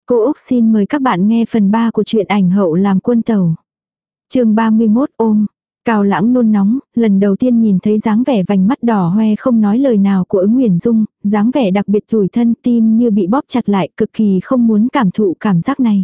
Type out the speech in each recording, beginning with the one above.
Cô Úc xin mời các bạn nghe phần 3 của truyện ảnh hậu làm quân tẩu. Chương 31 ôm. Cao Lãng nôn nóng, lần đầu tiên nhìn thấy dáng vẻ vành mắt đỏ hoe không nói lời nào của Ứng Nguyền Dung, dáng vẻ đặc biệt tủi thân, tim như bị bóp chặt lại, cực kỳ không muốn cảm thụ cảm giác này.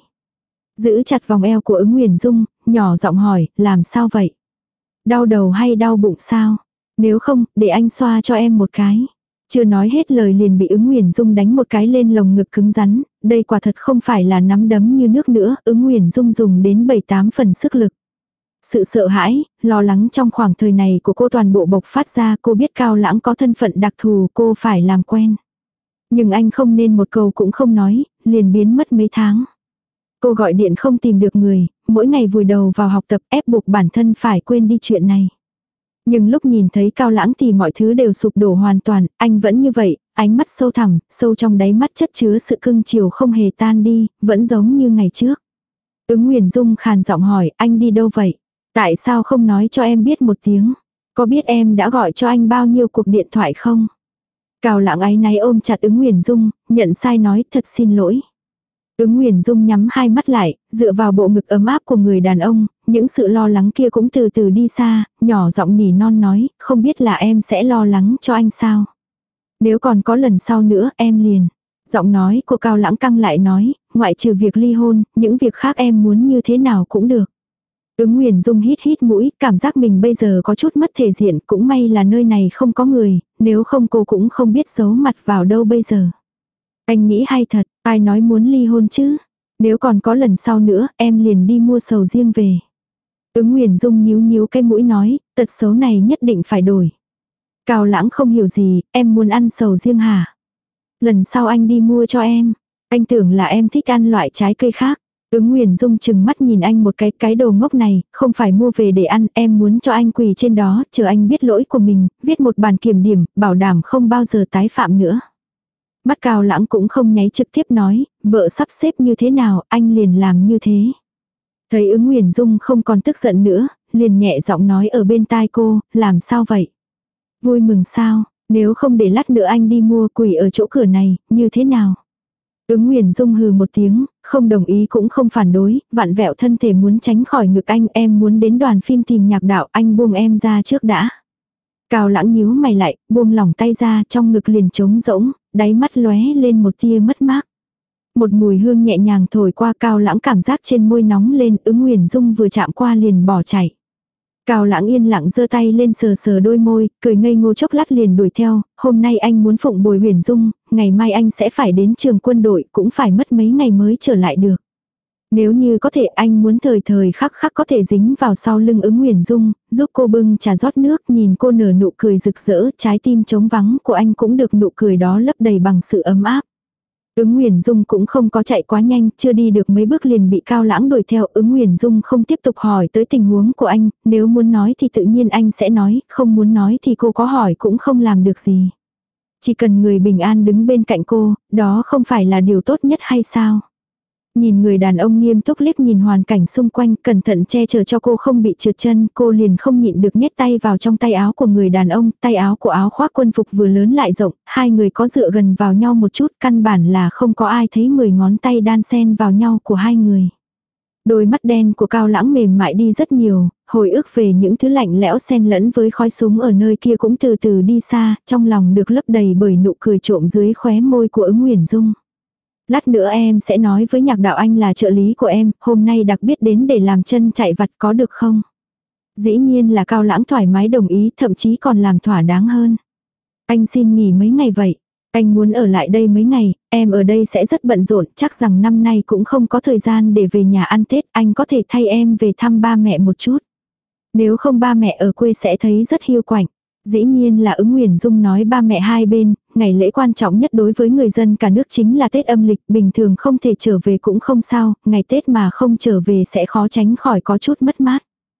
Giữ chặt vòng eo của Ứng Nguyền Dung, nhỏ giọng hỏi, làm sao vậy? Đau đầu hay đau bụng sao? Nếu không, để anh xoa cho em một cái. Chưa nói hết lời liền bị Ứng Nguyền Dung đánh một cái lên lồng ngực cứng rắn, đây quả thật không phải là nắm đấm như nước nữa, Ứng Nguyền Dung dùng đến 7-8 phần sức lực. Sự sợ hãi, lo lắng trong khoảng thời này của cô toàn bộ bộc phát ra, cô biết Cao Lãng có thân phận đặc thù, cô phải làm quen. Nhưng anh không nên một câu cũng không nói, liền biến mất mấy tháng. Cô gọi điện không tìm được người, mỗi ngày vùi đầu vào học tập ép buộc bản thân phải quên đi chuyện này. Nhưng lúc nhìn thấy Cao Lãng thì mọi thứ đều sụp đổ hoàn toàn, anh vẫn như vậy, ánh mắt sâu thẳm, sâu trong đáy mắt chất chứa sự cưng chiều không hề tan đi, vẫn giống như ngày trước. Ứng Nguyền Dung khàn giọng hỏi, anh đi đâu vậy? Tại sao không nói cho em biết một tiếng? Có biết em đã gọi cho anh bao nhiêu cuộc điện thoại không? Cao Lãng áy náy ôm chặt Ứng Nguyền Dung, nhận sai nói thật xin lỗi. Ứng Nguyền Dung nhắm hai mắt lại, dựa vào bộ ngực ấm áp của người đàn ông, những sự lo lắng kia cũng từ từ đi xa, nhỏ giọng nỉ non nói, không biết là em sẽ lo lắng cho anh sao? Nếu còn có lần sau nữa, em liền. Giọng nói của Cao Lãng căng lại nói, ngoại trừ việc ly hôn, những việc khác em muốn như thế nào cũng được. Ứng Nguyền Dung hít hít mũi, cảm giác mình bây giờ có chút mất thể diện, cũng may là nơi này không có người, nếu không cô cũng không biết giấu mặt vào đâu bây giờ. Anh nghĩ hay thật, ai nói muốn ly hôn chứ? Nếu còn có lần sau nữa, em liền đi mua sầu riêng về. Ứng Nguyền Dung nhíu nhíu cái mũi nói, tật xấu này nhất định phải đổi. Cao Lãng không hiểu gì, em muốn ăn sầu riêng hả? Lần sau anh đi mua cho em. Anh tưởng là em thích ăn loại trái cây khác. Ứng Nguyền Dung chừng mắt nhìn anh một cái đồ ngốc này, không phải mua về để ăn, em muốn cho anh quỳ trên đó, chờ anh biết lỗi của mình, viết một bản kiểm điểm, bảo đảm không bao giờ tái phạm nữa. Mắt Cao Lãng cũng không nháy, trực tiếp nói, vợ sắp xếp như thế nào, anh liền làm như thế. Thấy Ứng Nguyền Dung không còn tức giận nữa, liền nhẹ giọng nói ở bên tai cô, làm sao vậy? Vui mừng sao, nếu không để lát nữa anh đi mua quỷ ở chỗ cửa này, như thế nào? Ứng Nguyền Dung hừ một tiếng, không đồng ý cũng không phản đối, vặn vẹo thân thể muốn tránh khỏi ngực anh, em muốn đến đoàn phim tìm Nhạc Đạo, anh buông em ra trước đã. Cao Lãng nhíu mày lại, buông lỏng tay ra, trong ngực liền trống rỗng, đáy mắt lóe lên một tia mất mát. Một mùi hương nhẹ nhàng thổi qua, Cao Lãng cảm giác trên môi nóng lên, Ứng Nguyền Dung vừa chạm qua liền bỏ chạy. Cao Lãng yên lặng giơ tay lên sờ sờ đôi môi, cười ngây ngô chốc lát liền đuổi theo, hôm nay anh muốn phụng bồi Huyền Dung, ngày mai anh sẽ phải đến trường quân đội, cũng phải mất mấy ngày mới trở lại được. Nếu như có thể anh muốn thời thời khắc khắc có thể dính vào sau lưng Ứng Nguyền Dung, giúp cô bưng trà rót nước, nhìn cô nở nụ cười rực rỡ, trái tim trống vắng của anh cũng được nụ cười đó lấp đầy bằng sự ấm áp. Ứng Nguyền Dung cũng không có chạy quá nhanh, chưa đi được mấy bước liền bị Cao Lãng đuổi theo. Ứng Nguyền Dung không tiếp tục hỏi tới tình huống của anh, nếu muốn nói thì tự nhiên anh sẽ nói, không muốn nói thì cô có hỏi cũng không làm được gì. Chỉ cần người bình an đứng bên cạnh cô, đó không phải là điều tốt nhất hay sao? Nhìn người đàn ông nghiêm túc liếc nhìn hoàn cảnh xung quanh, cẩn thận che chở cho cô không bị trượt chân, cô liền không nhịn được nhét tay vào trong tay áo của người đàn ông, tay áo của áo khoác quân phục vừa lớn lại rộng, hai người có dựa gần vào nhau một chút, căn bản là không có ai thấy 10 ngón tay đan xen vào nhau của hai người. Đôi mắt đen của Cao Lãng mềm mại đi rất nhiều, hồi ức về những thứ lạnh lẽo xen lẫn với khói súng ở nơi kia cũng từ từ đi xa, trong lòng được lấp đầy bởi nụ cười trộm dưới khóe môi của Ứng Nguyền Dung. Lát nữa em sẽ nói với Nhạc Đạo anh là trợ lý của em, hôm nay đặc biệt đến để làm chân chạy vặt có được không? Dĩ nhiên là Cao Lãng thoải mái đồng ý, thậm chí còn làm thỏa đáng hơn. Anh xin nghỉ mấy ngày vậy. Anh muốn ở lại đây mấy ngày, em ở đây sẽ rất bận rộn, chắc rằng năm nay cũng không có thời gian để về nhà ăn Tết, anh có thể thay em về thăm ba mẹ một chút. Nếu không ba mẹ ở quê sẽ thấy rất hiu quạnh. Dĩ nhiên là Ứng Nguyền Dung nói ba mẹ hai bên, ngày lễ quan trọng nhất đối với người dân cả nước chính là Tết âm lịch, bình thường không thể trở về cũng không sao, ngày Tết mà không trở về sẽ khó tránh khỏi có chút mất mát.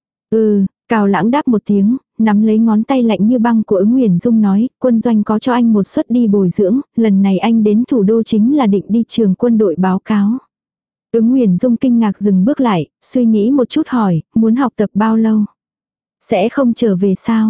Cao Lãng đáp một tiếng, nắm lấy ngón tay lạnh như băng của Ứng Nguyền Dung nói, quân doanh có cho anh một suất đi bồi dưỡng, lần này anh đến thủ đô chính là định đi trường quân đội báo cáo. Ứng Nguyền Dung kinh ngạc dừng bước lại, suy nghĩ một chút hỏi, muốn học tập bao lâu? Sẽ không trở về sao?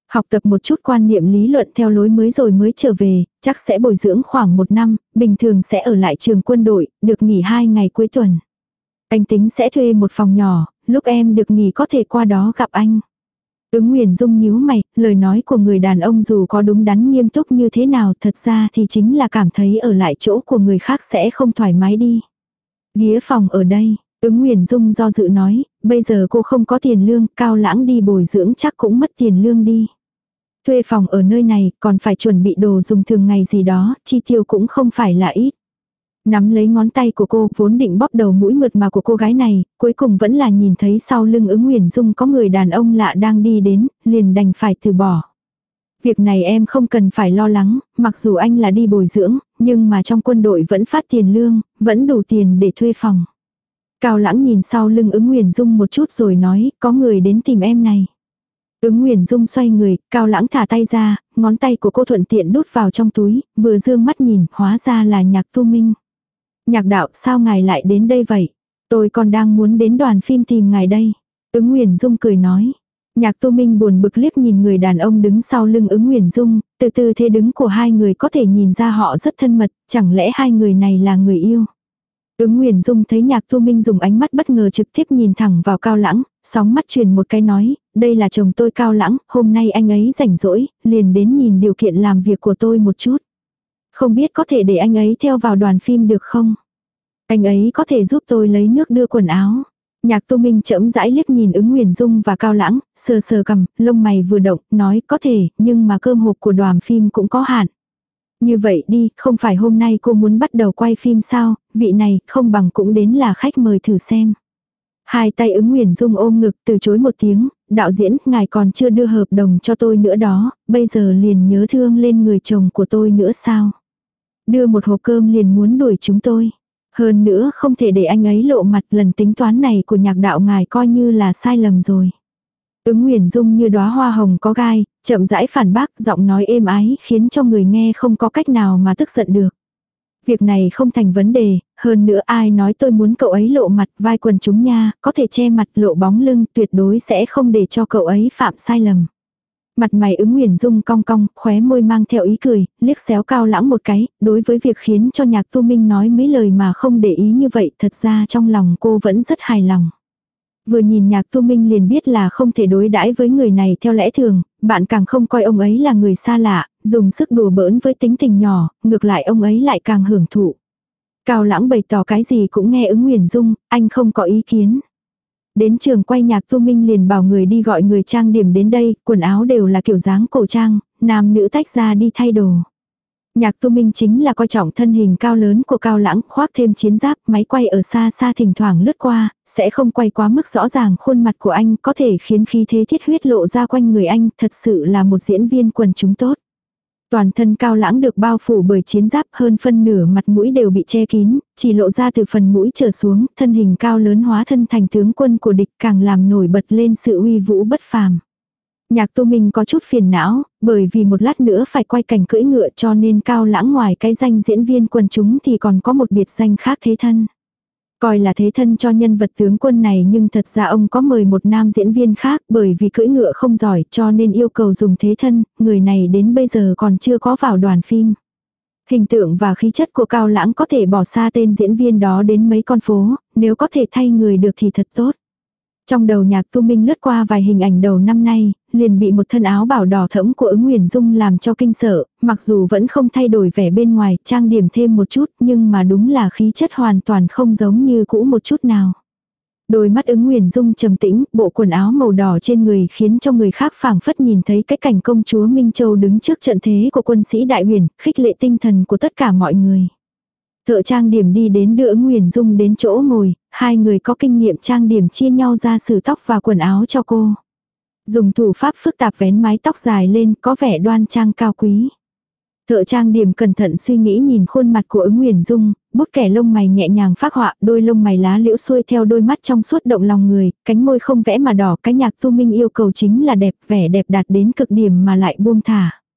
Học tập một chút quan niệm lý luận theo lối mới rồi mới trở về, chắc sẽ bồi dưỡng khoảng 1 năm, bình thường sẽ ở lại trường quân đội, được nghỉ 2 ngày cuối tuần. Anh tính sẽ thuê một phòng nhỏ, lúc em được nghỉ có thể qua đó gặp anh. Ứng Nguyền Dung nhíu mày, lời nói của người đàn ông dù có đúng đắn nghiêm túc như thế nào thật ra thì chính là cảm thấy ở lại chỗ của người khác sẽ không thoải mái đi. Ghía phòng ở đây, Ứng Nguyền Dung do dự nói, bây giờ cô không có tiền lương, Cao Lãng đi bồi dưỡng chắc cũng mất tiền lương đi. Thuê phòng ở nơi này còn phải chuẩn bị đồ dùng thường ngày gì đó, chi tiêu cũng không phải là ít. Nắm lấy ngón tay của cô vốn định bóp đầu mũi mượt mà của cô gái này, cuối cùng vẫn là nhìn thấy sau lưng Ứng Nguyền Dung có người đàn ông lạ đang đi đến, liền đành phải từ bỏ. Việc này em không cần phải lo lắng, mặc dù anh là đi bồi dưỡng, nhưng mà trong quân đội vẫn phát tiền lương, vẫn đủ tiền để thuê phòng. Cao Lãng nhìn sau lưng Ứng Nguyền Dung một chút rồi nói, có người đến tìm em này. Ứng Nguyền Dung xoay người, Cao Lãng thả tay ra, ngón tay của cô thuận tiện đút vào trong túi, vừa dương mắt nhìn, hóa ra là Nhạc Tu Minh. Nhạc đạo, sao ngài lại đến đây vậy? Tôi còn đang muốn đến đoàn phim tìm ngài đây. Ứng Nguyền Dung cười nói. Nhạc Tu Minh buồn bực liếc nhìn người đàn ông đứng sau lưng Ứng Nguyền Dung, từ từ thế đứng của hai người có thể nhìn ra họ rất thân mật, chẳng lẽ hai người này là người yêu? Ứng Nguyền Dung thấy Nhạc Tu Minh dùng ánh mắt bất ngờ trực tiếp nhìn thẳng vào Cao Lãng, sóng mắt truyền một cái nói, đây là chồng tôi Cao Lãng, hôm nay anh ấy rảnh rỗi, liền đến nhìn điều kiện làm việc của tôi một chút. Không biết có thể để anh ấy theo vào đoàn phim được không? Anh ấy có thể giúp tôi lấy nước đưa quần áo. Nhạc Tu Minh chậm rãi liếc nhìn Ứng Nguyền Dung và Cao Lãng, sờ sờ cằm, lông mày vừa động, nói có thể, nhưng mà cơm hộp của đoàn phim cũng có hạn. Như vậy đi, không phải hôm nay cô muốn bắt đầu quay phim sao, vị này không bằng cũng đến là khách mời thử xem. Hai tay Ứng Nguyền Dung ôm ngực từ chối một tiếng, đạo diễn, ngài còn chưa đưa hợp đồng cho tôi nữa đó, bây giờ liền nhớ thương lên người chồng của tôi nữa sao. Đưa một hộp cơm liền muốn đuổi chúng tôi. Hơn nữa không thể để anh ấy lộ mặt, lần tính toán này của Nhạc đạo ngài coi như là sai lầm rồi. Ứng Nguyền Dung như đóa hoa hồng có gai, chậm rãi phản bác, giọng nói êm ái khiến cho người nghe không có cách nào mà tức giận được. Việc này không thành vấn đề, hơn nữa ai nói tôi muốn cậu ấy lộ mặt, vai quần chúng nha, có thể che mặt lộ bóng lưng, tuyệt đối sẽ không để cho cậu ấy phạm sai lầm. Mặt mày Ứng Nguyền Dung cong cong, khóe môi mang theo ý cười, liếc xéo Cao Lãng một cái, đối với việc khiến cho Nhạc Tu Minh nói mấy lời mà không để ý như vậy, thật ra trong lòng cô vẫn rất hài lòng. Vừa nhìn Nhạc Tu Minh liền biết là không thể đối đãi với người này theo lẽ thường, bạn càng không coi ông ấy là người xa lạ, dùng sức đùa bỡn với tính tình nhỏ, ngược lại ông ấy lại càng hưởng thụ. Cao Lãng bày tỏ cái gì cũng nghe Ứng Nguyền Dung, anh không có ý kiến. Đến trường quay Nhạc Tu Minh liền bảo người đi gọi người trang điểm đến đây, quần áo đều là kiểu dáng cổ trang, nam nữ tách ra đi thay đồ. Nhạc Tu Minh chính là coi trọng thân hình cao lớn của Cao Lãng, khoác thêm chiến giáp, máy quay ở xa xa thỉnh thoảng lướt qua, sẽ không quay quá mức rõ ràng khuôn mặt của anh, có thể khiến khí thế thiết huyết lộ ra quanh người anh, thật sự là một diễn viên quần chúng tốt. Toàn thân Cao Lãng được bao phủ bởi chiến giáp, hơn phân nửa mặt mũi đều bị che kín, chỉ lộ ra từ phần mũi trở xuống, thân hình cao lớn hóa thân thành tướng quân của địch, càng làm nổi bật lên sự uy vũ bất phàm. Nhạc Tu Minh có chút phiền não, bởi vì một lát nữa phải quay cảnh cưỡi ngựa, cho nên Cao Lãng ngoài cái danh diễn viên quần chúng thì còn có một biệt danh khác thế thân. Coi là thế thân cho nhân vật tướng quân này, nhưng thật ra ông có mời một nam diễn viên khác, bởi vì cưỡi ngựa không giỏi cho nên yêu cầu dùng thế thân, người này đến bây giờ còn chưa có vào đoàn phim. Hình tượng và khí chất của Cao Lãng có thể bỏ xa tên diễn viên đó đến mấy con phố, nếu có thể thay người được thì thật tốt. Trong đầu Nhạc Tu Minh lướt qua vài hình ảnh đầu năm nay, liền bị một thân áo bảo đỏ thẫm của Ứng Nguyền Dung làm cho kinh sợ, mặc dù vẫn không thay đổi vẻ bên ngoài, trang điểm thêm một chút, nhưng mà đúng là khí chất hoàn toàn không giống như cũ một chút nào. Đôi mắt Ứng Nguyền Dung trầm tĩnh, bộ quần áo màu đỏ trên người khiến cho người khác phảng phất nhìn thấy cái cảnh công chúa Minh Châu đứng trước trận thế của quân sĩ Đại Huyền, khích lệ tinh thần của tất cả mọi người. Thợ trang điểm đi đến đưa Ứng Nguyền Dung đến chỗ ngồi, hai người có kinh nghiệm trang điểm chia nhau ra sửa tóc và quần áo cho cô. Dùng thủ pháp phức tạp vén mái tóc dài lên, có vẻ đoan trang cao quý. Thợ trang điểm cẩn thận suy nghĩ nhìn khuôn mặt của Ứng Nguyền Dung, bút kẻ lông mày nhẹ nhàng phác họa, đôi lông mày lá liễu xuôi theo đôi mắt trong suốt động lòng người, cánh môi không vẽ mà đỏ, cái Nhạc Tu Minh yêu cầu chính là đẹp, vẻ đẹp đạt đến cực điểm mà lại buông thả.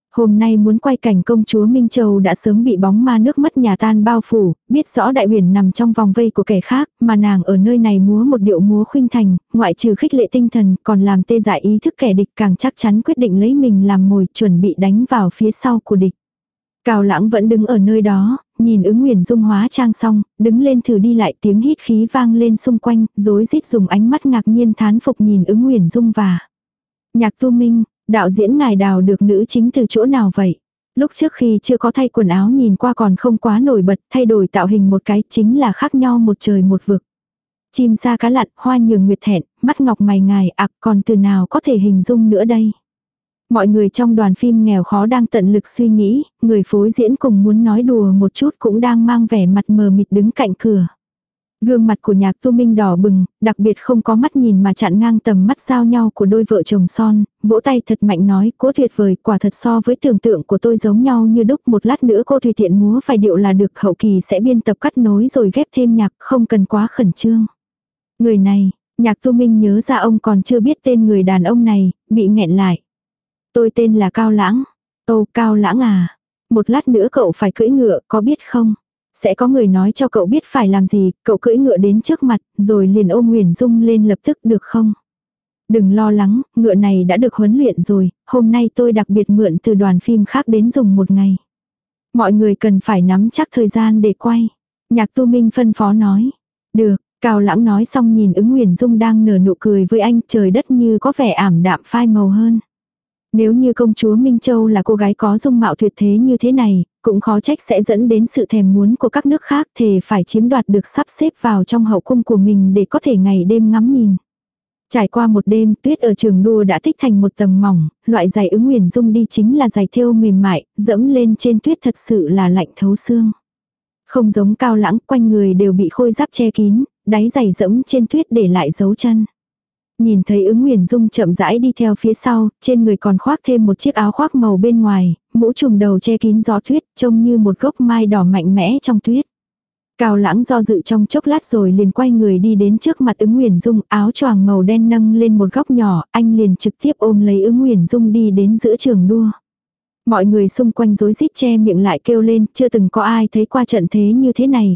Hôm nay muốn quay cảnh công chúa Minh Châu đã sớm bị bóng ma nước mất nhà tan bao phủ, biết rõ đại huyền nằm trong vòng vây của kẻ khác, mà nàng ở nơi này múa một điệu múa khuynh thành, ngoại trừ khích lệ tinh thần còn làm tê dại ý thức kẻ địch, càng chắc chắn quyết định lấy mình làm mồi, chuẩn bị đánh vào phía sau của địch. Cao Lãng vẫn đứng ở nơi đó, nhìn Ứng Nguyền Dung hóa trang xong, đứng lên thử đi lại, tiếng hít khí vang lên xung quanh, rối rít dùng ánh mắt ngạc nhiên thán phục nhìn Ứng Nguyền Dung và Nhạc Tu Minh. Đạo diễn ngài đào được nữ chính từ chỗ nào vậy? Lúc trước khi chưa có thay quần áo nhìn qua còn không quá nổi bật, thay đổi tạo hình một cái chính là khác nhau một trời một vực. Chim sa cá lặn, hoa nhường nguyệt thẹn, mắt ngọc mày ngài ạc còn từ nào có thể hình dung nữa đây? Mọi người trong đoàn phim nghèo khó đang tận lực suy nghĩ, người phối diễn cùng muốn nói đùa một chút cũng đang mang vẻ mặt mờ mịt đứng cạnh cửa. Gương mặt của Nhạc Tu Minh đỏ bừng, đặc biệt không có mắt nhìn mà chặn ngang tầm mắt giao nhau của đôi vợ chồng son, vỗ tay thật mạnh nói, cô tuyệt vời, quả thật so với tưởng tượng của tôi giống nhau như đúc, một lát nữa cô tùy tiện múa vài điệu là được, hậu kỳ sẽ biên tập cắt nối rồi ghép thêm nhạc, không cần quá khẩn trương. Người này, Nhạc Tu Minh nhớ ra ông còn chưa biết tên người đàn ông này, bị nghẹn lại. Tôi tên là Cao Lãng. Ồ, Cao Lãng à, một lát nữa cậu phải cưỡi ngựa, có biết không? Sẽ có người nói cho cậu biết phải làm gì, cậu cưỡi ngựa đến trước mặt, rồi liền ôm Nguyền Dung lên lập tức được không? Đừng lo lắng, ngựa này đã được huấn luyện rồi, hôm nay tôi đặc biệt mượn từ đoàn phim khác đến dùng một ngày. Mọi người cần phải nắm chắc thời gian để quay. Nhạc Tu Minh phân phó nói. Được, Cao Lãng nói xong nhìn Ứng Nguyền Dung đang nở nụ cười với anh, trời đất như có vẻ ảm đạm phai màu hơn. Nếu như công chúa Minh Châu là cô gái có dung mạo tuyệt thế như thế này, cũng khó trách sẽ dẫn đến sự thèm muốn của các nước khác, thề phải chiếm đoạt được sắp xếp vào trong hậu cung của mình để có thể ngày đêm ngắm nhìn. Trải qua một đêm, tuyết ở trường đua đã tích thành một tầng mỏng, loại giày Ứng Nguyền Dung đi chính là giày thêu mềm mại, dẫm lên trên tuyết thật sự là lạnh thấu xương. Không giống Cao Lãng, quanh người đều bị khôi giáp che kín, đáy giày dẫm trên tuyết để lại dấu chân. Nhìn thấy Ứng Nguyền Dung chậm rãi đi theo phía sau, trên người còn khoác thêm một chiếc áo khoác màu bên ngoài, mũ trùm đầu che kín gió tuyết, trông như một gốc mai đỏ mạnh mẽ trong tuyết. Cao Lãng do dự trong chốc lát rồi liền quay người đi đến trước mặt Ứng Nguyền Dung, áo choàng màu đen nâng lên một góc nhỏ, anh liền trực tiếp ôm lấy Ứng Nguyền Dung đi đến giữa trường đua. Mọi người xung quanh rối rít che miệng lại kêu lên, chưa từng có ai thấy qua trận thế như thế này,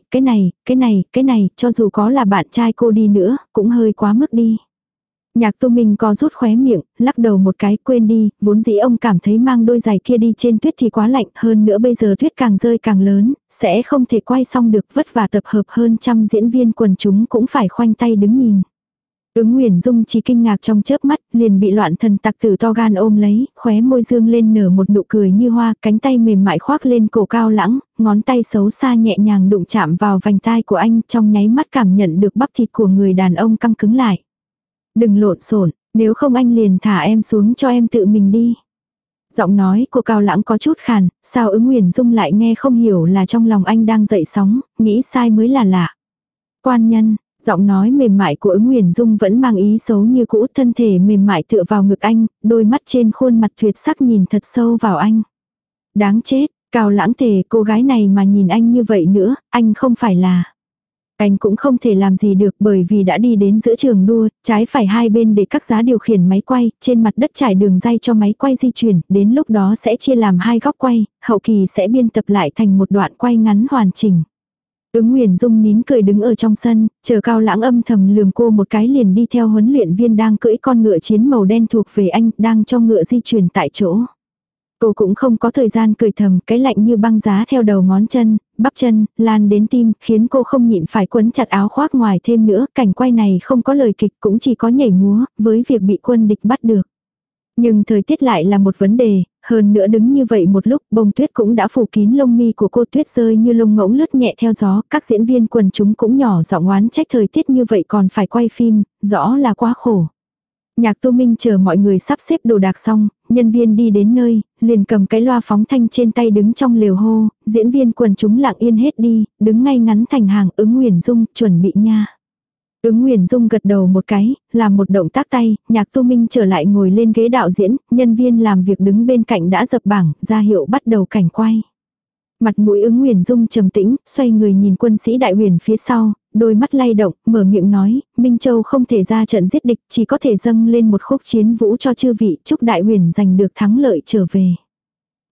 cái này, cho dù có là bạn trai cô đi nữa, cũng hơi quá mức đi. Nhạc Tu Minh có rút khóe miệng, lắc đầu một cái, quên đi, vốn dĩ ông cảm thấy mang đôi giày kia đi trên tuyết thì quá lạnh, hơn nữa bây giờ tuyết càng rơi càng lớn, sẽ không thể quay xong được, vất vả tập hợp hơn trăm diễn viên quần chúng cũng phải khoanh tay đứng nhìn. Ứng Nguyền Dung chỉ kinh ngạc trong chớp mắt, liền bị loạn thần tặc tử to gan ôm lấy, khóe môi dương lên nở một nụ cười như hoa, cánh tay mềm mại khoác lên cổ Cao Lãng, ngón tay xấu xa nhẹ nhàng đụng chạm vào vành tai của anh, trong nháy mắt cảm nhận được bắp thịt của người đàn ông căng cứng lại. Đừng lộn xộn, nếu không anh liền thả em xuống cho em tự mình đi. Giọng nói của Cao Lãng có chút khàn, sao Ứng Nguyền Dung lại nghe không hiểu là trong lòng anh đang dậy sóng, nghĩ sai mới là lạ. Quan nhân, giọng nói mềm mại của Ứng Nguyền Dung vẫn mang ý xấu như cũ, thân thể mềm mại tựa vào ngực anh, đôi mắt trên khuôn mặt tuyệt sắc nhìn thật sâu vào anh. Đáng chết, Cao Lãng thề cô gái này mà nhìn anh như vậy nữa, anh không phải là... Anh cũng không thể làm gì được bởi vì đã đi đến giữa trường đua, trái phải hai bên để các giá điều khiển máy quay, trên mặt đất trải đường ray cho máy quay di chuyển, đến lúc đó sẽ chia làm hai góc quay, hậu kỳ sẽ biên tập lại thành một đoạn quay ngắn hoàn chỉnh. Ứng Nguyền Dung nín cười đứng ở trong sân, chờ Cao Lãng âm thầm lườm cô một cái liền đi theo huấn luyện viên đang cưỡi con ngựa chiến màu đen thuộc về anh, đang cho ngựa di chuyển tại chỗ. Cô cũng không có thời gian cười thầm, cái lạnh như băng giá theo đầu ngón chân, bắp chân, lan đến tim, khiến cô không nhịn phải quấn chặt áo khoác ngoài thêm nữa, cảnh quay này không có lời kịch cũng chỉ có nhảy múa, với việc bị quân địch bắt được. Nhưng thời tiết lại là một vấn đề, hơn nữa đứng như vậy một lúc, bông tuyết cũng đã phủ kín lông mi của cô, tuyết rơi như lông ngỗng lướt nhẹ theo gió, các diễn viên quần chúng cũng nhỏ giọng oán trách thời tiết như vậy còn phải quay phim, rõ là quá khổ. Nhạc Tu Minh chờ mọi người sắp xếp đồ đạc xong, nhân viên đi đến nơi, liền cầm cái loa phóng thanh trên tay đứng trong lều hô, diễn viên quần chúng lặng yên hết đi, đứng ngay ngắn thành hàng. Ứng Nguyền Dung, chuẩn bị nha. Ứng Nguyền Dung gật đầu một cái, làm một động tác tay, Nhạc Tu Minh trở lại ngồi lên ghế đạo diễn, nhân viên làm việc đứng bên cạnh đã dập bảng, ra hiệu bắt đầu cảnh quay. Mặt mũi Ứng Nguyền Dung trầm tĩnh, xoay người nhìn quân sĩ Đại Huyền phía sau, đôi mắt lay động, mở miệng nói, Minh Châu không thể ra trận giết địch, chỉ có thể dâng lên một khúc chiến vũ cho chư vị, chúc Đại Huyền giành được thắng lợi trở về.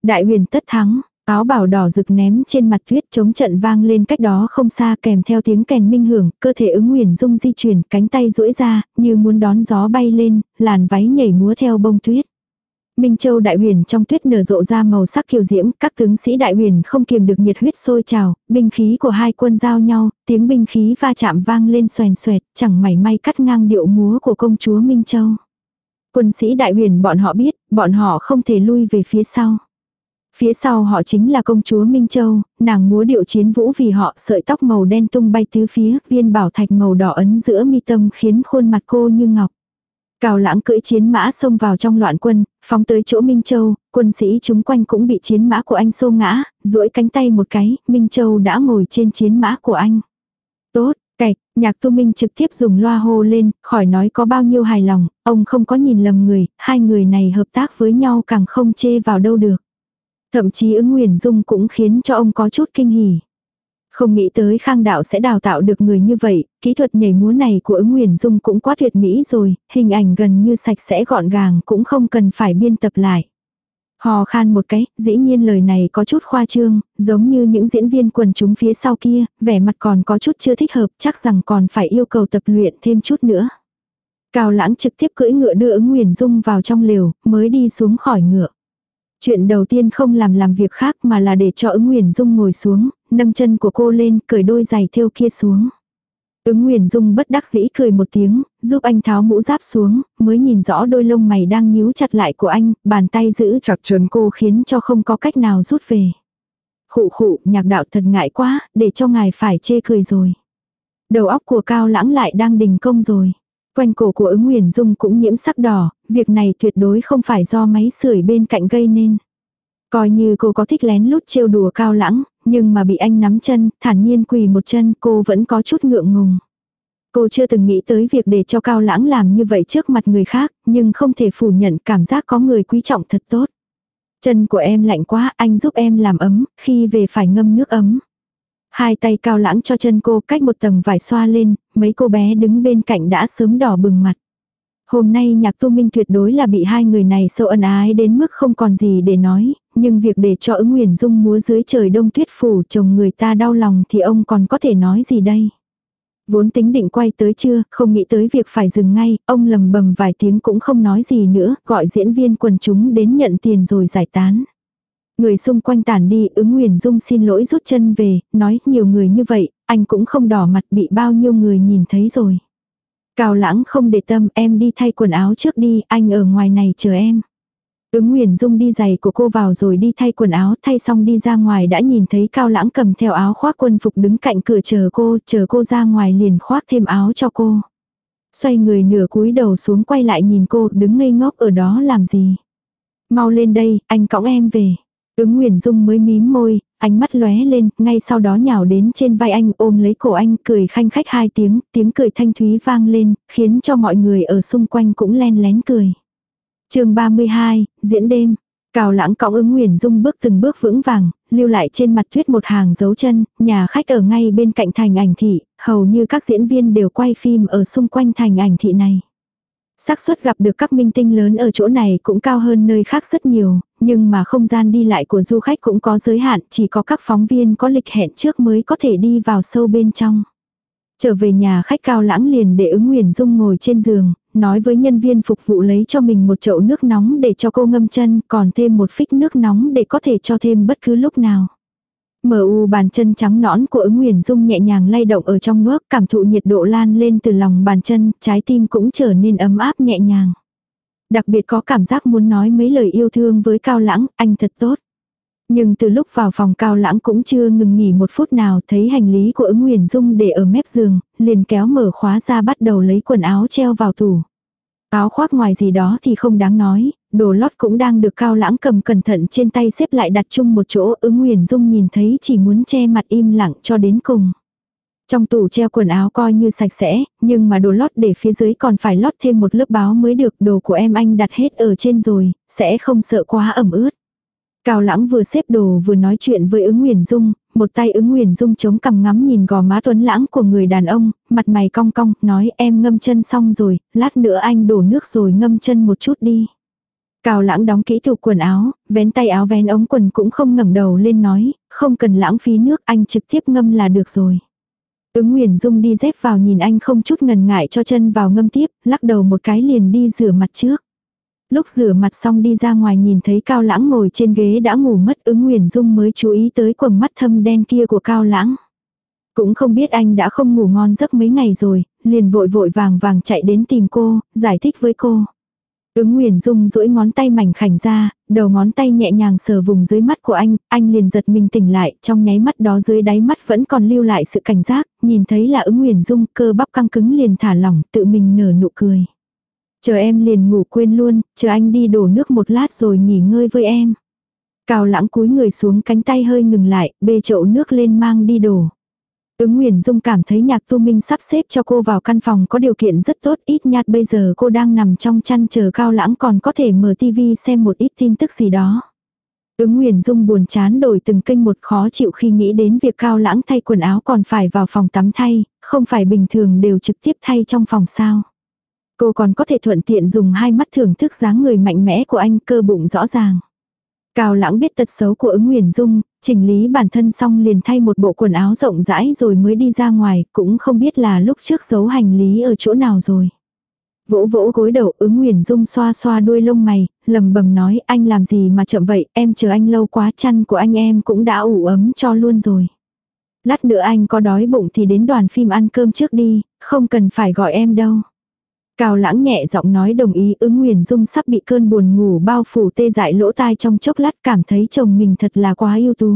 Đại huyền tất thắng, áo bào đỏ rực ném trên mặt tuyết, chống trận vang lên cách đó không xa kèm theo tiếng kèn minh hưởng, cơ thể Ứng Huyền Dung di chuyển, cánh tay duỗi ra, như muốn đón gió bay lên, làn váy nhảy múa theo bông tuyết. Minh Châu đại huyền trong tuyết nở rộ ra màu sắc kiều diễm, các tướng sĩ đại huyền không kiềm được nhiệt huyết sôi trào, binh khí của hai quân giao nhau, tiếng binh khí va chạm vang lên xoèn xoẹt, chẳng mảy may cắt ngang điệu múa của công chúa Minh Châu. Quân sĩ đại huyền bọn họ biết, bọn họ không thể lui về phía sau. Phía sau họ chính là công chúa Minh Châu, nàng múa điệu chiến vũ vì họ, sợi tóc màu đen tung bay tứ phía, viên bảo thạch màu đỏ ấn giữa mi tâm khiến khuôn mặt cô như ngọc. Cao Lãng cưỡi chiến mã xông vào trong loạn quân, phóng tới chỗ Minh Châu, quân sĩ chúng quanh cũng bị chiến mã của anh xô ngã, duỗi cánh tay một cái, Minh Châu đã ngồi trên chiến mã của anh. Tốt, cạch, Nhạc Tu Minh trực tiếp dùng loa hô lên, khỏi nói có bao nhiêu hài lòng, ông không có nhìn lầm người, hai người này hợp tác với nhau càng không chê vào đâu được. Thậm chí Ứng Huyền Dung cũng khiến cho ông có chút kinh hỉ. Không nghĩ tới Khang Đạo sẽ đào tạo được người như vậy, kỹ thuật nhảy múa này của Ứng Huyền Dung cũng quá tuyệt mỹ rồi, hình ảnh gần như sạch sẽ gọn gàng cũng không cần phải biên tập lại. Hò khan một cái, dĩ nhiên lời này có chút khoa trương, giống như những diễn viên quần chúng phía sau kia, vẻ mặt còn có chút chưa thích hợp, chắc rằng còn phải yêu cầu tập luyện thêm chút nữa. Cao Lãng trực tiếp cưỡi ngựa đưa Ứng Huyền Dung vào trong lều, mới đi xuống khỏi ngựa. Chuyện đầu tiên không làm việc khác mà là để cho Ứng Huyền Dung ngồi xuống, nâng chân của cô lên, cởi đôi giày thêu kia xuống. Ứng Huyền Dung bất đắc dĩ cười một tiếng, giúp anh tháo mũ giáp xuống, mới nhìn rõ đôi lông mày đang nhíu chặt lại của anh, bàn tay giữ chặt chân cô khiến cho không có cách nào rút về. Khụ khụ, Nhạc đạo thật ngại quá, để cho ngài phải chê cười rồi. Đầu óc của Cao Lãng lại đang đình công rồi. Quanh cổ của Ứng Huyền Dung cũng nhiễm sắc đỏ, việc này tuyệt đối không phải do máy sưởi bên cạnh gây nên. Coi như cô có thích lén lút trêu đùa Cao Lãng, nhưng mà bị anh nắm chân, thản nhiên quỳ một chân, cô vẫn có chút ngượng ngùng. Cô chưa từng nghĩ tới việc để cho Cao Lãng làm như vậy trước mặt người khác, nhưng không thể phủ nhận cảm giác có người quý trọng thật tốt. Chân của em lạnh quá, anh giúp em làm ấm, khi về phải ngâm nước ấm. Hai tay Cao Lãng cho chân cô cách một tầng vải xoa lên, mấy cô bé đứng bên cạnh đã sớm đỏ bừng mặt. Hôm nay Nhạc Tu Minh tuyệt đối là bị hai người này sâu ân ái đến mức không còn gì để nói, nhưng việc để cho Ứng Huyền Dung múa dưới trời đông tuyết phủ chồng người ta đau lòng thì ông còn có thể nói gì đây. Vốn tính định quay tới trưa, không nghĩ tới việc phải dừng ngay, ông lầm bầm vài tiếng cũng không nói gì nữa, gọi diễn viên quần chúng đến nhận tiền rồi giải tán. Người xung quanh tản đi, Ứng Huyền Dung xin lỗi rút chân về, nói nhiều người như vậy, anh cũng không đỏ mặt bị bao nhiêu người nhìn thấy rồi. Cao Lãng không để tâm, em đi thay quần áo trước đi, anh ở ngoài này chờ em. Ứng Huyền Dung đi giày của cô vào rồi đi thay quần áo, thay xong đi ra ngoài đã nhìn thấy Cao Lãng cầm theo áo khoác quân phục đứng cạnh cửa chờ cô ra ngoài liền khoác thêm áo cho cô. Xoay người nửa cúi đầu xuống quay lại nhìn cô, đứng ngây ngốc ở đó làm gì. Mau lên đây, anh cõng em về. Ứng Huyền Dung mới mím môi, ánh mắt lóe lên, ngay sau đó nhào đến trên vai anh ôm lấy cổ anh cười khanh khách hai tiếng, tiếng cười thanh thúy vang lên, khiến cho mọi người ở xung quanh cũng len lén cười. Chương 32, diễn đêm. Cao Lãng cõng Ứng Huyền Dung bước từng bước vững vàng, lưu lại trên mặt tuyết một hàng dấu chân, nhà khách ở ngay bên cạnh thành ảnh thị, hầu như các diễn viên đều quay phim ở xung quanh thành ảnh thị này. Xác suất gặp được các minh tinh lớn ở chỗ này cũng cao hơn nơi khác rất nhiều, nhưng mà không gian đi lại của du khách cũng có giới hạn, chỉ có các phóng viên có lịch hẹn trước mới có thể đi vào sâu bên trong. Trở về nhà khách Cao Lãng liền để Ứng Huyền Dung ngồi trên giường, nói với nhân viên phục vụ lấy cho mình một chậu nước nóng để cho cô ngâm chân, còn thêm một phích nước nóng để có thể cho thêm bất cứ lúc nào. Bàn chân trắng nõn của Ứng Huyền Dung nhẹ nhàng lay động ở trong nước, cảm thụ nhiệt độ lan lên từ lòng bàn chân, trái tim cũng trở nên ấm áp nhẹ nhàng. Đặc biệt có cảm giác muốn nói mấy lời yêu thương với Cao Lãng, anh thật tốt. Nhưng từ lúc vào phòng Cao Lãng cũng chưa ngừng nghỉ một phút nào, thấy hành lý của Ứng Huyền Dung để ở mép giường, liền kéo mở khóa ra bắt đầu lấy quần áo treo vào tủ. Áo khoác ngoài gì đó thì không đáng nói, đồ lót cũng đang được Cao Lãng cầm cẩn thận trên tay xếp lại đặt chung một chỗ. Ứng Huyền Dung nhìn thấy chỉ muốn che mặt im lặng cho đến cùng. Trong tủ treo quần áo coi như sạch sẽ, nhưng mà đồ lót để phía dưới còn phải lót thêm một lớp báo mới được. Đồ của em anh đặt hết ở trên rồi, sẽ không sợ quá ẩm ướt. Cao Lãng vừa xếp đồ vừa nói chuyện với Ứng Huyền Dung, một tay Ứng Huyền Dung chống cằm ngắm nhìn gò má tuấn lãng của người đàn ông, mặt mày cong cong, nói em ngâm chân xong rồi, lát nữa anh đổ nước rồi ngâm chân một chút đi. Cao Lãng đóng kỹ tủ quần áo, vén tay áo vén ống quần cũng không ngẩng đầu lên nói, không cần lãng phí nước, anh trực tiếp ngâm là được rồi. Ứng Nguyền Dung đi dép vào nhìn anh không chút ngần ngại cho chân vào ngâm tiếp, lắc đầu một cái liền đi rửa mặt trước. Lúc rửa mặt xong đi ra ngoài nhìn thấy Cao Lãng ngồi trên ghế đã ngủ mất, Ứng Nguyền Dung mới chú ý tới quầng mắt thâm đen kia của Cao Lãng. Cũng không biết anh đã không ngủ ngon giấc mấy ngày rồi, liền vội vội vàng vàng chạy đến tìm cô, giải thích với cô. Ứng Nguyền Dung duỗi ngón tay mảnh khảnh ra, đầu ngón tay nhẹ nhàng sờ vùng dưới mắt của anh liền giật mình tỉnh lại, trong nháy mắt đó dưới đáy mắt vẫn còn lưu lại sự cảnh giác, nhìn thấy là Ứng Nguyền Dung, cơ bắp căng cứng liền thả lỏng, tự mình nở nụ cười. Chờ em liền ngủ quên luôn, chờ anh đi đổ nước một lát rồi nghỉ ngơi với em. Cao Lãng cúi người xuống, cánh tay hơi ngừng lại, bê chậu nước lên mang đi đổ. Ứng Nguyền Dung cảm thấy Nhạc Tu Minh sắp xếp cho cô vào căn phòng có điều kiện rất tốt, ít nhạt bây giờ cô đang nằm trong chăn chờ Cao Lãng còn có thể mở tivi xem một ít tin tức gì đó. Ứng Nguyền Dung buồn chán đổi từng kênh một, khó chịu khi nghĩ đến việc Cao Lãng thay quần áo còn phải vào phòng tắm thay, không phải bình thường đều trực tiếp thay trong phòng sao. Cô còn có thể thuận tiện dùng hai mắt thưởng thức dáng người mạnh mẽ của anh, cơ bụng rõ ràng. Cao Lãng biết tật xấu của Ứng Nguyền Dung, chỉnh lý bản thân xong liền thay một bộ quần áo rộng rãi rồi mới đi ra ngoài, cũng không biết là lúc trước giấu hành lý ở chỗ nào rồi. Vỗ vỗ gối đầu, Ứng Nguyền Dung xoa xoa đuôi lông mày, lầm bầm nói, anh làm gì mà chậm vậy, em chờ anh lâu quá, chăn của anh em cũng đã ủ ấm cho luôn rồi. Lát nữa anh có đói bụng thì đến đoàn phim ăn cơm trước đi, không cần phải gọi em đâu. Cao Lãng nhẹ giọng nói đồng ý. Ứng Nguyền Dung sắp bị cơn buồn ngủ bao phủ tê dại lỗ tai trong chốc lát, cảm thấy chồng mình thật là quá ưu tú.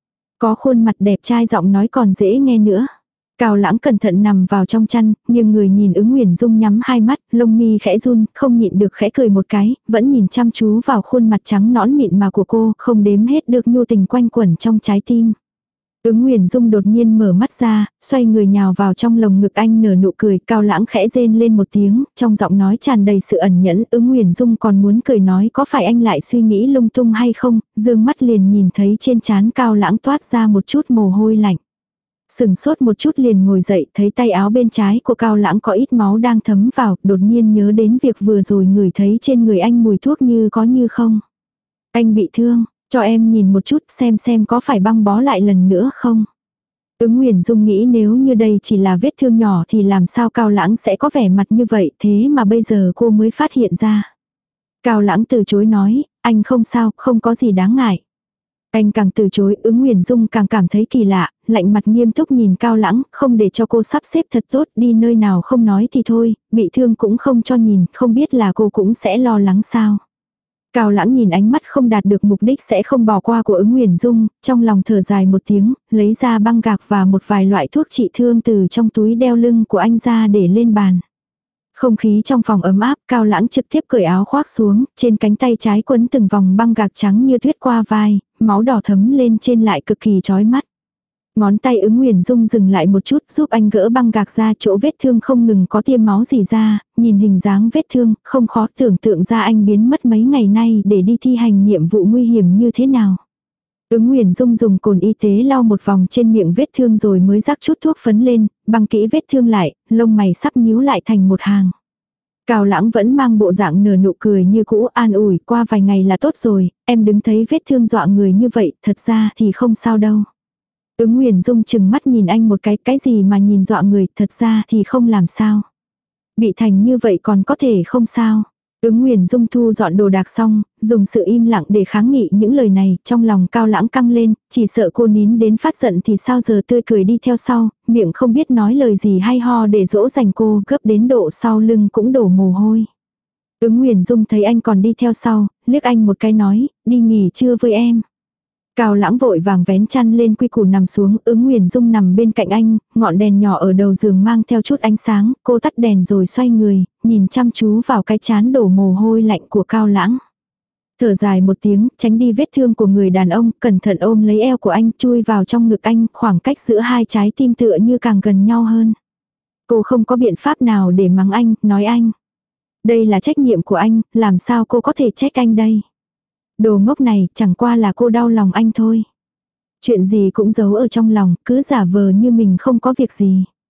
Có khuôn mặt đẹp trai, giọng nói còn dễ nghe nữa. Cao Lãng cẩn thận nằm vào trong chăn, nhưng người nhìn Ứng Nguyền Dung nhắm hai mắt, lông mi khẽ run, không nhịn được khẽ cười một cái, vẫn nhìn chăm chú vào khuôn mặt trắng nõn mịn mà của cô, không đếm hết được nhu tình quanh quẩn trong trái tim. Ứng Nguyền Dung đột nhiên mở mắt ra, xoay người nhào vào trong lồng ngực anh, nở nụ cười. Cao Lãng khẽ rên lên một tiếng, trong giọng nói tràn đầy sự ẩn nhẫn. Ứng Nguyền Dung còn muốn cười nói có phải anh lại suy nghĩ lung tung hay không, dương mắt liền nhìn thấy trên trán Cao Lãng toát ra một chút mồ hôi lạnh. Sừng sốt một chút liền ngồi dậy, thấy tay áo bên trái của Cao Lãng có ít máu đang thấm vào, đột nhiên nhớ đến việc vừa rồi ngửi thấy trên người anh mùi thuốc như có như không. Anh bị thương. Cho em nhìn một chút xem có phải băng bó lại lần nữa không. Ứng Nguyền Dung nghĩ nếu như đây chỉ là vết thương nhỏ thì làm sao Cao Lãng sẽ có vẻ mặt như vậy, thế mà bây giờ cô mới phát hiện ra. Cao Lãng từ chối nói, anh không sao, không có gì đáng ngại. Anh càng từ chối, Ứng Nguyền Dung càng cảm thấy kỳ lạ, lạnh mặt nghiêm túc nhìn Cao Lãng, không để cho cô sắp xếp thật tốt, đi nơi nào không nói thì thôi, bị thương cũng không cho nhìn, không biết là cô cũng sẽ lo lắng sao. Cao Lãng nhìn ánh mắt không đạt được mục đích sẽ không bỏ qua của Ứng Nguyền Dung, trong lòng thở dài một tiếng, lấy ra băng gạc và một vài loại thuốc trị thương từ trong túi đeo lưng của anh ra để lên bàn. Không khí trong phòng ấm áp, Cao Lãng trực tiếp cởi áo khoác xuống, trên cánh tay trái quấn từng vòng băng gạc trắng như tuyết qua vai, máu đỏ thấm lên trên lại cực kỳ chói mắt. Ngón tay Ứng Nguyền Dung dừng lại một chút, giúp anh gỡ băng gạc ra, chỗ vết thương không ngừng có tiêm máu gì ra, nhìn hình dáng vết thương, không khó tưởng tượng ra anh biến mất mấy ngày nay để đi thi hành nhiệm vụ nguy hiểm như thế nào. Ứng Nguyền Dung dùng cồn y tế lau một vòng trên miệng vết thương rồi mới rắc chút thuốc phấn lên, băng kỹ vết thương lại, lông mày sắp nhíu lại thành một hàng. Cao Lãng vẫn mang bộ dạng nở nụ cười như cũ, an ủi, qua vài ngày là tốt rồi, em đứng thấy vết thương dọa người như vậy, thật ra thì không sao đâu. Ứng Nguyền Dung chừng mắt nhìn anh một cái gì mà nhìn dọa người, thật ra thì không làm sao. Bị thành như vậy còn có thể không sao. Ứng Nguyền Dung thu dọn đồ đạc xong, dùng sự im lặng để kháng nghị những lời này, trong lòng Cao Lãng căng lên, chỉ sợ cô nín đến phát giận thì sao giờ, tươi cười đi theo sau, miệng không biết nói lời gì hay ho để dỗ dành cô, gấp đến độ sau lưng cũng đổ mồ hôi. Ứng Nguyền Dung thấy anh còn đi theo sau, liếc anh một cái nói, đi nghỉ trưa với em. Cao Lãng vội vàng vén chăn lên quy củ nằm xuống, Ứng Nguyền Dung nằm bên cạnh anh, ngọn đèn nhỏ ở đầu giường mang theo chút ánh sáng, cô tắt đèn rồi xoay người, nhìn chăm chú vào cái trán đổ mồ hôi lạnh của Cao Lãng. Thở dài một tiếng, tránh đi vết thương của người đàn ông, cẩn thận ôm lấy eo của anh, chui vào trong ngực anh, khoảng cách giữa hai trái tim tựa như càng gần nhau hơn. Cô không có biện pháp nào để mắng anh, nói anh. Đây là trách nhiệm của anh, làm sao cô có thể trách anh đây? Đồ ngốc này, chẳng qua là cô đau lòng anh thôi. Chuyện gì cũng giấu ở trong lòng, cứ giả vờ như mình không có việc gì.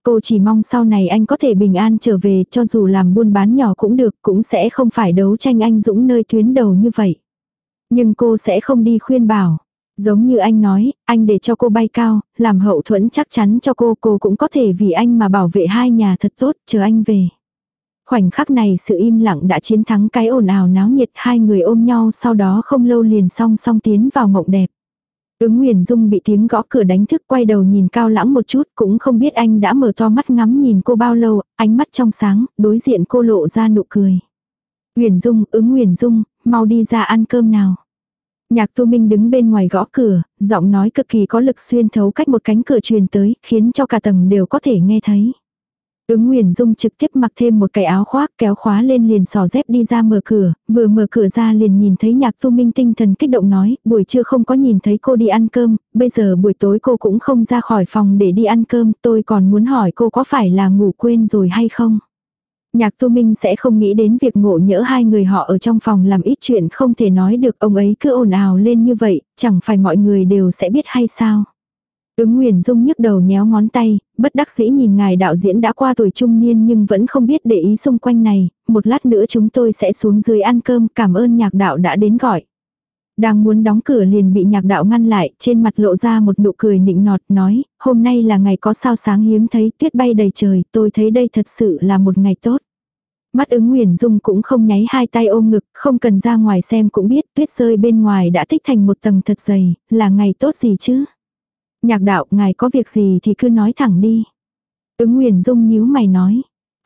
Cô chỉ mong sau này anh có thể bình an trở về, cho dù làm buôn bán nhỏ cũng được, cũng sẽ không phải đấu tranh anh dũng nơi tuyến đầu như vậy. Nhưng cô sẽ không đi khuyên bảo. Giống như anh nói, anh để cho cô bay cao, làm hậu thuẫn chắc chắn cho cô cũng có thể vì anh mà bảo vệ hai nhà thật tốt, chờ anh về. Khoảnh khắc này sự im lặng đã chiến thắng cái ồn ào náo nhiệt, hai người ôm nhau sau đó không lâu liền song song tiến vào mộng đẹp. Ứng Nguyền Dung bị tiếng gõ cửa đánh thức, quay đầu nhìn Cao Lãng một chút, cũng không biết anh đã mở to mắt ngắm nhìn cô bao lâu, ánh mắt trong sáng, đối diện cô lộ ra nụ cười. Nguyền Dung, Ứng Nguyền Dung, mau đi ra ăn cơm nào. Nhạc Tu Minh đứng bên ngoài gõ cửa, giọng nói cực kỳ có lực xuyên thấu cách một cánh cửa truyền tới, khiến cho cả tầng đều có thể nghe thấy. Ứng Nguyền Dung trực tiếp mặc thêm một cái áo khoác, kéo khóa lên liền xỏ dép đi ra mở cửa, vừa mở cửa ra liền nhìn thấy Nhạc Tu Minh tinh thần kích động nói, buổi trưa không có nhìn thấy cô đi ăn cơm, bây giờ buổi tối cô cũng không ra khỏi phòng để đi ăn cơm, tôi còn muốn hỏi cô có phải là ngủ quên rồi hay không. Nhạc Tu Minh sẽ không nghĩ đến việc ngộ nhỡ hai người họ ở trong phòng làm ít chuyện không thể nói được, ông ấy cứ ồn ào lên như vậy, chẳng phải mọi người đều sẽ biết hay sao. Ứng Nguyền Dung nhức đầu nhéo ngón tay, bất đắc dĩ nhìn ngài đạo diễn đã qua tuổi trung niên nhưng vẫn không biết để ý xung quanh này, một lát nữa chúng tôi sẽ xuống dưới ăn cơm, cảm ơn Nhạc đạo đã đến gọi. Đang muốn đóng cửa liền bị Nhạc đạo ngăn lại, trên mặt lộ ra một nụ cười nịnh nọt nói, hôm nay là ngày có sao sáng hiếm thấy, tuyết bay đầy trời, tôi thấy đây thật sự là một ngày tốt. Mắt Ứng Nguyền Dung cũng không nháy, hai tay ôm ngực, không cần ra ngoài xem cũng biết tuyết rơi bên ngoài đã tích thành một tầng thật dày, là ngày tốt gì chứ. Nhạc đạo, ngài có việc gì thì cứ nói thẳng đi. Ứng Nguyền Dung nhíu mày nói.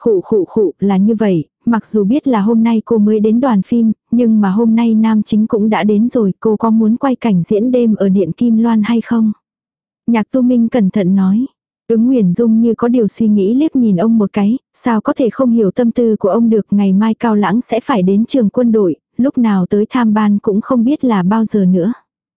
Khụ, là như vậy, mặc dù biết là hôm nay cô mới đến đoàn phim, nhưng mà hôm nay nam chính cũng đã đến rồi, cô có muốn quay cảnh diễn đêm ở Điện Kim Loan hay không? Nhạc Tu Minh cẩn thận nói. Ứng Nguyền Dung như có điều suy nghĩ liếc nhìn ông một cái, sao có thể không hiểu tâm tư của ông được, ngày mai Cao Lãng sẽ phải đến trường quân đội, lúc nào tới tham ban cũng không biết là bao giờ nữa.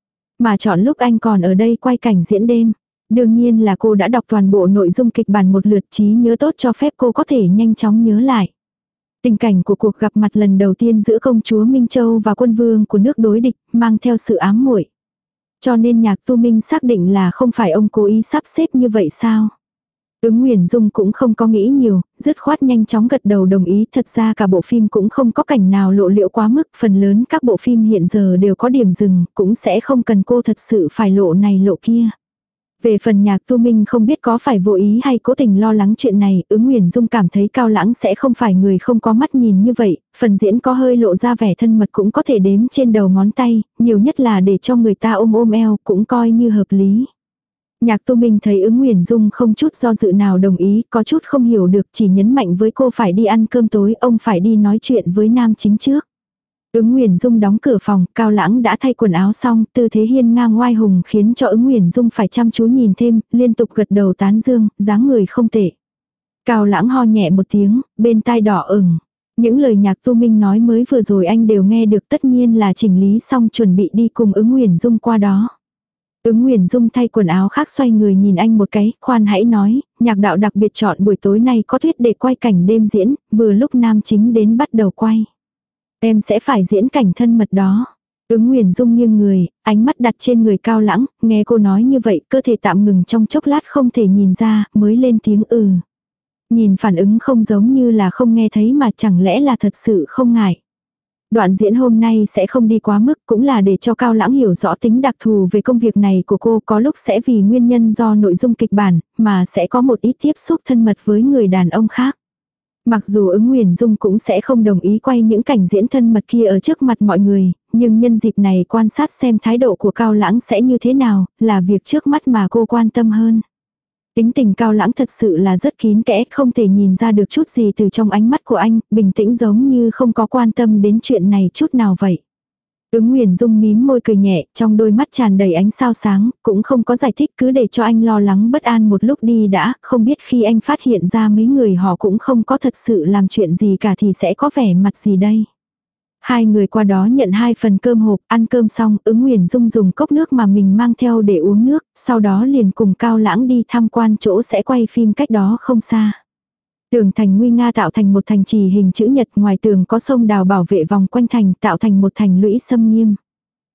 Mà chọn lúc anh còn ở đây quay cảnh diễn đêm. Đương nhiên là cô đã đọc toàn bộ nội dung kịch bản một lượt, trí nhớ tốt cho phép cô có thể nhanh chóng nhớ lại. Tình cảnh của cuộc gặp mặt lần đầu tiên giữa công chúa Minh Châu và quân vương của nước đối địch, mang theo sự ám muội. Cho nên Nhạc Tu Minh xác định là không phải ông cố ý sắp xếp như vậy sao. Ứng Nguyền Dung cũng không có nghĩ nhiều, dứt khoát nhanh chóng gật đầu đồng ý. Thật ra cả bộ phim cũng không có cảnh nào lộ liễu quá mức, phần lớn các bộ phim hiện giờ đều có điểm dừng, cũng sẽ không cần cô thật sự phải lộ này lộ kia. Về phần Nhạc Tu Minh không biết có phải vô ý hay cố tình lo lắng chuyện này, Ứng Nguyền Dung cảm thấy Cao Lãng sẽ không phải người không có mắt nhìn như vậy, phần diễn có hơi lộ ra vẻ thân mật cũng có thể đếm trên đầu ngón tay, nhiều nhất là để cho người ta ôm eo cũng coi như hợp lý. Nhạc Tu Minh thấy Ứng Nguyền Dung không chút do dự nào đồng ý, có chút không hiểu được, chỉ nhấn mạnh với cô phải đi ăn cơm tối, ông phải đi nói chuyện với nam chính trước. Ứng Nguyền Dung đóng cửa phòng, Cao Lãng đã thay quần áo xong, tư thế hiên ngang oai hùng khiến cho Ứng Nguyền Dung phải chăm chú nhìn thêm, liên tục gật đầu tán dương, dáng người không tệ. Cao Lãng ho nhẹ một tiếng, bên tai đỏ ửng. Những lời Nhạc Tu Minh nói mới vừa rồi anh đều nghe được, tất nhiên là chỉnh lý xong chuẩn bị đi cùng Ứng Nguyền Dung qua đó. Ứng Nguyền Dung thay quần áo khác xoay người nhìn anh một cái, khoan hãy nói, Nhạc đạo đặc biệt chọn buổi tối này có thuyết để quay cảnh đêm diễn, vừa lúc nam chính đến bắt đầu quay. Em sẽ phải diễn cảnh thân mật đó. Ứng Nguyền Dung nghiêng người, ánh mắt đặt trên người Cao Lãng, nghe cô nói như vậy, cơ thể tạm ngừng trong chốc lát không thể nhìn ra, mới lên tiếng ừ. Nhìn phản ứng không giống như là không nghe thấy mà chẳng lẽ là thật sự không ngại. Đoạn diễn hôm nay sẽ không đi quá mức, cũng là để cho Cao Lãng hiểu rõ tính đặc thù về công việc này của cô, có lúc sẽ vì nguyên nhân do nội dung kịch bản, mà sẽ có một ít tiếp xúc thân mật với người đàn ông khác. Mặc dù Ứng Nguyền Dung cũng sẽ không đồng ý quay những cảnh diễn thân mật kia ở trước mặt mọi người, nhưng nhân dịp này quan sát xem thái độ của Cao Lãng sẽ như thế nào, là việc trước mắt mà cô quan tâm hơn. Tính tình Cao Lãng thật sự là rất kín kẽ, không thể nhìn ra được chút gì từ trong ánh mắt của anh, bình tĩnh giống như không có quan tâm đến chuyện này chút nào vậy. Ứng Nguyền Dung mím môi cười nhẹ, trong đôi mắt tràn đầy ánh sao sáng, cũng không có giải thích, cứ để cho anh lo lắng bất an một lúc đi đã, không biết khi anh phát hiện ra mấy người họ cũng không có thật sự làm chuyện gì cả thì sẽ có vẻ mặt gì đây. Hai người qua đó nhận 2 phần cơm hộp, ăn cơm xong, Ứng Nguyền Dung dùng cốc nước mà mình mang theo để uống nước, sau đó liền cùng Cao Lãng đi tham quan chỗ sẽ quay phim cách đó không xa. Tường thành nguy nga tạo thành một thành trì hình chữ nhật, ngoài tường có sông đào bảo vệ vòng quanh thành, tạo thành một thành lũy xâm nghiêm.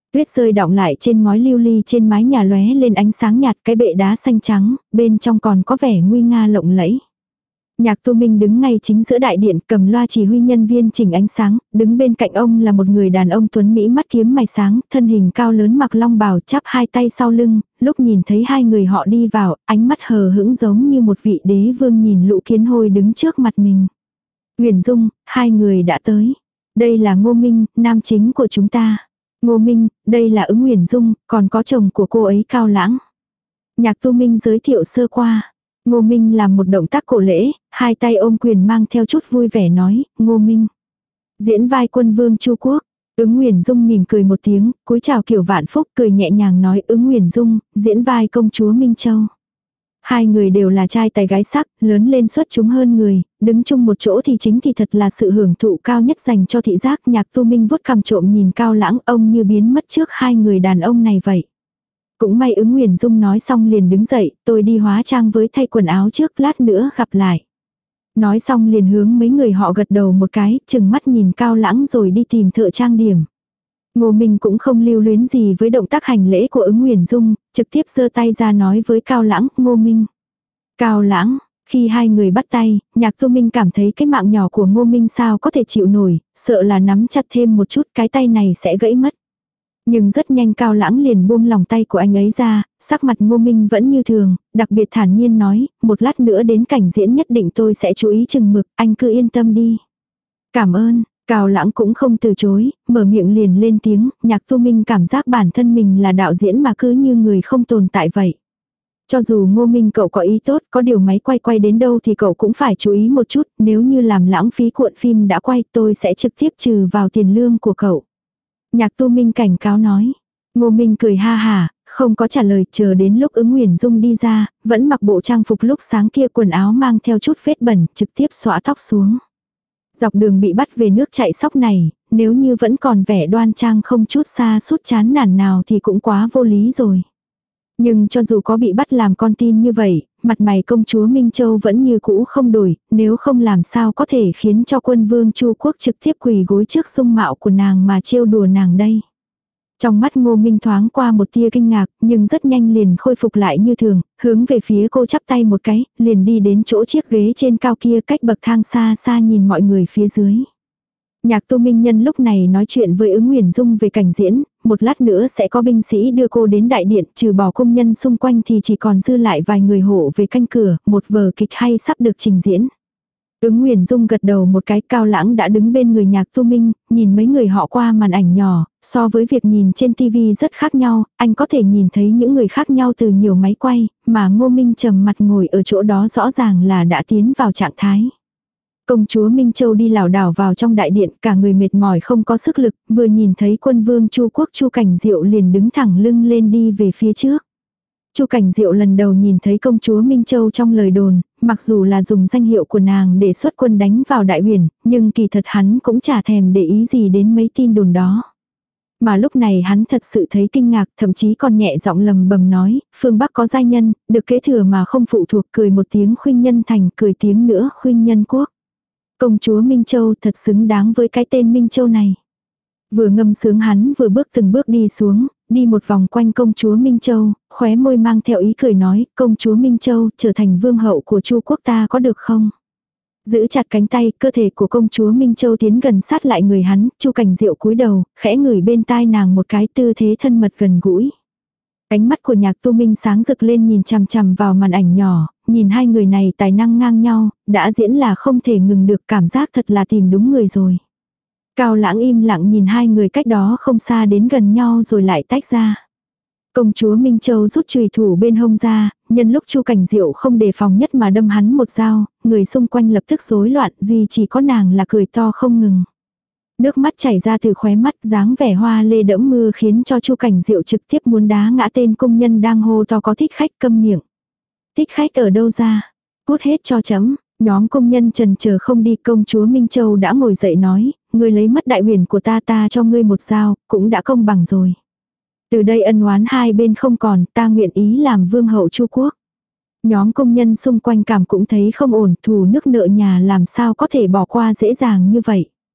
Tuyết rơi đọng lại trên ngói lưu ly trên mái nhà lóe lên ánh sáng nhạt, cái bệ đá xanh trắng, bên trong còn có vẻ nguy nga lộng lẫy. Nhạc Tu Minh đứng ngay chính giữa đại điện, cầm loa chỉ huy nhân viên chỉnh ánh sáng, đứng bên cạnh ông là một người đàn ông tuấn mỹ mắt kiếm mày sáng, thân hình cao lớn mặc long bào chắp hai tay sau lưng, lúc nhìn thấy hai người họ đi vào, ánh mắt hờ hững giống như một vị đế vương nhìn lũ kiến hôi đứng trước mặt mình. Uyển Dung, hai người đã tới. Đây là Ngô Minh, nam chính của chúng ta. Ngô Minh, đây là Ứng Uyển Dung, còn có chồng của cô ấy Cao Lãng. Nhạc Tu Minh giới thiệu sơ qua. Ngô Minh làm một động tác cổ lễ, hai tay ôm quyền mang theo chút vui vẻ nói, Ngô Minh. Diễn vai quân vương Chu Quốc. Ứng Uyển Dung mỉm cười một tiếng, cúi chào kiểu vạn phúc, cười nhẹ nhàng nói Ứng Uyển Dung, diễn vai công chúa Minh Châu. Hai người đều là trai tài gái sắc, lớn lên xuất chúng hơn người, đứng chung một chỗ thì chính thì thật là sự hưởng thụ cao nhất dành cho thị giác. Nhạc Tu Minh vuốt cằm trộm nhìn Cao Lãng, ông như biến mất trước hai người đàn ông này vậy. Cũng may Ứng Uyển Dung nói xong liền đứng dậy, tôi đi hóa trang với thay quần áo trước, lát nữa gặp lại. Nói xong liền hướng mấy người họ gật đầu một cái, chừng mắt nhìn Cao Lãng rồi đi tìm thợ trang điểm. Ngô Minh cũng không lưu luyến gì với động tác hành lễ của Ứng Uyển Dung, trực tiếp giơ tay ra nói với Cao Lãng, Ngô Minh. Cao Lãng, khi hai người bắt tay, Nhạc Tu Minh cảm thấy cái mạng nhỏ của Ngô Minh sao có thể chịu nổi, sợ là nắm chặt thêm một chút cái tay này sẽ gãy mất. Nhưng rất nhanh Cao Lãng liền buông lòng tay của anh ấy ra, sắc mặt Ngô Minh vẫn như thường, đặc biệt thản nhiên nói, một lát nữa đến cảnh diễn nhất định tôi sẽ chú ý chừng mực, anh cứ yên tâm đi. Cảm ơn. Cao Lãng cũng không từ chối, mở miệng liền lên tiếng, Nhạc Tu Minh cảm giác bản thân mình là đạo diễn mà cứ như người không tồn tại vậy. Cho dù Ngô Minh cậu có ý tốt, có điều máy quay đến đâu thì cậu cũng phải chú ý một chút, nếu như làm lãng phí cuộn phim đã quay tôi sẽ trực tiếp trừ vào tiền lương của cậu. Nhạc Tu Minh cảnh cáo nói. Ngô Minh cười ha hả, không có trả lời, chờ đến lúc Ứng Uyển Dung đi ra, vẫn mặc bộ trang phục lúc sáng kia, quần áo mang theo chút vết bẩn, trực tiếp xõa tóc xuống. Dọc đường bị bắt về nước chạy sóc này, nếu như vẫn còn vẻ đoan trang không chút xa sút chán nản nào thì cũng quá vô lý rồi. Nhưng cho dù có bị bắt làm con tin như vậy, mặt mày công chúa Minh Châu vẫn như cũ không đổi, nếu không làm sao có thể khiến cho quân vương Chu Quốc trực tiếp quỳ gối trước dung mạo của nàng mà trêu đùa nàng đây. Trong mắt Ngô Minh thoáng qua một tia kinh ngạc, nhưng rất nhanh liền khôi phục lại như thường, hướng về phía cô chắp tay một cái, liền đi đến chỗ chiếc ghế trên cao kia cách bậc thang xa xa nhìn mọi người phía dưới. Nhạc Tu Minh nhân lúc này nói chuyện với Ứng Uyển Dung về cảnh diễn, một lát nữa sẽ có binh sĩ đưa cô đến đại điện, trừ bỏ công nhân xung quanh thì chỉ còn dư lại vài người hộ về canh cửa, một vở kịch hay sắp được trình diễn. Ứng Uyển Dung gật đầu một cái, Cao Lãng đã đứng bên người Nhạc Tu Minh, nhìn mấy người họ qua màn ảnh nhỏ, so với việc nhìn trên tivi rất khác nhau, anh có thể nhìn thấy những người khác nhau từ nhiều máy quay, mà Ngô Minh trầm mặt ngồi ở chỗ đó rõ ràng là đã tiến vào trạng thái. Công chúa Minh Châu đi lảo đảo vào trong đại điện, cả người mệt mỏi không có sức lực, vừa nhìn thấy quân vương Chu Quốc Chu Cảnh Diệu liền đứng thẳng lưng lên đi về phía trước. Chu Cảnh Diệu lần đầu nhìn thấy công chúa Minh Châu trong lời đồn, mặc dù là dùng danh hiệu của nàng để xuất quân đánh vào Đại Huyền, nhưng kỳ thật hắn cũng chả thèm để ý gì đến mấy tin đồn đó. Mà lúc này hắn thật sự thấy kinh ngạc, thậm chí còn nhẹ giọng lầm bầm nói, phương Bắc có giai nhân, được kế thừa mà không phụ thuộc, cười một tiếng khuynh nhân thành, cười tiếng nữa khuynh nhân quốc. Công chúa Minh Châu thật xứng đáng với cái tên Minh Châu này. Vừa ngâm sướng hắn vừa bước từng bước đi xuống, đi một vòng quanh công chúa Minh Châu, khóe môi mang theo ý cười nói, công chúa Minh Châu trở thành vương hậu của Chu Quốc ta có được không? Giữ chặt cánh tay, cơ thể của công chúa Minh Châu tiến gần sát lại người hắn, Chu Cảnh Diệu cúi đầu, khẽ ngửi bên tai nàng một cái, tư thế thân mật gần gũi. Ánh mắt của Nhạc Tu Minh sáng rực lên nhìn chằm chằm vào màn ảnh nhỏ, nhìn hai người này tài năng ngang nhau, đã diễn là không thể ngừng được, cảm giác thật là tìm đúng người rồi. Cao Lãng im lặng nhìn hai người cách đó không xa đến gần nhau rồi lại tách ra. Công chúa Minh Châu rút chùy thủ bên hông ra, nhân lúc Chu Cảnh Diệu không đề phòng nhất mà đâm hắn một dao, người xung quanh lập tức rối loạn, duy chỉ có nàng là cười to không ngừng. Nước mắt chảy ra từ khóe mắt, dáng vẻ hoa lê đẫm mưa khiến cho Chu Cảnh Diệu trực tiếp muốn đá ngã tên công nhân đang hô to có thích khách, câm miệng. Thích khách ở đâu ra? Cút hết cho chấm. Nhóm công nhân trần chờ không đi, công chúa Minh Châu đã ngồi dậy nói, ngươi lấy mất Đại Huyền của ta cho ngươi một dao, cũng đã công bằng rồi. Từ đây ân oán hai bên không còn, ta nguyện ý làm vương hậu Chu Quốc. Nhóm công nhân xung quanh cảm cũng thấy không ổn, thù nước nợ nhà làm sao có thể bỏ qua dễ dàng như vậy.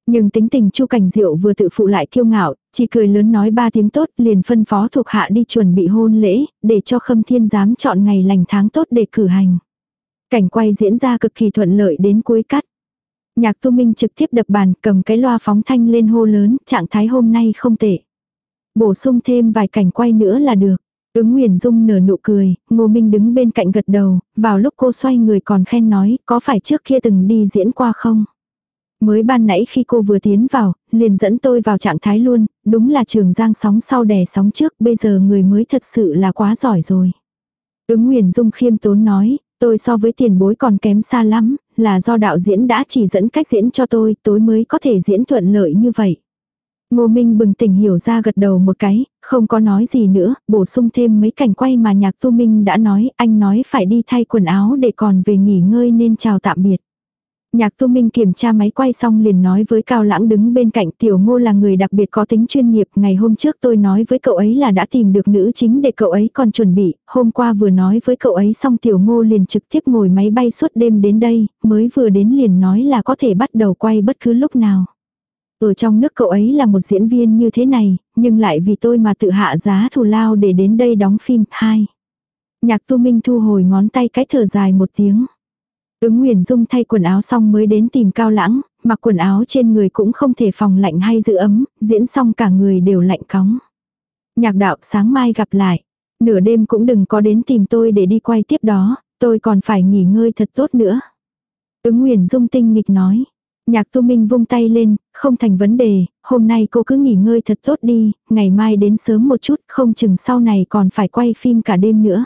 Nhưng tính tình Chu Cảnh Diệu vừa tự phụ lại kiêu ngạo, chỉ cười lớn nói 3 tiếng tốt, liền phân phó thuộc hạ đi chuẩn bị hôn lễ, để cho Khâm Thiên Giám chọn ngày lành tháng tốt để cử hành. Cảnh quay diễn ra cực kỳ thuận lợi đến cuối cắt. Nhạc Tu Minh trực tiếp đập bàn, cầm cái loa phóng thanh lên hô lớn, trạng thái hôm nay không tệ. Bổ sung thêm vài cảnh quay nữa là được. Ứng Nguyền Dung nở nụ cười, Ngô Minh đứng bên cạnh gật đầu, vào lúc cô xoay người còn khen nói, có phải trước kia từng đi diễn qua không? Mới ban nãy khi cô vừa tiến vào, liền dẫn tôi vào trạng thái luôn, đúng là Trường Giang sóng sau đè sóng trước, bây giờ người mới thật sự là quá giỏi rồi. Ứng Nguyền Dung khiêm tốn nói, tôi so với tiền bối còn kém xa lắm, là do đạo diễn đã chỉ dẫn cách diễn cho tôi mới có thể diễn thuận lợi như vậy. Ngô Minh bừng tỉnh hiểu ra gật đầu một cái, không có nói gì nữa, bổ sung thêm mấy cảnh quay mà Nhạc Tu Minh đã nói, anh nói phải đi thay quần áo để còn về nghỉ ngơi nên chào tạm biệt. Nhạc Tu Minh kiểm tra máy quay xong liền nói với Cao Lãng đứng bên cạnh, Tiểu Ngô là người đặc biệt có tính chuyên nghiệp, ngày hôm trước tôi nói với cậu ấy là đã tìm được nữ chính để cậu ấy còn chuẩn bị, hôm qua vừa nói với cậu ấy xong Tiểu Ngô liền trực tiếp ngồi máy bay suốt đêm đến đây, mới vừa đến liền nói là có thể bắt đầu quay bất cứ lúc nào. Ở trong nước cậu ấy là một diễn viên như thế này, nhưng lại vì tôi mà tự hạ giá thù lao để đến đây đóng phim. 2. Nhạc Tu Minh thu hồi ngón tay cái thở dài một tiếng. Ứng Nguyền Dung thay quần áo xong mới đến tìm Cao Lãng, mặc quần áo trên người cũng không thể phòng lạnh hay giữ ấm, diễn xong cả người đều lạnh cóng. Nhạc đạo sáng mai gặp lại. Nửa đêm cũng đừng có đến tìm tôi để đi quay tiếp đó, tôi còn phải nghỉ ngơi thật tốt nữa. Ứng Nguyền Dung tinh nghịch nói. Nhạc Tu Minh vung tay lên, không thành vấn đề, hôm nay cô cứ nghỉ ngơi thật tốt đi, ngày mai đến sớm một chút, không chừng sau này còn phải quay phim cả đêm nữa.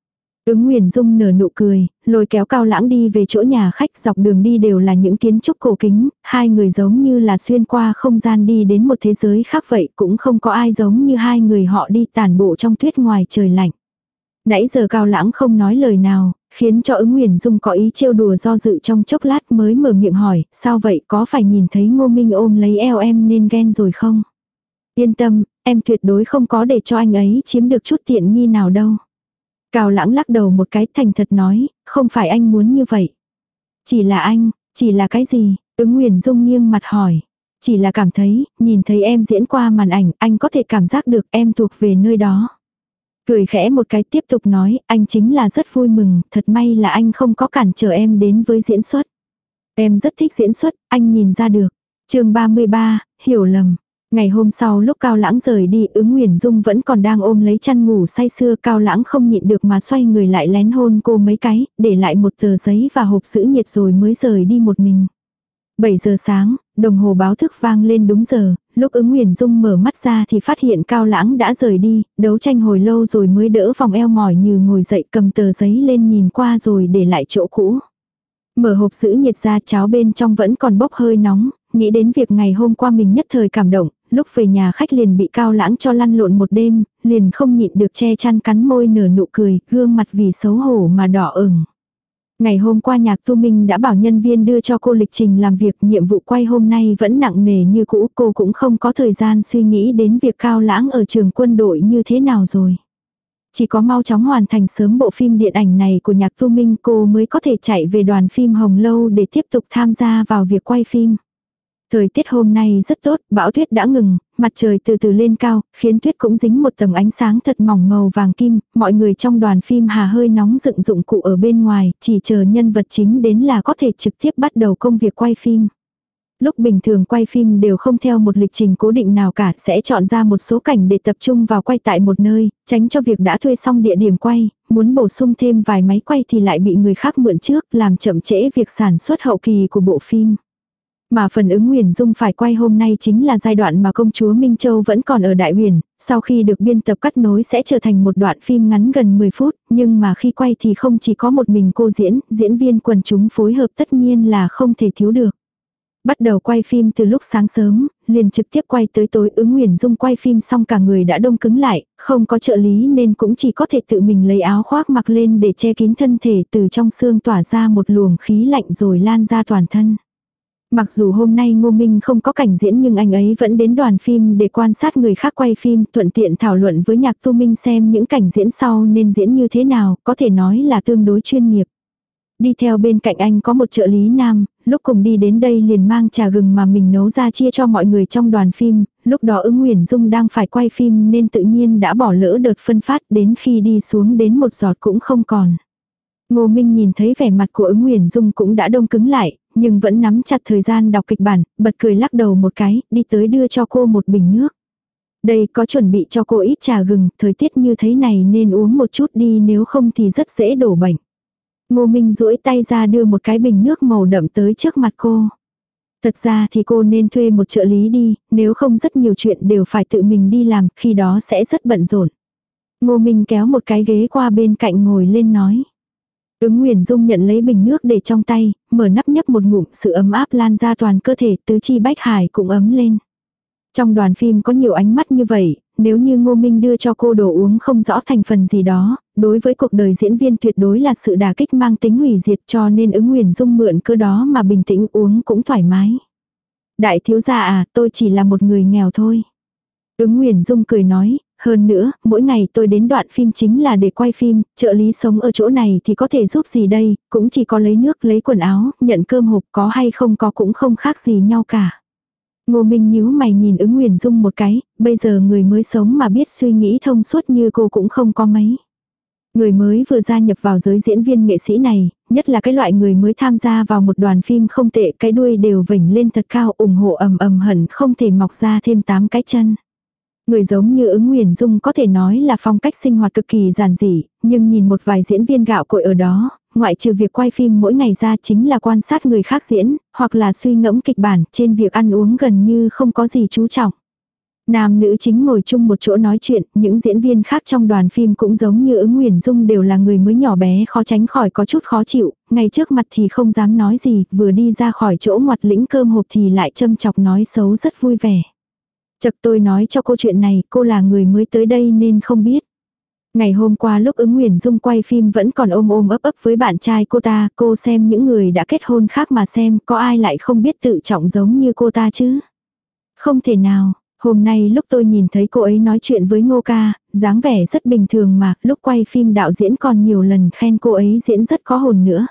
Ứng Nguyền Dung nở nụ cười, lôi kéo Cao Lãng đi về chỗ nhà khách, dọc đường đi đều là những kiến trúc cổ kính, hai người giống như là xuyên qua không gian đi đến một thế giới khác vậy, cũng không có ai giống như hai người họ đi tản bộ trong tuyết ngoài trời lạnh. Nãy giờ Cao Lãng không nói lời nào, khiến cho Ứng Nguyền Dung có ý trêu đùa do dự trong chốc lát mới mở miệng hỏi, sao vậy, có phải nhìn thấy Ngô Minh ôm lấy eo em nên ghen rồi không? Yên tâm, em tuyệt đối không có để cho anh ấy chiếm được chút tiện nghi nào đâu. Cao Lãng lắc đầu một cái thành thật nói, không phải anh muốn như vậy. Chỉ là cái gì? Ứng Nguyền Dung nghiêng mặt hỏi. Chỉ là cảm thấy, nhìn thấy em diễn qua màn ảnh, anh có thể cảm giác được em thuộc về nơi đó. Cười khẽ một cái tiếp tục nói, anh chính là rất vui mừng, thật may là anh không có cản trở em đến với diễn xuất. Em rất thích diễn xuất, anh nhìn ra được. Chương 33, hiểu lầm. Ngày hôm sau lúc Cao Lãng rời đi, Ứng Nguyền Dung vẫn còn đang ôm lấy chăn ngủ say sưa, Cao Lãng không nhịn được mà xoay người lại lén hôn cô mấy cái, để lại một tờ giấy và hộp giữ nhiệt rồi mới rời đi một mình. 7 giờ sáng, đồng hồ báo thức vang lên đúng giờ, lúc Ứng Nguyền Dung mở mắt ra thì phát hiện Cao Lãng đã rời đi, đấu tranh hồi lâu rồi mới đỡ vòng eo mỏi như ngồi dậy cầm tờ giấy lên nhìn qua rồi để lại chỗ cũ. Mở hộp giữ nhiệt ra, cháo bên trong vẫn còn bốc hơi nóng, nghĩ đến việc ngày hôm qua mình nhất thời cảm động, lúc về nhà khách liền bị Cao Lãng cho lăn lộn một đêm, liền không nhịn được che chăn cắn môi nở nụ cười, gương mặt vì xấu hổ mà đỏ ửng. Ngày hôm qua Nhạc Tu Minh đã bảo nhân viên đưa cho cô lịch trình làm việc, nhiệm vụ quay hôm nay vẫn nặng nề như cũ, cô cũng không có thời gian suy nghĩ đến việc Cao Lãng ở trường quân đội như thế nào rồi. Chỉ có mau chóng hoàn thành sớm bộ phim điện ảnh này của Nhạc Tu Minh cô mới có thể chạy về đoàn phim Hồng Lâu để tiếp tục tham gia vào việc quay phim. Thời tiết hôm nay rất tốt, bão tuyết đã ngừng, mặt trời từ từ lên cao, khiến tuyết cũng dính một tầng ánh sáng thật mỏng màu vàng kim, mọi người trong đoàn phim hà hơi nóng dựng dụng cụ ở bên ngoài, chỉ chờ nhân vật chính đến là có thể trực tiếp bắt đầu công việc quay phim. Lúc bình thường quay phim đều không theo một lịch trình cố định nào cả, sẽ chọn ra một số cảnh để tập trung vào quay tại một nơi, tránh cho việc đã thuê xong địa điểm quay, muốn bổ sung thêm vài máy quay thì lại bị người khác mượn trước, làm chậm trễ việc sản xuất hậu kỳ của bộ phim. Mà phần Ứng Nguyền Dung phải quay hôm nay chính là giai đoạn mà công chúa Minh Châu vẫn còn ở Đại Huyền, sau khi được biên tập cắt nối sẽ trở thành một đoạn phim ngắn gần 10 phút, nhưng mà khi quay thì không chỉ có một mình cô diễn, diễn viên quần chúng phối hợp tất nhiên là không thể thiếu được. Bắt đầu quay phim từ lúc sáng sớm, liền trực tiếp quay tới tối. Ứng Nguyền Dung quay phim xong cả người đã đông cứng lại, không có trợ lý nên cũng chỉ có thể tự mình lấy áo khoác mặc lên để che kín thân thể, từ trong xương tỏa ra một luồng khí lạnh rồi lan ra toàn thân. Mặc dù hôm nay Ngô Minh không có cảnh diễn nhưng anh ấy vẫn đến đoàn phim để quan sát người khác quay phim, thuận tiện thảo luận với Nhạc Tu Minh xem những cảnh diễn sau nên diễn như thế nào, có thể nói là tương đối chuyên nghiệp. đi theo bên cạnh anh có một trợ lý nam, lúc cùng đi đến đây liền mang trà gừng mà mình nấu ra chia cho mọi người trong đoàn phim, lúc đó Ứng Uyển Dung đang phải quay phim nên tự nhiên đã bỏ lỡ đợt phân phát, đến khi đi xuống đến một giọt cũng không còn. Ngô Minh nhìn thấy vẻ mặt của Ứng Uyển Dung cũng đã đông cứng lại, nhưng vẫn nắm chặt thời gian đọc kịch bản, bật cười lắc đầu một cái, đi tới đưa cho cô một bình nước. Đây có chuẩn bị cho cô ít trà gừng, thời tiết như thế này nên uống một chút đi, nếu không thì rất dễ đổ bệnh. Ngô Minh duỗi tay ra đưa một cái bình nước màu đậm tới trước mặt cô. Thật ra thì cô nên thuê một trợ lý đi, nếu không rất nhiều chuyện đều phải tự mình đi làm, khi đó sẽ rất bận rộn. Ngô Minh kéo một cái ghế qua bên cạnh ngồi lên nói. Ứng Uyển Dung nhận lấy bình nước để trong tay, mở nắp nhấp một ngụm, sự ấm áp lan ra toàn cơ thể, tứ chi bách hải cũng ấm lên. Trong đoàn phim có nhiều ánh mắt như vậy, nếu như Ngô Minh đưa cho cô đồ uống không rõ thành phần gì đó, đối với cuộc đời diễn viên tuyệt đối là sự đả kích mang tính hủy diệt, cho nên Ứng Uyển Dung mượn cơ đó mà bình tĩnh uống cũng thoải mái. Đại thiếu gia à, tôi chỉ là một người nghèo thôi. Ứng Uyển Dung cười nói, hơn nữa, mỗi ngày tôi đến đoạn phim chính là để quay phim, trợ lý sống ở chỗ này thì có thể giúp gì đây, cũng chỉ có lấy nước, lấy quần áo, nhận cơm hộp, có hay không có cũng không khác gì nhau cả. Ngô Minh nhíu mày nhìn Ứng Uyển Dung một cái, bây giờ người mới sống mà biết suy nghĩ thông suốt như cô cũng không có mấy. Người mới vừa gia nhập vào giới diễn viên nghệ sĩ này, nhất là cái loại người mới tham gia vào một đoàn phim không tệ, cái đuôi đều vểnh lên thật cao, ủng hộ ầm ầm hẳn không thể mọc ra thêm 8 cái chân. Người giống như Ứng Uyển Dung có thể nói là phong cách sinh hoạt cực kỳ giản dị, nhưng nhìn một vài diễn viên gạo cội ở đó, ngoại trừ việc quay phim mỗi ngày ra chính là quan sát người khác diễn, hoặc là suy ngẫm kịch bản, trên việc ăn uống gần như không có gì chú trọng. Nam nữ chính ngồi chung một chỗ nói chuyện, những diễn viên khác trong đoàn phim cũng giống như Ứng Uyển Dung đều là người mới nhỏ bé, khó tránh khỏi có chút khó chịu, ngay trước mặt thì không dám nói gì, vừa đi ra khỏi chỗ ngoặt lĩnh cơm hộp thì lại châm chọc nói xấu rất vui vẻ. Chật, tôi nói cho cô chuyện này, cô là người mới tới đây nên không biết. Ngày hôm qua lúc Ứng Uyển Dung quay phim vẫn còn ôm ôm ấp ấp với bạn trai cô ta, cô xem những người đã kết hôn khác mà xem, có ai lại không biết tự trọng giống như cô ta chứ? Không thể nào, hôm nay lúc tôi nhìn thấy cô ấy nói chuyện với Ngô ca, dáng vẻ rất bình thường mà, lúc quay phim đạo diễn còn nhiều lần khen cô ấy diễn rất có hồn nữa.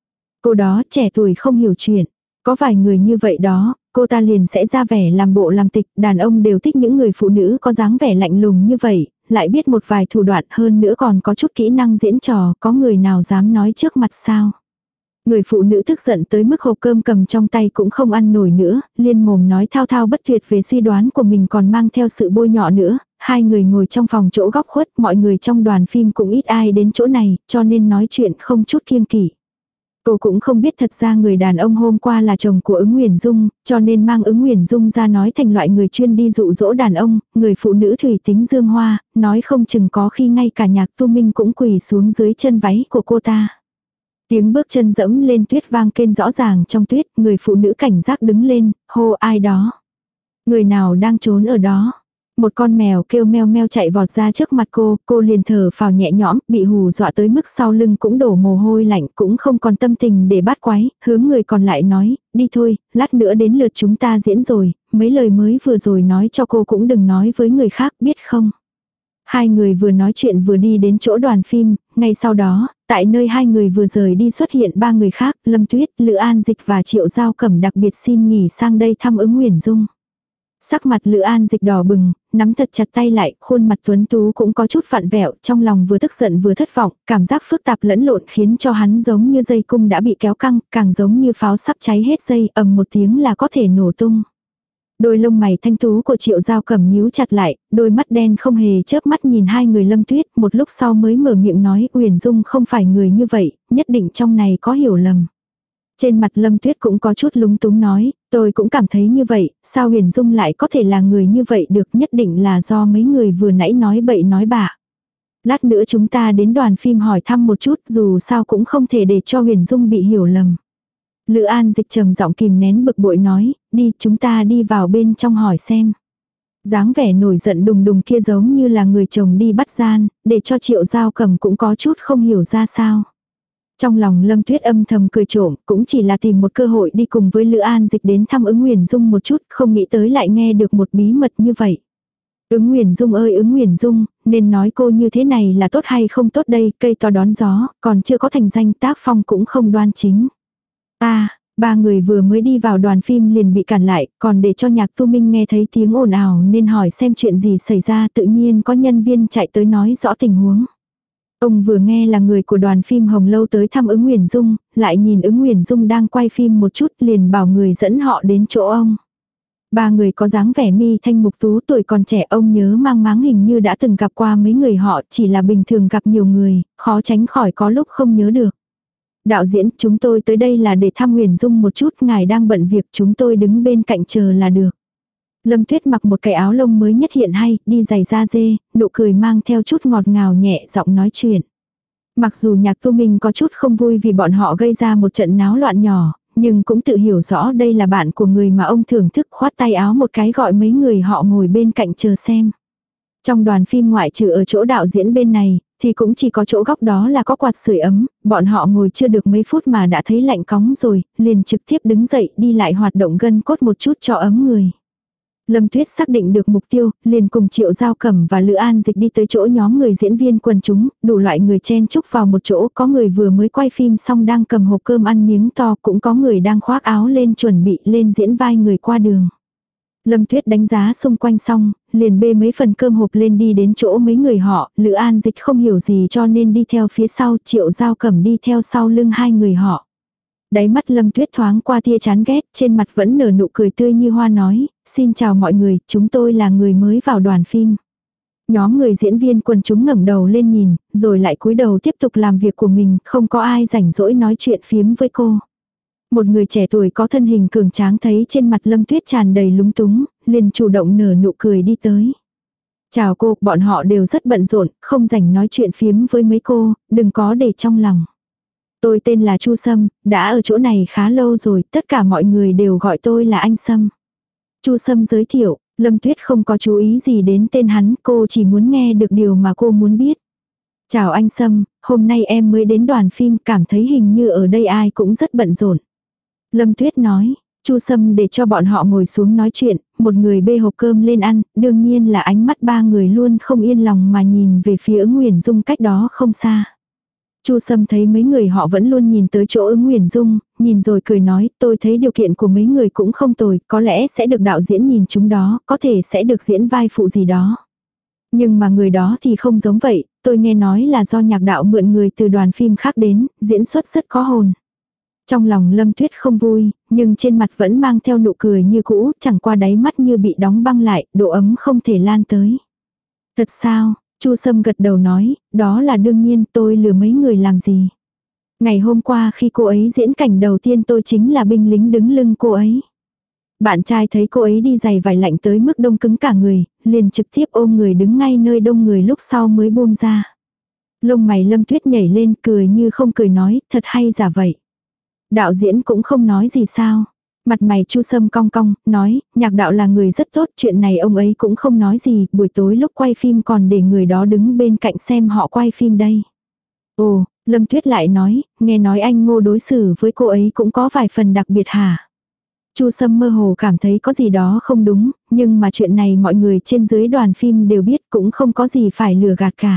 Cô đó trẻ tuổi không hiểu chuyện, có vài người như vậy đó. Cô ta liền sẽ ra vẻ làm bộ làm tịch, đàn ông đều thích những người phụ nữ có dáng vẻ lạnh lùng như vậy, lại biết một vài thủ đoạn hơn nữa còn có chút kỹ năng diễn trò, có người nào dám nói trước mặt sao. Người phụ nữ tức giận tới mức hộp cơm cầm trong tay cũng không ăn nổi nữa, liên mồm nói thao thao bất tuyệt về suy đoán của mình còn mang theo sự bôi nhọ nữa. Hai người ngồi trong phòng chỗ góc khuất, mọi người trong đoàn phim cũng ít ai đến chỗ này, cho nên nói chuyện không chút kiêng kỵ. Cô cũng không biết thật ra người đàn ông hôm qua là chồng của Ứng Uyển Dung, cho nên mang Ứng Uyển Dung ra nói thành loại người chuyên đi dụ dỗ đàn ông, người phụ nữ thủy tính dương hoa, nói không chừng có khi ngay cả Nhạc Tu Minh cũng quỳ xuống dưới chân váy của cô ta. Tiếng bước chân dẫm lên tuyết vang kên rõ ràng trong tuyết, người phụ nữ cảnh giác đứng lên, hô ai đó. Người nào đang trốn ở đó. Một con mèo kêu meo meo chạy vọt ra trước mặt cô liền thở phào nhẹ nhõm, bị hù dọa tới mức sau lưng cũng đổ mồ hôi lạnh, cũng không còn tâm tình để bắt quái, hướng người còn lại nói, đi thôi, lát nữa đến lượt chúng ta diễn rồi, mấy lời mới vừa rồi nói cho cô cũng đừng nói với người khác, biết không. Hai người vừa nói chuyện vừa đi đến chỗ đoàn phim, ngay sau đó, tại nơi hai người vừa rời đi xuất hiện ba người khác, Lâm Tuyết, Lữ An Dịch và Triệu Giao Cẩm đặc biệt xin nghỉ sang đây thăm Ứng Uyển Dung. Sắc mặt Lữ An Dịch đỏ bừng, nắm thật chặt tay lại, khuôn mặt tuấn tú cũng có chút vặn vẹo, trong lòng vừa tức giận vừa thất vọng, cảm giác phức tạp lẫn lộn khiến cho hắn giống như dây cung đã bị kéo căng, càng giống như pháo sắp cháy hết dây, ầm một tiếng là có thể nổ tung. Đôi lông mày thanh tú của Triệu Giao Cẩm nhíu chặt lại, đôi mắt đen không hề chớp mắt nhìn hai người Lâm Tuyết, một lúc sau mới mở miệng nói, Uyển Dung không phải người như vậy, nhất định trong này có hiểu lầm. Trên mặt Lâm Tuyết cũng có chút lúng túng nói, tôi cũng cảm thấy như vậy, sao Uyển Dung lại có thể là người như vậy được, nhất định là do mấy người vừa nãy nói bậy nói bạ. Lát nữa chúng ta đến đoàn phim hỏi thăm một chút, dù sao cũng không thể để cho Uyển Dung bị hiểu lầm. Lữ An Dịch trầm giọng kìm nén bực bội nói, đi chúng ta đi vào bên trong hỏi xem. Dáng vẻ nổi giận đùng đùng kia giống như là người chồng đi bắt gian, để cho Triệu Giao Cẩm cũng có chút không hiểu ra sao. Trong lòng Lâm Tuyết âm thầm cười trộm, cũng chỉ là tìm một cơ hội đi cùng với Lữ An Dịch đến thăm Ứng Uyển Dung một chút, không nghĩ tới lại nghe được một bí mật như vậy. Ứng Nguyền Dung ơi Ứng Nguyền Dung, nên nói cô như thế này là tốt hay không tốt đây, cây to đón gió, còn chưa có thành danh tác phong cũng không đoan chính. Ba người vừa mới đi vào đoàn phim liền bị cản lại, còn để cho Nhạc Tu Minh nghe thấy tiếng ồn ào nên hỏi xem chuyện gì xảy ra, tự nhiên có nhân viên chạy tới nói rõ tình huống. Ông vừa nghe là người của đoàn phim Hồng Lâu tới thăm Ứng Nguyền Dung, lại nhìn Ứng Nguyền Dung đang quay phim một chút liền bảo người dẫn họ đến chỗ ông. Ba người có dáng vẻ mi thanh mục tú, tuổi còn trẻ, ông nhớ mang máng hình như đã từng gặp qua mấy người họ, chỉ là bình thường gặp nhiều người, khó tránh khỏi có lúc không nhớ được. Đạo diễn, chúng tôi tới đây là để thăm Nguyền Dung một chút, ngài đang bận việc, chúng tôi đứng bên cạnh chờ là được. Lâm Tuyết mặc một cái áo lông mới nhất hiện hay, đi giày da dê, nụ cười mang theo chút ngọt ngào nhẹ giọng nói chuyện. Mặc dù Nhạc Tu Minh có chút không vui vì bọn họ gây ra một trận náo loạn nhỏ, nhưng cũng tự hiểu rõ đây là bạn của người mà ông thưởng thức, khoát tay áo một cái gọi mấy người họ ngồi bên cạnh chờ xem. Trong đoàn phim ngoại trừ ở chỗ đạo diễn bên này, thì cũng chỉ có chỗ góc đó là có quạt sưởi ấm, bọn họ ngồi chưa được mấy phút mà đã thấy lạnh cóng rồi, liền trực tiếp đứng dậy đi lại hoạt động gân cốt một chút cho ấm người. Lâm Tuyết xác định được mục tiêu, liền cùng Triệu Giao Cẩm và Lữ An Dịch đi tới chỗ nhóm người diễn viên quần chúng, đủ loại người chen chúc vào một chỗ, có người vừa mới quay phim xong đang cầm hộp cơm ăn miếng to, cũng có người đang khoác áo lên chuẩn bị lên diễn vai người qua đường. Lâm Tuyết đánh giá xung quanh xong, liền bê mấy phần cơm hộp lên đi đến chỗ mấy người họ, Lữ An Dịch không hiểu gì cho nên đi theo phía sau, Triệu Giao Cẩm đi theo sau lưng hai người họ. Đáy mắt Lâm Tuyết thoáng qua tia chán ghét, trên mặt vẫn nở nụ cười tươi như hoa nói, xin chào mọi người, chúng tôi là người mới vào đoàn phim. Nhóm người diễn viên quần chúng ngẩng đầu lên nhìn, rồi lại cúi đầu tiếp tục làm việc của mình, không có ai rảnh rỗi nói chuyện phiếm với cô. Một người trẻ tuổi có thân hình cường tráng thấy trên mặt Lâm Tuyết tràn đầy lúng túng, liền chủ động nở nụ cười đi tới. Chào cô, bọn họ đều rất bận rộn, không rảnh nói chuyện phiếm với mấy cô, đừng có để trong lòng. Tôi tên là Chu Sâm, đã ở chỗ này khá lâu rồi, tất cả mọi người đều gọi tôi là anh Sâm. Chu Sâm giới thiệu, Lâm Tuyết không có chú ý gì đến tên hắn, cô chỉ muốn nghe được điều mà cô muốn biết. Chào anh Sâm, hôm nay em mới đến đoàn phim, cảm thấy hình như ở đây ai cũng rất bận rộn. Lâm Tuyết nói, Chu Sâm để cho bọn họ ngồi xuống nói chuyện, một người bê hộp cơm lên ăn, đương nhiên là ánh mắt ba người luôn không yên lòng mà nhìn về phía Ứng Nguyền Dung cách đó không xa. Chu Sâm thấy mấy người họ vẫn luôn nhìn tới chỗ Ứng Nguyền Dung, nhìn rồi cười nói, tôi thấy điều kiện của mấy người cũng không tồi, có lẽ sẽ được đạo diễn nhìn chúng đó, có thể sẽ được diễn vai phụ gì đó. Nhưng mà người đó thì không giống vậy, tôi nghe nói là do nhạc đạo mượn người từ đoàn phim khác đến, diễn xuất rất có hồn. Trong lòng Lâm Tuyết không vui, nhưng trên mặt vẫn mang theo nụ cười như cũ, chẳng qua đáy mắt như bị đóng băng lại, độ ấm không thể lan tới. Thật sao? Chu Sâm gật đầu nói, đó là đương nhiên, tôi lừa mấy người làm gì. Ngày hôm qua khi cô ấy diễn cảnh đầu tiên tôi chính là binh lính đứng lưng cô ấy. Bạn trai thấy cô ấy đi giày vải lạnh tới mức đông cứng cả người, liền trực tiếp ôm người đứng ngay nơi đông người lúc sau mới buông ra. Lông mày Lâm Tuyết nhảy lên cười như không cười nói, thật hay giả vậy. Đạo diễn cũng không nói gì sao. Mặt mày Chu Sâm cong cong, nói, nhạc đạo là người rất tốt, chuyện này ông ấy cũng không nói gì, buổi tối lúc quay phim còn để người đó đứng bên cạnh xem họ quay phim đây. Ồ, Lâm Tuyết lại nói, nghe nói anh Ngô đối xử với cô ấy cũng có vài phần đặc biệt hả? Chu Sâm mơ hồ cảm thấy có gì đó không đúng, nhưng mà chuyện này mọi người trên dưới đoàn phim đều biết cũng không có gì phải lừa gạt cả.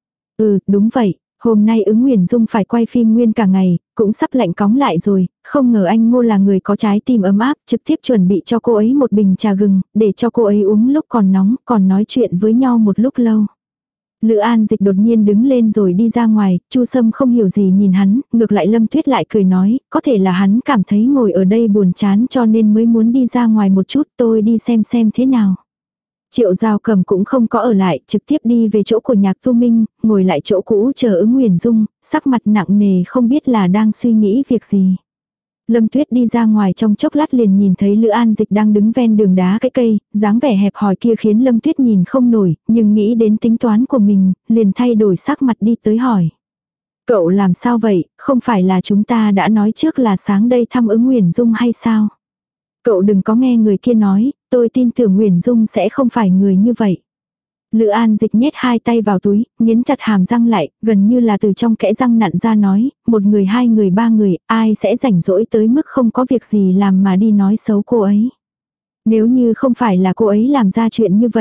Ừ, đúng vậy. Hôm nay Ứng Nguyền Dung phải quay phim nguyên cả ngày, cũng sắp lạnh cóng lại rồi, không ngờ anh Ngô là người có trái tim ấm áp, trực tiếp chuẩn bị cho cô ấy một bình trà gừng, để cho cô ấy uống lúc còn nóng, còn nói chuyện với nhau một lúc lâu. Lữ An Dịch đột nhiên đứng lên rồi đi ra ngoài, Chu Sâm không hiểu gì nhìn hắn, ngược lại Lâm Tuyết lại cười nói, có thể là hắn cảm thấy ngồi ở đây buồn chán cho nên mới muốn đi ra ngoài một chút, tôi đi xem thế nào. Triệu Giao Cẩm cũng không có ở lại, trực tiếp đi về chỗ của Nhạc Tu Minh, ngồi lại chỗ cũ chờ Ứng Nguyền Dung, sắc mặt nặng nề không biết là đang suy nghĩ việc gì. Lâm Tuyết đi ra ngoài trong chốc lát liền nhìn thấy Lữ An Dịch đang đứng ven đường đá cái cây, dáng vẻ hẹp hòi kia khiến Lâm Tuyết nhìn không nổi, nhưng nghĩ đến tính toán của mình, liền thay đổi sắc mặt đi tới hỏi. Cậu làm sao vậy, không phải là chúng ta đã nói trước là sáng đây thăm Ứng Nguyền Dung hay sao? Cậu đừng có nghe người kia nói, tôi tin tưởng Nguyền Dung sẽ không phải người như vậy. Lữ An Dịch nhét hai tay vào túi, nghiến chặt hàm răng lại, gần như là từ trong kẽ răng nặn ra nói, một người hai người ba người, ai sẽ rảnh rỗi tới mức không có việc gì làm mà đi nói xấu cô ấy. Nếu như không phải là cô ấy làm ra chuyện như vậy,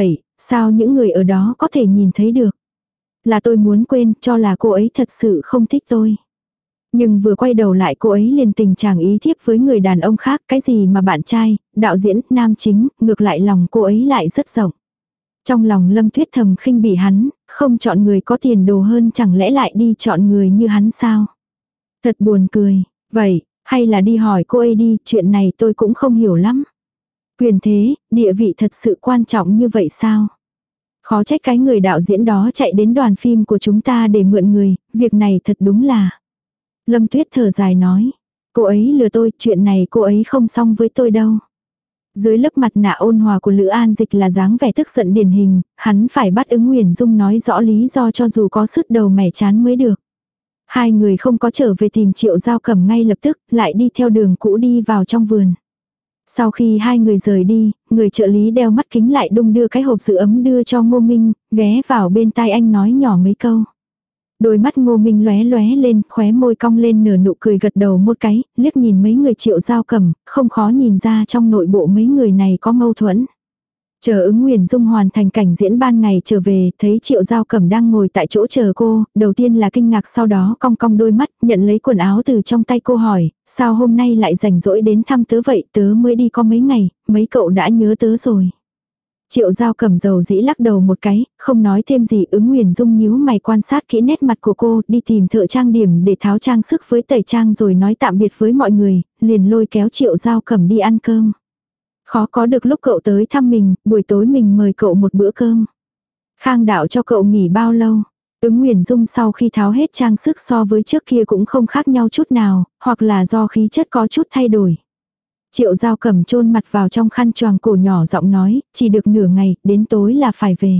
Sao những người ở đó có thể nhìn thấy được? Là tôi muốn quên, cho là cô ấy thật sự không thích tôi. Nhưng vừa quay đầu lại cô ấy liền tình trạng ý thiếp với người đàn ông khác, cái gì mà bạn trai, đạo diễn, nam chính, ngược lại lòng cô ấy lại rất rộng. Trong lòng Lâm Tuyết thầm khinh bỉ hắn, không chọn người có tiền đồ hơn chẳng lẽ lại đi chọn người như hắn sao? Thật buồn cười, vậy, hay là đi hỏi cô ấy đi, chuyện này tôi cũng không hiểu lắm. Quyền thế, địa vị thật sự quan trọng như vậy sao? Khó trách cái người đạo diễn đó chạy đến đoàn phim của chúng ta để mượn người, việc này thật đúng là. Lâm Tuyết thở dài nói, cô ấy lừa tôi, chuyện này cô ấy không xong với tôi đâu. Dưới lớp mặt nạ ôn hòa của Lữ An Dịch là dáng vẻ tức giận điển hình, hắn phải bắt Ứng Nguyền Dung nói rõ lý do cho dù có sứt đầu mẻ chán mới được. Hai người không có trở về tìm Triệu Giao Cẩm ngay lập tức, lại đi theo đường cũ đi vào trong vườn. Sau khi hai người rời đi, người trợ lý đeo mắt kính lại đung đưa cái hộp giữ ấm đưa cho Ngô Minh, ghé vào bên tai anh nói nhỏ mấy câu. Đôi mắt Ngô Minh lóe lóe lên, khóe môi cong lên nở nụ cười gật đầu một cái, liếc nhìn mấy người Triệu Giao Cẩm, không khó nhìn ra trong nội bộ mấy người này có mâu thuẫn. Chờ Ứng Nguyền Dung hoàn thành cảnh diễn ban ngày trở về, thấy Triệu Giao Cẩm đang ngồi tại chỗ chờ cô, đầu tiên là kinh ngạc sau đó cong cong đôi mắt, nhận lấy quần áo từ trong tay cô hỏi, sao hôm nay lại rảnh rỗi đến thăm tớ vậy, tớ mới đi có mấy ngày, mấy cậu đã nhớ tớ rồi. Triệu Giao Cẩm dầu dĩ lắc đầu một cái, không nói thêm gì. Ứng Nguyền Dung nhíu mày quan sát kỹ nét mặt của cô, đi tìm thợ trang điểm để tháo trang sức với tẩy trang rồi nói tạm biệt với mọi người, liền lôi kéo Triệu Giao Cẩm đi ăn cơm. Khó có được lúc cậu tới thăm mình, buổi tối mình mời cậu một bữa cơm. Khang Đạo cho cậu nghỉ bao lâu? Ứng Nguyền Dung sau khi tháo hết trang sức so với trước kia cũng không khác nhau chút nào, hoặc là do khí chất có chút thay đổi. Triệu Giao Cẩm chôn mặt vào trong khăn choàng cổ nhỏ giọng nói, chỉ được nửa ngày, đến tối là phải về.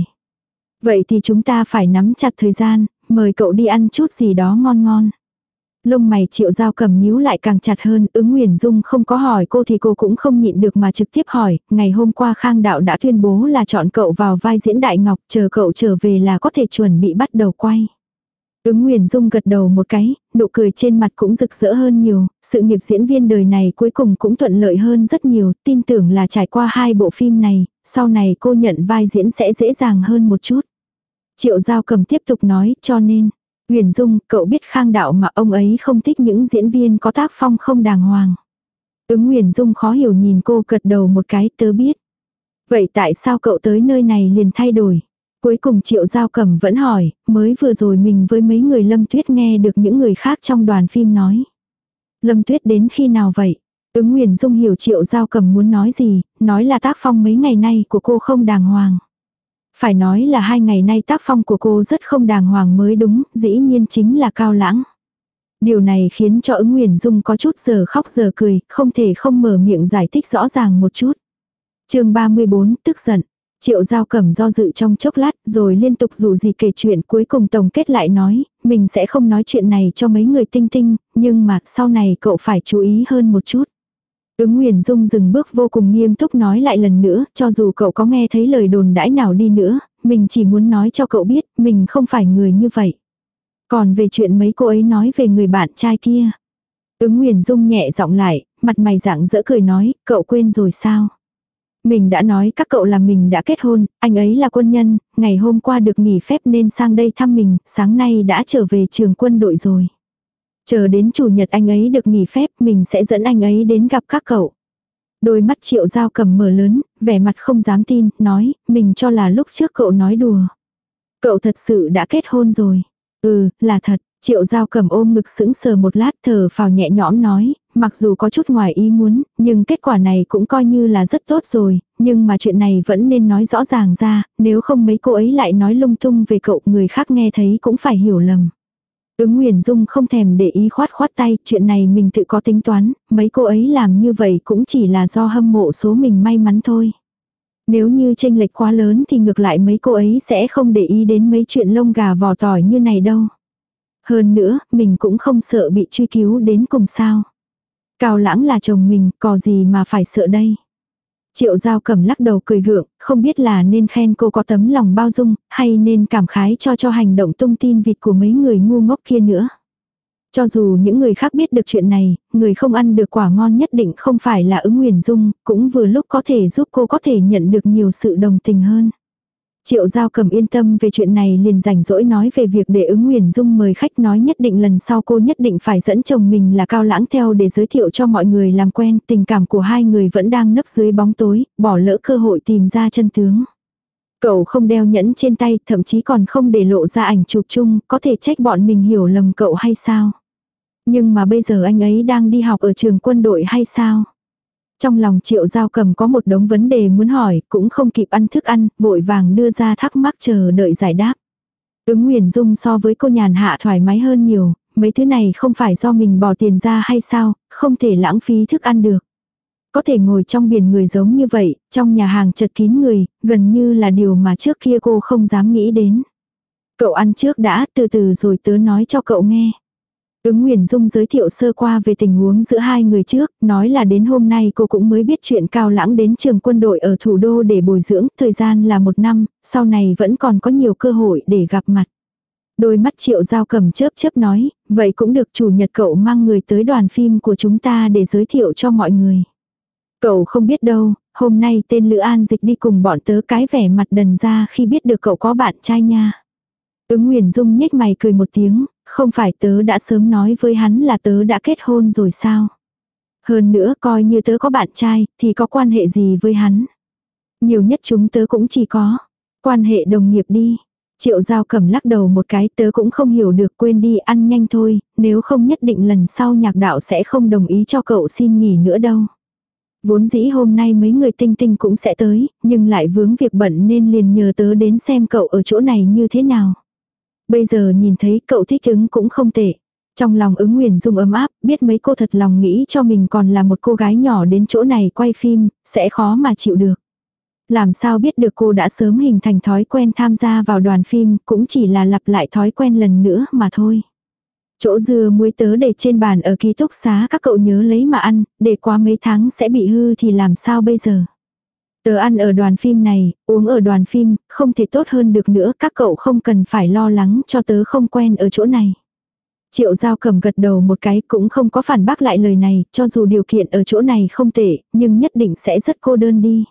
Vậy thì chúng ta phải nắm chặt thời gian, mời cậu đi ăn chút gì đó ngon ngon. Lông mày Triệu Giao Cẩm nhíu lại càng chặt hơn, Ứng Nguyền Dung không có hỏi cô thì cô cũng không nhịn được mà trực tiếp hỏi, ngày hôm qua Khang Đạo đã tuyên bố là chọn cậu vào vai diễn Đại Ngọc, chờ cậu trở về là có thể chuẩn bị bắt đầu quay. Ứng Nguyền Dung gật đầu một cái, nụ cười trên mặt cũng rực rỡ hơn nhiều, sự nghiệp diễn viên đời này cuối cùng cũng thuận lợi hơn rất nhiều, tin tưởng là trải qua 2 bộ phim này, sau này cô nhận vai diễn sẽ dễ dàng hơn một chút. Triệu Giao Cẩm tiếp tục nói, cho nên, Nguyền Dung, cậu biết Khang Đạo mà ông ấy không thích những diễn viên có tác phong không đàng hoàng. Ứng Nguyền Dung khó hiểu nhìn cô gật đầu một cái, tớ biết. Vậy tại sao cậu tới nơi này liền thay đổi? Cuối cùng Triệu Giao Cẩm vẫn hỏi, mới vừa rồi mình với mấy người Lâm Tuyết nghe được những người khác trong đoàn phim nói. Lâm Tuyết đến khi nào vậy? Ứng Nguyền Dung hiểu Triệu Giao Cẩm muốn nói gì, nói là tác phong mấy ngày nay của cô không đàng hoàng. Phải nói là 2 ngày nay tác phong của cô rất không đàng hoàng mới đúng, dĩ nhiên chính là Cao Lãng. Điều này khiến cho Ứng Nguyền Dung có chút giờ khóc giờ cười, không thể không mở miệng giải thích rõ ràng một chút. Chương 34, tức giận. Triệu Giao Cẩm do dự trong chốc lát rồi liên tục dù gì kể chuyện, cuối cùng tổng kết lại nói, mình sẽ không nói chuyện này cho mấy người Tinh Tinh, nhưng mà sau này cậu phải chú ý hơn một chút. Ứng Nguyền Dung dừng bước vô cùng nghiêm túc nói lại lần nữa, cho dù cậu có nghe thấy lời đồn đãi nào đi nữa, mình chỉ muốn nói cho cậu biết, mình không phải người như vậy. Còn về chuyện mấy cô ấy nói về người bạn trai kia. Ứng Nguyền Dung nhẹ giọng lại, mặt mày rạng rỡ cười nói, cậu quên rồi sao? Mình đã nói các cậu là mình đã kết hôn, anh ấy là quân nhân, ngày hôm qua được nghỉ phép nên sang đây thăm mình, sáng nay đã trở về trường quân đội rồi. Chờ đến chủ nhật anh ấy được nghỉ phép, mình sẽ dẫn anh ấy đến gặp các cậu. Đôi mắt Triệu Giao Cẩm mở lớn, vẻ mặt không dám tin, nói, mình cho là lúc trước cậu nói đùa. Cậu thật sự đã kết hôn rồi. Ừ, là thật. Triệu Giao Cẩm ôm ngực sững sờ một lát, thở phào nhẹ nhõm nói, mặc dù có chút ngoài ý muốn, nhưng kết quả này cũng coi như là rất tốt rồi, nhưng mà chuyện này vẫn nên nói rõ ràng ra, nếu không mấy cô ấy lại nói lung tung về cậu, người khác nghe thấy cũng phải hiểu lầm. Ứng Nguyền Dung không thèm để ý khoát khoát tay, chuyện này mình tự có tính toán, mấy cô ấy làm như vậy cũng chỉ là do hâm mộ số mình may mắn thôi. Nếu như chênh lệch quá lớn thì ngược lại mấy cô ấy sẽ không để ý đến mấy chuyện lông gà vỏ tỏi như này đâu. Hơn nữa, mình cũng không sợ bị truy cứu đến cùng sao. Cao Lãng là chồng mình, có gì mà phải sợ đây. Triệu Giao Cẩm lắc đầu cười gượng, không biết là nên khen cô có tấm lòng bao dung, hay nên cảm khái cho hành động tung tin vịt của mấy người ngu ngốc kia nữa. Cho dù những người khác biết được chuyện này, người không ăn được quả ngon nhất định không phải là Ứng Nguyền Dung, cũng vừa lúc có thể giúp cô có thể nhận được nhiều sự đồng tình hơn. Triệu Giao Cầm yên tâm về chuyện này, liền rảnh rỗi nói về việc để Ứng Nguyền Dung mời khách, nói nhất định lần sau cô nhất định phải dẫn chồng mình là Cao Lãng theo để giới thiệu cho mọi người làm quen, tình cảm của hai người vẫn đang nấp dưới bóng tối, bỏ lỡ cơ hội tìm ra chân tướng. Cậu không đeo nhẫn trên tay, thậm chí còn không để lộ ra ảnh chụp chung, có thể trách bọn mình hiểu lầm cậu hay sao? Nhưng mà bây giờ anh ấy đang đi học ở trường quân đội hay sao? Trong lòng Triệu Giao Cầm có một đống vấn đề muốn hỏi, cũng không kịp ăn thức ăn, vội vàng đưa ra thắc mắc chờ đợi giải đáp. Ứng Nguyền Dung so với cô nhàn hạ thoải mái hơn nhiều, mấy thứ này không phải do mình bỏ tiền ra hay sao, không thể lãng phí thức ăn được. Có thể ngồi trong biển người giống như vậy, trong nhà hàng chật kín người, gần như là điều mà trước kia cô không dám nghĩ đến. Cậu ăn trước đã, từ từ rồi tớ nói cho cậu nghe. Ứng Nguyền Dung giới thiệu sơ qua về tình huống giữa hai người trước, nói là đến hôm nay cô cũng mới biết chuyện Cao Lãng đến trường quân đội ở thủ đô để bồi dưỡng, thời gian là 1 năm, sau này vẫn còn có nhiều cơ hội để gặp mặt. Đôi mắt Triệu Giao Cầm chớp chớp nói, vậy cũng được, chủ nhật cậu mang người tới đoàn phim của chúng ta để giới thiệu cho mọi người. Cậu không biết đâu, hôm nay tên Lữ An Dịch đi cùng bọn tớ, cái vẻ mặt đần ra khi biết được cậu có bạn trai nha. Ứng Nguyền Dung nhếch mày cười một tiếng, không phải tớ đã sớm nói với hắn là tớ đã kết hôn rồi sao? Hơn nữa coi như tớ có bạn trai, thì có quan hệ gì với hắn? Nhiều nhất chúng tớ cũng chỉ có quan hệ đồng nghiệp đi. Triệu Giao Cầm lắc đầu một cái, tớ cũng không hiểu được, quên đi, ăn nhanh thôi, nếu không nhất định lần sau Nhạc Đạo sẽ không đồng ý cho cậu xin nghỉ nữa đâu. Vốn dĩ hôm nay mấy người Tinh Tinh cũng sẽ tới, nhưng lại vướng việc bận nên liền nhờ tớ đến xem cậu ở chỗ này như thế nào. Bây giờ nhìn thấy cậu thích ứng cũng không tệ. Trong lòng Ứng Nguyền Dung ấm áp, biết mấy cô thật lòng nghĩ cho mình còn là một cô gái nhỏ đến chỗ này quay phim, sẽ khó mà chịu được. Làm sao biết được cô đã sớm hình thành thói quen tham gia vào đoàn phim, cũng chỉ là lặp lại thói quen lần nữa mà thôi. Chỗ dưa muối tớ để trên bàn ở ký túc xá, các cậu nhớ lấy mà ăn, để qua mấy tháng sẽ bị hư thì làm sao bây giờ. Tớ ăn ở đoàn phim này, uống ở đoàn phim, không thể tốt hơn được nữa, các cậu không cần phải lo lắng cho tớ không quen ở chỗ này. Triệu Giao Cầm gật đầu một cái, cũng không có phản bác lại lời này, cho dù điều kiện ở chỗ này không tệ, nhưng nhất định sẽ rất cô đơn đi.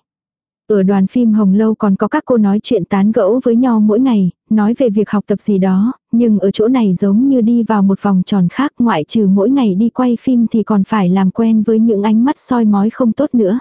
Ở đoàn phim Hồng Lâu còn có các cô nói chuyện tán gẫu với nhau mỗi ngày, nói về việc học tập gì đó, nhưng ở chỗ này giống như đi vào một vòng tròn khác, ngoại trừ mỗi ngày đi quay phim thì còn phải làm quen với những ánh mắt soi mói không tốt nữa.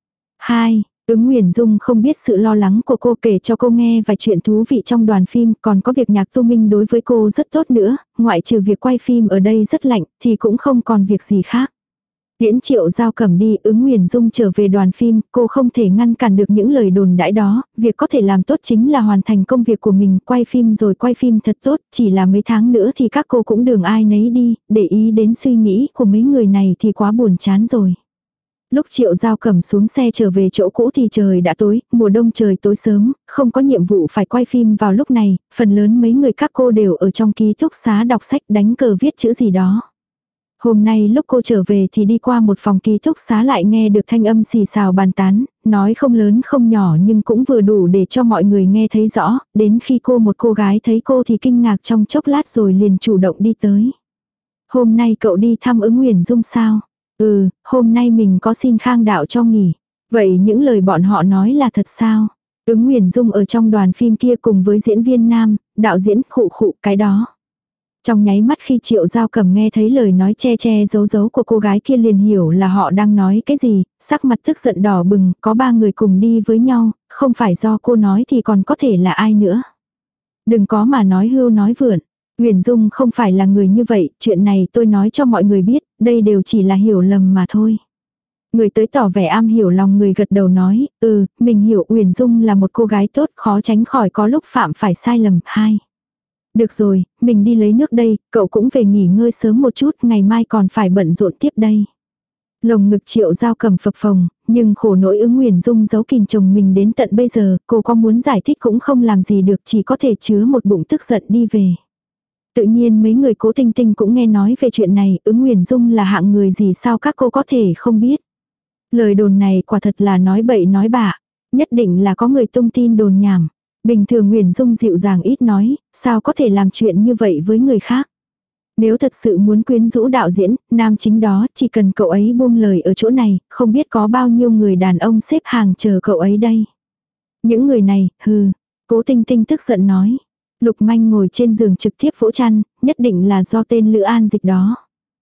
2. Ứng Nguyền Dung không biết sự lo lắng của cô, kể cho cô nghe vài chuyện thú vị trong đoàn phim, còn có việc Nhạc Tu Minh đối với cô rất tốt nữa, ngoại trừ việc quay phim ở đây rất lạnh thì cũng không còn việc gì khác. Tiễn Triệu Giao Cầm đi, Ứng Nguyền Dung trở về đoàn phim, cô không thể ngăn cản được những lời đồn đãi đó, việc có thể làm tốt chính là hoàn thành công việc của mình, quay phim rồi quay phim thật tốt, chỉ là mấy tháng nữa thì các cô cũng đường ai nấy đi, để ý đến suy nghĩ của mấy người này thì quá buồn chán rồi. Lúc Triệu Giao Cầm xuống xe trở về chỗ cũ thì trời đã tối, mùa đông trời tối sớm, không có nhiệm vụ phải quay phim vào lúc này, phần lớn mấy người các cô đều ở trong ký túc xá đọc sách, đánh cờ, viết chữ gì đó. Hôm nay lúc cô trở về thì đi qua một phòng ký túc xá lại nghe được thanh âm xì xào bàn tán, nói không lớn không nhỏ nhưng cũng vừa đủ để cho mọi người nghe thấy rõ, đến khi một cô gái thấy cô thì kinh ngạc trong chốc lát rồi liền chủ động đi tới. Hôm nay cậu đi thăm Ứng Nguyền Dung sao? Ừ, hôm nay mình có xin Khang Đạo cho nghỉ. Vậy những lời bọn họ nói là thật sao? Ứng Nguyền Dung ở trong đoàn phim kia cùng với diễn viên nam, đạo diễn khụ khụ cái đó. Trong nháy mắt khi Triệu Giao Cầm nghe thấy lời nói che che giấu giấu của cô gái kia liền hiểu là họ đang nói cái gì, sắc mặt tức giận đỏ bừng, có 3 người cùng đi với nhau, không phải do cô nói thì còn có thể là ai nữa. Đừng có mà nói hưu nói vượn. Nguyền Dung không phải là người như vậy, chuyện này tôi nói cho mọi người biết, đây đều chỉ là hiểu lầm mà thôi. Người tới tỏ vẻ am hiểu lòng người gật đầu nói, mình hiểu Nguyền Dung là một cô gái tốt, khó tránh khỏi có lúc phạm phải sai lầm. 2. Được rồi, mình đi lấy nước đây, cậu cũng về nghỉ ngơi sớm một chút, ngày mai còn phải bận rộn tiếp đây. Lồng ngực Triệu Giao Cầm phập phồng, nhưng khổ nỗi Ứng Nguyền Dung giấu kìn chồng mình đến tận bây giờ, cô có muốn giải thích cũng không làm gì được, chỉ có thể chứa một bụng tức giận đi về. Tự nhiên mấy người Cố Tinh Tinh cũng nghe nói về chuyện này, Ứng Nguyền Dung là hạng người gì sao các cô có thể không biết. Lời đồn này quả thật là nói bậy nói bạ, nhất định là có người tung tin đồn nhảm. Bình thường Nguyền Dung dịu dàng ít nói, sao có thể làm chuyện như vậy với người khác. Nếu thật sự muốn quyến rũ đạo diễn, nam chính đó, chỉ cần cậu ấy buông lời ở chỗ này, không biết có bao nhiêu người đàn ông xếp hàng chờ cậu ấy đây. Những người này, Cố Tinh Tinh tức giận nói. Lục Manh ngồi trên giường trực tiếp vỗ chăn, nhất định là do tên Lữ An Dịch đó.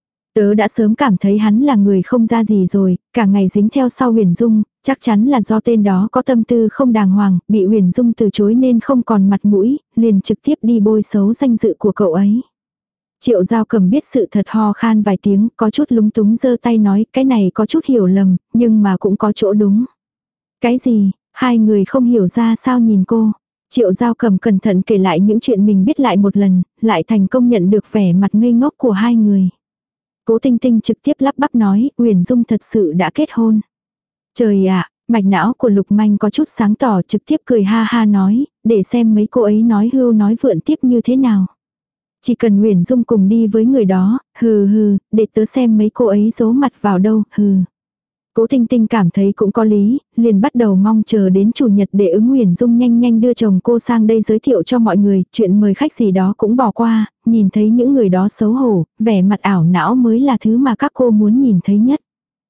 Tớ đã sớm cảm thấy hắn là người không ra gì rồi, cả ngày dính theo sau Huyền Dung, chắc chắn là do tên đó có tâm tư không đàng hoàng, bị Huyền Dung từ chối nên không còn mặt mũi, liền trực tiếp đi bôi xấu danh dự của cậu ấy. Triệu Giao Cầm biết sự thật, ho khan vài tiếng, có chút lúng túng giơ tay nói, cái này có chút hiểu lầm, nhưng mà cũng có chỗ đúng. Cái gì? Hai người không hiểu ra sao nhìn cô. Triệu Giao Cầm cẩn thận kể lại những chuyện mình biết lại một lần, lại thành công nhận được vẻ mặt ngây ngốc của hai người. Cố Tinh Tinh trực tiếp lắp bắp nói, Huyền Dung thật sự đã kết hôn. Trời ạ, mạch não của Lục Manh có chút sáng tỏ, trực tiếp cười ha ha nói, để xem mấy cô ấy nói hưu nói vượn tiếp như thế nào. Chỉ cần Huyền Dung cùng đi với người đó, hừ hừ, để tớ xem mấy cô ấy giấu mặt vào đâu, hừ. Cố Tinh Tinh cảm thấy cũng có lý, liền bắt đầu mong chờ đến chủ nhật để ứng Huyền Dung nhanh nhanh đưa chồng cô sang đây giới thiệu cho mọi người, chuyện mời khách gì đó cũng bỏ qua, nhìn thấy những người đó xấu hổ, vẻ mặt ảo não mới là thứ mà các cô muốn nhìn thấy nhất.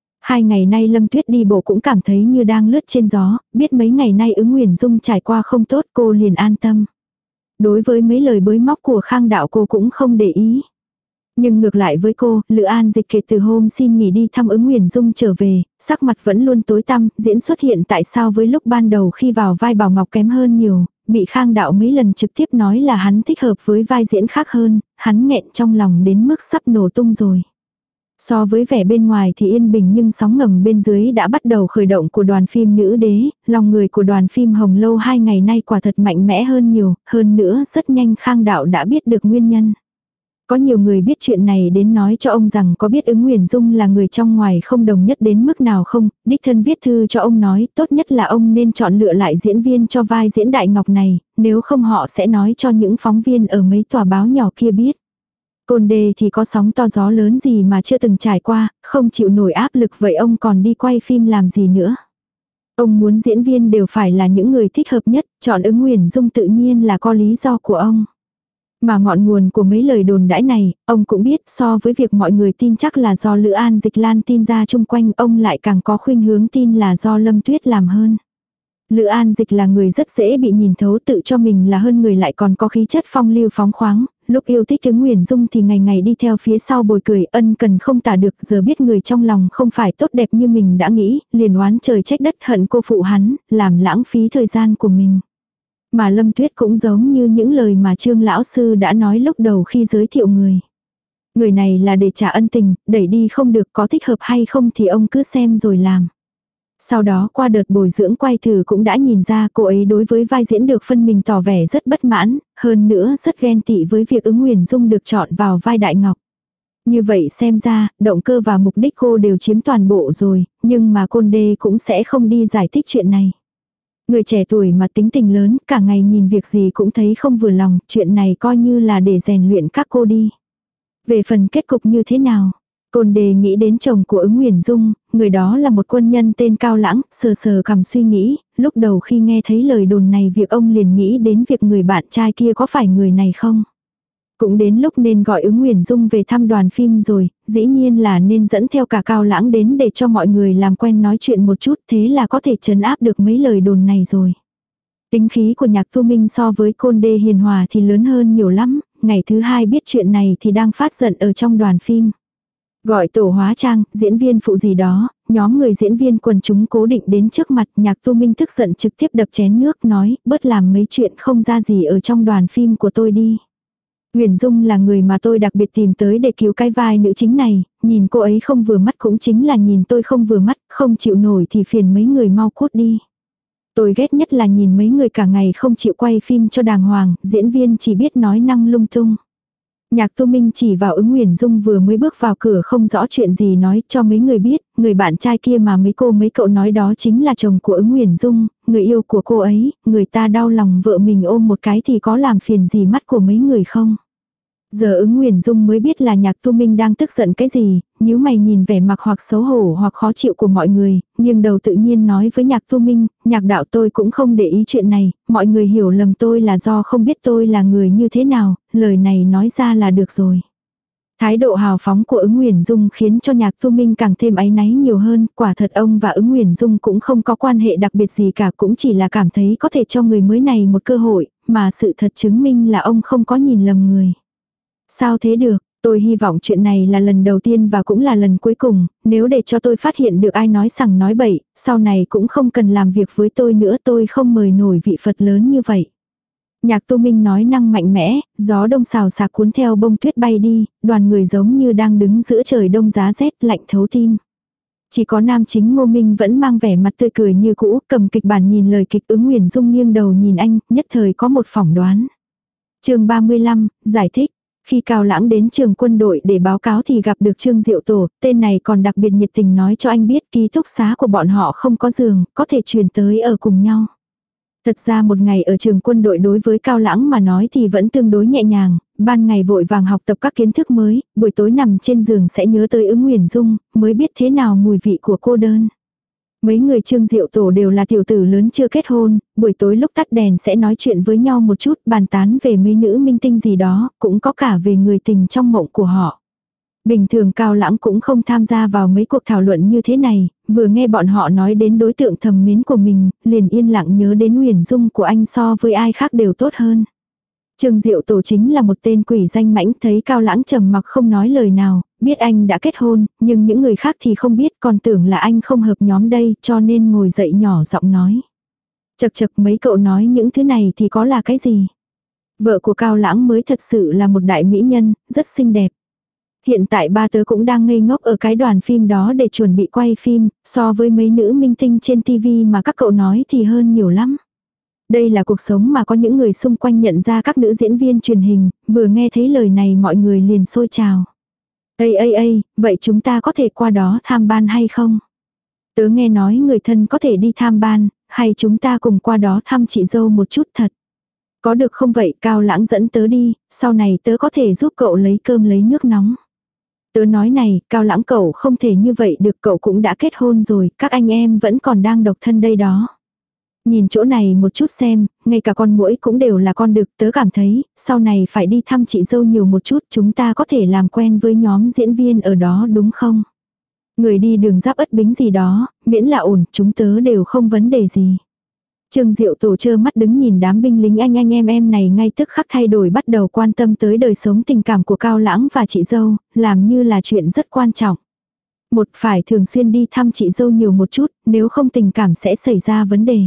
2 ngày nay Lâm Tuyết đi bộ cũng cảm thấy như đang lướt trên gió, biết mấy ngày nay ứng Huyền Dung trải qua không tốt cô liền an tâm. Đối với mấy lời bới móc của Khang Đạo cô cũng không để ý. Nhưng ngược lại với cô, Lữ An Dịch kể từ hôm xin nghỉ đi thăm ứng Huyền Dung trở về, sắc mặt vẫn luôn tối tăm, diễn xuất hiện tại sao với lúc ban đầu khi vào vai Bảo Ngọc kém hơn nhiều, bị Khang Đạo mấy lần trực tiếp nói là hắn thích hợp với vai diễn khác hơn, hắn nghẹn trong lòng đến mức sắp nổ tung rồi. So với vẻ bên ngoài thì yên bình nhưng sóng ngầm bên dưới đã bắt đầu khởi động của đoàn phim Nữ Đế, lòng người của đoàn phim Hồng Lâu 2 ngày nay quả thật mạnh mẽ hơn nhiều, hơn nữa rất nhanh Khang Đạo đã biết được nguyên nhân. Có nhiều người biết chuyện này đến nói cho ông rằng có biết ứng Huyền Dung là người trong ngoài không đồng nhất đến mức nào không, đích thân viết thư cho ông nói tốt nhất là ông nên chọn lựa lại diễn viên cho vai diễn Đại Ngọc này, nếu không họ sẽ nói cho những phóng viên ở mấy tòa báo nhỏ kia biết. Côn Đê thì có sóng to gió lớn gì mà chưa từng trải qua, không chịu nổi áp lực vậy ông còn đi quay phim làm gì nữa. Ông muốn diễn viên đều phải là những người thích hợp nhất, chọn ứng Huyền Dung tự nhiên là có lý do của ông. Mà ngọn nguồn của mấy lời đồn đãi này, ông cũng biết so với việc mọi người tin chắc là do Lữ An Dịch lan tin ra chung quanh ông lại càng có khuynh hướng tin là do Lâm Tuyết làm hơn. Lữ An Dịch là người rất dễ bị nhìn thấu, tự cho mình là hơn người lại còn có khí chất phong lưu phóng khoáng, lúc yêu thích ứng Huyền Dung thì ngày ngày đi theo phía sau bồi cười ân cần không tả được, giờ biết người trong lòng không phải tốt đẹp như mình đã nghĩ, liền oán trời trách đất hận cô phụ hắn, làm lãng phí thời gian của mình. Mà Lâm Tuyết cũng giống như những lời mà Trương lão sư đã nói lúc đầu khi giới thiệu người. Người này là để trả ân tình, đẩy đi không được, có thích hợp hay không thì ông cứ xem rồi làm. Sau đó qua đợt bồi dưỡng quay thử cũng đã nhìn ra cô ấy đối với vai diễn được phân mình tỏ vẻ rất bất mãn, hơn nữa rất ghen tị với việc ứng Huyền Dung được chọn vào vai Đại Ngọc. Như vậy xem ra, động cơ và mục đích cô đều chiếm toàn bộ rồi, nhưng mà Côn Đê cũng sẽ không đi giải thích chuyện này. Người trẻ tuổi mà tính tình lớn, cả ngày nhìn việc gì cũng thấy không vừa lòng, chuyện này coi như là để rèn luyện các cô đi. Về phần kết cục như thế nào? Côn Đê nghĩ đến chồng của ứng Huyền Dung, người đó là một quân nhân tên Cao Lãng, sờ sờ cằm suy nghĩ, lúc đầu khi nghe thấy lời đồn này việc ông liền nghĩ đến việc người bạn trai kia có phải người này không? Cũng đến lúc nên gọi ứng Huyền Dung về thăm đoàn phim rồi, dĩ nhiên là nên dẫn theo cả Cao Lãng đến để cho mọi người làm quen nói chuyện một chút, thế là có thể trấn áp được mấy lời đồn này rồi. Tính khí của Nhạc Thu Minh so với Côn Đê hiền hòa thì lớn hơn nhiều lắm, ngày thứ 2 biết chuyện này thì đang phát giận ở trong đoàn phim. Gọi tổ hóa trang, diễn viên phụ gì đó, nhóm người diễn viên quần chúng cố định đến trước mặt Nhạc Tu Minh tức giận trực tiếp đập chén nước nói, bớt làm mấy chuyện không ra gì ở trong đoàn phim của tôi đi. Huyền Dung là người mà tôi đặc biệt tìm tới để cứu cái vai nữ chính này, nhìn cô ấy không vừa mắt cũng chính là nhìn tôi không vừa mắt, không chịu nổi thì phiền mấy người mau cút đi. Tôi ghét nhất là nhìn mấy người cả ngày không chịu quay phim cho đàng hoàng, diễn viên chỉ biết nói năng lung tung. Nhạc Tu Minh chỉ vào ứng Huyền Dung vừa mới bước vào cửa không rõ chuyện gì nói cho mấy người biết, người bạn trai kia mà mấy cô mấy cậu nói đó chính là chồng của ứng Huyền Dung, người yêu của cô ấy, người ta đau lòng vợ mình ôm một cái thì có làm phiền gì mắt của mấy người không. Giờ ứng Huyền Dung mới biết là Nhạc Tu Minh đang tức giận cái gì, nhíu mày nhìn vẻ mặt hoặc xấu hổ hoặc khó chịu của mọi người, nhưng đầu tự nhiên nói với Nhạc Tu Minh, Nhạc đạo tôi cũng không để ý chuyện này, mọi người hiểu lầm tôi là do không biết tôi là người như thế nào, lời này nói ra là được rồi. Thái độ hào phóng của Ứng Nguyễn Dung khiến cho Nhạc Tu Minh càng thêm áy náy nhiều hơn, quả thật ông và Ứng Nguyễn Dung cũng không có quan hệ đặc biệt gì cả, cũng chỉ là cảm thấy có thể cho người mới này một cơ hội, mà sự thật chứng minh là ông không có nhìn lầm người. Sao thế được, tôi hy vọng chuyện này là lần đầu tiên và cũng là lần cuối cùng, nếu để cho tôi phát hiện được ai nói sằng nói bậy, sau này cũng không cần làm việc với tôi nữa, tôi không mời nổi vị Phật lớn như vậy. Nhạc Tu Minh nói năng mạnh mẽ, gió đông xào xạc cuốn theo bông tuyết bay đi, đoàn người giống như đang đứng giữa trời đông giá rét lạnh thấu tim. Chỉ có nam chính Ngô Minh vẫn mang vẻ mặt tươi cười như cũ, cầm kịch bản nhìn lời kịch. Ứng Nguyễn Dung nghiêng đầu nhìn anh, nhất thời có một phỏng đoán. Chương 35, giải thích. Khi Cao Lãng đến trường quân đội để báo cáo thì gặp được Trương Diệu Tổ, tên này còn đặc biệt nhiệt tình nói cho anh biết ký túc xá của bọn họ không có giường, có thể chuyển tới ở cùng nhau. Thật ra một ngày ở trường quân đội đối với Cao Lãng mà nói thì vẫn tương đối nhẹ nhàng, ban ngày vội vàng học tập các kiến thức mới, buổi tối nằm trên giường sẽ nhớ tới Ứng Nguyễn Dung, mới biết thế nào mùi vị của cô đơn. Mấy người Trương Diệu Tổ đều là tiểu tử lớn chưa kết hôn, buổi tối lúc tắt đèn sẽ nói chuyện với nhau một chút, bàn tán về mấy nữ minh tinh gì đó, cũng có cả về người tình trong mộng của họ. Bình thường Cao Lãng cũng không tham gia vào mấy cuộc thảo luận như thế này, vừa nghe bọn họ nói đến đối tượng thầm mến của mình, liền yên lặng nhớ đến Nguyễn Dung của anh so với ai khác đều tốt hơn. Trương Diệu Tổ chính là một tên quỷ danh mãnh, thấy Cao Lãng trầm mặc không nói lời nào, biết anh đã kết hôn, nhưng những người khác thì không biết, còn tưởng là anh không hợp nhóm đây, cho nên ngồi dậy nhỏ giọng nói. Chật chật, mấy cậu nói những thứ này thì có là cái gì? Vợ của Cao Lãng mới thật sự là một đại mỹ nhân, rất xinh đẹp. Hiện tại ba tớ cũng đang ngây ngốc ở cái đoàn phim đó để chuẩn bị quay phim, so với mấy nữ minh tinh trên TV mà các cậu nói thì hơn nhiều lắm. Đây là cuộc sống mà có những người xung quanh nhận ra các nữ diễn viên truyền hình, vừa nghe thấy lời này mọi người liền xôi trào. Ây, vậy chúng ta có thể qua đó tham ban hay không? Tớ nghe nói người thân có thể đi tham ban, hay chúng ta cùng qua đó thăm chị dâu một chút thật. Có được không vậy, Cao Lãng dẫn tớ đi, sau này tớ có thể giúp cậu lấy cơm lấy nước nóng. Tớ nói này, Cao Lãng cậu không thể như vậy được, cậu cũng đã kết hôn rồi, các anh em vẫn còn đang độc thân đây đó. Nhìn chỗ này một chút xem, ngay cả con muỗi cũng đều là con đực, tớ cảm thấy, sau này phải đi thăm chị dâu nhiều một chút, chúng ta có thể làm quen với nhóm diễn viên ở đó đúng không? Người đi đường Giáp Ất Bính gì đó, miễn là ổn, chúng tớ đều không vấn đề gì. Trương Diệu Tổ trơ mắt đứng nhìn đám binh lính anh em này ngay tức khắc thay đổi, bắt đầu quan tâm tới đời sống tình cảm của Cao Lãng và chị dâu, làm như là chuyện rất quan trọng. Một, phải thường xuyên đi thăm chị dâu nhiều một chút, nếu không tình cảm sẽ xảy ra vấn đề.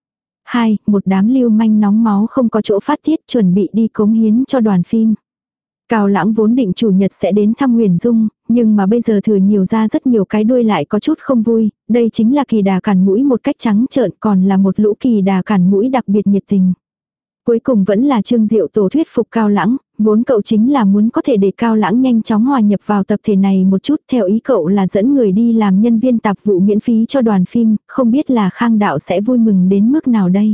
2. Một đám lưu manh nóng máu không có chỗ phát tiết, chuẩn bị đi cống hiến cho đoàn phim. Cao Lãng vốn định chủ nhật sẽ đến thăm Nguyễn Dung, nhưng mà bây giờ thừa nhiều ra rất nhiều cái đuôi lại có chút không vui, đây chính là kỳ đà cản mũi một cách trắng trợn, còn là một lũ kỳ đà cản mũi đặc biệt nhiệt tình. Cuối cùng vẫn là Trương Diệu Tổ thuyết phục Cao Lãng, vốn cậu chính là muốn có thể để Cao Lãng nhanh chóng hòa nhập vào tập thể này một chút, theo ý cậu là dẫn người đi làm nhân viên tạp vụ miễn phí cho đoàn phim, không biết là Khang Đạo sẽ vui mừng đến mức nào đây.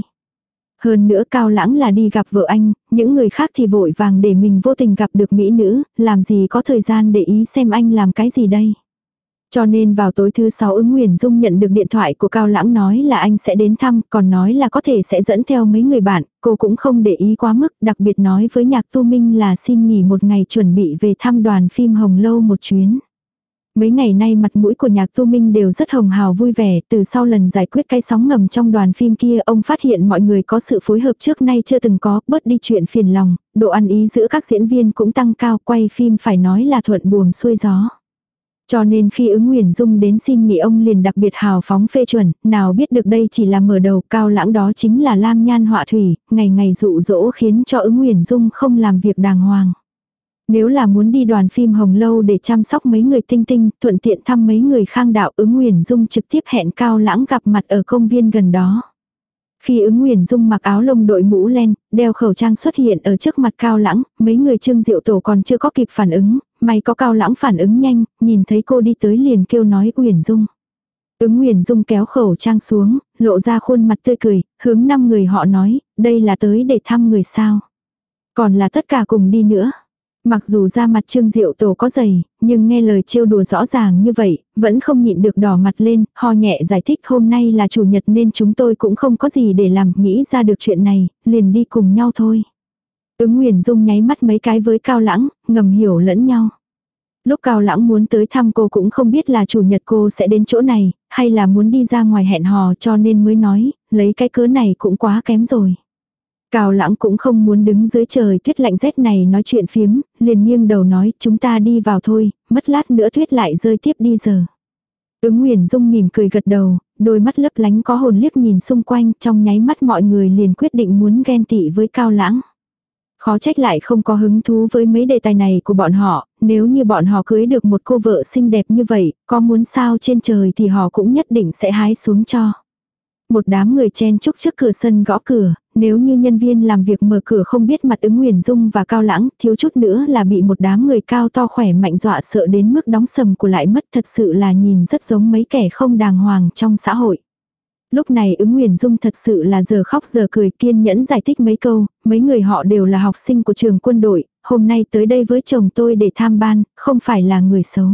Hơn nữa Cao Lãng là đi gặp vợ anh, những người khác thì vội vàng để mình vô tình gặp được mỹ nữ, làm gì có thời gian để ý xem anh làm cái gì đây. Cho nên vào tối thứ 6 Ứng Nguyễn Dung nhận được điện thoại của Cao Lãng nói là anh sẽ đến thăm, còn nói là có thể sẽ dẫn theo mấy người bạn, cô cũng không để ý quá mức, đặc biệt nói với Nhạc Tu Minh là xin nghỉ một ngày chuẩn bị về thăm đoàn phim Hồng Lâu một chuyến. Mấy ngày nay mặt mũi của Nhạc Tu Minh đều rất hồng hào vui vẻ, từ sau lần giải quyết cái sóng ngầm trong đoàn phim kia ông phát hiện mọi người có sự phối hợp trước nay chưa từng có, bớt đi chuyện phiền lòng, độ ăn ý giữa các diễn viên cũng tăng cao, quay phim phải nói là thuận buồm xuôi gió. Cho nên khi Ứng Nguyễn Dung đến xin nghỉ ông liền đặc biệt hào phóng phê chuẩn, nào biết được đây chỉ là mở đầu, Cao Lãng đó chính là lam nhan họa thủy, ngày ngày dụ dỗ khiến cho Ứng Nguyễn Dung không làm việc đàng hoàng. Nếu là muốn đi đoàn phim Hồng Lâu để chăm sóc mấy người tinh tinh, thuận tiện thăm mấy người Khang Đạo, Ứng Nguyễn Dung trực tiếp hẹn Cao Lãng gặp mặt ở công viên gần đó. Khi Ứng Nguyễn Dung mặc áo lông đội mũ len, đeo khẩu trang xuất hiện ở trước mặt Cao Lãng, mấy người Trương Diệu Tổ còn chưa có kịp phản ứng, may có Cao Lãng phản ứng nhanh, nhìn thấy cô đi tới liền kêu nói Uyển Dung. Ứng Nguyễn Dung kéo khẩu trang xuống, lộ ra khuôn mặt tươi cười, hướng 5 người họ nói, đây là tới để thăm người sao. Còn là tất cả cùng đi nữa. Mặc dù da mặt Trương Diệu Tổ có dày, nhưng nghe lời trêu đùa rõ ràng như vậy, vẫn không nhịn được đỏ mặt lên, ho nhẹ giải thích hôm nay là chủ nhật nên chúng tôi cũng không có gì để làm, nghĩ ra được chuyện này, liền đi cùng nhau thôi. Ứng Nguyễn Dung nháy mắt mấy cái với Cao Lãng, ngầm hiểu lẫn nhau. Lúc Cao Lãng muốn tới thăm cô cũng không biết là chủ nhật cô sẽ đến chỗ này, hay là muốn đi ra ngoài hẹn hò, cho nên mới nói, lấy cái cớ này cũng quá kém rồi. Cao Lãng cũng không muốn đứng dưới trời tuyết lạnh rét này nói chuyện phiếm, liền nghiêng đầu nói chúng ta đi vào thôi, mất lát nữa tuyết lại rơi tiếp đi giờ. Ứng Nguyền Dung mỉm cười gật đầu, đôi mắt lấp lánh có hồn liếc nhìn xung quanh, trong nháy mắt mọi người liền quyết định muốn ghen tị với Cao Lãng. Khó trách lại không có hứng thú với mấy đề tài này của bọn họ, nếu như bọn họ cưới được một cô vợ xinh đẹp như vậy, có muốn sao trên trời thì họ cũng nhất định sẽ hái xuống cho. Một đám người chen chúc trước cửa sân gõ cửa, nếu như nhân viên làm việc mở cửa không biết mặt Ứng Nguyền Dung và Cao Lãng, thiếu chút nữa là bị một đám người cao to khỏe mạnh dọa sợ đến mức đóng sầm của lại mất, thật sự là nhìn rất giống mấy kẻ không đàng hoàng trong xã hội. Lúc này Ứng Nguyền Dung thật sự là giờ khóc giờ cười, kiên nhẫn giải thích mấy câu, mấy người họ đều là học sinh của trường quân đội, hôm nay tới đây với chồng tôi để tham ban, không phải là người xấu.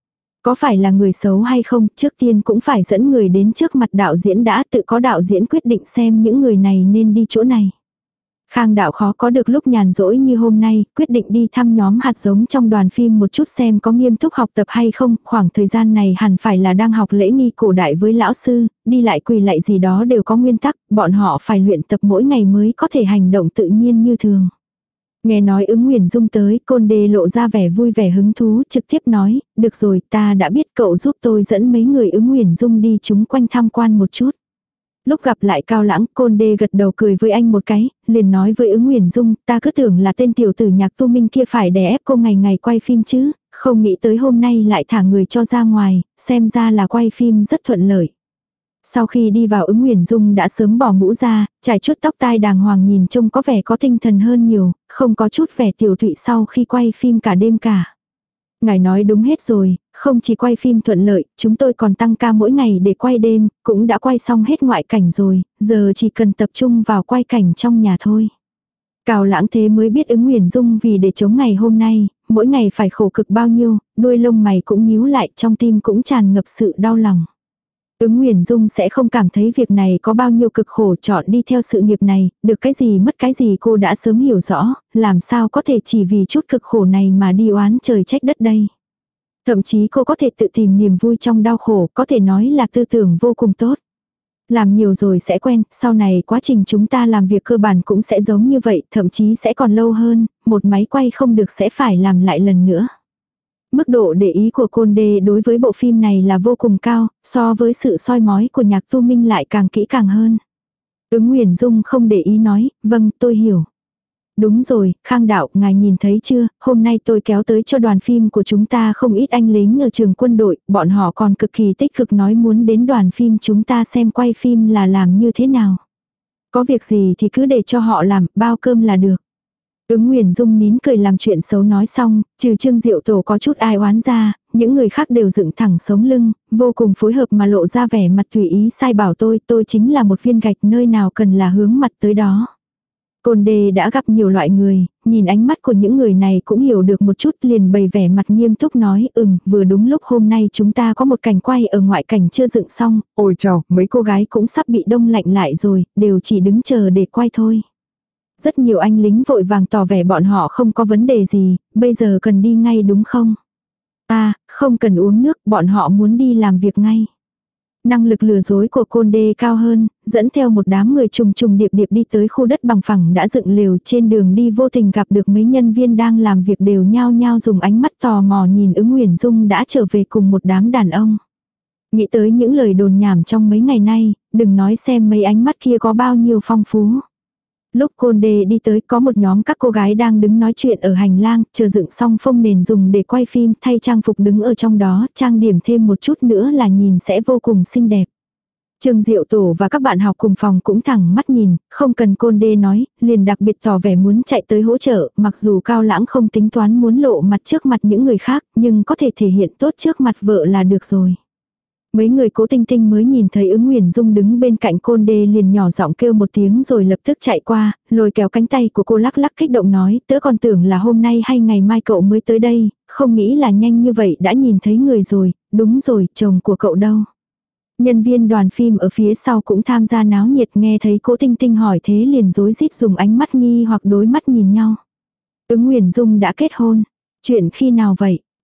Có phải là người xấu hay không, trước tiên cũng phải dẫn người đến trước mặt đạo diễn đã, tự có đạo diễn quyết định xem những người này nên đi chỗ này. Khang Đạo khó có được lúc nhàn rỗi như hôm nay, quyết định đi thăm nhóm hạt giống trong đoàn phim một chút xem có nghiêm túc học tập hay không, khoảng thời gian này hẳn phải là đang học lễ nghi cổ đại với lão sư, đi lại quỳ lại gì đó đều có nguyên tắc, bọn họ phải luyện tập mỗi ngày mới có thể hành động tự nhiên như thường. Nghe nói Ứng Nguyền Dung tới, Côn Đê lộ ra vẻ vui vẻ hứng thú, trực tiếp nói, được rồi, ta đã biết, cậu giúp tôi dẫn mấy người Ứng Nguyền Dung đi chúng quanh tham quan một chút. Lúc gặp lại Cao Lãng, Côn Đê gật đầu cười với anh một cái, liền nói với Ứng Nguyền Dung, ta cứ tưởng là tên tiểu tử Nhạc Tu Minh kia phải đè ép cô ngày ngày quay phim chứ, không nghĩ tới hôm nay lại thả người cho ra ngoài, xem ra là quay phim rất thuận lợi. Sau khi đi vào, Ứng Nguyền Dung đã sớm bỏ mũ ra, trải chuốt tóc tai đàng hoàng, nhìn trông có vẻ có tinh thần hơn nhiều, không có chút vẻ tiểu thụy sau khi quay phim cả đêm cả. Ngài nói đúng hết rồi, không chỉ quay phim thuận lợi, chúng tôi còn tăng ca mỗi ngày để quay đêm, cũng đã quay xong hết ngoại cảnh rồi, giờ chỉ cần tập trung vào quay cảnh trong nhà thôi. Cao Lãng thế mới biết Ứng Nguyền Dung vì để chống ngày hôm nay, mỗi ngày phải khổ cực bao nhiêu, đuôi lông mày cũng nhíu lại, trong tim cũng tràn ngập sự đau lòng. Ứng Nguyền Dung sẽ không cảm thấy việc này có bao nhiêu cực khổ, chọn đi theo sự nghiệp này, được cái gì mất cái gì cô đã sớm hiểu rõ, làm sao có thể chỉ vì chút cực khổ này mà đi oán trời trách đất đây. Thậm chí cô có thể tự tìm niềm vui trong đau khổ, có thể nói là tư tưởng vô cùng tốt. Làm nhiều rồi sẽ quen, sau này quá trình chúng ta làm việc cơ bản cũng sẽ giống như vậy, thậm chí sẽ còn lâu hơn, một máy quay không được sẽ phải làm lại lần nữa. Mức độ để ý của Côn Đê đối với bộ phim này là vô cùng cao, so với sự soi mói của Nhạc Tu Minh lại càng kỹ càng hơn. Ứng Nguyền Dung không để ý nói, vâng tôi hiểu. Đúng rồi, Khang Đạo, ngài nhìn thấy chưa, hôm nay tôi kéo tới cho đoàn phim của chúng ta không ít anh lính ở trường quân đội, bọn họ còn cực kỳ tích cực nói muốn đến đoàn phim chúng ta xem quay phim là làm như thế nào. Có việc gì thì cứ để cho họ làm, bao cơm là được. Ứng Nguyền Dung nín cười làm chuyện xấu nói xong, trừ Trương Diệu Tổ có chút ai oán ra, những người khác đều dựng thẳng sống lưng, vô cùng phối hợp mà lộ ra vẻ mặt tùy ý sai bảo tôi chính là một viên gạch, nơi nào cần là hướng mặt tới đó. Côn Đê đã gặp nhiều loại người, nhìn ánh mắt của những người này cũng hiểu được một chút, liền bày vẻ mặt nghiêm túc nói, vừa đúng lúc hôm nay chúng ta có một cảnh quay ở ngoại cảnh chưa dựng xong, ôi chào, mấy cô gái cũng sắp bị đông lạnh lại rồi, đều chỉ đứng chờ để quay thôi. Rất nhiều anh lính vội vàng tỏ vẻ bọn họ không có vấn đề gì, bây giờ cần đi ngay đúng không? Không cần uống nước, bọn họ muốn đi làm việc ngay. Năng lực lừa dối của Côn Đê cao hơn, dẫn theo một đám người trùng trùng điệp điệp đi tới khu đất bằng phẳng đã dựng lều, trên đường đi vô tình gặp được mấy nhân viên đang làm việc đều nhao nhao dùng ánh mắt tò mò nhìn Ứng Nguyền Dung đã trở về cùng một đám đàn ông. Nghĩ tới những lời đồn nhảm trong mấy ngày nay, đừng nói xem mấy ánh mắt kia có bao nhiêu phong phú. Lúc Côn Đê đi tới có một nhóm các cô gái đang đứng nói chuyện ở hành lang, chờ dựng xong phông nền dùng để quay phim, thay trang phục đứng ở trong đó, trang điểm thêm một chút nữa là nhìn sẽ vô cùng xinh đẹp. Trương Diệu Tổ và các bạn học cùng phòng cũng thẳng mắt nhìn, không cần Côn Đê nói, liền đặc biệt tỏ vẻ muốn chạy tới hỗ trợ, mặc dù Cao Lãng không tính toán muốn lộ mặt trước mặt những người khác, nhưng có thể thể hiện tốt trước mặt vợ là được rồi. Mấy người Cố Tinh Tinh mới nhìn thấy Ứng Nguyền Dung đứng bên cạnh Côn Đê liền nhỏ giọng kêu một tiếng rồi lập tức chạy qua, lôi kéo cánh tay của cô lắc lắc kích động nói, tớ còn tưởng là hôm nay hay ngày mai cậu mới tới đây, không nghĩ là nhanh như vậy đã nhìn thấy người rồi, đúng rồi, chồng của cậu đâu. Nhân viên đoàn phim ở phía sau cũng tham gia náo nhiệt, nghe thấy Cố Tinh Tinh hỏi thế liền rối rít dùng ánh mắt nghi hoặc đối mắt nhìn nhau. Ứng Nguyền Dung đã kết hôn, chuyện khi nào vậy?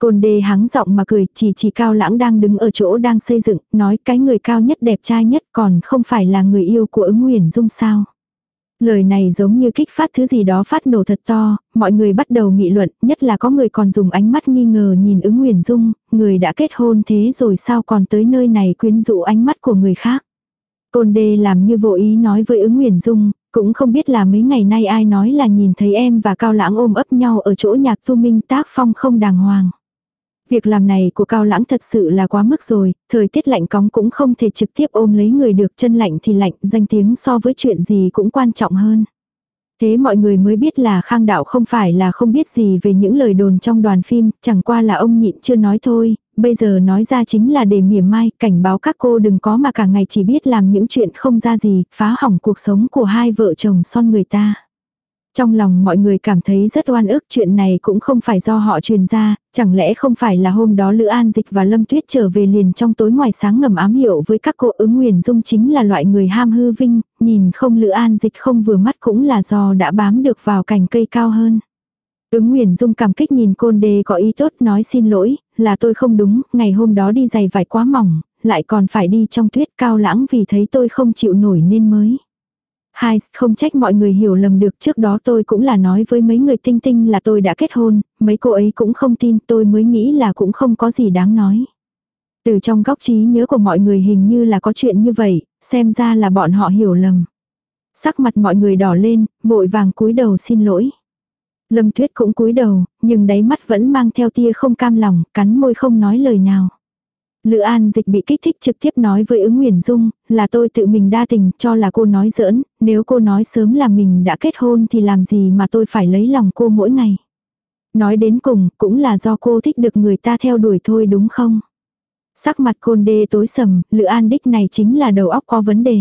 Côn Đê hắng giọng mà cười, chỉ Cao Lãng đang đứng ở chỗ đang xây dựng, nói cái người cao nhất đẹp trai nhất còn không phải là người yêu của Ứng Uyển Dung sao. Lời này giống như kích phát thứ gì đó phát nổ thật to, mọi người bắt đầu nghị luận, nhất là có người còn dùng ánh mắt nghi ngờ nhìn Ứng Uyển Dung, người đã kết hôn thế rồi sao còn tới nơi này quyến rũ ánh mắt của người khác. Côn Đê làm như vô ý nói với Ứng Uyển Dung, cũng không biết là mấy ngày nay ai nói là nhìn thấy em và Cao Lãng ôm ấp nhau ở chỗ nhạc tu minh tác phong không đàng hoàng. Việc làm này của Cao Lãng thật sự là quá mức rồi, thời tiết lạnh cóng cũng không thể trực tiếp ôm lấy người được, chân lạnh thì lạnh, danh tiếng so với chuyện gì cũng quan trọng hơn. Thế mọi người mới biết là Khang Đạo không phải là không biết gì về những lời đồn trong đoàn phim, chẳng qua là ông nhịn chưa nói thôi, bây giờ nói ra chính là để mỉa mai, cảnh báo các cô đừng có mà cả ngày chỉ biết làm những chuyện không ra gì, phá hỏng cuộc sống của hai vợ chồng son người ta. Trong lòng mọi người cảm thấy rất oan ức, chuyện này cũng không phải do họ truyền ra, chẳng lẽ không phải là hôm đó Lữ An Dịch và Lâm Tuyết trở về liền trong tối ngoài sáng ngầm ám hiệu với các cô. Ứng Uyển Dung chính là loại người ham hư vinh, nhìn không Lữ An Dịch không vừa mắt cũng là do đã bám được vào cành cây cao hơn. Ứng Uyển Dung cảm kích nhìn Côn Đê có ý tốt, nói xin lỗi, là tôi không đúng, ngày hôm đó đi giày vải quá mỏng, lại còn phải đi trong tuyết. Cao Lãng vì thấy tôi không chịu nổi nên mới. Hai, không trách mọi người hiểu lầm được, trước đó tôi cũng là nói với mấy người tinh tinh là tôi đã kết hôn, mấy cô ấy cũng không tin, tôi mới nghĩ là cũng không có gì đáng nói. Từ trong góc trí nhớ của mọi người hình như là có chuyện như vậy, xem ra là bọn họ hiểu lầm. Sắc mặt mọi người đỏ lên, vội vàng cúi đầu xin lỗi. Lâm Tuyết cũng cúi đầu, nhưng đáy mắt vẫn mang theo tia không cam lòng, cắn môi không nói lời nào. Lữ An Dịch bị kích thích trực tiếp nói với Ứng Uyển Dung, là tôi tự mình đa tình, cho là cô nói giỡn, nếu cô nói sớm là mình đã kết hôn thì làm gì mà tôi phải lấy lòng cô mỗi ngày. Nói đến cùng, cũng là do cô thích được người ta theo đuổi thôi đúng không? Sắc mặt Côn Đê tối sầm, Lữ An Đích này chính là đầu óc có vấn đề.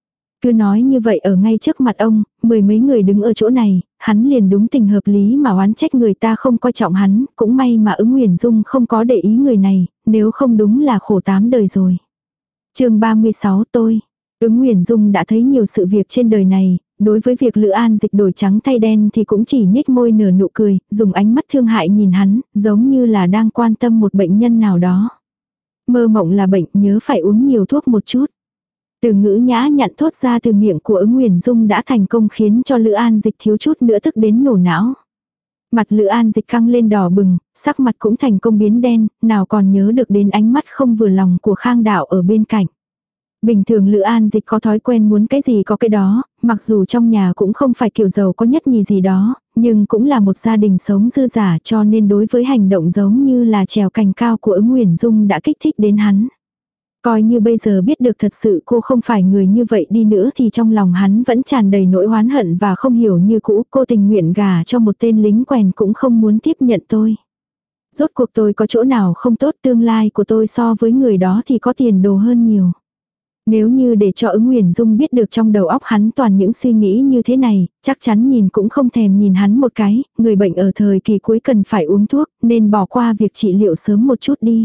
Cứ nói như vậy ở ngay trước mặt ông, mười mấy người đứng ở chỗ này, hắn liền đúng tình hợp lý mà oán trách người ta không coi trọng hắn, cũng may mà Ứng Uyển Dung không có để ý người này, nếu không đúng là khổ 8 đời rồi. Chương 36 tôi. Ứng Uyển Dung đã thấy nhiều sự việc trên đời này, đối với việc Lữ An Dịch đổi trắng thay đen thì cũng chỉ nhếch môi nở nụ cười, dùng ánh mắt thương hại nhìn hắn, giống như là đang quan tâm một bệnh nhân nào đó. Mơ mộng là bệnh, nhớ phải uống nhiều thuốc một chút. Từ ngữ nhã nhặn thốt ra từ miệng của Ứng Uyển Dung đã thành công khiến cho Lữ An Dịch thiếu chút nữa tức đến nổ não. Mặt Lữ An Dịch căng lên đỏ bừng, sắc mặt cũng thành công biến đen, nào còn nhớ được đến ánh mắt không vừa lòng của Khang Đạo ở bên cạnh. Bình thường Lữ An Dịch có thói quen muốn cái gì có cái đó, mặc dù trong nhà cũng không phải kiểu giàu có nhất nhì gì đó, nhưng cũng là một gia đình sống dư giả, cho nên đối với hành động giống như là trèo cành cao của Ứng Uyển Dung đã kích thích đến hắn. Coi như bây giờ biết được thật sự cô không phải người như vậy đi nữa thì trong lòng hắn vẫn tràn đầy nỗi oán hận và không hiểu như cũ. Cô tình nguyện gả cho một tên lính quèn cũng không muốn tiếp nhận tôi. Rốt cuộc tôi có chỗ nào không tốt, tương lai của tôi so với người đó thì có tiền đồ hơn nhiều. Nếu như để cho Ứng Uyển Dung biết được trong đầu óc hắn toàn những suy nghĩ như thế này, chắc chắn nhìn cũng không thèm nhìn hắn một cái, người bệnh ở thời kỳ cuối cần phải uống thuốc, nên bỏ qua việc trị liệu sớm một chút đi.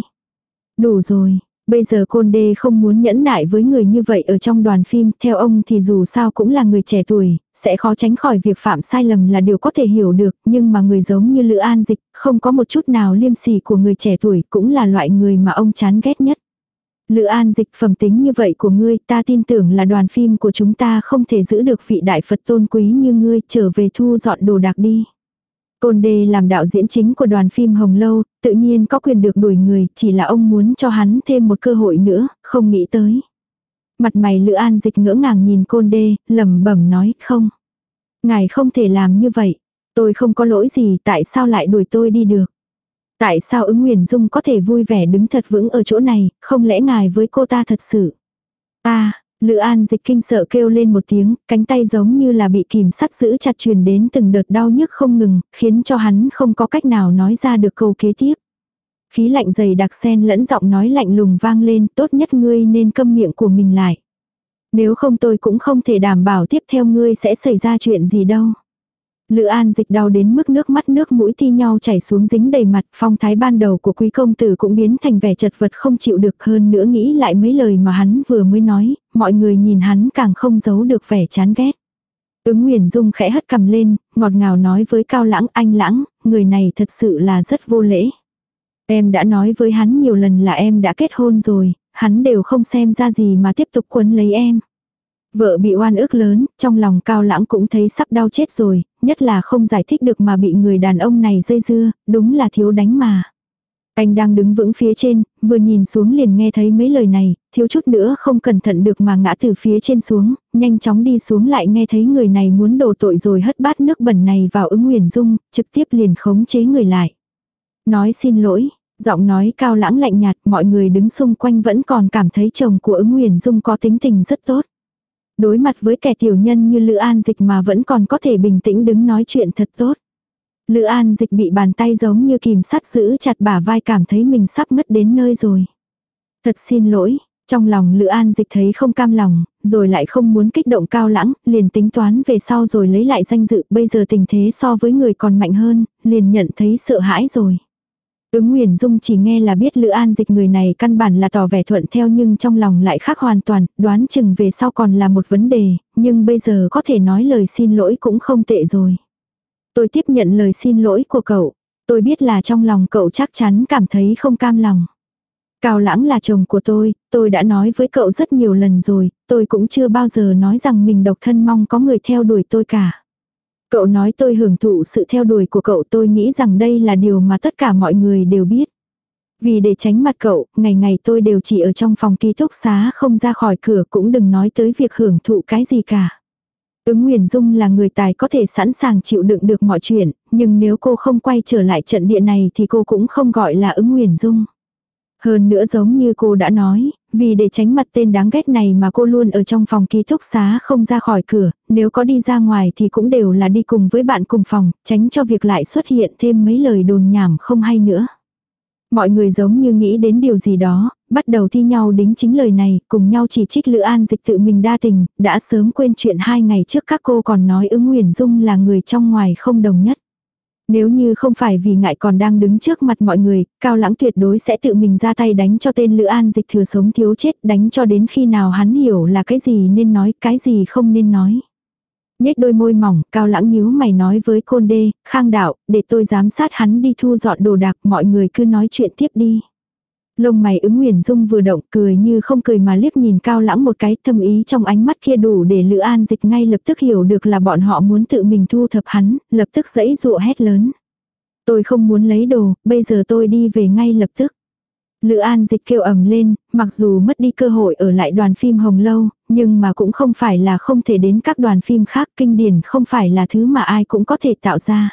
Đủ rồi. Bây giờ Côn Đê không muốn nhẫn nại với người như vậy ở trong đoàn phim, theo ông thì dù sao cũng là người trẻ tuổi, sẽ khó tránh khỏi việc phạm sai lầm là điều có thể hiểu được, nhưng mà người giống như Lữ An Dịch, không có một chút nào liêm sỉ của người trẻ tuổi, cũng là loại người mà ông chán ghét nhất. Lữ An Dịch, phẩm tính như vậy của ngươi, ta tin tưởng là đoàn phim của chúng ta không thể giữ được vị đại Phật tôn quý như ngươi, trở về thu dọn đồ đạc đi. Côn Đê làm đạo diễn chính của đoàn phim Hồng Lâu, tự nhiên có quyền được đuổi người, chỉ là ông muốn cho hắn thêm một cơ hội nữa, không nghĩ tới. Mặt mày Lữ An Dịch ngỡ ngàng nhìn Côn Đê, lẩm bẩm nói, không. Ngài không thể làm như vậy. Tôi không có lỗi gì, tại sao lại đuổi tôi đi được? Tại sao Ứng Uyển Dung có thể vui vẻ đứng thật vững ở chỗ này, không lẽ ngài với cô ta thật sự? Lữ An Dịch kinh sợ kêu lên một tiếng, cánh tay giống như là bị kìm sắt giữ chặt truyền đến từng đợt đau nhức không ngừng, khiến cho hắn không có cách nào nói ra được câu kế tiếp. Khí lạnh dày đặc xen lẫn giọng nói lạnh lùng vang lên, tốt nhất ngươi nên câm miệng của mình lại. Nếu không tôi cũng không thể đảm bảo tiếp theo ngươi sẽ xảy ra chuyện gì đâu. Lữ An Dịch đau đến mức nước mắt nước mũi thi nhau chảy xuống dính đầy mặt, phong thái ban đầu của quý công tử cũng biến thành vẻ chật vật không chịu được, hơn nữa nghĩ lại mấy lời mà hắn vừa mới nói, mọi người nhìn hắn càng không giấu được vẻ chán ghét. Ứng Uyển Dung khẽ hất cằm lên, ngọt ngào nói với Cao Lãng, anh Lãng, người này thật sự là rất vô lễ. Em đã nói với hắn nhiều lần là em đã kết hôn rồi, hắn đều không xem ra gì mà tiếp tục quấn lấy em. Vợ bị oan ức lớn, trong lòng Cao Lãng cũng thấy sắp đau chết rồi, nhất là không giải thích được mà bị người đàn ông này dây dưa, đúng là thiếu đánh mà. Anh đang đứng vững phía trên, vừa nhìn xuống liền nghe thấy mấy lời này, thiếu chút nữa không cẩn thận được mà ngã từ phía trên xuống, nhanh chóng đi xuống lại nghe thấy người này muốn đổ tội rồi hất bát nước bẩn này vào Ứng Nguyền Dung, trực tiếp liền khống chế người lại. Nói xin lỗi, giọng nói Cao Lãng lạnh nhạt, mọi người đứng xung quanh vẫn còn cảm thấy chồng của Ứng Nguyền Dung có tính tình rất tốt. Đối mặt với kẻ tiểu nhân như Lữ An Dịch mà vẫn còn có thể bình tĩnh đứng nói chuyện thật tốt. Lữ An Dịch bị bàn tay giống như kìm sắt giữ chặt bả vai, cảm thấy mình sắp ngất đến nơi rồi. Thật xin lỗi, trong lòng Lữ An Dịch thấy không cam lòng, rồi lại không muốn kích động Cao Lãng, liền tính toán về sau rồi lấy lại danh dự, bây giờ tình thế so với người còn mạnh hơn, liền nhận thấy sợ hãi rồi. Ứng Nguyền Dung chỉ nghe là biết Lữ An Dịch người này căn bản là tỏ vẻ thuận theo nhưng trong lòng lại khác hoàn toàn, đoán chừng về sau còn là một vấn đề, nhưng bây giờ có thể nói lời xin lỗi cũng không tệ rồi. Tôi tiếp nhận lời xin lỗi của cậu, tôi biết là trong lòng cậu chắc chắn cảm thấy không cam lòng. Cao Lãng là chồng của tôi đã nói với cậu rất nhiều lần rồi, tôi cũng chưa bao giờ nói rằng mình độc thân mong có người theo đuổi tôi cả. Cậu nói tôi hưởng thụ sự theo đuổi của cậu, tôi nghĩ rằng đây là điều mà tất cả mọi người đều biết. Vì để tránh mặt cậu, ngày ngày tôi đều chỉ ở trong phòng ký túc xá không ra khỏi cửa, cũng đừng nói tới việc hưởng thụ cái gì cả. Ứng Nguyền Dung là người tài có thể sẵn sàng chịu đựng được mọi chuyện, nhưng nếu cô không quay trở lại trận địa này thì cô cũng không gọi là Ứng Nguyền Dung. Hơn nữa giống như cô đã nói, vì để tránh mặt tên đáng ghét này mà cô luôn ở trong phòng ký túc xá không ra khỏi cửa, nếu có đi ra ngoài thì cũng đều là đi cùng với bạn cùng phòng, tránh cho việc lại xuất hiện thêm mấy lời đồn nhảm không hay nữa. Mọi người giống như nghĩ đến điều gì đó, bắt đầu thi nhau đính chính lời này, cùng nhau chỉ trích Lữ An Dịch tự mình đa tình, đã sớm quên chuyện 2 ngày trước các cô còn nói Ứng Nguyền Dung là người trong ngoài không đồng nhất. Nếu như không phải vì ngại còn đang đứng trước mặt mọi người, Cao Lãng tuyệt đối sẽ tự mình ra tay đánh cho tên Lữ An Dịch thừa sống thiếu chết, đánh cho đến khi nào hắn hiểu là cái gì nên nói, cái gì không nên nói. Nhếch đôi môi mỏng, Cao Lãng nhíu mày nói với Côn Đê, Khang Đạo, để tôi giám sát hắn đi thu dọn đồ đạc, mọi người cứ nói chuyện tiếp đi. Lông mày Ứng Nguyền Dung vừa động, cười như không cười mà liếc nhìn Cao Lãng một cái, thâm ý trong ánh mắt kia đủ để Lữ An Dịch ngay lập tức hiểu được là bọn họ muốn tự mình thu thập hắn, lập tức giãy giụa hét lớn. Tôi không muốn lấy đồ, bây giờ tôi đi về ngay lập tức. Lữ An Dịch kêu ầm lên, mặc dù mất đi cơ hội ở lại đoàn phim Hồng Lâu, nhưng mà cũng không phải là không thể đến các đoàn phim khác, kinh điển không phải là thứ mà ai cũng có thể tạo ra.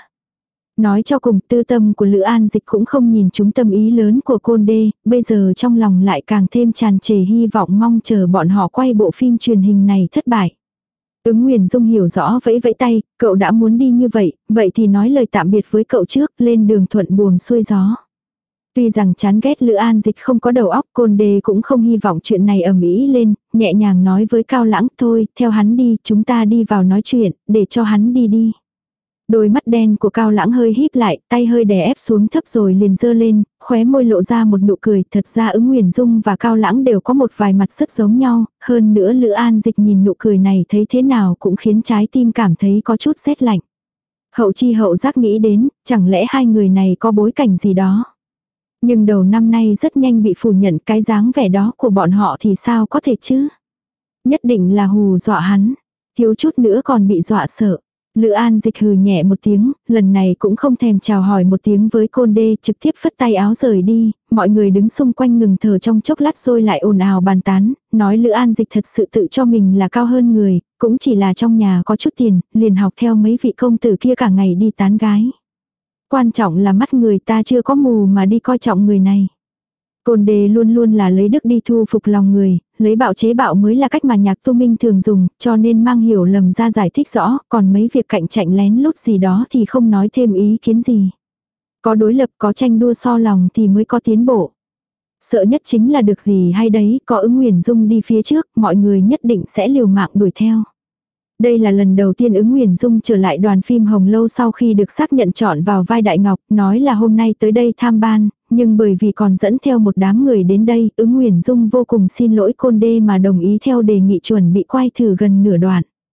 Nói cho cùng, tư tâm của Lữ An Dịch cũng không nhìn trúng tâm ý lớn của Côn Đê, bây giờ trong lòng lại càng thêm tràn trề hy vọng mong chờ bọn họ quay bộ phim truyền hình này thất bại. Ứng Nguyền Dung hiểu rõ vẫy vẫy tay, cậu đã muốn đi như vậy, vậy thì nói lời tạm biệt với cậu trước, lên đường thuận buồm xuôi gió. Tuy rằng chán ghét Lữ An Dịch không có đầu óc, Côn Đê cũng không hy vọng chuyện này ầm ĩ lên, nhẹ nhàng nói với Cao Lãng, thôi, theo hắn đi, chúng ta đi vào nói chuyện, để cho hắn đi đi. Đôi mắt đen của Cao Lãng hơi híp lại, tay hơi đè ép xuống thấp rồi liền giơ lên, khóe môi lộ ra một nụ cười, thật ra Ứng Nguyền Dung và Cao Lãng đều có một vài mặt rất giống nhau, hơn nữa Lữ An Dịch nhìn nụ cười này thấy thế nào cũng khiến trái tim cảm thấy có chút rét lạnh. Hậu chi hậu giác nghĩ đến, chẳng lẽ hai người này có bối cảnh gì đó. Nhưng đầu năm nay rất nhanh bị phủ nhận, cái dáng vẻ đó của bọn họ thì sao có thể chứ. Nhất định là hù dọa hắn, thiếu chút nữa còn bị dọa sợ. Lữ An Dịch hừ nhẹ một tiếng, lần này cũng không thèm chào hỏi một tiếng với Côn Đê, trực tiếp phất tay áo rời đi, mọi người đứng xung quanh ngừng thở trong chốc lát rồi lại ồn ào bàn tán, nói Lữ An Dịch thật sự tự cho mình là cao hơn người, cũng chỉ là trong nhà có chút tiền, liền học theo mấy vị công tử kia cả ngày đi tán gái. Quan trọng là mắt người ta chưa có mù mà đi coi trọng người này. Côn Đê luôn luôn là lấy đức đi thu phục lòng người, lấy bạo chế bạo mới là cách mà Nhạc Tu Minh thường dùng, cho nên mang hiểu lầm ra giải thích rõ, còn mấy việc cạnh tranh lén lút gì đó thì không nói thêm ý kiến gì. Có đối lập, có tranh đua so lòng thì mới có tiến bộ. Sợ nhất chính là được gì hay đấy, có Ứng Nguyền Dung đi phía trước, mọi người nhất định sẽ liều mạng đuổi theo. Đây là lần đầu tiên Ứng Nguyền Dung trở lại đoàn phim Hồng Lâu sau khi được xác nhận chọn vào vai Đại Ngọc, nói là hôm nay tới đây tham ban, nhưng bởi vì còn dẫn theo một đám người đến đây, Ứng Nguyền Dung vô cùng xin lỗi Côn Đê mà đồng ý theo đề nghị chuẩn bị quay thử gần nửa đoạn.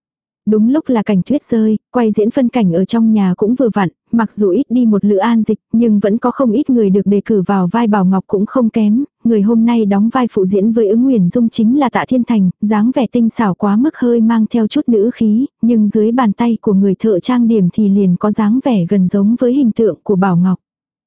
Đúng lúc là cảnh tuyết rơi, quay diễn phân cảnh ở trong nhà cũng vừa vặn, mặc dù ít đi một Lữ An Dịch, nhưng vẫn có không ít người được đề cử vào vai Bảo Ngọc cũng không kém. Người hôm nay đóng vai phụ diễn với Ứng Nguyền Dung chính là Tạ Thiên Thành, dáng vẻ tinh xảo quá mức hơi mang theo chút nữ khí, nhưng dưới bàn tay của người thợ trang điểm thì liền có dáng vẻ gần giống với hình tượng của Bảo Ngọc.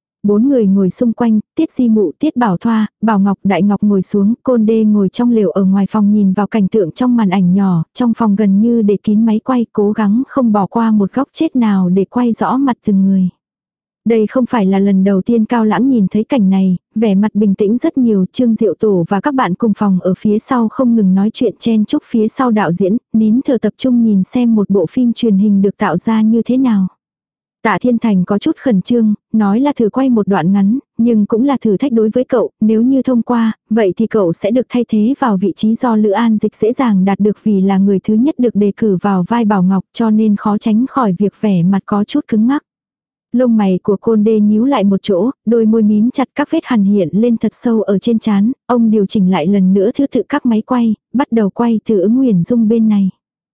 4 người ngồi xung quanh, Tiết Di Mụ, Tiết Bảo Thoa, Bảo Ngọc, Đại Ngọc ngồi xuống, Côn Đê ngồi trong lều ở ngoài phòng nhìn vào cảnh tượng trong màn ảnh nhỏ, trong phòng gần như để kín máy quay, cố gắng không bỏ qua một góc chết nào để quay rõ mặt từng người. Đây không phải là lần đầu tiên Cao Lãng nhìn thấy cảnh này, vẻ mặt bình tĩnh rất nhiều, Trương Diệu Tổ và các bạn cùng phòng ở phía sau không ngừng nói chuyện chen chúc phía sau đạo diễn, nín thở tập trung nhìn xem một bộ phim truyền hình được tạo ra như thế nào. Tạ Thiên Thành có chút khẩn trương, nói là thử quay một đoạn ngắn, nhưng cũng là thử thách đối với cậu, nếu như thông qua, vậy thì cậu sẽ được thay thế vào vị trí do Lữ An Dịch dễ dàng đạt được vì là người thứ nhất được đề cử vào vai Bảo Ngọc, cho nên khó tránh khỏi việc vẻ mặt có chút cứng ngắc. Lông mày của Côn Đê nhíu lại một chỗ, đôi môi mím chặt, các vết hằn hiện lên thật sâu ở trên trán, ông điều chỉnh lại lần nữa thứ tự các máy quay, bắt đầu quay từ Ứng Nguyền Dung bên này.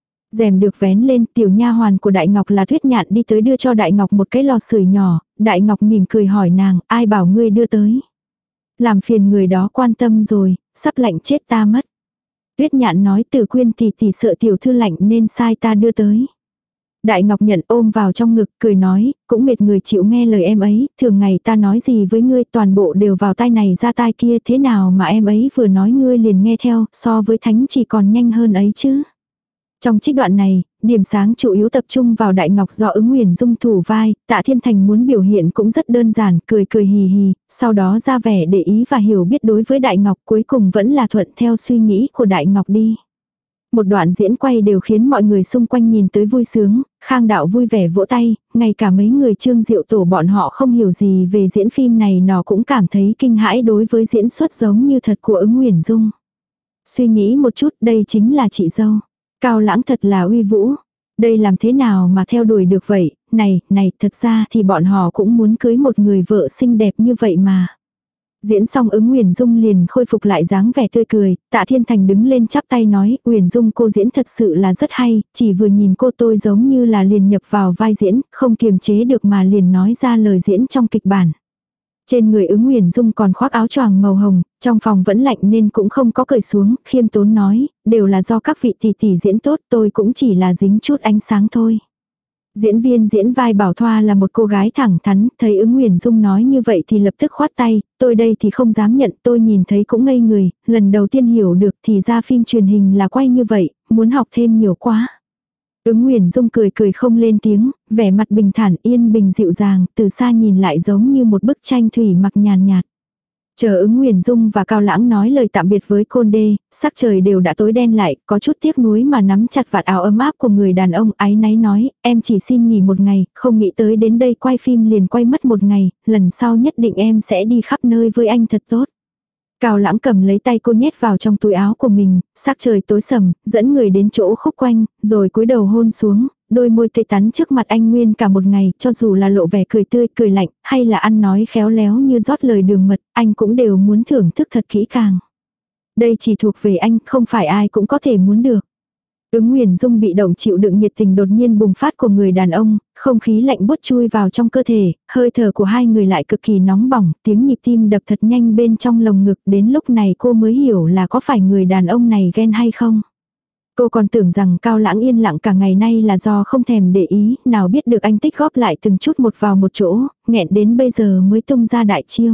Rèm được vén lên, tiểu nha hoàn của Đại Ngọc là Tuyết Nhạn đi tới đưa cho Đại Ngọc một cái lò sưởi nhỏ, Đại Ngọc mỉm cười hỏi nàng, ai bảo ngươi đưa tới. Làm phiền người đó quan tâm rồi, sắp lạnh chết ta mất. Tuyết Nhạn nói, Từ Quyên tỷ sợ tiểu thư lạnh nên sai ta đưa tới. Đại Ngọc nhận ôm vào trong ngực, cười nói, cũng mệt người chịu nghe lời em ấy, thường ngày ta nói gì với ngươi toàn bộ đều vào tai này ra tai kia, thế nào mà em ấy vừa nói ngươi liền nghe theo, so với thánh chỉ còn nhanh hơn ấy chứ. Trong trích đoạn này, điểm sáng chủ yếu tập trung vào Đại Ngọc do Ứng Nguyền Dung thủ vai, Tạ Thiên Thành muốn biểu hiện cũng rất đơn giản, cười cười hì hì, sau đó ra vẻ để ý và hiểu biết đối với Đại Ngọc, cuối cùng vẫn là thuận theo suy nghĩ của Đại Ngọc đi. Một đoạn diễn quay đều khiến mọi người xung quanh nhìn tới vui sướng, Khang Đạo vui vẻ vỗ tay, ngay cả mấy người Trương Diệu Tổ bọn họ không hiểu gì về diễn phim này nó cũng cảm thấy kinh hãi đối với diễn xuất giống như thật của Ứng Nguyền Dung. Suy nghĩ một chút, đây chính là chị dâu. Cao Lãng thật là uy vũ. Đây làm thế nào mà theo đuổi được vậy, này, thật ra thì bọn họ cũng muốn cưới một người vợ xinh đẹp như vậy mà. Diễn xong Ứng Nguyền Dung liền khôi phục lại dáng vẻ tươi cười, Tạ Thiên Thành đứng lên chắp tay nói, Nguyền Dung cô diễn thật sự là rất hay, chỉ vừa nhìn cô tôi giống như là liền nhập vào vai diễn, không kiềm chế được mà liền nói ra lời diễn trong kịch bản. Trên người Ứng Nguyền Dung còn khoác áo choàng màu hồng, trong phòng vẫn lạnh nên cũng không có cởi xuống, khiêm tốn nói, đều là do các vị tỷ tỷ diễn tốt, tôi cũng chỉ là dính chút ánh sáng thôi. Diễn viên diễn vai Bảo Thoa là một cô gái thẳng thắn, thấy Ứng Nguyền Dung nói như vậy thì lập tức khoát tay, tôi đây thì không dám nhận, tôi nhìn thấy cũng ngây người, lần đầu tiên hiểu được thì ra phim truyền hình là quay như vậy, muốn học thêm nhiều quá. Ứng Nguyền Dung cười cười không lên tiếng, vẻ mặt bình thản yên bình dịu dàng, từ xa nhìn lại giống như một bức tranh thủy mặc nhàn nhạt. Chờ Ứng Nguyền Dung và Cao Lãng nói lời tạm biệt với Côn Đê, sắc trời đều đã tối đen lại, có chút tiếc nuối mà nắm chặt vạt áo ấm áp của người đàn ông, áy náy nói, em chỉ xin nghỉ một ngày, không nghĩ tới đến đây quay phim liền quay mất một ngày, lần sau nhất định em sẽ đi khắp nơi với anh thật tốt. Cao Lãng cầm lấy tay cô nhét vào trong túi áo của mình, sắc trời tối sầm, dẫn người đến chỗ khúc quanh, rồi cúi đầu hôn xuống, đôi môi tươi tắn trước mặt anh nguyên cả một ngày, cho dù là lộ vẻ cười tươi, cười lạnh, hay là ăn nói khéo léo như rót lời đường mật, anh cũng đều muốn thưởng thức thật kỹ càng. Đây chỉ thuộc về anh, không phải ai cũng có thể muốn được. Ứng Nguyền Dung bị động chịu đựng nhiệt tình đột nhiên bùng phát của người đàn ông, không khí lạnh buốt chui vào trong cơ thể, hơi thở của hai người lại cực kỳ nóng bỏng, tiếng nhịp tim đập thật nhanh bên trong lồng ngực, đến lúc này cô mới hiểu là có phải người đàn ông này ghen hay không. Cô còn tưởng rằng Cao Lãng yên lặng cả ngày nay là do không thèm để ý, nào biết được anh tích góp lại từng chút một vào một chỗ, nghẹn đến bây giờ mới tung ra đại chiêu.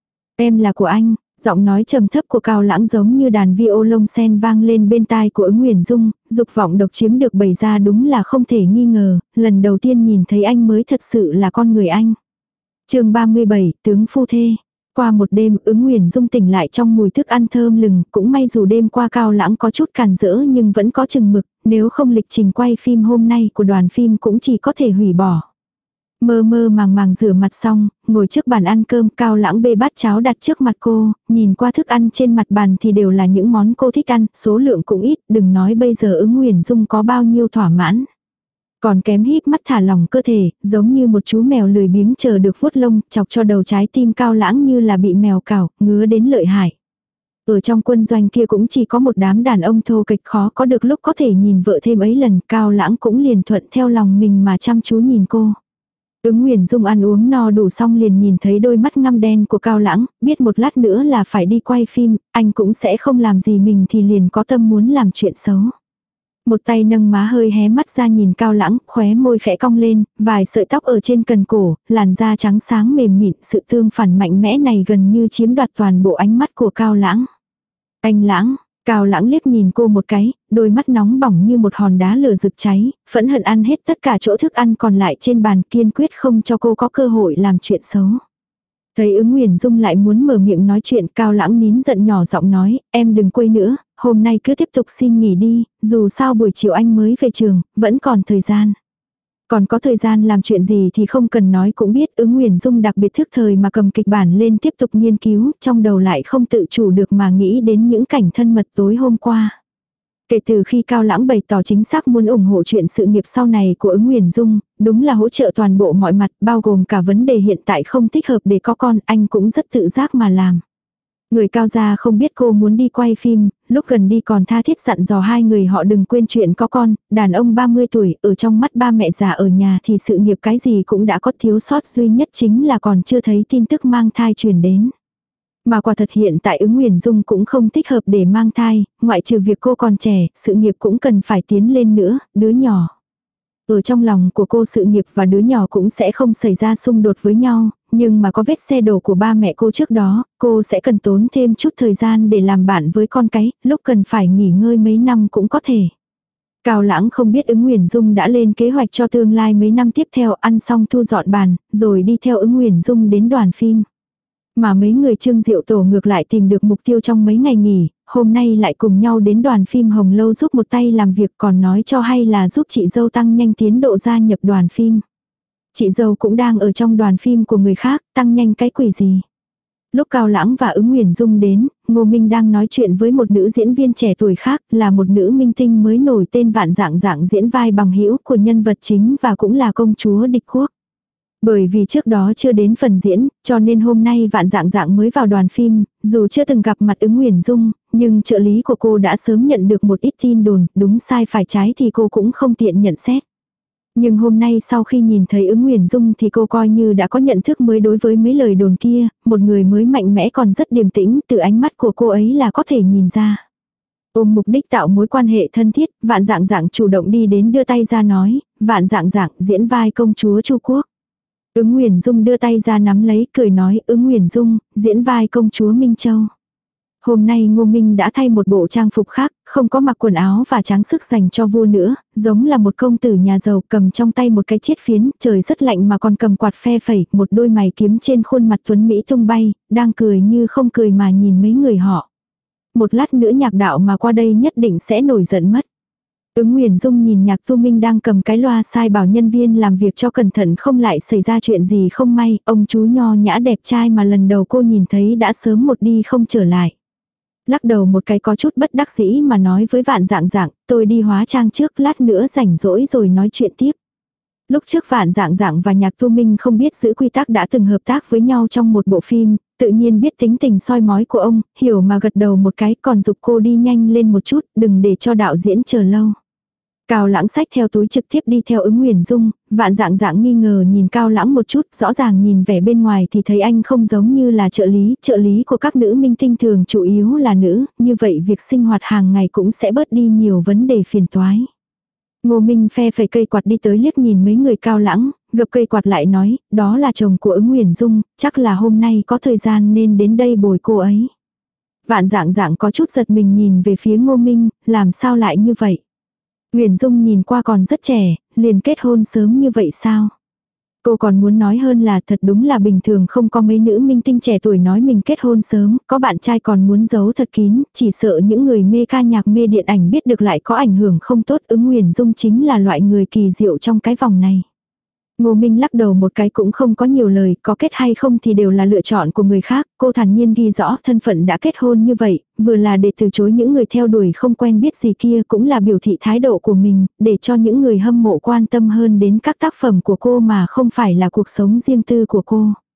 Em là của anh. Giọng nói trầm thấp của Cao Lãng giống như đàn violon sen vang lên bên tai của Ứng Nguyền Dung, dục vọng độc chiếm được bày ra đúng là không thể nghi ngờ, lần đầu tiên nhìn thấy anh mới thật sự là con người anh. Chương 37, tướng phu thê. Qua một đêm, Ứng Nguyền Dung tỉnh lại trong mùi thức ăn thơm lừng, cũng may dù đêm qua Cao Lãng có chút càn rỡ nhưng vẫn có chừng mực, nếu không lịch trình quay phim hôm nay của đoàn phim cũng chỉ có thể hủy bỏ. Mơ mơ màng màng rửa mặt xong, ngồi trước bàn ăn cơm, Cao Lãng bê bát cháo đặt trước mặt cô, nhìn qua thức ăn trên mặt bàn thì đều là những món cô thích ăn, số lượng cũng ít, đừng nói bây giờ Ứng Nguyền Dung có bao nhiêu thỏa mãn. Còn kém híp mắt thả lỏng cơ thể, giống như một chú mèo lười biếng chờ được vuốt lông, chọc cho đầu trái tim Cao Lãng như là bị mèo cào, ngứa đến lợi hại. Ở trong quân doanh kia cũng chỉ có một đám đàn ông thô kịch, khó có được lúc có thể nhìn vợ thêm ấy lần. Cao Lãng cũng liền thuận theo lòng mình mà chăm chú nhìn cô. Ứng Nguyền Dung ăn uống no đủ xong liền nhìn thấy đôi mắt ngăm đen của Cao Lãng, biết một lát nữa là phải đi quay phim, anh cũng sẽ không làm gì mình thì liền có tâm muốn làm chuyện xấu. Một tay nâng má hơi hé mắt ra nhìn Cao Lãng, khóe môi khẽ cong lên, vài sợi tóc ở trên cần cổ, làn da trắng sáng mềm mịn, sự tương phản mạnh mẽ này gần như chiếm đoạt toàn bộ ánh mắt của Cao Lãng. Anh Lãng, Cao Lãng liếc nhìn cô một cái, đôi mắt nóng bỏng như một hòn đá lửa rực cháy, phẫn hận ăn hết tất cả chỗ thức ăn còn lại trên bàn, kiên quyết không cho cô có cơ hội làm chuyện xấu. Thấy Ứng Nguyền Dung lại muốn mở miệng nói chuyện, Cao Lãng nín giận nhỏ giọng nói, em đừng quấy nữa, hôm nay cứ tiếp tục xin nghỉ đi, dù sao buổi chiều anh mới về trường, vẫn còn thời gian. Còn có thời gian làm chuyện gì thì không cần nói cũng biết. Ứng Nguyền Dung đặc biệt thức thời mà cầm kịch bản lên tiếp tục nghiên cứu, trong đầu lại không tự chủ được mà nghĩ đến những cảnh thân mật tối hôm qua. Kể từ khi Cao Lãng bày tỏ chính xác muốn ủng hộ chuyện sự nghiệp sau này của Ứng Nguyền Dung, đúng là hỗ trợ toàn bộ mọi mặt, bao gồm cả vấn đề hiện tại không thích hợp để có con, anh cũng rất tự giác mà làm. Người Cao gia không biết cô muốn đi quay phim, lúc gần đi còn tha thiết dặn dò hai người họ đừng quên chuyện có con, đàn ông 30 tuổi, ở trong mắt ba mẹ già ở nhà thì sự nghiệp cái gì cũng đã có, thiếu sót duy nhất chính là còn chưa thấy tin tức mang thai truyền đến. Mà quả thật hiện tại Ứng Nguyền Dung cũng không thích hợp để mang thai, ngoại trừ việc cô còn trẻ, sự nghiệp cũng cần phải tiến lên nữa, đứa nhỏ. Ở trong lòng của cô sự nghiệp và đứa nhỏ cũng sẽ không xảy ra xung đột với nhau, nhưng mà có vết xe đổ của ba mẹ cô trước đó, cô sẽ cần tốn thêm chút thời gian để làm bạn với con cái, lúc cần phải nghỉ ngơi mấy năm cũng có thể. Cao Lãng không biết Ứng Nguyền Dung đã lên kế hoạch cho tương lai mấy năm tiếp theo, ăn xong thu dọn bàn, rồi đi theo Ứng Nguyền Dung đến đoàn phim. Mà mấy người Trương Diệu Tổ ngược lại tìm được mục tiêu trong mấy ngày nghỉ, hôm nay lại cùng nhau đến đoàn phim Hồng Lâu giúp một tay làm việc, còn nói cho hay là giúp chị dâu tăng nhanh tiến độ gia nhập đoàn phim. Chị dâu cũng đang ở trong đoàn phim của người khác, tăng nhanh cái quỷ gì. Lúc Cao Lãng và Ứng Nguyền Dung đến, Ngô Minh đang nói chuyện với một nữ diễn viên trẻ tuổi khác, là một nữ minh tinh mới nổi tên Vạn Dạng Dạng, diễn vai bằng hữu của nhân vật chính và cũng là công chúa địch quốc. Bởi vì trước đó chưa đến phần diễn, cho nên hôm nay Vạn Dạng Dạng mới vào đoàn phim, dù chưa từng gặp mặt Ứng Nguyền Dung, nhưng trợ lý của cô đã sớm nhận được một ít tin đồn, đúng sai phải trái thì cô cũng không tiện nhận xét. Nhưng hôm nay sau khi nhìn thấy Ứng Nguyền Dung thì cô coi như đã có nhận thức mới đối với mấy lời đồn kia, một người mới mạnh mẽ còn rất điềm tĩnh, từ ánh mắt của cô ấy là có thể nhìn ra. Ôm mục đích tạo mối quan hệ thân thiết, Vạn Dạng Dạng chủ động đi đến đưa tay ra nói, Vạn Dạng Dạng diễn vai công chúa Chu Quốc. Ứng Nguyền Dung đưa tay ra nắm lấy, cười nói, Ứng Nguyền Dung, diễn vai công chúa Minh Châu. Hôm nay Ngô Minh đã thay một bộ trang phục khác, không có mặc quần áo và trang sức dành cho vua nữa, giống là một công tử nhà giàu, cầm trong tay một cái chiết phiến, trời rất lạnh mà còn cầm quạt phe phẩy, một đôi mày kiếm trên khuôn mặt tuấn Mỹ tung bay, đang cười như không cười mà nhìn mấy người họ. Một lát nữa Nhạc Đạo mà qua đây nhất định sẽ nổi giận mất. Ứng Nguyền Dung nhìn Nhạc Tu Minh đang cầm cái loa sai bảo nhân viên làm việc cho cẩn thận không lại xảy ra chuyện gì không may, ông chú nho nhã đẹp trai mà lần đầu cô nhìn thấy đã sớm một đi không trở lại. Lắc đầu một cái có chút bất đắc dĩ mà nói với Vạn Dạng Dạng, tôi đi hóa trang trước, lát nữa rảnh rỗi rồi nói chuyện tiếp. Lúc trước Vạn Dạng Dạng và Nhạc Tu Minh không biết giữ quy tắc đã từng hợp tác với nhau trong một bộ phim, tự nhiên biết tính tình soi mói của ông, hiểu mà gật đầu một cái, còn giục cô đi nhanh lên một chút, đừng để cho đạo diễn chờ lâu. Cao Lãng xách theo túi trực tiếp đi theo Ứng Nguyền Dung, Vạn Dạng Dạng nghi ngờ nhìn Cao Lãng một chút, rõ ràng nhìn vẻ bên ngoài thì thấy anh không giống như là trợ lý của các nữ minh tinh thường chủ yếu là nữ, như vậy việc sinh hoạt hàng ngày cũng sẽ bớt đi nhiều vấn đề phiền toái. Ngô Minh phe phẩy cây quạt đi tới liếc nhìn mấy người Cao Lãng, gập cây quạt lại nói, đó là chồng của Ứng Nguyền Dung, chắc là hôm nay có thời gian nên đến đây bồi cô ấy. Vạn Dạng Dạng có chút giật mình nhìn về phía Ngô Minh, làm sao lại như vậy? Nguyền Dung nhìn qua còn rất trẻ, liền kết hôn sớm như vậy sao? Cô còn muốn nói hơn là thật đúng là bình thường không có mấy nữ minh tinh trẻ tuổi nói mình kết hôn sớm, có bạn trai còn muốn giấu thật kín, chỉ sợ những người mê ca nhạc mê điện ảnh biết được lại có ảnh hưởng không tốt. Ứng Nguyền Dung chính là loại người kỳ diệu trong cái vòng này. Ngô Minh lắc đầu một cái cũng không có nhiều lời, có kết hay không thì đều là lựa chọn của người khác, cô thản nhiên ghi rõ thân phận đã kết hôn như vậy, vừa là để từ chối những người theo đuổi không quen biết gì kia, cũng là biểu thị thái độ của mình, để cho những người hâm mộ quan tâm hơn đến các tác phẩm của cô mà không phải là cuộc sống riêng tư của cô.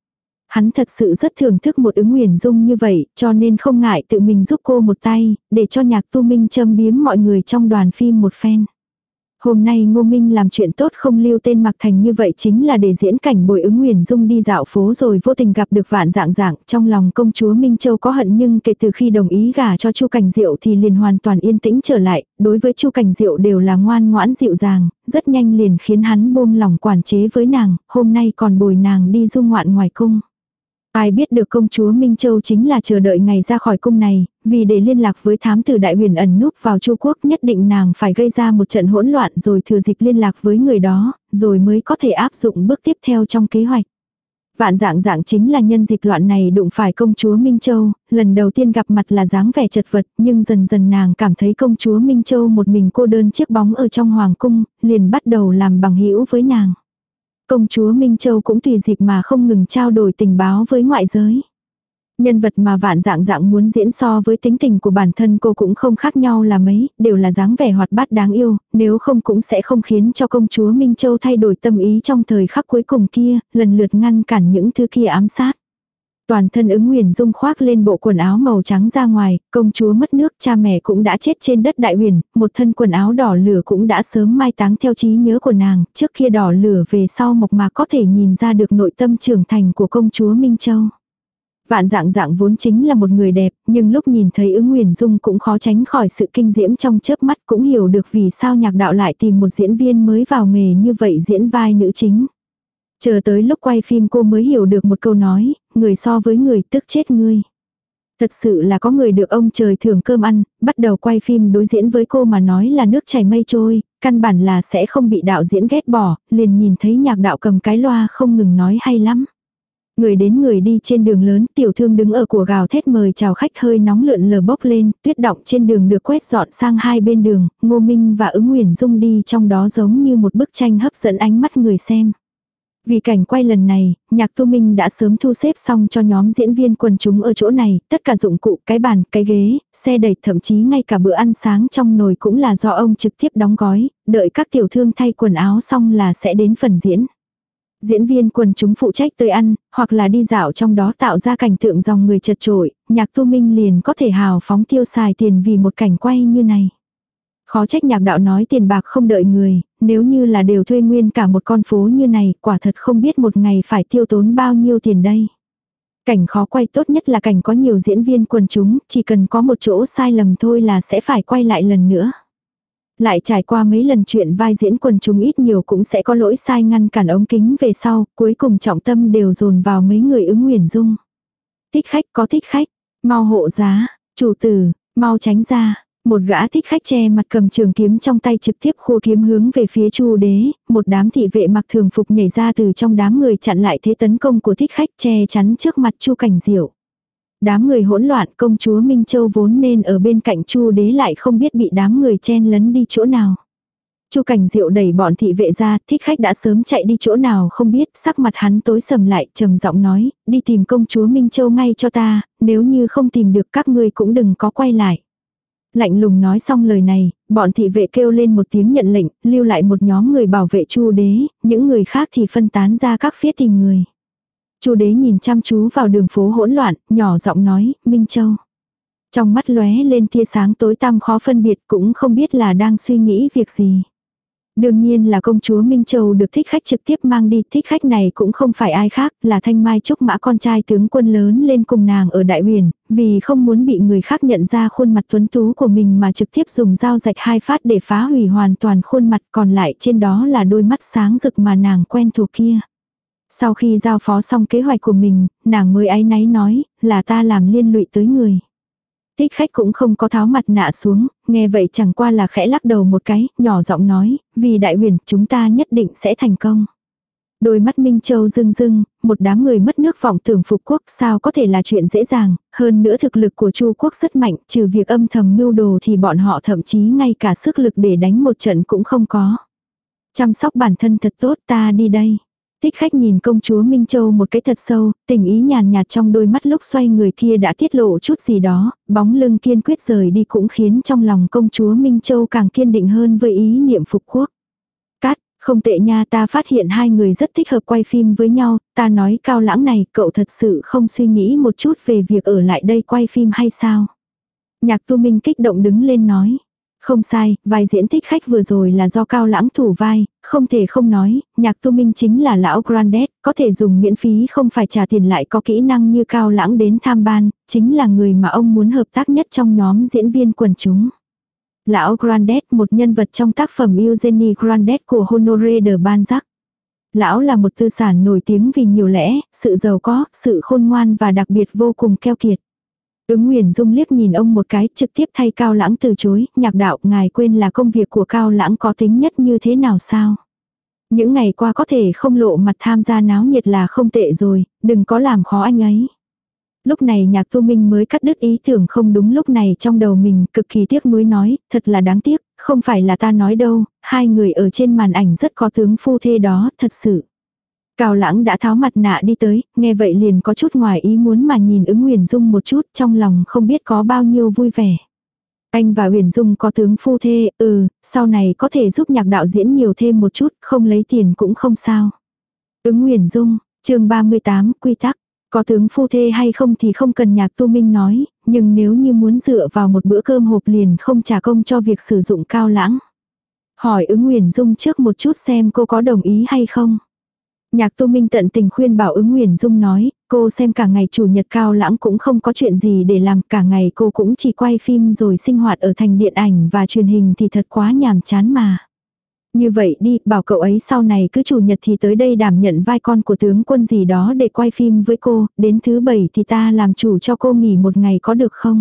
Hắn thật sự rất thưởng thức một Ứng Uyển Dung như vậy, cho nên không ngại tự mình giúp cô một tay, để cho Nhạc Tu Minh châm biếm mọi người trong đoàn phim một phen. Hôm nay Ngô Minh làm chuyện tốt không lưu tên Mạc Thành như vậy chính là để diễn cảnh bồi Ứng Uyển Dung đi dạo phố rồi vô tình gặp được Vạn Dạng Dạng, trong lòng công chúa Minh Châu có hận nhưng kể từ khi đồng ý gả cho Chu Cảnh Diệu thì liền hoàn toàn yên tĩnh trở lại, đối với Chu Cảnh Diệu đều là ngoan ngoãn dịu dàng, rất nhanh liền khiến hắn buông lòng quản chế với nàng, hôm nay còn bồi nàng đi du ngoạn ngoài cung. Ai biết được công chúa Minh Châu chính là chờ đợi ngày ra khỏi cung này, vì để liên lạc với thám tử Đại Huyền ẩn núp vào Chu Quốc nhất định nàng phải gây ra một trận hỗn loạn rồi thừa dịp liên lạc với người đó, rồi mới có thể áp dụng bước tiếp theo trong kế hoạch. Vạn Dạng Dạng chính là nhân dịp loạn này đụng phải công chúa Minh Châu, lần đầu tiên gặp mặt là dáng vẻ chật vật, nhưng dần dần nàng cảm thấy công chúa Minh Châu một mình cô đơn chiếc bóng ở trong hoàng cung, liền bắt đầu làm bằng hữu với nàng. Công chúa Minh Châu cũng tùy dịp mà không ngừng trao đổi tình báo với ngoại giới. Nhân vật mà Vạn Dạng Dạng muốn diễn so với tính tình của bản thân cô cũng không khác nhau là mấy, đều là dáng vẻ hoạt bát đáng yêu, nếu không cũng sẽ không khiến cho công chúa Minh Châu thay đổi tâm ý trong thời khắc cuối cùng kia, lần lượt ngăn cản những thứ kia ám sát. Toàn thân Ứng Uyển Dung khoác lên bộ quần áo màu trắng ra ngoài, công chúa mất nước, cha mẹ cũng đã chết trên đất Đại Huyền, một thân quần áo đỏ lửa cũng đã sớm mai táng theo trí nhớ của nàng, trước kia đỏ lửa về sau mộc mạc có thể nhìn ra được nội tâm trưởng thành của công chúa Minh Châu. Vạn Dạng Dạng vốn chính là một người đẹp, nhưng lúc nhìn thấy Ứng Uyển Dung cũng khó tránh khỏi sự kinh diễm trong chớp mắt, cũng hiểu được vì sao Nhạc Đạo lại tìm một diễn viên mới vào nghề như vậy diễn vai nữ chính. Chờ tới lúc quay phim cô mới hiểu được một câu nói, người so với người tức chết ngươi. Thật sự là có người được ông trời thưởng cơm ăn, bắt đầu quay phim đối diễn với cô mà nói là nước chảy mây trôi, căn bản là sẽ không bị đạo diễn ghét bỏ, liền nhìn thấy Nhạc Đạo cầm cái loa không ngừng nói hay lắm. Người đến người đi trên đường lớn, tiểu thương đứng ở của gào thét mời chào khách hơi nóng lượn lờ bốc lên, tuyết đọng trên đường được quét dọn sang hai bên đường, Ngô Minh và Ứng Uyển Dung đi trong đó giống như một bức tranh hấp dẫn ánh mắt người xem. Vì cảnh quay lần này, Nhạc Tu Minh đã sớm thu xếp xong cho nhóm diễn viên quần chúng ở chỗ này, tất cả dụng cụ, cái bàn, cái ghế, xe đẩy, thậm chí ngay cả bữa ăn sáng trong nồi cũng là do ông trực tiếp đóng gói, đợi các tiểu thương thay quần áo xong là sẽ đến phần diễn. Diễn viên quần chúng phụ trách tới ăn, hoặc là đi dạo trong đó tạo ra cảnh tượng dòng người chật chội, Nhạc Tu Minh liền có thể hào phóng tiêu xài tiền vì một cảnh quay như này. Khó trách Nhạc Đạo nói tiền bạc không đợi người, nếu như là đều thuê nguyên cả một con phố như này, quả thật không biết một ngày phải tiêu tốn bao nhiêu tiền đây. Cảnh khó quay tốt nhất là cảnh có nhiều diễn viên quần chúng, chỉ cần có một chỗ sai lầm thôi là sẽ phải quay lại lần nữa. Lại trải qua mấy lần chuyện vai diễn quần chúng ít nhiều cũng sẽ có lỗi sai ngăn cản ống kính về sau, cuối cùng trọng tâm đều dồn vào mấy người Ứng Uyển Dung. Thích khách có thích khách, mau hộ giá, chủ tử, mau tránh ra. Một gã thích khách che mặt cầm trường kiếm trong tay trực tiếp khua kiếm hướng về phía Chu đế, một đám thị vệ mặc thường phục nhảy ra từ trong đám người chặn lại thế tấn công của thích khách che chắn trước mặt Chu Cảnh Diệu. Đám người hỗn loạn, công chúa Minh Châu vốn nên ở bên cạnh Chu đế lại không biết bị đám người chen lấn đi chỗ nào. Chu Cảnh Diệu đẩy bọn thị vệ ra, thích khách đã sớm chạy đi chỗ nào không biết, sắc mặt hắn tối sầm lại, trầm giọng nói, đi tìm công chúa Minh Châu ngay cho ta, nếu như không tìm được các ngươi cũng đừng có quay lại. Lạnh lùng nói xong lời này, bọn thị vệ kêu lên một tiếng nhận lệnh, lưu lại một nhóm người bảo vệ Chu đế, những người khác thì phân tán ra các phía tìm người. Chu đế nhìn chăm chú vào đường phố hỗn loạn, nhỏ giọng nói, Minh Châu. Trong mắt lóe lên tia sáng tối tăm khó phân biệt, cũng không biết là đang suy nghĩ việc gì. Đương nhiên là công chúa Minh Châu được thích khách trực tiếp mang đi, thích khách này cũng không phải ai khác, là Thanh Mai Trúc Mã con trai tướng quân lớn lên cùng nàng ở Đại Huyền, vì không muốn bị người khác nhận ra khuôn mặt tuấn tú của mình mà trực tiếp dùng dao rạch 2 phát để phá hủy hoàn toàn khuôn mặt, còn lại trên đó là đôi mắt sáng rực mà nàng quen thuộc kia. Sau khi giao phó xong kế hoạch của mình, nàng mới áy náy nói, là ta làm liên lụy tới người. Thích khách cũng không có tháo mặt nạ xuống, nghe vậy chẳng qua là khẽ lắc đầu một cái, nhỏ giọng nói, vì Đại Huyền chúng ta nhất định sẽ thành công. Đôi mắt Minh Châu rưng rưng, một đám người mất nước vọng tưởng phục quốc sao có thể là chuyện dễ dàng, hơn nữa thực lực của Chu quốc rất mạnh, trừ việc âm thầm mưu đồ thì bọn họ thậm chí ngay cả sức lực để đánh một trận cũng không có. Chăm sóc bản thân thật tốt, ta đi đây. Thích khách nhìn công chúa Minh Châu một cái thật sâu, tình ý nhàn nhạt trong đôi mắt lúc xoay người kia đã tiết lộ chút gì đó, bóng lưng kiên quyết rời đi cũng khiến trong lòng công chúa Minh Châu càng kiên định hơn với ý niệm phục quốc. Cát, Không tệ nha, ta phát hiện hai người rất thích hợp quay phim với nhau, ta nói Cao Lãng này, cậu thật sự không suy nghĩ một chút về việc ở lại đây quay phim hay sao? Nhạc Tu Minh kích động đứng lên nói. Không sai, vai diễn thích khách vừa rồi là do Cao Lãng thủ vai, không thể không nói, Nhạc Tu Minh chính là lão Grandet, có thể dùng miễn phí không phải trả tiền lại có kỹ năng như Cao Lãng đến tham ban, chính là người mà ông muốn hợp tác nhất trong nhóm diễn viên quần chúng. Lão Grandet, một nhân vật trong tác phẩm Eugenie Grandet của Honoré de Balzac. Lão là một tư sản nổi tiếng vì nhiều lẽ, sự giàu có, sự khôn ngoan và đặc biệt vô cùng keo kiệt. Ứng Nguyền Dung liếc nhìn ông một cái, trực tiếp thay Cao Lãng từ chối, Nhạc đạo, ngài quên là công việc của Cao Lãng có tính nhất như thế nào sao? Những ngày qua có thể không lộ mặt tham gia náo nhiệt là không tệ rồi, đừng có làm khó anh ấy. Lúc này Nhạc Tu Minh mới cắt đứt ý tưởng không đúng lúc này trong đầu mình, cực kỳ tiếc nuối nói, thật là đáng tiếc, không phải là ta nói đâu, hai người ở trên màn ảnh rất có tướng phu thê đó, thật sự. Cao Lãng đã tháo mặt nạ đi tới, nghe vậy liền có chút ngoài ý muốn mà nhìn Ứng Nguyền Dung một chút, trong lòng không biết có bao nhiêu vui vẻ. Anh và Huyền Dung có tướng phu thê, sau này có thể giúp Nhạc đạo diễn nhiều thêm một chút, không lấy tiền cũng không sao. Ứng Nguyền Dung, chương 38, quy tắc. Có tướng phu thê hay không thì không cần Nhạc Tu Minh nói, nhưng nếu như muốn dựa vào một bữa cơm hộp liền không trả công cho việc sử dụng Cao Lãng. Hỏi Ứng Nguyền Dung trước một chút xem cô có đồng ý hay không. Nhạc Tu Minh tận tình khuyên bảo Ứng Nguyền Dung nói, cô xem cả ngày chủ nhật Cao Lãng cũng không có chuyện gì để làm, cả ngày cô cũng chỉ quay phim rồi sinh hoạt ở thành điện ảnh và truyền hình thì thật quá nhàm chán mà. Như vậy đi, bảo cậu ấy sau này cứ chủ nhật thì tới đây đảm nhận vai con của tướng quân gì đó để quay phim với cô, đến thứ 7 thì ta làm chủ cho cô nghỉ một ngày có được không?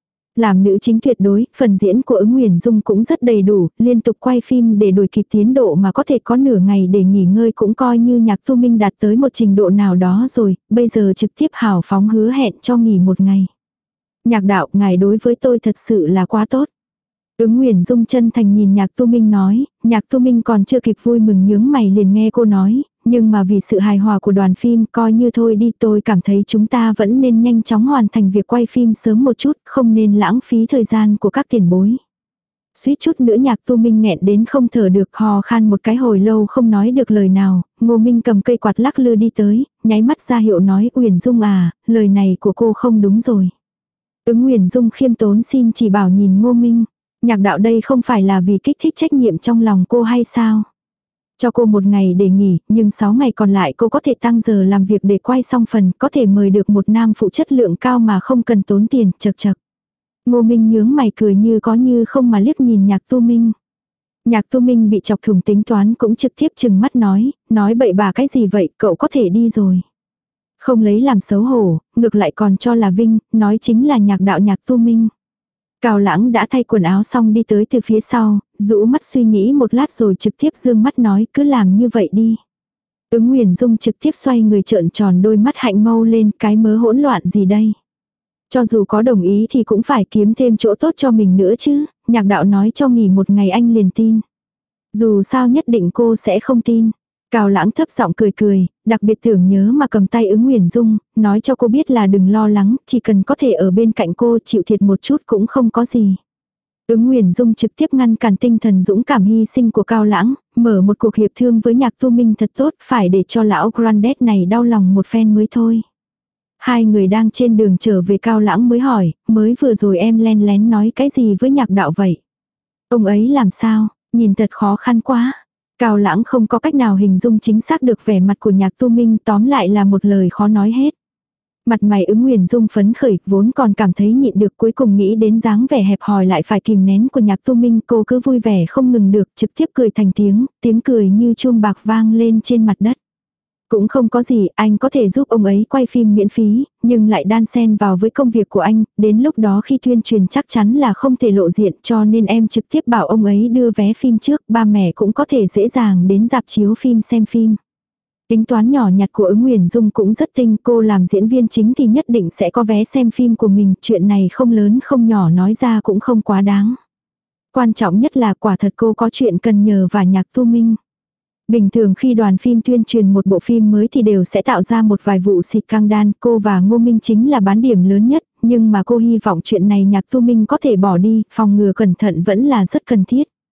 Làm nữ chính tuyệt đối, phần diễn của Ứng Nguyền Dung cũng rất đầy đủ, liên tục quay phim để đuổi kịp tiến độ mà có thể có nửa ngày để nghỉ ngơi cũng coi như Nhạc Tu Minh đạt tới một trình độ nào đó rồi, bây giờ trực tiếp hào phóng hứa hẹn cho nghỉ một ngày. Nhạc đạo, ngài đối với tôi thật sự là quá tốt. Ứng Nguyền Dung chân thành nhìn Nhạc Tu Minh nói, Nhạc Tu Minh còn chưa kịp vui mừng nhướng mày liền nghe cô nói, nhưng mà vì sự hài hòa của đoàn phim coi như thôi đi, tôi cảm thấy chúng ta vẫn nên nhanh chóng hoàn thành việc quay phim sớm một chút, không nên lãng phí thời gian của các tiền bối. Suýt chút nữa Nhạc Tu Minh nghẹn đến không thở được, hò khan một cái hồi lâu không nói được lời nào, Ngô Minh cầm cây quạt lắc lư đi tới, nháy mắt ra hiệu nói, Uyển Dung à, lời này của cô không đúng rồi. Ứng Uyển Dung khiêm tốn xin chỉ bảo nhìn Ngô Minh. Nhạc đạo đây không phải là vì kích thích trách nhiệm trong lòng cô hay sao? Cho cô một ngày để nghỉ, nhưng 6 ngày còn lại cô có thể tăng giờ làm việc để quay xong phần, có thể mời được một nam phụ chất lượng cao mà không cần tốn tiền, chật chật. Ngô Minh nhướng mày cười như có như không mà liếc nhìn Nhạc Tu Minh. Nhạc Tu Minh bị chọc thủng tính toán cũng trực tiếp chừng mắt nói bậy bạ cái gì vậy, cậu có thể đi rồi. Không lấy làm xấu hổ, ngược lại còn cho là vinh, nói chính là Nhạc đạo Nhạc Tu Minh. Cao Lãng đã thay quần áo xong đi tới từ phía sau, rũ mắt suy nghĩ một lát rồi trực tiếp dương mắt nói cứ làm như vậy đi. Ứng Nguyền Dung trực tiếp xoay người trợn tròn đôi mắt hạnh mâu lên, cái mớ hỗn loạn gì đây. Cho dù có đồng ý thì cũng phải kiếm thêm chỗ tốt cho mình nữa chứ, Nhạc đạo nói cho nghỉ một ngày anh liền tin. Dù sao nhất định cô sẽ không tin. Cao Lãng thấp giọng cười cười, đặc biệt tưởng nhớ mà cầm tay Ứng Nguyền Dung, nói cho cô biết là đừng lo lắng, chỉ cần có thể ở bên cạnh cô chịu thiệt một chút cũng không có gì. Ứng Nguyền Dung trực tiếp ngăn cản tinh thần dũng cảm hy sinh của Cao Lãng, mở một cuộc hiệp thương với Nhạc Tu Minh thật tốt, phải để cho lão Grandet này đau lòng một phen mới thôi. Hai người đang trên đường trở về, Cao Lãng mới hỏi, mới vừa rồi em len lén nói cái gì với Nhạc đạo vậy? Ông ấy làm sao, nhìn thật khó khăn quá. Cao Lãng không có cách nào hình dung chính xác được vẻ mặt của Nhạc Tu Minh, tóm lại là một lời khó nói hết. Mặt mày Ứng Nguyền Dung phấn khởi, vốn còn cảm thấy nhịn được, cuối cùng nghĩ đến dáng vẻ hẹp hòi lại phải kìm nén của Nhạc Tu Minh, cô cứ vui vẻ không ngừng được, trực tiếp cười thành tiếng cười như chuông bạc vang lên trên mặt đất. Cũng không có gì, anh có thể giúp ông ấy quay phim miễn phí, nhưng lại đan xen vào với công việc của anh, đến lúc đó khi tuyên truyền chắc chắn là không thể lộ diện, cho nên em trực tiếp bảo ông ấy đưa vé phim trước, ba mẹ cũng có thể dễ dàng đến rạp chiếu phim xem phim. Tính toán nhỏ nhặt của Ứng Nguyền Dung cũng rất tinh, cô làm diễn viên chính thì nhất định sẽ có vé xem phim của mình, chuyện này không lớn không nhỏ nói ra cũng không quá đáng. Quan trọng nhất là quả thật cô có chuyện cần nhờ và Nhạc Tu Minh. Bình thường khi đoàn phim tuyên truyền một bộ phim mới thì đều sẽ tạo ra một vài vụ xịt căng đan, cô và Ngô Minh chính là bán điểm lớn nhất, nhưng mà cô hy vọng chuyện này Nhạc Tu Minh có thể bỏ đi, phòng ngừa cẩn thận vẫn là rất cần thiết.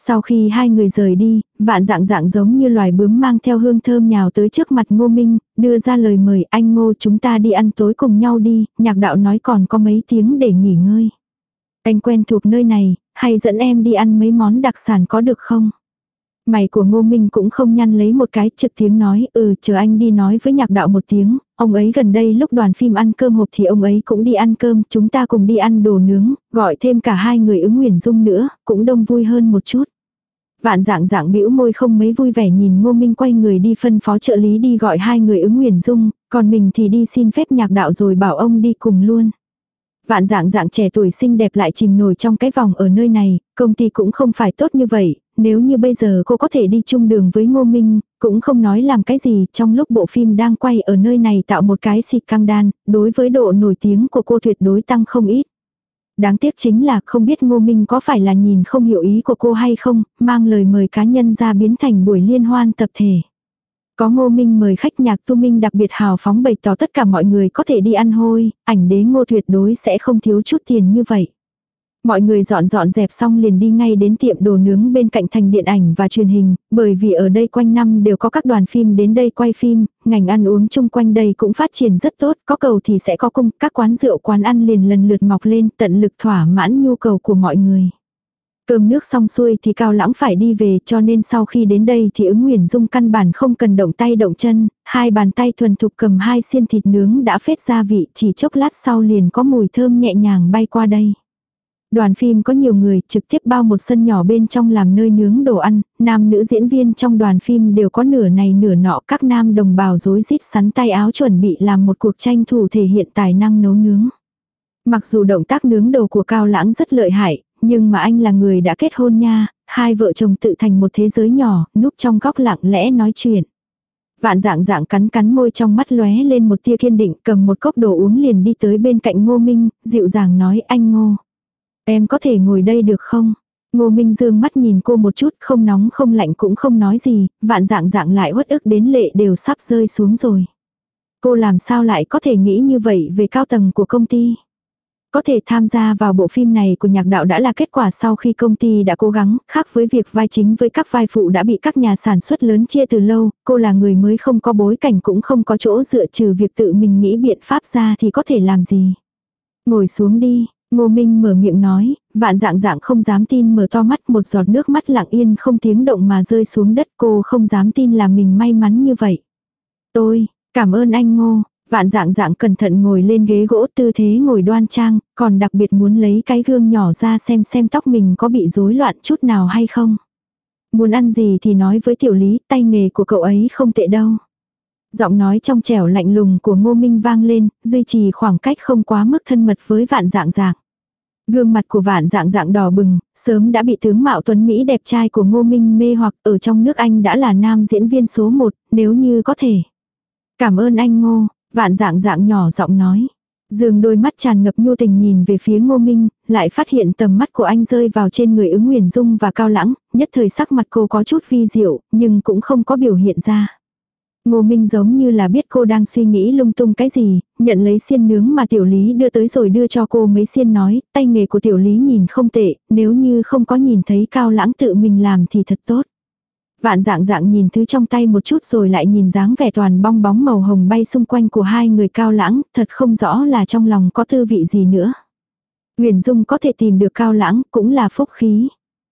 Sau khi hai người rời đi, Vạn Dạng Dạng giống như loài bướm mang theo hương thơm nhào tới trước mặt Ngô Minh, đưa ra lời mời anh Ngô chúng ta đi ăn tối cùng nhau đi, nhạc đạo nói còn có mấy tiếng để nghỉ ngơi. Anh quen thuộc nơi này, hay dẫn em đi ăn mấy món đặc sản có được không? Mày của Ngô Minh cũng không nhăn lấy một cái trực tiếng nói chờ anh đi nói với nhạc đạo một tiếng, ông ấy gần đây lúc đoàn phim ăn cơm hộp thì ông ấy cũng đi ăn cơm, chúng ta cùng đi ăn đồ nướng, gọi thêm cả hai người Ứng Nguyễn Dung nữa, cũng đông vui hơn một chút. Vạn Dạng Dạng bĩu môi không mấy vui vẻ nhìn Ngô Minh quay người đi phân phó trợ lý đi gọi hai người Ứng Nguyễn Dung, còn mình thì đi xin phép nhạc đạo rồi bảo ông đi cùng luôn. Vạn Dạng Dạng trẻ tuổi xinh đẹp lại chìm nổi trong cái vòng ở nơi này, công ty cũng không phải tốt như vậy, nếu như bây giờ cô có thể đi chung đường với Ngô Minh, cũng không nói làm cái gì, trong lúc bộ phim đang quay ở nơi này tạo một cái xịt căng đan, đối với độ nổi tiếng của cô tuyệt đối tăng không ít. Đáng tiếc chính là không biết Ngô Minh có phải là nhìn không hiểu ý của cô hay không, mang lời mời cá nhân ra biến thành buổi liên hoan tập thể. Có Ngô Minh mời khách nhạc Tu Minh đặc biệt hào phóng bày tỏ tất cả mọi người có thể đi ăn hôi, ảnh đế Ngô tuyệt đối sẽ không thiếu chút tiền như vậy. Mọi người dọn dẹp xong liền đi ngay đến tiệm đồ nướng bên cạnh thành điện ảnh và truyền hình, bởi vì ở đây quanh năm đều có các đoàn phim đến đây quay phim, ngành ăn uống chung quanh đây cũng phát triển rất tốt, có cầu thì sẽ có cung, các quán rượu quán ăn liền lần lượt mọc lên tận lực thỏa mãn nhu cầu của mọi người. Cơm nước xong xuôi thì Cao Lãng phải đi về cho nên sau khi đến đây thì Ứng Nguyễn Dung căn bản không cần động tay động chân, hai bàn tay thuần thục cầm hai xiên thịt nướng đã phết gia vị chỉ chốc lát sau liền có mùi thơm nhẹ nhàng bay qua đây. Đoàn phim có nhiều người trực tiếp bao một sân nhỏ bên trong làm nơi nướng đồ ăn, nam nữ diễn viên trong đoàn phim đều có nửa này nửa nọ các nam đồng bào rối rít sắn tay áo chuẩn bị làm một cuộc tranh thủ thể hiện tài năng nấu nướng. Mặc dù động tác nướng đồ của Cao Lãng rất lợi hại, nhưng mà anh là người đã kết hôn nha, hai vợ chồng tự thành một thế giới nhỏ, núp trong góc lặng lẽ nói chuyện. Vạn Dạng Dạng cắn môi trong mắt lóe lên một tia kiên định cầm một cốc đồ uống liền đi tới bên cạnh Ngô Minh, dịu dàng nói anh Ngô. Em có thể ngồi đây được không? Ngô Minh dương mắt nhìn cô một chút không nóng không lạnh cũng không nói gì, Vạn Dạng Dạng lại uất ức đến lệ đều sắp rơi xuống rồi. Cô làm sao lại có thể nghĩ như vậy về cao tầng của công ty? Có thể tham gia vào bộ phim này của nhạc đạo đã là kết quả sau khi công ty đã cố gắng, khác với việc vai chính với các vai phụ đã bị các nhà sản xuất lớn chia từ lâu, cô là người mới không có bối cảnh cũng không có chỗ dựa trừ việc tự mình nghĩ biện pháp ra thì có thể làm gì. Ngồi xuống đi, Ngô Minh mở miệng nói, Vạn Dạng Dạng không dám tin mở to mắt một giọt nước mắt lặng yên không tiếng động mà rơi xuống đất cô không dám tin là mình may mắn như vậy. Tôi, cảm ơn anh Ngô. Vạn Dạng Dạng cẩn thận ngồi lên ghế gỗ tư thế ngồi đoan trang, còn đặc biệt muốn lấy cái gương nhỏ ra xem tóc mình có bị rối loạn chút nào hay không. Muốn ăn gì thì nói với Tiểu Lý, tay nghề của cậu ấy không tệ đâu. Giọng nói trong trẻo lạnh lùng của Ngô Minh vang lên, duy trì khoảng cách không quá mức thân mật với Vạn Dạng Dạng. Gương mặt của Vạn Dạng Dạng đỏ bừng, sớm đã bị tướng mạo tuấn Mỹ đẹp trai của Ngô Minh mê hoặc ở trong nước Anh đã là nam diễn viên số 1, nếu như có thể. Cảm ơn anh Ngô. Vạn Dạng Dạng nhỏ giọng nói. Dương đôi mắt tràn ngập nhu tình nhìn về phía Ngô Minh, lại phát hiện tầm mắt của anh rơi vào trên người Ứng Nguyễn Dung và Cao Lãng, nhất thời sắc mặt cô có chút vi diệu, nhưng cũng không có biểu hiện ra. Ngô Minh giống như là biết cô đang suy nghĩ lung tung cái gì, nhận lấy xiên nướng mà Tiểu Lý đưa tới rồi đưa cho cô mấy xiên nói, tay nghề của Tiểu Lý nhìn không tệ, nếu như không có nhìn thấy Cao Lãng tự mình làm thì thật tốt. Vạn Dạng Dạng nhìn thứ trong tay một chút rồi lại nhìn dáng vẻ toàn bong bóng màu hồng bay xung quanh của hai người Cao Lãng, thật không rõ là trong lòng có tư vị gì nữa. Huyền Dung có thể tìm được Cao Lãng cũng là phúc khí.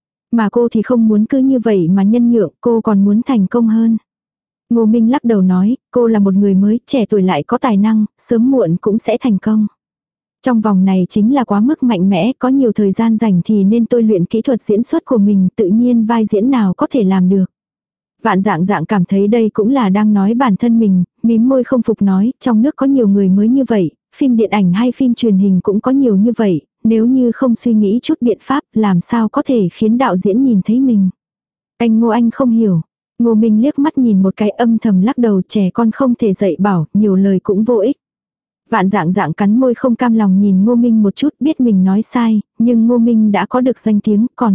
Mà cô thì không muốn cứ như vậy mà nhân nhượng, cô còn muốn thành công hơn. Ngô Minh lắc đầu nói, cô là một người mới, trẻ tuổi lại có tài năng, sớm muộn cũng sẽ thành công. Trong vòng này chính là quá mức mạnh mẽ, có nhiều thời gian rảnh thì nên tôi luyện kỹ thuật diễn xuất của mình, tự nhiên vai diễn nào có thể làm được. Vạn Dạng Dạng cảm thấy đây cũng là đang nói bản thân mình, mím môi không phục nói, trong nước có nhiều người mới như vậy, phim điện ảnh hay phim truyền hình cũng có nhiều như vậy, nếu như không suy nghĩ chút biện pháp làm sao có thể khiến đạo diễn nhìn thấy mình. Anh Ngô anh không hiểu. Ngô Minh liếc mắt nhìn một cái âm thầm lắc đầu trẻ con không thể dạy bảo, nhiều lời cũng vô ích. Vạn Dạng Dạng cắn môi không cam lòng nhìn Ngô Minh một chút biết mình nói sai, nhưng Ngô Minh đã có được danh tiếng, còn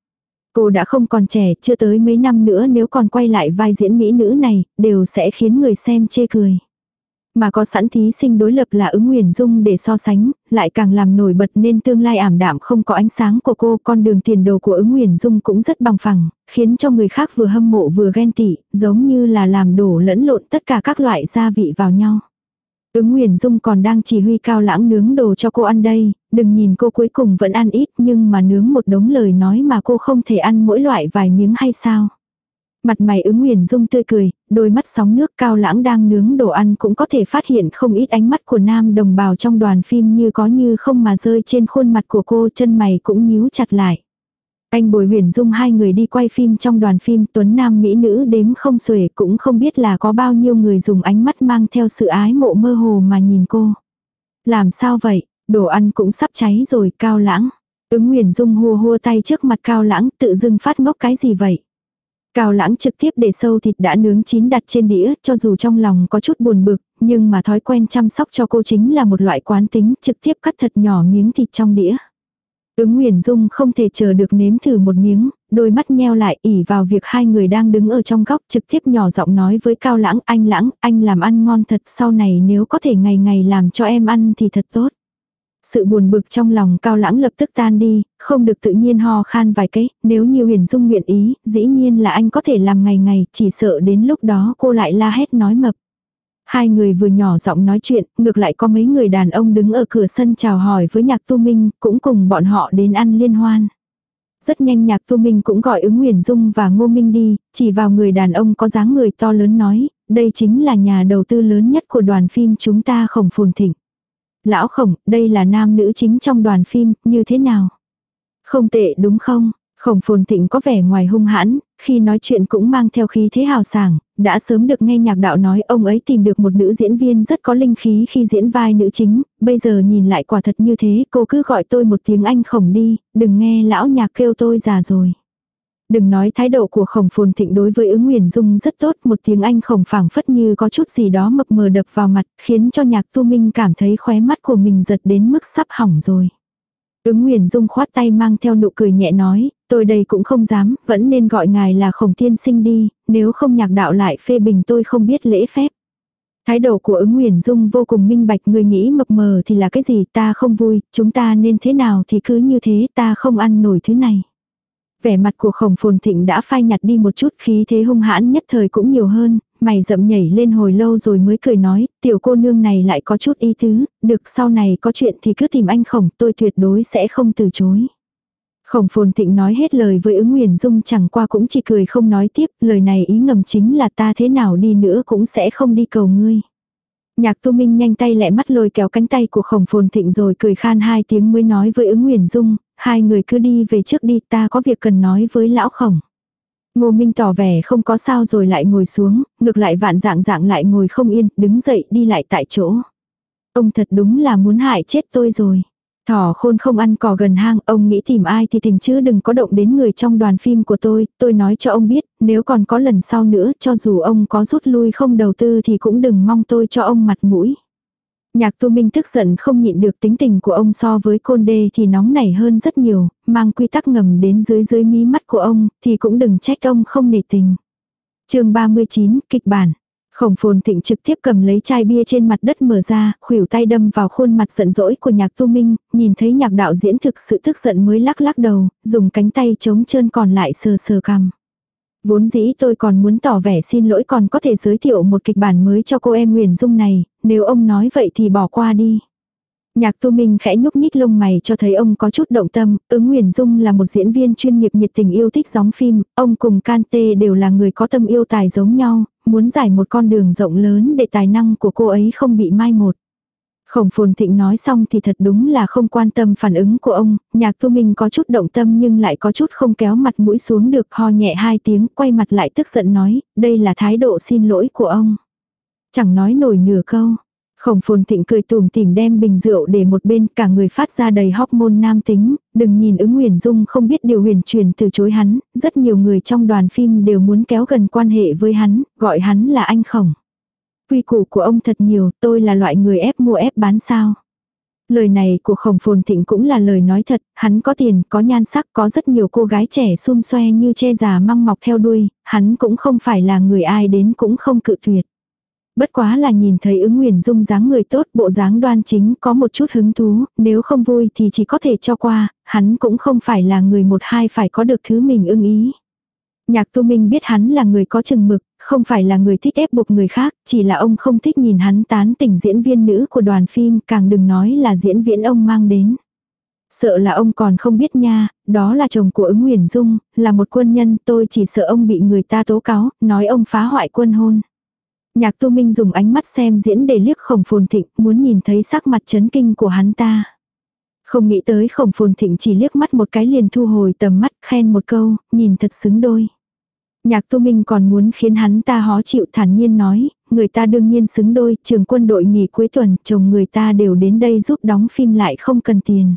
cô đã không còn trẻ, chưa tới mấy năm nữa nếu còn quay lại vai diễn mỹ nữ này, đều sẽ khiến người xem chê cười. Mà có sẵn thí sinh đối lập là Ứng Nguyền Dung để so sánh, lại càng làm nổi bật nên tương lai ảm đạm không có ánh sáng của cô. Con đường tiền đồ của Ứng Nguyền Dung cũng rất bằng phẳng, khiến cho người khác vừa hâm mộ vừa ghen tị, giống như là làm đổ lẫn lộn tất cả các loại gia vị vào nhau. Ứng Nguyền Dung còn đang chỉ huy Cao Lãng nướng đồ cho cô ăn đây, đừng nhìn cô cuối cùng vẫn ăn ít nhưng mà nướng một đống lời nói mà cô không thể ăn mỗi loại vài miếng hay sao. Mặt mày Ứng Nguyền Dung tươi cười, đôi mắt sóng nước. Cao Lãng đang nướng đồ ăn cũng có thể phát hiện không ít ánh mắt của nam đồng bào trong đoàn phim như có như không mà rơi trên khuôn mặt của cô, chân mày cũng nhíu chặt lại. Anh Bồi Huyền Dung hai người đi quay phim trong đoàn phim tuấn nam mỹ nữ đếm không xuể, cũng không biết là có bao nhiêu người dùng ánh mắt mang theo sự ái mộ mơ hồ mà nhìn cô. Làm sao vậy, đồ ăn cũng sắp cháy rồi. Cao Lãng. Ứng Nguyền Dung hùa hùa tay trước mặt Cao Lãng, tự dưng phát ngốc cái gì vậy. Cao Lãng trực tiếp để sâu thịt đã nướng chín đặt trên đĩa, cho dù trong lòng có chút buồn bực, nhưng mà thói quen chăm sóc cho cô chính là một loại quán tính, trực tiếp cắt thật nhỏ miếng thịt trong đĩa. Ứng Nguyền Dung không thể chờ được nếm thử một miếng, đôi mắt nheo lại ỉ vào việc hai người đang đứng ở trong góc, trực tiếp nhỏ giọng nói với Cao Lãng, Lãng, anh làm ăn ngon thật, sau này nếu có thể ngày ngày làm cho em ăn thì thật tốt. Sự buồn bực trong lòng Cao Lãng lập tức tan đi, không được tự nhiên ho khan vài cái, nếu như Huyền Dung nguyện ý, dĩ nhiên là anh có thể làm ngày ngày, chỉ sợ đến lúc đó cô lại la hét nói mập. Hai người vừa nhỏ giọng nói chuyện, ngược lại có mấy người đàn ông đứng ở cửa sân chào hỏi với Nhạc Tu Minh, cũng cùng bọn họ đến ăn liên hoan. Rất nhanh Nhạc Tu Minh cũng gọi Ứng Nguyền Dung và Ngô Minh đi, chỉ vào người đàn ông có dáng người to lớn nói, đây chính là nhà đầu tư lớn nhất của đoàn phim chúng ta, Khổng Phồn Thịnh. Lão Khổng, đây là nam nữ chính trong đoàn phim, như thế nào? Không tệ đúng không? Khổng Phồn Thịnh có vẻ ngoài hung hãn, khi nói chuyện cũng mang theo khí thế hào sảng, đã sớm được nghe Nhạc Đạo nói ông ấy tìm được một nữ diễn viên rất có linh khí khi diễn vai nữ chính, bây giờ nhìn lại quả thật như thế, cô cứ gọi tôi một tiếng anh Khổng đi, đừng nghe lão Nhạc kêu tôi già rồi. Đừng nói thái độ của Khổng Phồn Thịnh đối với Ứng Nguyền Dung rất tốt, một tiếng anh Khổng phảng phất như có chút gì đó mập mờ đập vào mặt, khiến cho Nhạc Tu Minh cảm thấy khóe mắt của mình giật đến mức sắp hỏng rồi. Ứng Nguyền Dung khoát tay mang theo nụ cười nhẹ nói, tôi đây cũng không dám, vẫn nên gọi ngài là Khổng tiên sinh đi, nếu không Nhạc Đạo lại phê bình tôi không biết lễ phép. Thái độ của Ứng Nguyền Dung vô cùng minh bạch, người nghĩ mập mờ thì là cái gì, ta không vui, chúng ta nên thế nào thì cứ như thế, ta không ăn nổi thứ này. Vẻ mặt của Khổng Phồn Thịnh đã phai nhạt đi một chút, khí thế hung hãn nhất thời cũng nhiều hơn, mày rậm nhảy lên hồi lâu rồi mới cười nói, tiểu cô nương này lại có chút ý tứ, được sau này có chuyện thì cứ tìm anh Khổng, tôi tuyệt đối sẽ không từ chối. Khổng Phồn Thịnh nói hết lời với Ứng Nguyền Dung chẳng qua cũng chỉ cười không nói tiếp, lời này ý ngầm chính là ta thế nào đi nữa cũng sẽ không đi cầu ngươi. Nhạc Tu Minh nhanh tay lẹ mắt lôi kéo cánh tay của Khổng Phồn Thịnh rồi cười khan hai tiếng mới nói với Ứng Nguyền Dung, hai người cứ đi về trước đi, ta có việc cần nói với lão Khổng. Ngô Minh tỏ vẻ không có sao rồi lại ngồi xuống, ngược lại Vạn Dạng lại ngồi không yên, đứng dậy đi lại tại chỗ. Ông thật đúng là muốn hại chết tôi rồi. Thỏ khôn không ăn cỏ gần hang, ông nghĩ tìm ai thì tìm chứ đừng có động đến người trong đoàn phim của tôi nói cho ông biết, nếu còn có lần sau nữa, cho dù ông có rút lui không đầu tư thì cũng đừng mong tôi cho ông mặt mũi. Nhạc Tu Minh tức giận không nhịn được, tính tình của ông so với Côn Đê thì nóng nảy hơn rất nhiều, mang quy tắc ngầm đến dưới mí mắt của ông, thì cũng đừng trách ông không nể tình. Chương 39, kịch bản. Khổng Phồn Thịnh trực tiếp cầm lấy chai bia trên mặt đất mở ra, khuỷu tay đâm vào khuôn mặt giận dỗi của Nhạc Tu Minh, nhìn thấy Nhạc đạo diễn thực sự tức giận mới lắc lắc đầu, dùng cánh tay chống trơn còn lại sờ sờ cằm. Vốn dĩ tôi còn muốn tỏ vẻ xin lỗi, còn có thể giới thiệu một kịch bản mới cho cô em Nguyền Dung này, nếu ông nói vậy thì bỏ qua đi. Nhạc Tu Minh khẽ nhúc nhích lông mày cho thấy ông có chút động tâm, Ứng Nguyền Dung là một diễn viên chuyên nghiệp nhiệt tình yêu thích gióng phim, ông cùng Can Tê đều là người có tâm yêu tài giống nhau, muốn giải một con đường rộng lớn để tài năng của cô ấy không bị mai một. Khổng Phồn Thịnh nói xong thì thật đúng là không quan tâm phản ứng của ông, Nhạc Tu Minh có chút động tâm nhưng lại có chút không kéo mặt mũi xuống được, ho nhẹ hai tiếng, quay mặt lại tức giận nói, đây là thái độ xin lỗi của ông. Chẳng nói nổi nửa câu. Khổng Phồn Thịnh cười tủm tỉm đem bình rượu để một bên, cả người phát ra đầy hormone nam tính, đừng nhìn Ứng Nguyền Dung không biết điều huyền truyền từ chối hắn, rất nhiều người trong đoàn phim đều muốn kéo gần quan hệ với hắn, gọi hắn là anh Khổng. Quy củ của ông thật nhiều, tôi là loại người ép mua ép bán sao. Lời này của Khổng Phồn Thịnh cũng là lời nói thật, hắn có tiền, có nhan sắc, có rất nhiều cô gái trẻ xum xoe như tre già măng mọc theo đuôi, hắn cũng không phải là người ai đến cũng không cự tuyệt. Bất quá là nhìn thấy Ứng Nguyền Dung dáng người tốt, bộ dáng đoan chính, có một chút hứng thú, nếu không vui thì chỉ có thể cho qua, hắn cũng không phải là người một hai phải có được thứ mình ưng ý. Nhạc Tu Minh biết hắn là người có chừng mực, không phải là người thích ép buộc người khác, chỉ là ông không thích nhìn hắn tán tỉnh diễn viên nữ của đoàn phim, càng đừng nói là diễn viên ông mang đến. Sợ là ông còn không biết nha, đó là chồng của Ứng Nguyền Dung, là một quân nhân, tôi chỉ sợ ông bị người ta tố cáo, nói ông phá hoại quân hôn. Nhạc Tu Minh dùng ánh mắt xem diễn để liếc Khổng Phồn Thịnh, muốn nhìn thấy sắc mặt chấn kinh của hắn ta. Không nghĩ tới Khổng Phồn Thịnh chỉ liếc mắt một cái liền thu hồi tầm mắt, khen một câu, nhìn thật xứng đôi. Nhạc Tu Minh còn muốn khiến hắn ta hó chịu, thản nhiên nói, người ta đương nhiên xứng đôi, trường quân đội nghỉ cuối tuần, chồng người ta đều đến đây giúp đóng phim lại không cần tiền.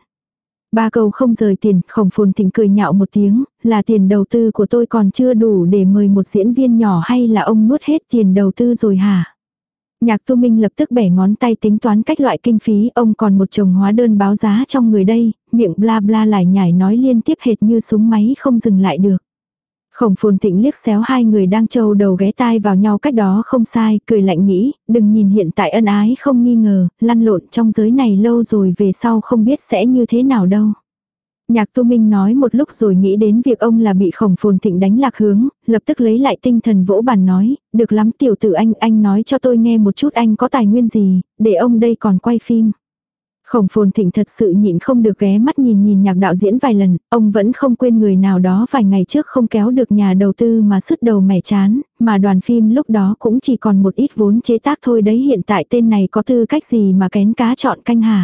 Ba câu không rời tiền, Khổng Phồn Thịnh cười nhạo một tiếng, là tiền đầu tư của tôi còn chưa đủ để mời một diễn viên nhỏ hay là ông nuốt hết tiền đầu tư rồi hả? Nhạc Tu Minh lập tức bẻ ngón tay tính toán cách loại kinh phí, ông còn một chồng hóa đơn báo giá trong người đây, miệng bla bla lải nhải nói liên tiếp hệt như súng máy không dừng lại được. Khổng Phồn Thịnh liếc xéo hai người đang trâu đầu ghé tai vào nhau cách đó không sai, cười lạnh nghĩ, đừng nhìn hiện tại ân ái không nghi ngờ, lăn lộn trong giới này lâu rồi về sau không biết sẽ như thế nào đâu. Nhạc Tu Minh nói một lúc rồi nghĩ đến việc ông là bị Khổng Phồn Thịnh đánh lạc hướng, lập tức lấy lại tinh thần vỗ bàn nói, được lắm tiểu tử anh nói cho tôi nghe một chút anh có tài nguyên gì, để ông đây còn quay phim. Khổng Phồn Thịnh thật sự nhịn không được ghé mắt nhìn nhạc đạo diễn vài lần, ông vẫn không quên người nào đó vài ngày trước không kéo được nhà đầu tư mà sứt đầu mẻ chán, mà đoàn phim lúc đó cũng chỉ còn một ít vốn chế tác thôi đấy, hiện tại tên này có tư cách gì mà kén cá chọn canh hả?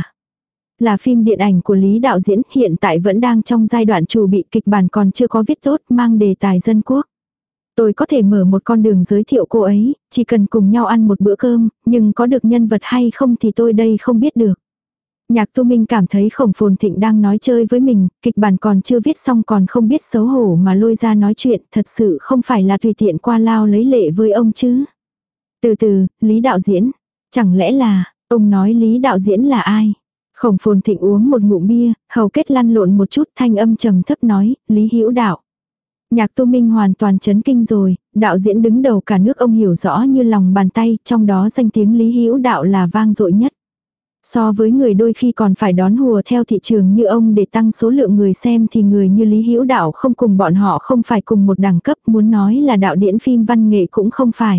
Là phim điện ảnh của Lý đạo diễn, hiện tại vẫn đang trong giai đoạn chuẩn bị, kịch bản còn chưa có viết tốt, mang đề tài dân quốc. Tôi có thể mở một con đường giới thiệu cô ấy, chỉ cần cùng nhau ăn một bữa cơm, nhưng có được nhân vật hay không thì tôi đây không biết được. Nhạc Tu Minh cảm thấy Khổng Phồn Thịnh đang nói chơi với mình, kịch bản còn chưa viết xong còn không biết xấu hổ mà lôi ra nói chuyện, thật sự không phải là tùy tiện qua lao lấy lệ với ông chứ. Từ từ, Lý đạo diễn, chẳng lẽ là, ông nói Lý đạo diễn là ai? Khổng Phồn Thịnh uống một ngụm bia, hầu kết lăn lộn một chút, thanh âm trầm thấp nói, Lý Hữu Đạo. Nhạc Tu Minh hoàn toàn chấn kinh rồi, đạo diễn đứng đầu cả nước ông hiểu rõ như lòng bàn tay, trong đó danh tiếng Lý Hữu Đạo là vang dội nhất. So với người đôi khi còn phải đón hùa theo thị trường như ông để tăng số lượng người xem thì người như Lý Hữu Đạo không cùng bọn họ, không phải cùng một đẳng cấp, muốn nói là đạo diễn phim văn nghệ cũng không phải.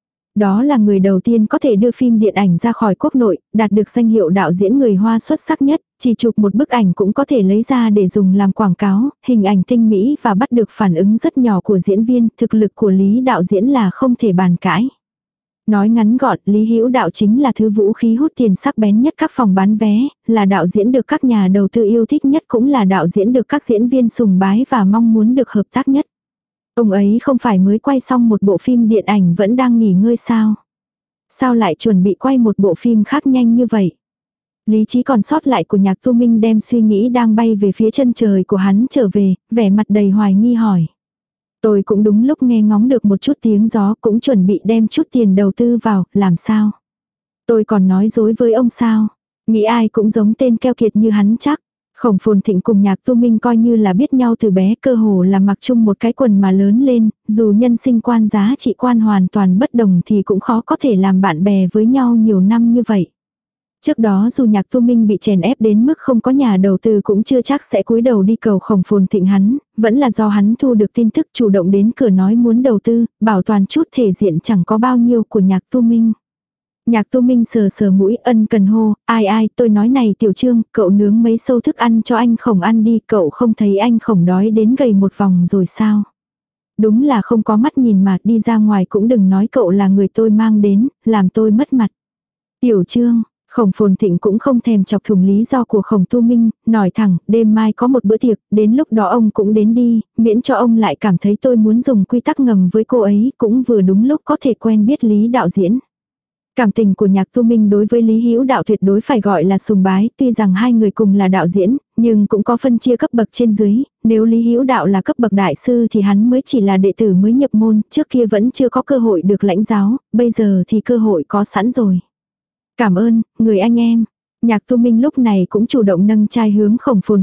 Đó là người đầu tiên có thể đưa phim điện ảnh ra khỏi quốc nội, đạt được danh hiệu đạo diễn người Hoa xuất sắc nhất, chỉ chụp một bức ảnh cũng có thể lấy ra để dùng làm quảng cáo, hình ảnh tinh mỹ và bắt được phản ứng rất nhỏ của diễn viên, thực lực của Lý đạo diễn là không thể bàn cãi. Nói ngắn gọn, Lý Hữu Đạo chính là thứ vũ khí hút tiền sắc bén nhất các phòng bán vé, là đạo diễn được các nhà đầu tư yêu thích nhất, cũng là đạo diễn được các diễn viên sùng bái và mong muốn được hợp tác nhất. Ông ấy không phải mới quay xong một bộ phim điện ảnh vẫn đang nghỉ ngơi sao? Sao lại chuẩn bị quay một bộ phim khác nhanh như vậy? Lý trí còn sót lại của Nhạc Tu Minh đem suy nghĩ đang bay về phía chân trời của hắn trở về, vẻ mặt đầy hoài nghi hỏi. Tôi cũng đúng lúc nghe ngóng được một chút tiếng gió, cũng chuẩn bị đem chút tiền đầu tư vào, làm sao? Tôi còn nói dối với ông sao? Nghĩ ai cũng giống tên keo kiệt như hắn chắc. Khổng Phồn Thịnh cùng Nhạc Tu Minh coi như là biết nhau từ bé, cơ hồ là mặc chung một cái quần mà lớn lên, dù nhân sinh quan giá trị quan hoàn toàn bất đồng thì cũng khó có thể làm bạn bè với nhau nhiều năm như vậy. Trước đó dù Nhạc Tu Minh bị chèn ép đến mức không có nhà đầu tư cũng chưa chắc sẽ cúi đầu đi cầu Khổng Phồn Thịnh hắn, vẫn là do hắn thu được tin tức chủ động đến cửa nói muốn đầu tư, bảo toàn chút thể diện chẳng có bao nhiêu của Nhạc Tu Minh. Nhạc Tu Minh sờ sờ mũi, ân cần hô, ai tôi nói này Tiểu Trương, cậu nướng mấy xâu thức ăn cho anh Khổng ăn đi, cậu không thấy anh Khổng đói đến gầy một vòng rồi sao? Đúng là không có mắt nhìn mà, đi ra ngoài cũng đừng nói cậu là người tôi mang đến, làm tôi mất mặt. Tiểu Trương, Khổng Phồn Thịnh cũng không thèm chọc thủng lý do của Khổng Tu Minh, nói thẳng, đêm mai có một bữa tiệc, đến lúc đó ông cũng đến đi, miễn cho ông lại cảm thấy tôi muốn dùng quy tắc ngầm với cô ấy, cũng vừa đúng lúc có thể quen biết Lý đạo diễn. Cảm tình của Nhạc Tu Minh đối với Lý Hữu Đạo tuyệt đối phải gọi là sùng bái, tuy rằng hai người cùng là đạo diễn, nhưng cũng có phân chia cấp bậc trên dưới, nếu Lý Hữu Đạo là cấp bậc đại sư thì hắn mới chỉ là đệ tử mới nhập môn, trước kia vẫn chưa có cơ hội được lãnh giáo, bây giờ thì cơ hội có sẵn rồi. Cảm ơn, người anh em. Nhạc Tu Minh lúc này cũng chủ động nâng chai hướng Khổng Phồn Thịnh,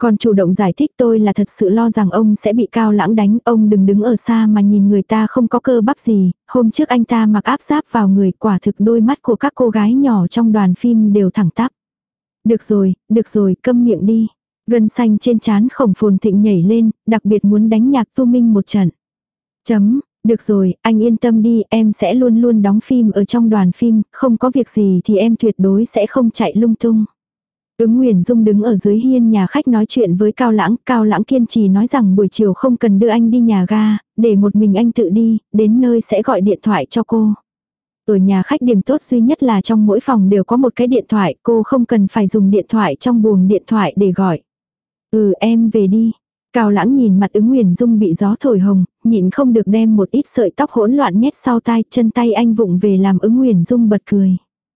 Còn chủ động giải thích tôi là thật sự lo rằng ông sẽ bị Cao Lãng đánh, ông đừng đứng ở xa mà nhìn người ta không có cơ bắp gì, hôm trước anh ta mặc áp giáp vào người, quả thực đôi mắt của các cô gái nhỏ trong đoàn phim đều thẳng tắp. Được rồi, câm miệng đi. Gân xanh trên trán Khổng Phồn Thịnh nhảy lên, đặc biệt muốn đánh Nhạc Tu Minh một trận. Được rồi, anh yên tâm đi, em sẽ luôn luôn đóng phim ở trong đoàn phim, không có việc gì thì em tuyệt đối sẽ không chạy lung tung. Ứng Nguyền Dung đứng ở dưới hiên nhà khách nói chuyện với Cao Lãng kiên trì nói rằng buổi chiều không cần đưa anh đi nhà ga, để một mình anh tự đi, đến nơi sẽ gọi điện thoại cho cô. Ở nhà khách điểm tốt duy nhất là trong mỗi phòng đều có một cái điện thoại, cô không cần phải dùng điện thoại trong buồng điện thoại để gọi. Em về đi. Cao Lãng nhìn mặt Ứng Nguyền Dung bị gió thổi hồng, nhịn không được đem một ít sợi tóc hỗn loạn nhét sau tai, chân tay anh vụng về làm Ứng Nguyền Dung bật cười.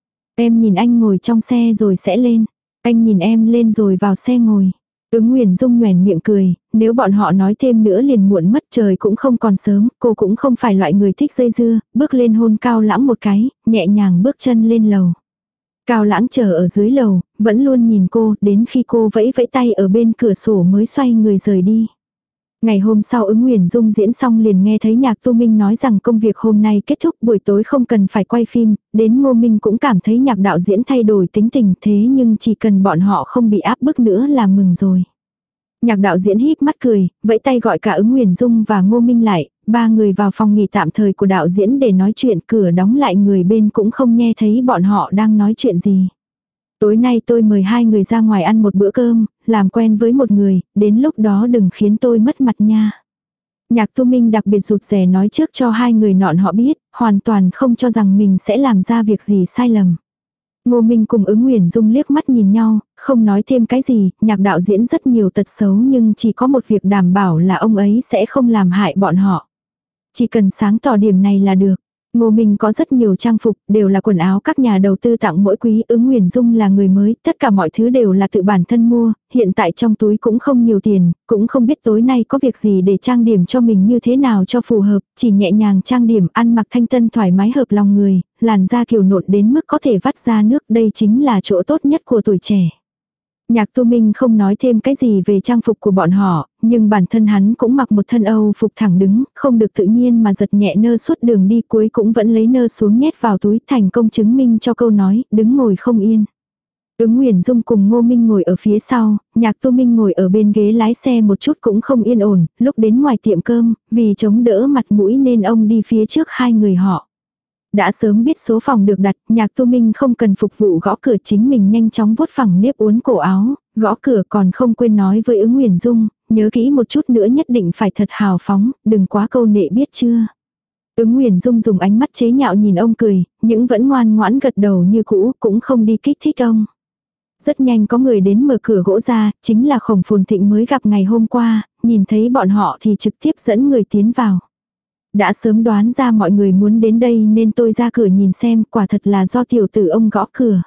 Em nhìn anh ngồi trong xe rồi sẽ lên. Anh nhìn em lên rồi vào xe ngồi. Ứng Nguyền Dung nhoẻn miệng cười, nếu bọn họ nói thêm nữa liền muộn mất, trời cũng không còn sớm, cô cũng không phải loại người thích dây dưa, bước lên hôn Cao Lãng một cái, nhẹ nhàng bước chân lên lầu. Cao Lãng chờ ở dưới lầu, vẫn luôn nhìn cô, đến khi cô vẫy vẫy tay ở bên cửa sổ mới xoay người rời đi. Ngày hôm sau Ứng Nguyền Dung diễn xong liền nghe thấy Nhạc Tu Minh nói rằng công việc hôm nay kết thúc, buổi tối không cần phải quay phim, đến Ngô Minh cũng cảm thấy Nhạc đạo diễn thay đổi tính tình, thế nhưng chỉ cần bọn họ không bị áp bức nữa là mừng rồi. Nhạc đạo diễn híp mắt cười, vẫy tay gọi cả Ứng Nguyền Dung và Ngô Minh lại, ba người vào phòng nghỉ tạm thời của đạo diễn để nói chuyện, cửa đóng lại, người bên cũng không nghe thấy bọn họ đang nói chuyện gì. Tối nay tôi mời hai người ra ngoài ăn một bữa cơm, làm quen với một người, đến lúc đó đừng khiến tôi mất mặt nha. Nhạc Tu Minh đặc biệt rụt rè nói trước cho hai người nọn họ biết, hoàn toàn không cho rằng mình sẽ làm ra việc gì sai lầm. Ngô Minh cùng Ứng Nguyền Dung liếc mắt nhìn nhau, không nói thêm cái gì, Nhạc đạo diễn rất nhiều tật xấu nhưng chỉ có một việc đảm bảo là ông ấy sẽ không làm hại bọn họ. Chỉ cần sáng tỏ điểm này là được. Ngô Minh có rất nhiều trang phục, đều là quần áo các nhà đầu tư tặng mỗi quý, Ứng Nguyền Dung là người mới, tất cả mọi thứ đều là tự bản thân mua, hiện tại trong túi cũng không nhiều tiền, cũng không biết tối nay có việc gì để trang điểm cho mình như thế nào cho phù hợp, chỉ nhẹ nhàng trang điểm, ăn mặc thanh tân thoải mái hợp lòng người, làn da kiều nộn đến mức có thể vắt ra nước, đây chính là chỗ tốt nhất của tuổi trẻ. Nhạc Tu Minh không nói thêm cái gì về trang phục của bọn họ, nhưng bản thân hắn cũng mặc một thân Âu phục thẳng đứng, không được tự nhiên mà giật nhẹ nơ suốt đường đi, cuối cũng vẫn lấy nơ xuống nhét vào túi, thành công chứng minh cho câu nói, đứng ngồi không yên. Ứng Nguyền Dung cùng Ngô Minh ngồi ở phía sau, Nhạc Tu Minh ngồi ở bên ghế lái xe một chút cũng không yên ổn, lúc đến ngoài tiệm cơm, vì chống đỡ mặt mũi nên ông đi phía trước hai người họ. Đã sớm biết số phòng được đặt, Nhạc Tu Minh không cần phục vụ gõ cửa, chính mình nhanh chóng vuốt phẳng nếp uốn cổ áo, gõ cửa, còn không quên nói với Ứng Nguyền Dung, nhớ kỹ một chút nữa nhất định phải thật hào phóng, đừng quá câu nệ biết chưa. Ứng Nguyền Dung dùng ánh mắt chế nhạo nhìn ông cười, nhưng vẫn ngoan ngoãn gật đầu như cũ, cũng không đi kích thích ông. Rất nhanh có người đến mở cửa gỗ ra, chính là Khổng Phồn Thịnh mới gặp ngày hôm qua, nhìn thấy bọn họ thì trực tiếp dẫn người tiến vào. Đã sớm đoán ra mọi người muốn đến đây nên tôi ra cửa nhìn xem, quả thật là do tiểu tử ông gõ cửa.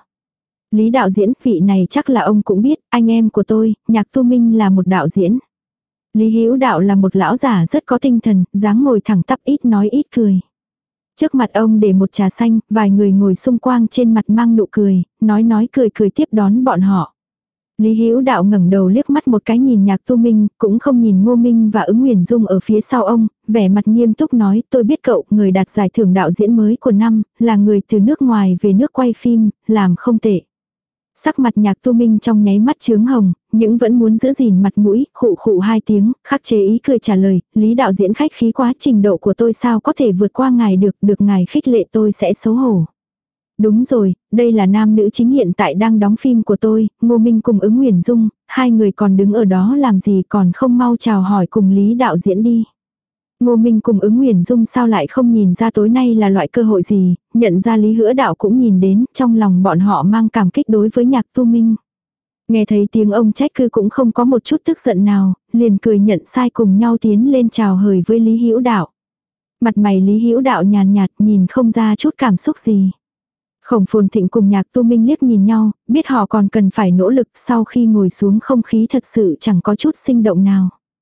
Lý đạo diễn, vị này chắc là ông cũng biết, anh em của tôi, Nhạc Tu Minh là một đạo diễn. Lý Hữu Đạo là một lão giả rất có tinh thần, dáng ngồi thẳng tắp, ít nói ít cười. Trước mặt ông để một trà xanh, vài người ngồi xung quanh trên mặt mang nụ cười, nói cười tiếp đón bọn họ. Lý Hữu Đạo ngẩng đầu liếc mắt một cái nhìn Nhạc Tu Minh, cũng không nhìn Ngô Minh và Ứng Nguyền Dung ở phía sau ông, vẻ mặt nghiêm túc nói, tôi biết cậu, người đạt giải thưởng đạo diễn mới của năm, là người từ nước ngoài về nước quay phim, làm không tệ. Sắc mặt Nhạc Tu Minh trong nháy mắt chướng hồng, nhưng vẫn muốn giữ gìn mặt mũi, khụ khụ hai tiếng, khắc chế ý cười trả lời, Lý đạo diễn khách khí quá, trình độ của tôi sao có thể vượt qua ngài được ngài khích lệ tôi sẽ xấu hổ. Đúng rồi, đây là nam nữ chính hiện tại đang đóng phim của tôi, Ngô Minh cùng Ứng Nguyền Dung, hai người còn đứng ở đó làm gì, còn không mau chào hỏi cùng Lý đạo diễn đi. Ngô Minh cùng Ứng Nguyền Dung sao lại không nhìn ra tối nay là loại cơ hội gì, nhận ra Lý Hữu Đạo cũng nhìn đến, trong lòng bọn họ mang cảm kích đối với Nhạc Tu Minh. Nghe thấy tiếng ông trách cứ cũng không có một chút tức giận nào, liền cười nhận sai cùng nhau tiến lên chào hời với Lý Hữu Đạo. Mặt mày Lý Hữu Đạo nhàn nhạt nhìn không ra chút cảm xúc gì. Khổng Phồn Thịnh cùng Nhạc Tu Minh liếc nhìn nhau, biết họ còn cần phải nỗ lực, sau khi ngồi xuống không khí thật sự chẳng có chút sinh động nào.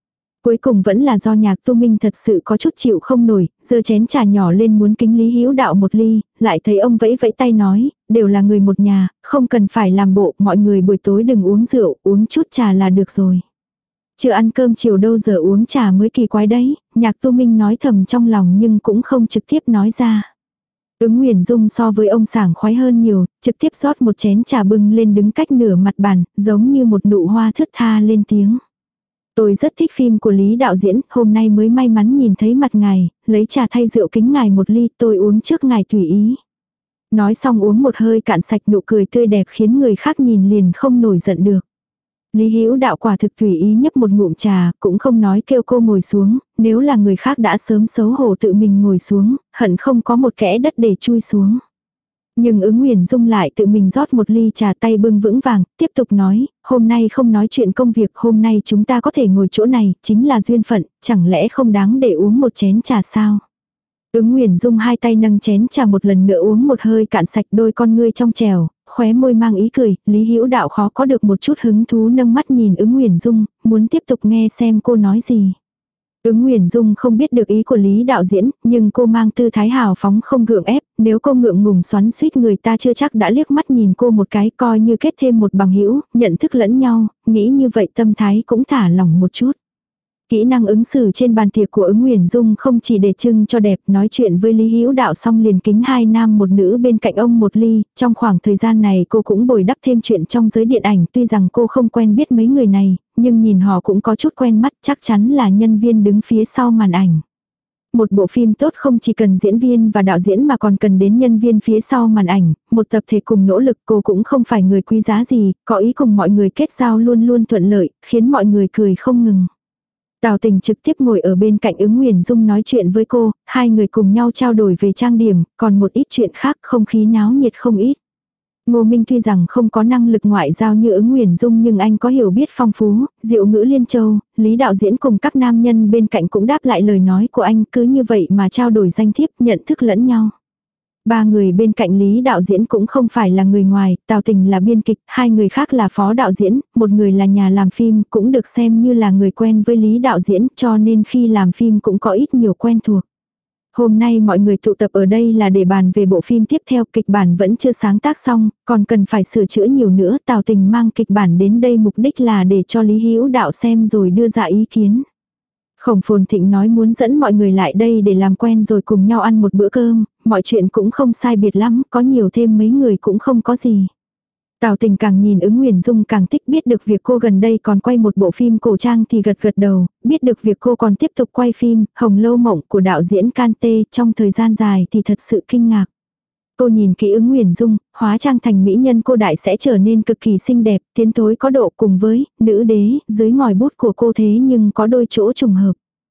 Cuối cùng vẫn là do Nhạc Tu Minh thật sự có chút chịu không nổi, giơ chén trà nhỏ lên muốn kính Lý Hữu Đạo một ly, lại thấy ông vẫy vẫy tay nói, đều là người một nhà, không cần phải làm bộ, mọi người buổi tối đừng uống rượu, uống chút trà là được rồi. Chưa ăn cơm chiều đâu giờ uống trà mới kỳ quái đấy, Nhạc Tu Minh nói thầm trong lòng nhưng cũng không trực tiếp nói ra. Ứng Nguyền Dung so với ông sảng khoái hơn nhiều, trực tiếp rót một chén trà bưng lên đứng cách nửa mặt bàn, giống như một nụ hoa thướt tha lên tiếng. Tôi rất thích phim của Lý đạo diễn, hôm nay mới may mắn nhìn thấy mặt ngài, lấy trà thay rượu kính ngài một ly, tôi uống trước ngài tùy ý. Nói xong uống một hơi cạn sạch, nụ cười tươi đẹp khiến người khác nhìn liền không nổi giận được. Lý Hữu Đạo quả thực tùy ý nhấp một ngụm trà, cũng không nói kêu cô ngồi xuống, nếu là người khác đã sớm xấu hổ tự mình ngồi xuống, hận không có một kẽ đất để chui xuống. Nhưng Ứng Nguyền Dung lại tự mình rót một ly trà, tay bưng vững vàng, tiếp tục nói, hôm nay không nói chuyện công việc, hôm nay chúng ta có thể ngồi chỗ này, chính là duyên phận, chẳng lẽ không đáng để uống một chén trà sao? Ứng Nguyền Dung hai tay nâng chén trà một lần nữa uống một hơi cạn sạch, đôi con ngươi trong trèo, khóe môi mang ý cười, Lý Hữu Đạo khó có được một chút hứng thú nâng mắt nhìn Ứng Nguyền Dung, muốn tiếp tục nghe xem cô nói gì. Ứng Nguyền Dung không biết được ý của Lý đạo diễn, nhưng cô mang tư thái hào phóng không gượng ép, nếu cô ngượng ngùng xoắn xuýt người ta chưa chắc đã liếc mắt nhìn cô một cái, coi như kết thêm một bằng hữu, nhận thức lẫn nhau, nghĩ như vậy tâm thái cũng thả lỏng một chút. Kỹ năng ứng xử trên bàn tiệc của Ứng Nguyền Dung không chỉ để trưng cho đẹp, nói chuyện với Lý Hữu Đạo xong liền kính hai nam một nữ bên cạnh ông một ly, trong khoảng thời gian này cô cũng bồi đắp thêm chuyện trong giới điện ảnh, tuy rằng cô không quen biết mấy người này, nhưng nhìn họ cũng có chút quen mắt, chắc chắn là nhân viên đứng phía sau màn ảnh. Một bộ phim tốt không chỉ cần diễn viên và đạo diễn mà còn cần đến nhân viên phía sau màn ảnh, một tập thể cùng nỗ lực, cô cũng không phải người quý giá gì, có ý cùng mọi người kết giao luôn luôn thuận lợi, khiến mọi người cười không ngừng. Tào Tình trực tiếp ngồi ở bên cạnh Ứng Nguyền Dung nói chuyện với cô, hai người cùng nhau trao đổi về trang điểm, còn một ít chuyện khác, không khí náo nhiệt không ít. Ngô Minh tuy rằng không có năng lực ngoại giao như Ứng Nguyền Dung nhưng anh có hiểu biết phong phú, diệu ngữ liên châu, Lý đạo diễn cùng các nam nhân bên cạnh cũng đáp lại lời nói của anh, cứ như vậy mà trao đổi danh thiếp, nhận thức lẫn nhau. Ba người bên cạnh Lý đạo diễn cũng không phải là người ngoài, Tào Tình là biên kịch, hai người khác là phó đạo diễn, một người là nhà làm phim, cũng được xem như là người quen với Lý đạo diễn, cho nên khi làm phim cũng có ít nhiều quen thuộc. Hôm nay mọi người tụ tập ở đây là để bàn về bộ phim tiếp theo, kịch bản vẫn chưa sáng tác xong, còn cần phải sửa chữa nhiều nữa. Tào Tình mang kịch bản đến đây mục đích là để cho Lý Hữu Đạo xem rồi đưa ra ý kiến. Khổng Phồn Thịnh nói muốn dẫn mọi người lại đây để làm quen rồi cùng nhau ăn một bữa cơm, mọi chuyện cũng không sai biệt lắm, có nhiều thêm mấy người cũng không có gì. Tào Tình càng nhìn Ứng Nguyền Dung càng thích, biết được việc cô gần đây còn quay một bộ phim cổ trang thì gật gật đầu, biết được việc cô còn tiếp tục quay phim Hồng Lâu Mộng của đạo diễn Can Tê trong thời gian dài thì thật sự kinh ngạc. Cô nhìn kỹ Ứng Nguyền Dung, hóa trang thành mỹ nhân cô đại sẽ trở nên cực kỳ xinh đẹp, tiến thối có độ, cùng với nữ đế dưới ngòi bút của cô thế nhưng có đôi chỗ trùng hợp.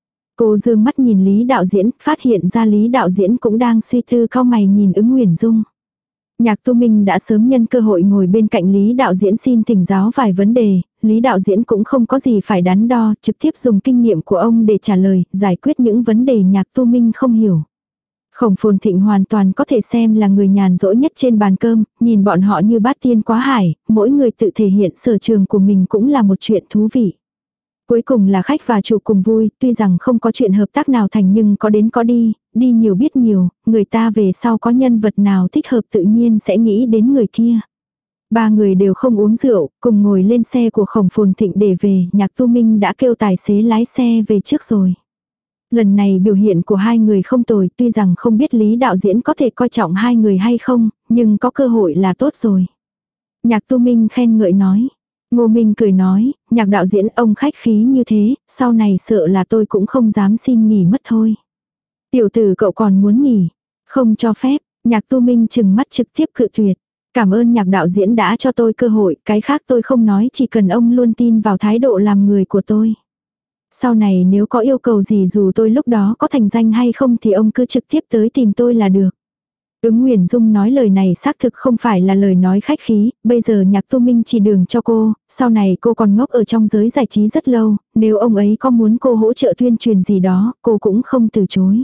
Cô dương mắt nhìn Lý đạo diễn, phát hiện ra Lý đạo diễn cũng đang suy tư, cau mày nhìn Ứng Nguyền Dung. Nhạc Tu Minh đã sớm nhân cơ hội ngồi bên cạnh Lý đạo diễn xin thỉnh giáo vài vấn đề, Lý đạo diễn cũng không có gì phải đắn đo, trực tiếp dùng kinh nghiệm của ông để trả lời, giải quyết những vấn đề Nhạc Tu Minh không hiểu. Khổng Phồn Thịnh hoàn toàn có thể xem là người nhàn rỗi nhất trên bàn cơm, nhìn bọn họ như bát tiên quá hải, mỗi người tự thể hiện sở trường của mình cũng là một chuyện thú vị. Cuối cùng là khách và chủ cùng vui, tuy rằng không có chuyện hợp tác nào thành nhưng có đến có đi, đi nhiều biết nhiều, người ta về sau có nhân vật nào thích hợp tự nhiên sẽ nghĩ đến người kia. Ba người đều không uống rượu, cùng ngồi lên xe của Khổng Phồn Thịnh để về, Nhạc Tu Minh đã kêu tài xế lái xe về trước rồi. Lần này biểu hiện của hai người không tồi, tuy rằng không biết Lý đạo diễn có thể coi trọng hai người hay không, nhưng có cơ hội là tốt rồi. Nhạc Tu Minh khen ngợi nói. Ngô Minh cười nói, Nhạc đạo diễn ông khách khí như thế, sau này sợ là tôi cũng không dám xin nghỉ mất thôi. Tiểu tử cậu còn muốn nghỉ, không cho phép, Nhạc Tu Minh chừng mắt trực tiếp cự tuyệt. Cảm ơn Nhạc đạo diễn đã cho tôi cơ hội, cái khác tôi không nói, chỉ cần ông luôn tin vào thái độ làm người của tôi. Sau này nếu có yêu cầu gì dù tôi lúc đó có thành danh hay không thì ông cứ trực tiếp tới tìm tôi là được. Ứng Nguyền Dung nói lời này xác thực không phải là lời nói khách khí, bây giờ Nhạc Tu Minh chỉ đường cho cô, sau này cô còn ngốc ở trong giới giải trí rất lâu, nếu ông ấy có muốn cô hỗ trợ tuyên truyền gì đó, cô cũng không từ chối.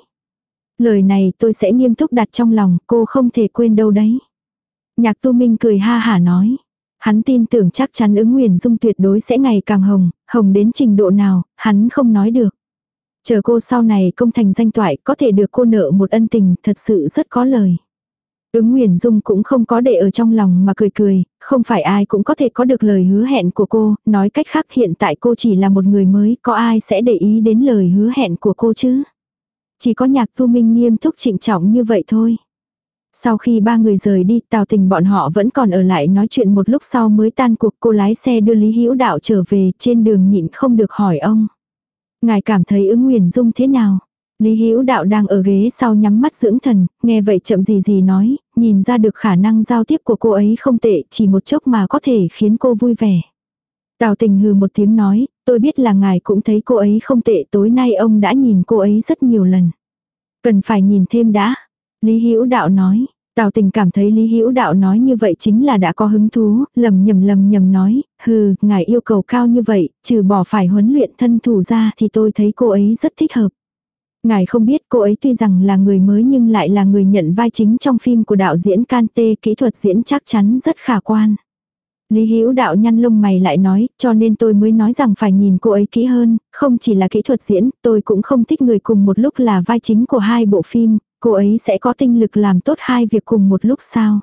Lời này tôi sẽ nghiêm túc đặt trong lòng, cô không thể quên đâu đấy. Nhạc Tu Minh cười ha hả nói. Hắn tin tưởng chắc chắn Ứng Nguyền Dung tuyệt đối sẽ ngày càng hồng, hồng đến trình độ nào, hắn không nói được. Chờ cô sau này công thành danh toại có thể được cô nợ một ân tình thật sự rất có lời. Ứng Nguyền Dung cũng không có để ở trong lòng mà cười cười, không phải ai cũng có thể có được lời hứa hẹn của cô, nói cách khác hiện tại cô chỉ là một người mới, có ai sẽ để ý đến lời hứa hẹn của cô chứ. Chỉ có Nhạc Tu Minh nghiêm túc trịnh trọng như vậy thôi. Sau khi ba người rời đi, Tào Tình bọn họ vẫn còn ở lại nói chuyện một lúc sau mới tan cuộc. Cô lái xe đưa Lý Hữu Đạo trở về, trên đường nhịn không được hỏi ông. Ngài cảm thấy Ứng Nguyền Dung thế nào? Lý Hữu Đạo đang ở ghế sau nhắm mắt dưỡng thần, nghe vậy chậm gì nói, nhìn ra được khả năng giao tiếp của cô ấy không tệ, chỉ một chốc mà có thể khiến cô vui vẻ. Tào Tình hừ một tiếng nói, tôi biết là ngài cũng thấy cô ấy không tệ, tối nay ông đã nhìn cô ấy rất nhiều lần. Cần phải nhìn thêm đã. Lý Hữu Đạo nói. Tào Tình cảm thấy Lý Hữu Đạo nói như vậy chính là đã có hứng thú, lầm nhầm nói, ngài yêu cầu cao như vậy, trừ bỏ phải huấn luyện thân thủ ra thì tôi thấy cô ấy rất thích hợp. Ngài không biết cô ấy tuy rằng là người mới nhưng lại là người nhận vai chính trong phim của đạo diễn Kante, kỹ thuật diễn chắc chắn rất khả quan. Lý Hữu Đạo nhăn lông mày lại nói, cho nên tôi mới nói rằng phải nhìn cô ấy kỹ hơn, không chỉ là kỹ thuật diễn, tôi cũng không thích người cùng một lúc là vai chính của hai bộ phim, cô ấy sẽ có tinh lực làm tốt hai việc cùng một lúc sao.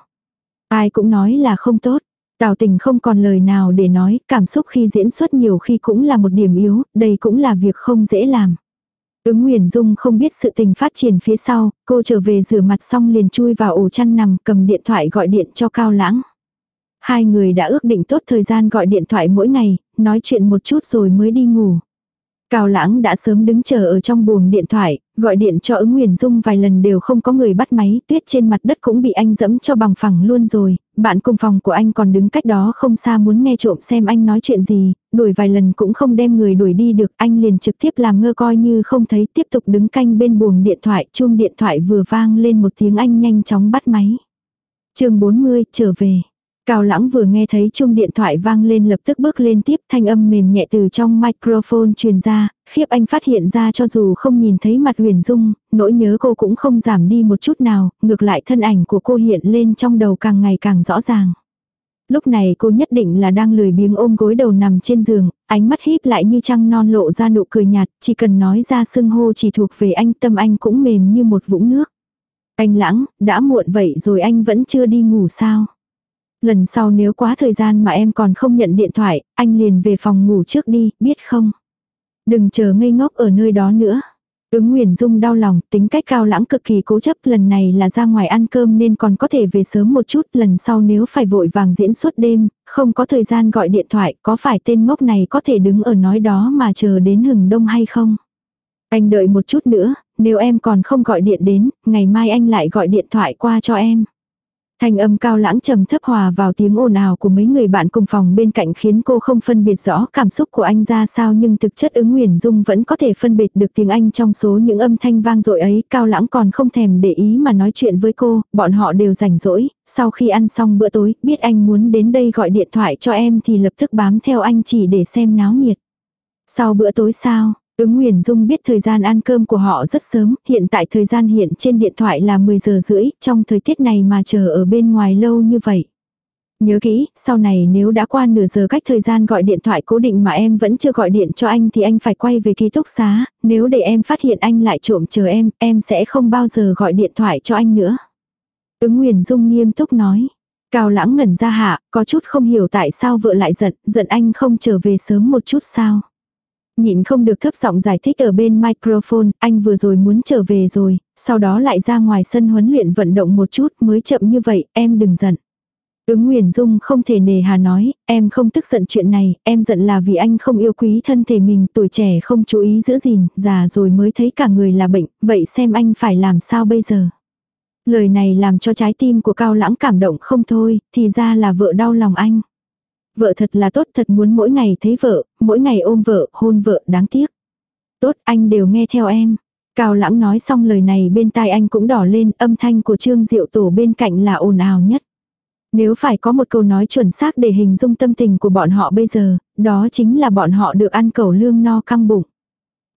Ai cũng nói là không tốt. Tào Tình không còn lời nào để nói, cảm xúc khi diễn xuất nhiều khi cũng là một điểm yếu, đây cũng là việc không dễ làm. Ứng Nguyền Dung không biết sự tình phát triển phía sau, cô trở về rửa mặt xong liền chui vào ổ chăn nằm cầm điện thoại gọi điện cho Cao Lãng. Hai người đã ước định tốt thời gian gọi điện thoại mỗi ngày, nói chuyện một chút rồi mới đi ngủ. Cao Lãng đã sớm đứng chờ ở trong buồng điện thoại, gọi điện cho Ứng Nguyền Dung vài lần đều không có người bắt máy, tuyết trên mặt đất cũng bị anh dẫm cho bằng phẳng luôn rồi, bạn cùng phòng của anh còn đứng cách đó không xa muốn nghe trộm xem anh nói chuyện gì, đuổi vài lần cũng không đem người đuổi đi được, anh liền trực tiếp làm ngơ coi như không thấy, tiếp tục đứng canh bên buồng điện thoại, chuông điện thoại vừa vang lên một tiếng anh nhanh chóng bắt máy. Chương 40, trở về. Cao Lãng vừa nghe thấy chuông điện thoại vang lên lập tức bước lên tiếp, thanh âm mềm nhẹ từ trong microphone truyền ra, khiếp anh phát hiện ra cho dù không nhìn thấy mặt Huyền Dung, nỗi nhớ cô cũng không giảm đi một chút nào, ngược lại thân ảnh của cô hiện lên trong đầu càng ngày càng rõ ràng. Lúc này cô nhất định là đang lười biếng ôm gối đầu nằm trên giường, ánh mắt híp lại như trăng non lộ ra nụ cười nhạt, chỉ cần nói ra xưng hô chỉ thuộc về anh, tâm anh cũng mềm như một vũng nước. Anh Lãng, đã muộn vậy rồi anh vẫn chưa đi ngủ sao? Lần sau nếu quá thời gian mà em còn không nhận điện thoại, anh liền về phòng ngủ trước đi, biết không? Đừng chờ ngây ngốc ở nơi đó nữa. Ứng Nguyền Dung đau lòng, tính cách Cao Lãng cực kỳ cố chấp, lần này là ra ngoài ăn cơm nên còn có thể về sớm một chút, lần sau nếu phải vội vàng diễn suốt đêm, không có thời gian gọi điện thoại, có phải tên ngốc này có thể đứng ở nói đó mà chờ đến hừng đông hay không? Anh đợi một chút nữa, nếu em còn không gọi điện đến, ngày mai anh lại gọi điện thoại qua cho em. Thanh âm Cao Lãng trầm thấp hòa vào tiếng ồn ào của mấy người bạn cùng phòng bên cạnh khiến cô không phân biệt rõ cảm xúc của anh ra sao, nhưng thực chất Ứng Nguyền Dung vẫn có thể phân biệt được tiếng Anh trong số những âm thanh vang dội ấy. Cao Lãng còn không thèm để ý mà nói chuyện với cô, bọn họ đều rảnh rỗi, sau khi ăn xong bữa tối, biết anh muốn đến đây gọi điện thoại cho em thì lập tức bám theo anh chỉ để xem náo nhiệt. Sau bữa tối sao? Ứng Nguyền Dung biết thời gian ăn cơm của họ rất sớm, hiện tại thời gian hiện trên điện thoại là 10 giờ rưỡi, trong thời tiết này mà chờ ở bên ngoài lâu như vậy. Nhớ kỹ, sau này nếu đã qua nửa giờ cách thời gian gọi điện thoại cố định mà em vẫn chưa gọi điện cho anh thì anh phải quay về ký túc xá, nếu để em phát hiện anh lại trộm chờ em sẽ không bao giờ gọi điện thoại cho anh nữa. Ứng Nguyền Dung nghiêm túc nói. Cao Lãng ngẩn ra hạ, có chút không hiểu tại sao vợ lại giận anh không trở về sớm một chút sao. Nhịn không được thấp giọng giải thích ở bên microphone, anh vừa rồi muốn trở về rồi, sau đó lại ra ngoài sân huấn luyện vận động một chút mới chậm như vậy, em đừng giận. Ứng Nguyền Dung không thể nề hà nói, em không tức giận chuyện này, em giận là vì anh không yêu quý thân thể mình, tuổi trẻ không chú ý giữ gìn, già rồi mới thấy cả người là bệnh, vậy xem anh phải làm sao bây giờ. Lời này làm cho trái tim của Cao Lãng cảm động không thôi, thì ra là vợ đau lòng anh. Vợ thật là tốt, thật muốn mỗi ngày thấy vợ, mỗi ngày ôm vợ, hôn vợ, đáng tiếc. Tốt, anh đều nghe theo em. Cao Lãng nói xong lời này bên tai anh cũng đỏ lên, âm thanh của Trương Diệu Tổ bên cạnh là ồn ào nhất. Nếu phải có một câu nói chuẩn xác để hình dung tâm tình của bọn họ bây giờ, đó chính là bọn họ được ăn cẩu lương no căng bụng.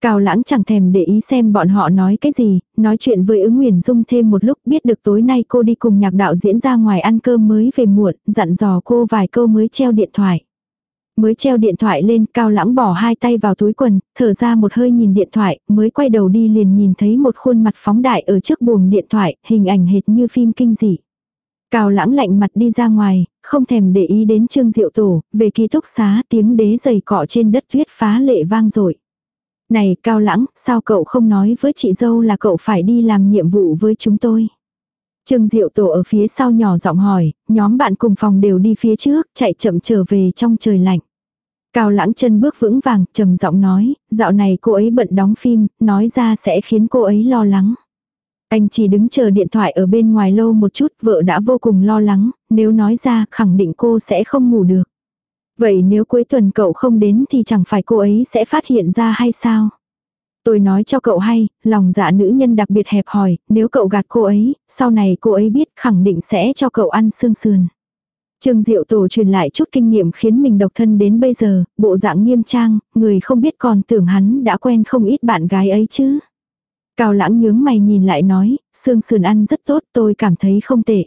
Cao Lãng chẳng thèm để ý xem bọn họ nói cái gì, nói chuyện với Ứng Nguyền Dung thêm một lúc, biết được tối nay cô đi cùng nhạc đạo diễn ra ngoài ăn cơm mới về muộn, dặn dò cô vài câu mới treo điện thoại. Mới treo điện thoại lên, Cao Lãng bỏ hai tay vào túi quần, thở ra một hơi nhìn điện thoại, mới quay đầu đi liền nhìn thấy một khuôn mặt phóng đại ở trước buồng điện thoại, hình ảnh hệt như phim kinh dị. Cao Lãng lạnh mặt đi ra ngoài, không thèm để ý đến Trương Diệu Tổ, về ký túc xá tiếng đế giày cọ trên đất tuyết phá lệ vang dội. Này Cao Lãng, sao cậu không nói với chị dâu là cậu phải đi làm nhiệm vụ với chúng tôi? Trương Diệu Tổ ở phía sau nhỏ giọng hỏi, nhóm bạn cùng phòng đều đi phía trước, chạy chậm trở về trong trời lạnh. Cao Lãng chân bước vững vàng, trầm giọng nói, dạo này cô ấy bận đóng phim, nói ra sẽ khiến cô ấy lo lắng. Anh chỉ đứng chờ điện thoại ở bên ngoài lâu một chút, vợ đã vô cùng lo lắng, nếu nói ra khẳng định cô sẽ không ngủ được. Vậy nếu cuối tuần cậu không đến thì chẳng phải cô ấy sẽ phát hiện ra hay sao? Tôi nói cho cậu hay, lòng dạ nữ nhân đặc biệt hẹp hòi, nếu cậu gạt cô ấy, sau này cô ấy biết khẳng định sẽ cho cậu ăn xương sườn. Trương Diệu Tổ truyền lại chút kinh nghiệm khiến mình độc thân đến bây giờ, bộ dạng nghiêm trang, người không biết còn tưởng hắn đã quen không ít bạn gái ấy chứ. Cao Lãng nhướng mày nhìn lại nói, xương sườn ăn rất tốt, tôi cảm thấy không tệ.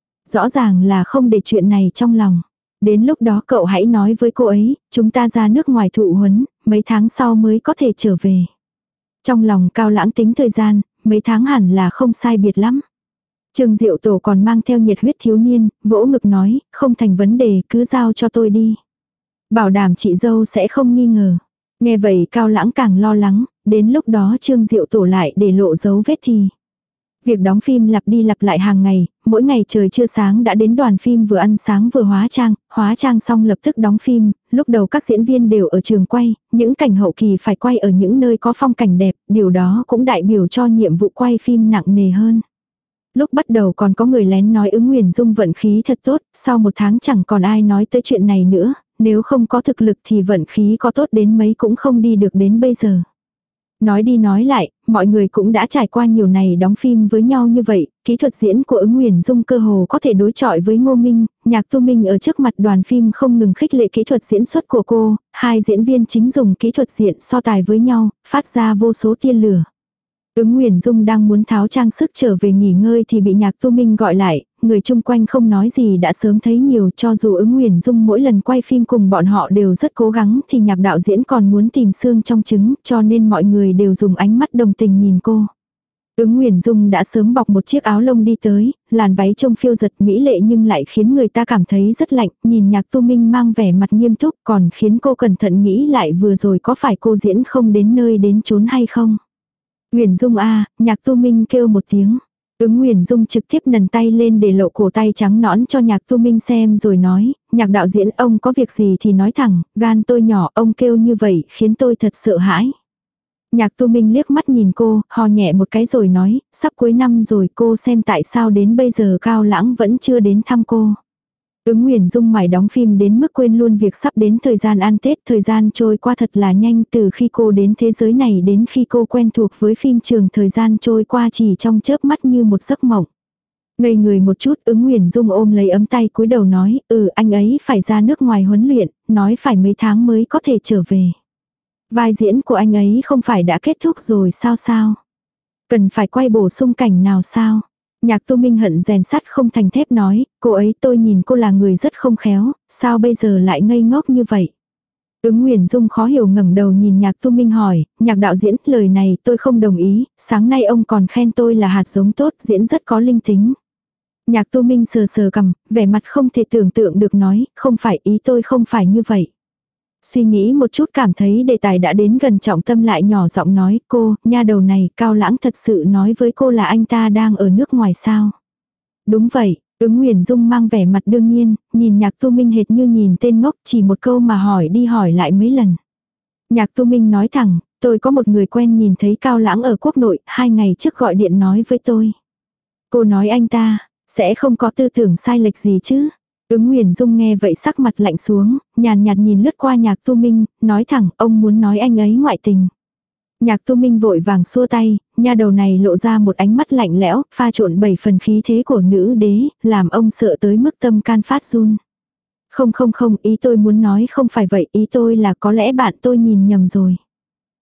Rõ ràng là không để chuyện này trong lòng. Đến lúc đó cậu hãy nói với cô ấy, chúng ta ra nước ngoài thụ huấn, mấy tháng sau mới có thể trở về. Trong lòng Cao Lãng tính thời gian, mấy tháng hẳn là không sai biệt lắm. Trương Diệu Tổ còn mang theo nhiệt huyết thiếu niên, vỗ ngực nói, không thành vấn đề, cứ giao cho tôi đi. Bảo đảm chị dâu sẽ không nghi ngờ. Nghe vậy Cao Lãng càng lo lắng, đến lúc đó Trương Diệu Tổ lại để lộ dấu vết thì. Việc đóng phim lặp đi lặp lại hàng ngày, mỗi ngày trời chưa sáng đã đến đoàn phim vừa ăn sáng vừa hóa trang xong lập tức đóng phim, lúc đầu các diễn viên đều ở trường quay, những cảnh hậu kỳ phải quay ở những nơi có phong cảnh đẹp, điều đó cũng đại biểu cho nhiệm vụ quay phim nặng nề hơn. Lúc bắt đầu còn có người lén nói Ứng Nguyền Dung vận khí thật tốt, sau một tháng chẳng còn ai nói tới chuyện này nữa, nếu không có thực lực thì vận khí có tốt đến mấy cũng không đi được đến bây giờ. Nói đi nói lại, mọi người cũng đã trải qua nhiều ngày đóng phim với nhau như vậy, kỹ thuật diễn của Ứng Nguyền Dung cơ hồ có thể đối chọi với Ngô Minh, Nhạc Tu Minh ở trước mặt đoàn phim không ngừng khích lệ kỹ thuật diễn xuất của cô, hai diễn viên chính dùng kỹ thuật diễn so tài với nhau, phát ra vô số tia lửa. Ứng Nguyền Dung đang muốn tháo trang sức trở về nghỉ ngơi thì bị Nhạc Tu Minh gọi lại, người chung quanh không nói gì đã sớm thấy nhiều, cho dù Ứng Nguyền Dung mỗi lần quay phim cùng bọn họ đều rất cố gắng thì Nhạc đạo diễn còn muốn tìm xương trong trứng, cho nên mọi người đều dùng ánh mắt đồng tình nhìn cô. Ứng Nguyền Dung đã sớm bọc một chiếc áo lông đi tới, làn váy trông phiêu giật mỹ lệ nhưng lại khiến người ta cảm thấy rất lạnh, nhìn Nhạc Tu Minh mang vẻ mặt nghiêm túc còn khiến cô cẩn thận nghĩ lại vừa rồi có phải cô diễn không đến nơi đến chốn hay không. Nguyền Dung a, Nhạc Tu Minh kêu một tiếng. Ứng Nguyền Dung trực tiếp nần tay lên để lộ cổ tay trắng nõn cho Nhạc Tu Minh xem rồi nói, Nhạc đạo diễn ông có việc gì thì nói thẳng, gan tôi nhỏ ông kêu như vậy khiến tôi thật sợ hãi. Nhạc Tu Minh liếc mắt nhìn cô, ho nhẹ một cái rồi nói, sắp cuối năm rồi cô xem tại sao đến bây giờ Cao Lãng vẫn chưa đến thăm cô. Ứng Nguyền Dung mải đóng phim đến mức quên luôn việc sắp đến thời gian ăn Tết, thời gian trôi qua thật là nhanh từ khi cô đến thế giới này đến khi cô quen thuộc với phim trường thời gian trôi qua chỉ trong chớp mắt như một giấc mộng. Ngây người một chút Ứng Nguyền Dung ôm lấy ấm tay cúi đầu nói, anh ấy phải ra nước ngoài huấn luyện, nói phải mấy tháng mới có thể trở về. Vai diễn của anh ấy không phải đã kết thúc rồi sao? Cần phải quay bổ sung cảnh nào sao? Nhạc Tu Minh hận rèn sắt không thành thép nói, cô ấy tôi nhìn cô là người rất không khéo, sao bây giờ lại ngây ngốc như vậy? Ứng Nguyền Dung khó hiểu ngẩng đầu nhìn Nhạc Tu Minh hỏi, Nhạc đạo diễn, lời này tôi không đồng ý, sáng nay ông còn khen tôi là hạt giống tốt, diễn rất có linh tính. Nhạc Tu Minh sờ sờ cằm, vẻ mặt không thể tưởng tượng được nói, không phải ý tôi không phải như vậy. Suy nghĩ một chút cảm thấy đề tài đã đến gần trọng tâm lại nhỏ giọng nói, cô, nha đầu này, Cao Lãng thật sự nói với cô là anh ta đang ở nước ngoài sao? Đúng vậy, Ứng Nguyền Dung mang vẻ mặt đương nhiên, nhìn Nhạc Tu Minh hệt như nhìn tên ngốc chỉ một câu mà hỏi đi hỏi lại mấy lần. Nhạc Tu Minh nói thẳng, tôi có một người quen nhìn thấy Cao Lãng ở quốc nội, 2 ngày trước gọi điện nói với tôi. Cô nói anh ta, sẽ không có tư tưởng sai lệch gì chứ? Ứng Nguyền Dung nghe vậy sắc mặt lạnh xuống, nhàn nhạt nhìn lướt qua Nhạc Tu Minh, nói thẳng, ông muốn nói anh ấy ngoại tình. Nhạc Tu Minh vội vàng xua tay, nha đầu này lộ ra một ánh mắt lạnh lẽo, pha trộn 7 phần khí thế của nữ đế, làm ông sợ tới mức tâm can phát run. Không, ý tôi muốn nói không phải vậy, ý tôi là có lẽ bạn tôi nhìn nhầm rồi.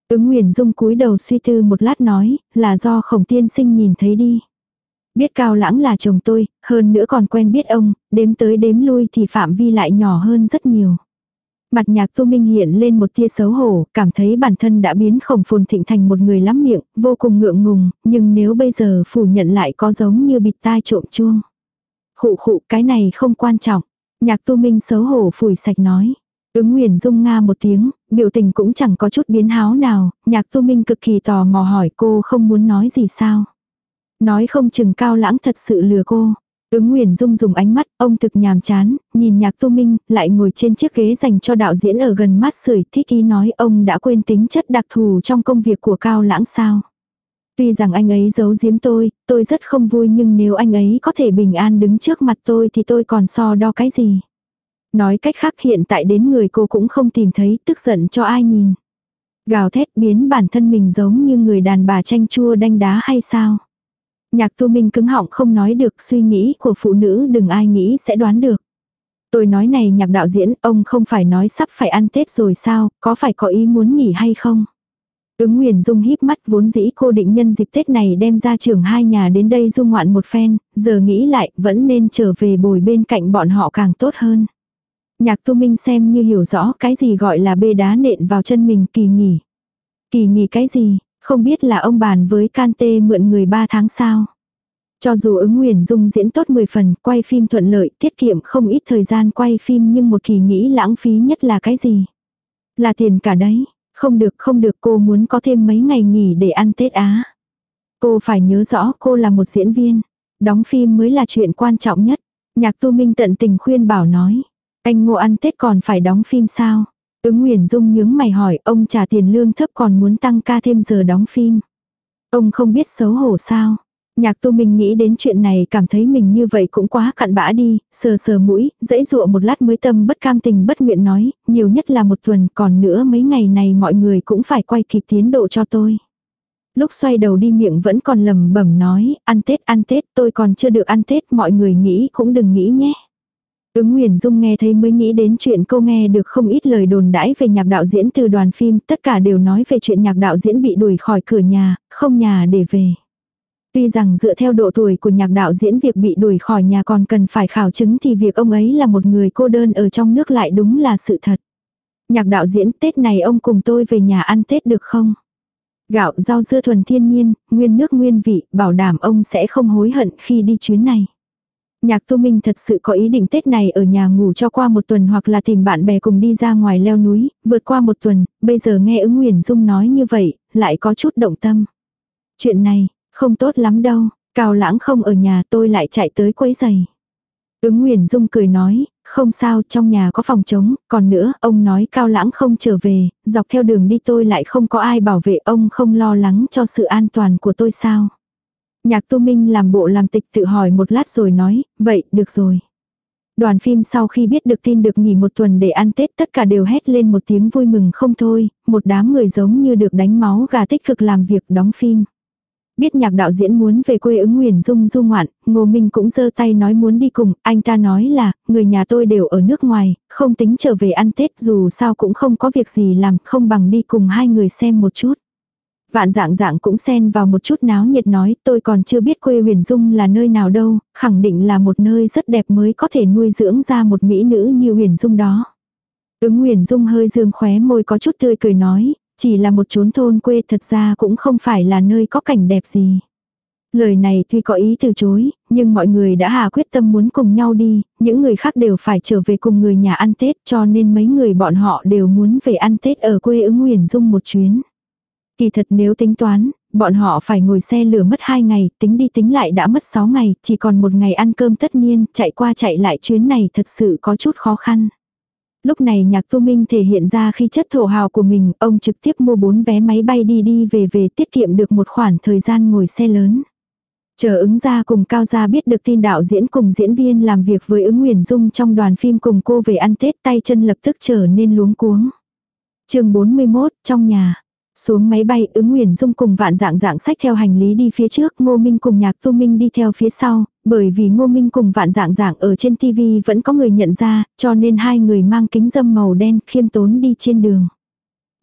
Ứng Nguyền Dung cúi đầu suy tư một lát nói, là do Khổng tiên sinh nhìn thấy đi. Biết Cao Lãng là chồng tôi, hơn nữa còn quen biết ông, đếm tới đếm lui thì phạm vi lại nhỏ hơn rất nhiều. Mặt Nhạc Tu Minh hiện lên một tia xấu hổ, cảm thấy bản thân đã biến Khổng Phồn Thịnh thành một người lắm miệng, vô cùng ngượng ngùng, nhưng nếu bây giờ phủ nhận lại có giống như bịt tai trộm chuông. Khụ khụ, cái này không quan trọng. Nhạc Tu Minh xấu hổ phủi sạch nói. Ứng Nguyền Dung nga một tiếng, biểu tình cũng chẳng có chút biến háo nào, Nhạc Tu Minh cực kỳ tò mò hỏi cô không muốn nói gì sao. Nói không chừng Cao Lãng thật sự lừa cô. Ứng Nguyền Dung dùng ánh mắt, ông thực nhàm chán, nhìn Nhạc Tu Minh, lại ngồi trên chiếc ghế dành cho đạo diễn ở gần mát sưởi, thích ý nói ông đã quên tính chất đặc thù trong công việc của Cao Lãng sao. Tuy rằng anh ấy giấu giếm tôi rất không vui, nhưng nếu anh ấy có thể bình an đứng trước mặt tôi thì tôi còn so đo cái gì. Nói cách khác, hiện tại đến người cô cũng không tìm thấy, tức giận cho ai nhìn. Gào thét biến bản thân mình giống như người đàn bà chanh chua đanh đá hay sao. Nhạc Tu Minh cứng họng không nói được, suy nghĩ của phụ nữ đừng ai nghĩ sẽ đoán được. Tôi nói này Nhạc đạo diễn, ông không phải nói sắp phải ăn Tết rồi sao, có phải có ý muốn nghỉ hay không? Ứng Nguyền Dung híp mắt, vốn dĩ cô định nhân dịp Tết này đem ra trưởng hai nhà đến đây du ngoạn một phen, giờ nghĩ lại vẫn nên trở về bồi bên cạnh bọn họ càng tốt hơn. Nhạc Tu Minh xem như hiểu rõ cái gì gọi là bê đá nện vào chân mình. Kỳ nghỉ. Kỳ nghỉ cái gì, không biết là ông bàn với Can Tê mượn người 3 tháng sao. Cho dù Ứng Nguyền Dung diễn tốt 10 phần, quay phim thuận lợi, tiết kiệm không ít thời gian quay phim, nhưng một kỳ nghỉ lãng phí nhất là cái gì? Là tiền cả đấy. Không được, cô muốn có thêm mấy ngày nghỉ để ăn Tết á. Cô phải nhớ rõ cô là một diễn viên. Đóng phim mới là chuyện quan trọng nhất. Nhạc Tu Minh tận tình khuyên bảo nói. Anh Ngô ăn Tết còn phải đóng phim sao? Ứng Nguyền Dung nhướng mày hỏi, ông trả tiền lương thấp còn muốn tăng ca thêm giờ đóng phim. Ông không biết xấu hổ sao? Nhạc Tu Minh nghĩ đến chuyện này cảm thấy mình như vậy cũng quá cặn bã đi, sờ sờ mũi, dãy dụa một lát mới tâm bất cam tình bất nguyện nói, nhiều nhất là 1 tuần, còn nữa mấy ngày này mọi người cũng phải quay kịp tiến độ cho tôi. Lúc xoay đầu đi miệng vẫn còn lẩm bẩm nói, ăn Tết, tôi còn chưa được ăn Tết, mọi người nghĩ cũng đừng nghĩ nhé. Ứng Nguyền Dung nghe thấy mới nghĩ đến chuyện cô nghe được không ít lời đồn đãi về Nhạc đạo diễn từ đoàn phim, tất cả đều nói về chuyện Nhạc đạo diễn bị đuổi khỏi cửa nhà, không nhà để về. Tuy rằng dựa theo độ tuổi của Nhạc đạo diễn việc bị đuổi khỏi nhà còn cần phải khảo chứng, thì việc ông ấy là một người cô đơn ở trong nước lại đúng là sự thật. Nhạc đạo diễn, Tết này ông cùng tôi về nhà ăn Tết được không? Gạo rau dưa thuần thiên nhiên, nguyên nước nguyên vị, bảo đảm ông sẽ không hối hận khi đi chuyến này. Nhạc Tu Minh thật sự có ý định Tết này ở nhà ngủ cho qua 1 tuần, hoặc là tìm bạn bè cùng đi ra ngoài leo núi, vượt qua 1 tuần, bây giờ nghe Ứng Nguyền Dung nói như vậy, lại có chút động tâm. Chuyện này, không tốt lắm đâu, Cao Lãng không ở nhà tôi lại chạy tới quấy giày. Ứng Nguyền Dung cười nói, không sao, trong nhà có phòng trống, còn nữa, ông nói Cao Lãng không trở về, dọc theo đường đi tôi lại không có ai bảo vệ, ông không lo lắng cho sự an toàn của tôi sao? Nhạc Tu Minh làm bộ làm tịch tự hỏi một lát rồi nói, vậy, được rồi. Đoàn phim sau khi biết được tin được nghỉ 1 tuần để ăn Tết, tất cả đều hét lên một tiếng vui mừng không thôi, một đám người giống như được đánh máu gà tích cực làm việc đóng phim. Biết Nhạc đạo diễn muốn về quê Ứng Nguyền Dung du ngoạn, Ngô Minh cũng giơ tay nói muốn đi cùng, anh ta nói là, người nhà tôi đều ở nước ngoài, không tính trở về ăn Tết, dù sao cũng không có việc gì làm, không bằng đi cùng hai người xem một chút. Vạn Dạng cũng xen vào một chút náo nhiệt nói, tôi còn chưa biết quê Huyền Dung là nơi nào đâu, khẳng định là một nơi rất đẹp mới có thể nuôi dưỡng ra một mỹ nữ như Huyền Dung đó. Ứng Huyền Dung hơi dương khóe môi có chút tươi cười nói, chỉ là một chốn thôn quê, thật ra cũng không phải là nơi có cảnh đẹp gì. Lời này tuy có ý từ chối, nhưng mọi người đã hà quyết tâm muốn cùng nhau đi, những người khác đều phải trở về cùng người nhà ăn Tết, cho nên mấy người bọn họ đều muốn về ăn Tết ở quê Ứng Huyền Dung một chuyến. Kỳ thật nếu tính toán, bọn họ phải ngồi xe lửa mất 2 ngày, tính đi tính lại đã mất 6 ngày, chỉ còn 1 ngày ăn cơm tất niên, chạy qua chạy lại chuyến này thật sự có chút khó khăn. Lúc này Nhạc Tu Minh thể hiện ra khí chất thổ hào của mình, ông trực tiếp mua 4 vé máy bay đi đi về về, tiết kiệm được một khoản thời gian ngồi xe lớn. Chờ Ứng gia cùng Cao gia biết được tin đạo diễn cùng diễn viên làm việc với Ứng Nguyền Dung trong đoàn phim cùng cô về ăn Tết, tay chân lập tức trở nên luống cuống. Chương 41, trong nhà. Xuống máy bay, Ứng Nguyền Dung cùng Vạn Dạng xách theo hành lý đi phía trước, Ngô Minh cùng Nhạc Tu Minh đi theo phía sau, bởi vì Ngô Minh cùng Vạn Dạng ở trên TV vẫn có người nhận ra, cho nên hai người mang kính râm màu đen khiêm tốn đi trên đường.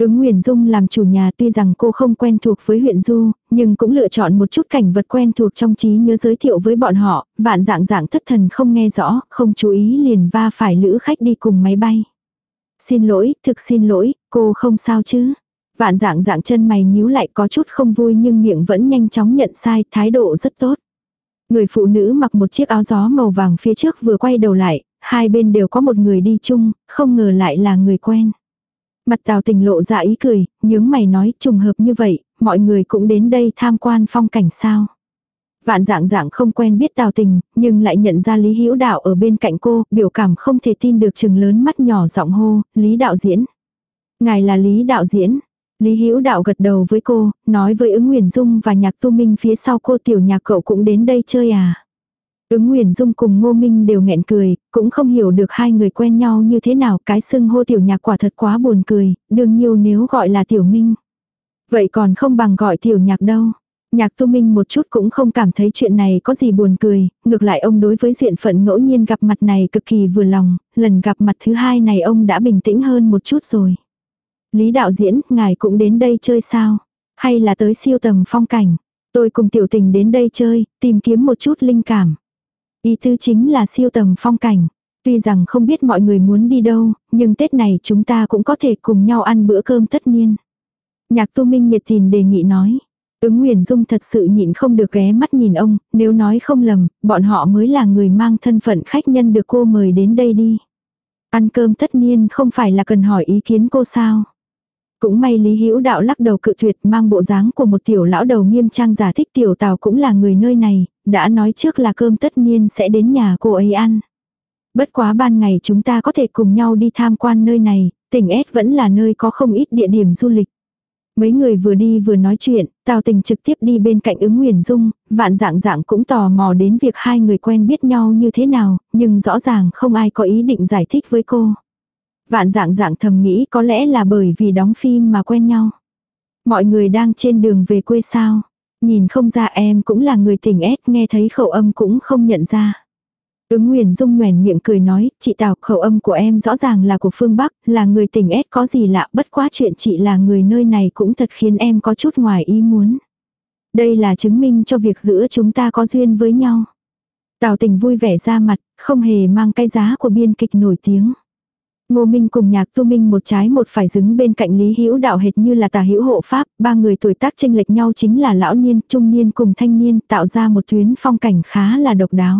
Ứng Nguyền Dung làm chủ nhà tuy rằng cô không quen thuộc với huyện Du, nhưng cũng lựa chọn một chút cảnh vật quen thuộc trong trí nhớ giới thiệu với bọn họ, Vạn Dạng Dạng thất thần không nghe rõ, không chú ý liền va phải lữ khách đi cùng máy bay. Xin lỗi, thực xin lỗi, cô không sao chứ? Vạn Dạng Dạng chân mày nhíu lại có chút không vui nhưng miệng vẫn nhanh chóng nhận sai, thái độ rất tốt. Người phụ nữ mặc một chiếc áo gió màu vàng phía trước vừa quay đầu lại, hai bên đều có một người đi chung, không ngờ lại là người quen. Mặt Tào Tình lộ ra ý cười, nhướng mày nói trùng hợp như vậy, mọi người cũng đến đây tham quan phong cảnh sao. Vạn Dạng Dạng không quen biết Tào Tình, nhưng lại nhận ra Lý Hữu Đạo ở bên cạnh cô, biểu cảm không thể tin được chừng lớn mắt nhỏ giọng hô, Lý đạo diễn. Ngài là Lý đạo diễn. Lý Hữu Đạo gật đầu với cô, nói với Ứng Nguyền Dung và Nhạc Tu Minh phía sau cô tiểu Nhạc cậu cũng đến đây chơi à. Ứng Nguyền Dung cùng Ngô Minh đều nghẹn cười, cũng không hiểu được hai người quen nhau như thế nào, cái xưng hô tiểu Nhạc quả thật quá buồn cười, đương nhiêu nếu gọi là tiểu Minh. Vậy còn không bằng gọi tiểu Nhạc đâu. Nhạc Tu Minh một chút cũng không cảm thấy chuyện này có gì buồn cười, ngược lại ông đối với duyên phận ngẫu nhiên gặp mặt này cực kỳ vừa lòng, lần gặp mặt thứ hai này ông đã bình tĩnh hơn một chút rồi. Lý đạo diễn, ngài cũng đến đây chơi sao? Hay là tới siêu tầm phong cảnh? Tôi cùng Tiểu Tình đến đây chơi, tìm kiếm một chút linh cảm. Ý tư chính là siêu tầm phong cảnh. Tuy rằng không biết mọi người muốn đi đâu, nhưng Tết này chúng ta cũng có thể cùng nhau ăn bữa cơm tất niên. Nhạc Tu Minh nhiệt tình đề nghị nói. Ứng Nguyền Dung thật sự nhịn không được ghé mắt nhìn ông, nếu nói không lầm, bọn họ mới là người mang thân phận khách nhân được cô mời đến đây đi. Ăn cơm tất niên không phải là cần hỏi ý kiến cô sao? Cũng may Lý Hữu Đạo lắc đầu cự tuyệt, mang bộ dáng của một tiểu lão đầu nghiêm trang giải thích tiểu Tào cũng là người nơi này, đã nói trước là cơm tất niên sẽ đến nhà cô ấy ăn. Bất quá ban ngày chúng ta có thể cùng nhau đi tham quan nơi này, tỉnh S vẫn là nơi có không ít địa điểm du lịch. Mấy người vừa đi vừa nói chuyện, Tào Tình trực tiếp đi bên cạnh Ứng Nguyền Dung, Vạn Dạng Dạng cũng tò mò đến việc hai người quen biết nhau như thế nào, nhưng rõ ràng không ai có ý định giải thích với cô. Vạn Dạng Dạng thầm nghĩ có lẽ là bởi vì đóng phim mà quen nhau. Mọi người đang trên đường về quê sao? Nhìn không ra em cũng là người tỉnh S, nghe thấy khẩu âm cũng không nhận ra. Ứng Nguyền Dung nhoẻn miệng cười nói, chị Tào, khẩu âm của em rõ ràng là của phương Bắc, là người tỉnh S có gì lạ, bất quá chuyện chị là người nơi này cũng thật khiến em có chút ngoài ý muốn. Đây là chứng minh cho việc giữa chúng ta có duyên với nhau. Tào Tình vui vẻ ra mặt, không hề mang cái giá của biên kịch nổi tiếng. Ngô Minh cùng Nhạc Tu Minh một trái một phải đứng bên cạnh Lý Hữu Đạo hệt như là tả hữu hộ pháp, ba người tuổi tác chênh lệch nhau chính là lão niên, trung niên cùng thanh niên, tạo ra một tuyến phong cảnh khá là độc đáo.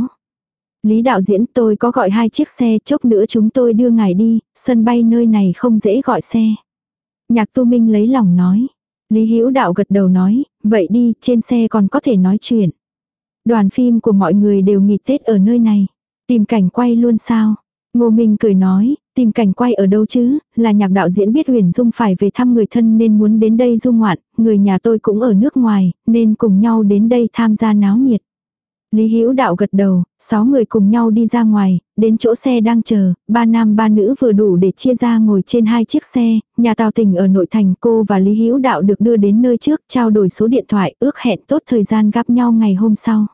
Lý đạo diễn, tôi có gọi 2 chiếc xe, chốc nữa chúng tôi đưa ngài đi, sân bay nơi này không dễ gọi xe. Nhạc Tu Minh lấy lòng nói. Lý Hữu Đạo gật đầu nói, vậy đi, trên xe còn có thể nói chuyện. Đoàn phim của mọi người đều nghỉ Tết ở nơi này. Tìm cảnh quay luôn sao? Ngô Minh cười nói, tìm cảnh quay ở đâu chứ, là Nhạc đạo diễn biết Huyền Dung phải về thăm người thân nên muốn đến đây du ngoạn, người nhà tôi cũng ở nước ngoài, nên cùng nhau đến đây tham gia náo nhiệt. Lý Hữu Đạo gật đầu, 6 người cùng nhau đi ra ngoài, đến chỗ xe đang chờ, 3 nam 3 nữ vừa đủ để chia ra ngồi trên 2 chiếc xe, nhà Tào Tình ở nội thành, cô và Lý Hữu Đạo được đưa đến nơi trước, trao đổi số điện thoại, ước hẹn tốt thời gian gặp nhau ngày hôm sau.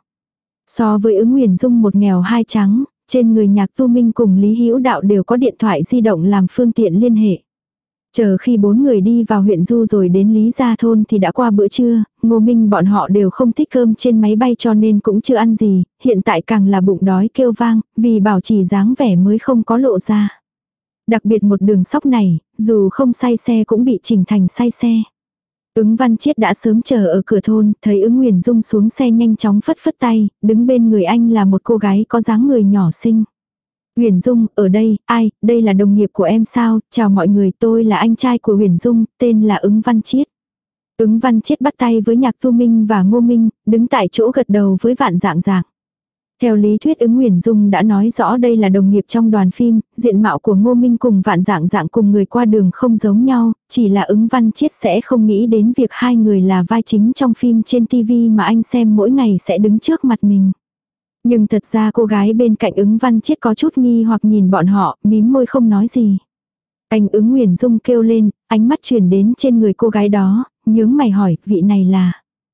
So với Ứng Nguyền Dung một nghèo hai trắng, trên người Nhạc Tu Minh cùng Lý Hữu Đạo đều có điện thoại di động làm phương tiện liên hệ. Chờ khi 4 người đi vào huyện Du rồi đến Lý Gia Thôn thì đã qua bữa trưa, Ngô Minh bọn họ đều không thích cơm trên máy bay cho nên cũng chưa ăn gì, hiện tại càng là bụng đói kêu vang, vì bảo trì dáng vẻ mới không có lộ ra. Đặc biệt một đường sóc này, dù không say xe cũng bị chỉnh thành say xe. Ứng Văn Chiết đã sớm chờ ở cửa thôn, thấy Ứng Nguyền Dung xuống xe nhanh chóng phất phất tay, đứng bên người anh là một cô gái có dáng người nhỏ xinh. Huyền Dung, ở đây, ai, đây là đồng nghiệp của em sao, chào mọi người, tôi là anh trai của Huyền Dung, tên là Ứng Văn Chiết. Ứng Văn Chiết bắt tay với Nhạc Tu Minh và Ngô Minh, đứng tại chỗ gật đầu với Vạn Dạng Dạng. Theo lý thuyết Ứng Huyền Dung đã nói rõ đây là đồng nghiệp trong đoàn phim, diện mạo của Ngô Minh cùng Vạn Dạng Dạng cùng người qua đường không giống nhau, chỉ là Ứng Văn Chiết sẽ không nghĩ đến việc hai người là vai chính trong phim trên TV mà anh xem mỗi ngày sẽ đứng trước mặt mình. Nhưng thật ra cô gái bên cạnh Ứng Văn Chiết có chút nghi hoặc nhìn bọn họ, mím môi không nói gì. Anh Ứng Huyền Dung kêu lên, ánh mắt chuyển đến trên người cô gái đó, nhướng mày hỏi, vị này là.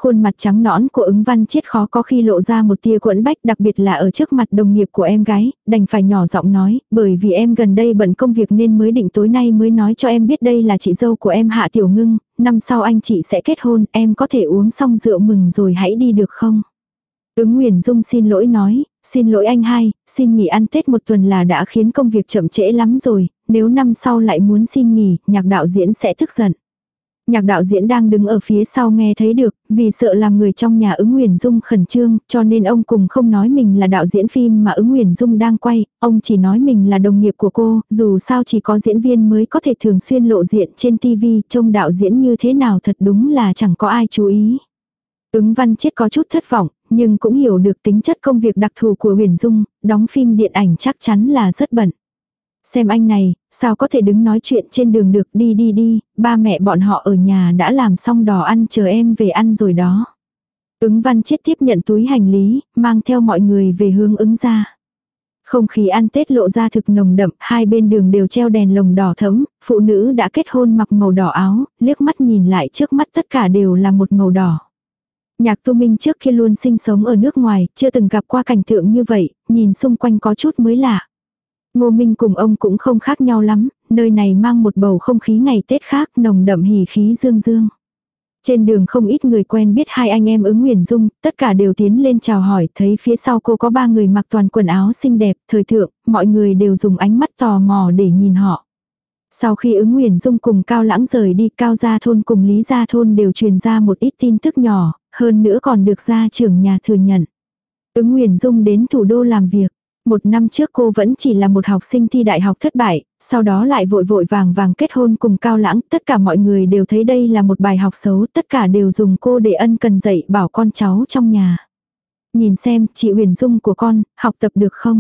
Khuôn mặt trắng nõn của Ứng Văn Chiết khó có khi lộ ra một tia quẫn bách, đặc biệt là ở trước mặt đồng nghiệp của em gái, đành phải nhỏ giọng nói, bởi vì em gần đây bận công việc nên mới định tối nay mới nói cho em biết đây là chị dâu của em Hạ Tiểu Ngưng, năm sau anh chị sẽ kết hôn, em có thể uống xong rượu mừng rồi hãy đi được không? Ứng Nguyền Dung xin lỗi nói, xin lỗi anh hai, xin nghỉ ăn Tết một tuần là đã khiến công việc chậm trễ lắm rồi, nếu năm sau lại muốn xin nghỉ, Nhạc đạo diễn sẽ tức giận. Nhạc đạo diễn đang đứng ở phía sau nghe thấy được, vì sợ làm người trong nhà Ứng Nguyền Dung khẩn trương, cho nên ông cùng không nói mình là đạo diễn phim mà Ứng Nguyền Dung đang quay, ông chỉ nói mình là đồng nghiệp của cô, dù sao chỉ có diễn viên mới có thể thường xuyên lộ diện trên TV, trông đạo diễn như thế nào thật đúng là chẳng có ai chú ý. Ứng Văn Chiết có chút thất vọng, nhưng cũng hiểu được tính chất công việc đặc thù của Huyền Dung, đóng phim điện ảnh chắc chắn là rất bận. Xem anh này, sao có thể đứng nói chuyện trên đường được, đi đi đi, ba mẹ bọn họ ở nhà đã làm xong đò ăn chờ em về ăn rồi đó. Ứng Văn Chiết tiếp nhận túi hành lý, mang theo mọi người về hướng Ứng gia. Không khí ăn Tết lộ ra thực nồng đậm, hai bên đường đều treo đèn lồng đỏ thẫm, phụ nữ đã kết hôn mặc màu đỏ áo, liếc mắt nhìn lại trước mắt tất cả đều là một màu đỏ. Nhạc Tu Minh trước kia luôn sinh sống ở nước ngoài, chưa từng gặp qua cảnh tượng như vậy, nhìn xung quanh có chút mới lạ. Ngô Minh cùng ông cũng không khác nhau lắm, nơi này mang một bầu không khí ngày Tết khác, nồng đậm hỉ khí dương dương. Trên đường không ít người quen biết hai anh em Ứng Nguyền Dung, tất cả đều tiến lên chào hỏi, thấy phía sau cô có ba người mặc toàn quần áo xinh đẹp, thời thượng, mọi người đều dùng ánh mắt tò mò để nhìn họ. Sau khi Ứng Nguyền Dung cùng Cao Lãng rời đi, Cao Gia Thôn cùng Lý Gia Thôn đều truyền ra một ít tin tức nhỏ, hơn nữa còn được gia trưởng nhà thừa nhận. Ứng Nguyền Dung đến thủ đô làm việc. Một năm trước cô vẫn chỉ là một học sinh thi đại học thất bại, sau đó lại vội vội vàng vàng kết hôn cùng Cao Lãng. Tất cả mọi người đều thấy đây là một bài học xấu, tất cả đều dùng cô để ân cần dạy bảo con cháu trong nhà. Nhìn xem, chị Huyền Dung của con, học tập được không?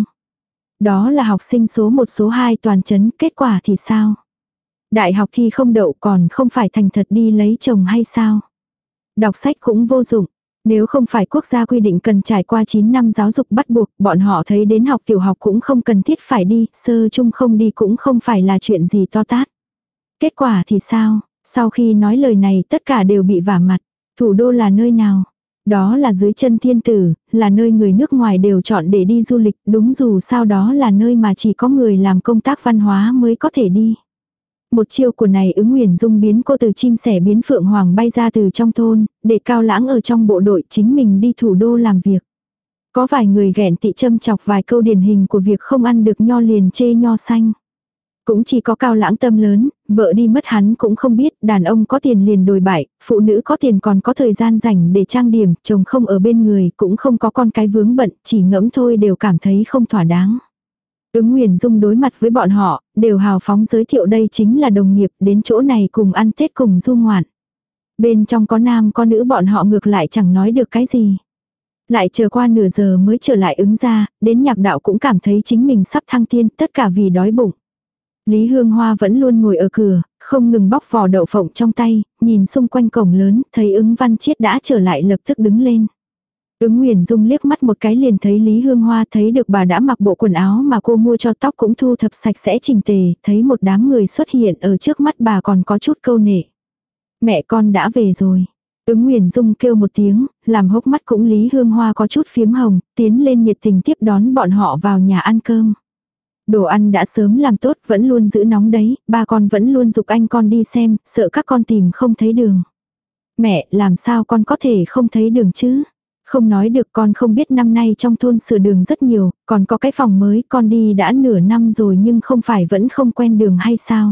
Đó là học sinh số 1 số 2 toàn chấn, kết quả thì sao? Đại học thi không đậu còn không phải thành thật đi lấy chồng hay sao? Đọc sách cũng vô dụng. Nếu không phải quốc gia quy định cần trải qua 9 năm giáo dục bắt buộc, bọn họ thấy đến học tiểu học cũng không cần thiết phải đi, sơ chung không đi cũng không phải là chuyện gì to tát. Kết quả thì sao? Sau khi nói lời này tất cả đều bị vả mặt. Thủ đô là nơi nào? Đó là dưới chân thiên tử, là nơi người nước ngoài đều chọn để đi du lịch, đúng dù sao đó là nơi mà chỉ có người làm công tác văn hóa mới có thể đi. Một chiêu của này Ứng Nguyền Dung biến cô từ chim sẻ biến phượng hoàng bay ra từ trong thôn, để Cao Lãng ở trong bộ đội chính mình đi thủ đô làm việc. Có vài người ghen tị châm chọc vài câu điển hình của việc không ăn được nho liền chê nho xanh. Cũng chỉ có Cao Lãng tâm lớn, vợ đi mất hắn cũng không biết, đàn ông có tiền liền đồi bại, phụ nữ có tiền còn có thời gian rảnh để trang điểm, chồng không ở bên người, cũng không có con cái vướng bận, chỉ ngẫm thôi đều cảm thấy không thỏa đáng. Ứng Nguyền Dung đối mặt với bọn họ, đều hào phóng giới thiệu đây chính là đồng nghiệp đến chỗ này cùng ăn Tết cùng du ngoạn. Bên trong có nam có nữ bọn họ ngược lại chẳng nói được cái gì. Lại chờ qua nửa giờ mới trở lại Ứng gia, đến Nhạc đạo cũng cảm thấy chính mình sắp thăng thiên, tất cả vì đói bụng. Lý Hương Hoa vẫn luôn ngồi ở cửa, không ngừng bóc vỏ đậu phộng trong tay, nhìn xung quanh cổng lớn, thấy Ứng Văn Chiết đã trở lại lập tức đứng lên. Ứng Nguyền Dung liếc mắt một cái liền thấy Lý Hương Hoa, thấy được bà đã mặc bộ quần áo mà cô mua cho tóc cũng thu thập sạch sẽ chỉnh tề, thấy một đám người xuất hiện ở trước mắt bà còn có chút câu nệ. Mẹ con đã về rồi. Ứng Nguyền Dung kêu một tiếng, làm hốc mắt cũng Lý Hương Hoa có chút phiếm hồng, tiến lên nhiệt tình tiếp đón bọn họ vào nhà ăn cơm. Đồ ăn đã sớm làm tốt, vẫn luôn giữ nóng đấy, ba con vẫn luôn giục anh con đi xem, sợ các con tìm không thấy đường. Mẹ, làm sao con có thể không thấy đường chứ? Không nói được, con không biết năm nay trong thôn sửa đường rất nhiều, còn có cái phòng mới, con đi đã nửa năm rồi nhưng không phải vẫn không quen đường hay sao?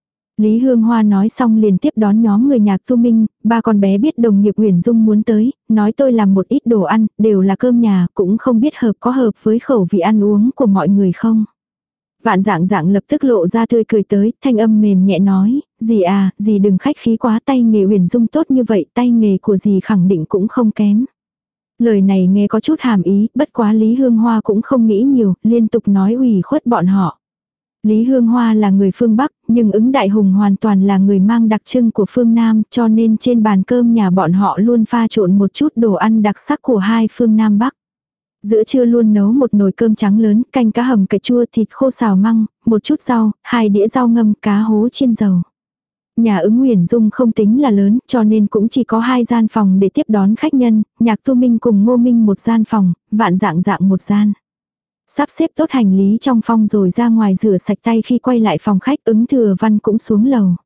Lý Hương Hoa nói xong liền tiếp đón nhóm người Nhạc Tu Minh, ba con bé biết đồng nghiệp Huyền Dung muốn tới, nói tôi làm một ít đồ ăn, đều là cơm nhà, cũng không biết có hợp với khẩu vị ăn uống của mọi người không. Vạn Dạng Dạng lập tức lộ ra tươi cười tới, thanh âm mềm nhẹ nói, dì à, dì đừng khách khí quá, tay nghề Huyền Dung tốt như vậy, tay nghề của dì khẳng định cũng không kém. Lời này nghe có chút hàm ý, bất quá Lý Hương Hoa cũng không nghĩ nhiều, liên tục nói ủy khuất bọn họ. Lý Hương Hoa là người phương Bắc, nhưng Ứng Đại Hùng hoàn toàn là người mang đặc trưng của phương Nam, cho nên trên bàn cơm nhà bọn họ luôn pha trộn một chút đồ ăn đặc sắc của hai phương Nam Bắc. Giữa trưa luôn nấu một nồi cơm trắng lớn, canh cá hầm cải chua, thịt khô xào măng, một chút rau, 2 đĩa rau ngâm, cá hố chiên dầu. Nhà ứng Nguyền Dung không tính là lớn, cho nên cũng chỉ có 2 gian phòng để tiếp đón khách nhân, Nhạc Tu Minh cùng Ngô Minh một gian phòng, Vạn Dạng Dạng một gian. Sắp xếp tốt hành lý trong phòng rồi ra ngoài rửa sạch tay khi quay lại phòng khách, Ứng Thừa Văn cũng xuống lầu.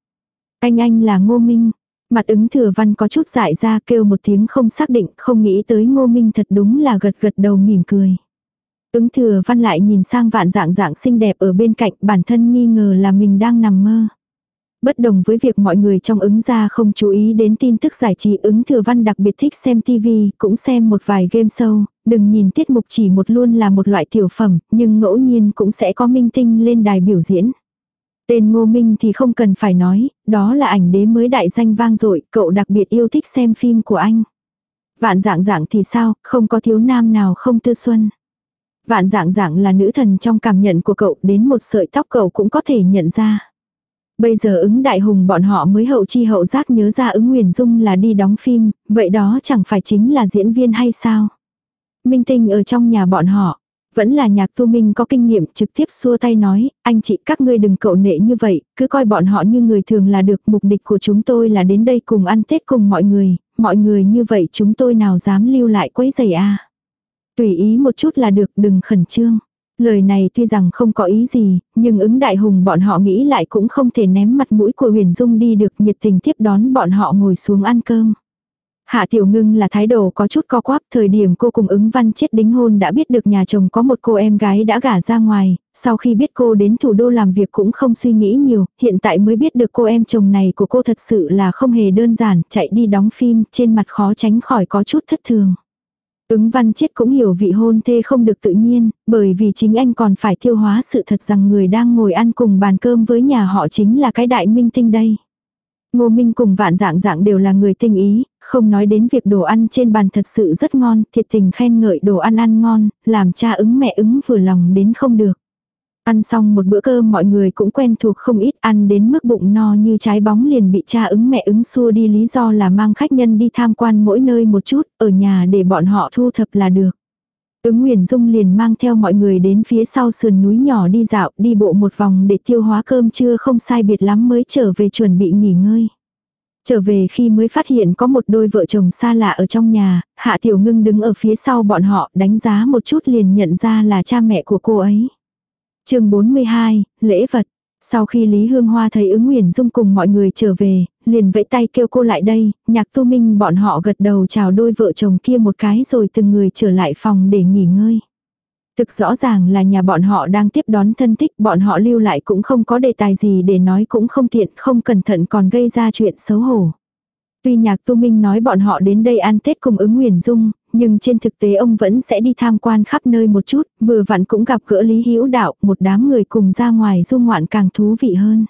Anh là Ngô Minh. Mặt Ứng Thừa Văn có chút dại ra, kêu một tiếng không xác định, không nghĩ tới Ngô Minh thật đúng là gật gật đầu mỉm cười. Ứng Thừa Văn lại nhìn sang Vạn Dạng Dạng xinh đẹp ở bên cạnh, bản thân nghi ngờ là mình đang nằm mơ. Bất đồng với việc mọi người trong Ứng gia không chú ý đến tin tức giải trí, Ứng Thừa Văn đặc biệt thích xem TV, cũng xem một vài game show, đừng nhìn tiết mục chỉ một luôn là một loại tiểu phẩm, nhưng ngẫu nhiên cũng sẽ có minh tinh lên đài biểu diễn. Tên Ngô Minh thì không cần phải nói, đó là ảnh đế mới đại danh vang dội, cậu đặc biệt yêu thích xem phim của anh. Vạn Dạng Dạng thì sao, không có thiếu nam nào không tư xuân. Vạn Dạng Dạng là nữ thần trong cảm nhận của cậu, đến một sợi tóc cậu cũng có thể nhận ra. Bây giờ Ứng Đại Hùng bọn họ mới hậu chi hậu giác nhớ ra Ứng Nguyền Dung là đi đóng phim, vậy đó chẳng phải chính là diễn viên hay sao? Minh tinh ở trong nhà bọn họ, vẫn là Nhạc Tu Minh có kinh nghiệm, trực tiếp xua tay nói, anh chị các ngươi đừng cậu nệ như vậy, cứ coi bọn họ như người thường là được, mục đích của chúng tôi là đến đây cùng ăn Tết cùng mọi người như vậy chúng tôi nào dám lưu lại quấy rầy a. Tùy ý một chút là được, đừng khẩn trương. Lời này tuy rằng không có ý gì, nhưng Ứng Đại Hùng bọn họ nghĩ lại cũng không thể ném mặt mũi của Huyền Dung đi được, nhiệt tình tiếp đón bọn họ ngồi xuống ăn cơm. Hạ Tiểu Ngưng là thái độ có chút co quắp, thời điểm cô cùng Ứng Văn Chết đính hôn đã biết được nhà chồng có một cô em gái đã gả ra ngoài, sau khi biết cô đến thủ đô làm việc cũng không suy nghĩ nhiều, hiện tại mới biết được cô em chồng này của cô thật sự là không hề đơn giản, chạy đi đóng phim, trên mặt khó tránh khỏi có chút thất thường. Ứng Văn Chết cũng hiểu vị hôn thê không được tự nhiên, bởi vì chính anh còn phải tiêu hóa sự thật rằng người đang ngồi ăn cùng bàn cơm với nhà họ chính là cái đại minh tinh đây. Ngô Minh cùng Vạn Dạng Dạng đều là người tinh ý, không nói đến việc đồ ăn trên bàn thật sự rất ngon, thiệt tình khen ngợi đồ ăn ăn ngon, làm cha Ứng mẹ Ứng vừa lòng đến không được. Ăn xong một bữa cơm mọi người cũng quen thuộc không ít, ăn đến mức bụng no như trái bóng liền bị cha Ứng mẹ Ứng xua đi, lý do là mang khách nhân đi tham quan mỗi nơi một chút, ở nhà để bọn họ thu thập là được. Ứng Nguyền Dung liền mang theo mọi người đến phía sau sườn núi nhỏ đi dạo, đi bộ một vòng để tiêu hóa cơm trưa không sai biệt lắm mới trở về chuẩn bị nghỉ ngơi. Trở về khi mới phát hiện có một đôi vợ chồng xa lạ ở trong nhà, Hạ Tiểu Ngưng đứng ở phía sau bọn họ, đánh giá một chút liền nhận ra là cha mẹ của cô ấy. Chương 42, lễ vật. Sau khi Lý Hương Hoa thấy Ứng Nguyền Dung cùng mọi người trở về, liền vẫy tay kêu cô lại đây, Nhạc Tu Minh bọn họ gật đầu chào đôi vợ chồng kia một cái rồi từng người trở lại phòng để nghỉ ngơi. Thực rõ ràng là nhà bọn họ đang tiếp đón thân thích, bọn họ lưu lại cũng không có đề tài gì để nói, cũng không tiện, không cẩn thận còn gây ra chuyện xấu hổ. Tuy Nhạc Tu Minh nói bọn họ đến đây ăn Tết cùng Ứng Nguyền Dung, nhưng trên thực tế ông vẫn sẽ đi tham quan khắp nơi một chút, vừa vặn cũng gặp gỡ Lý Hữu Đạo, một đám người cùng ra ngoài du ngoạn càng thú vị hơn.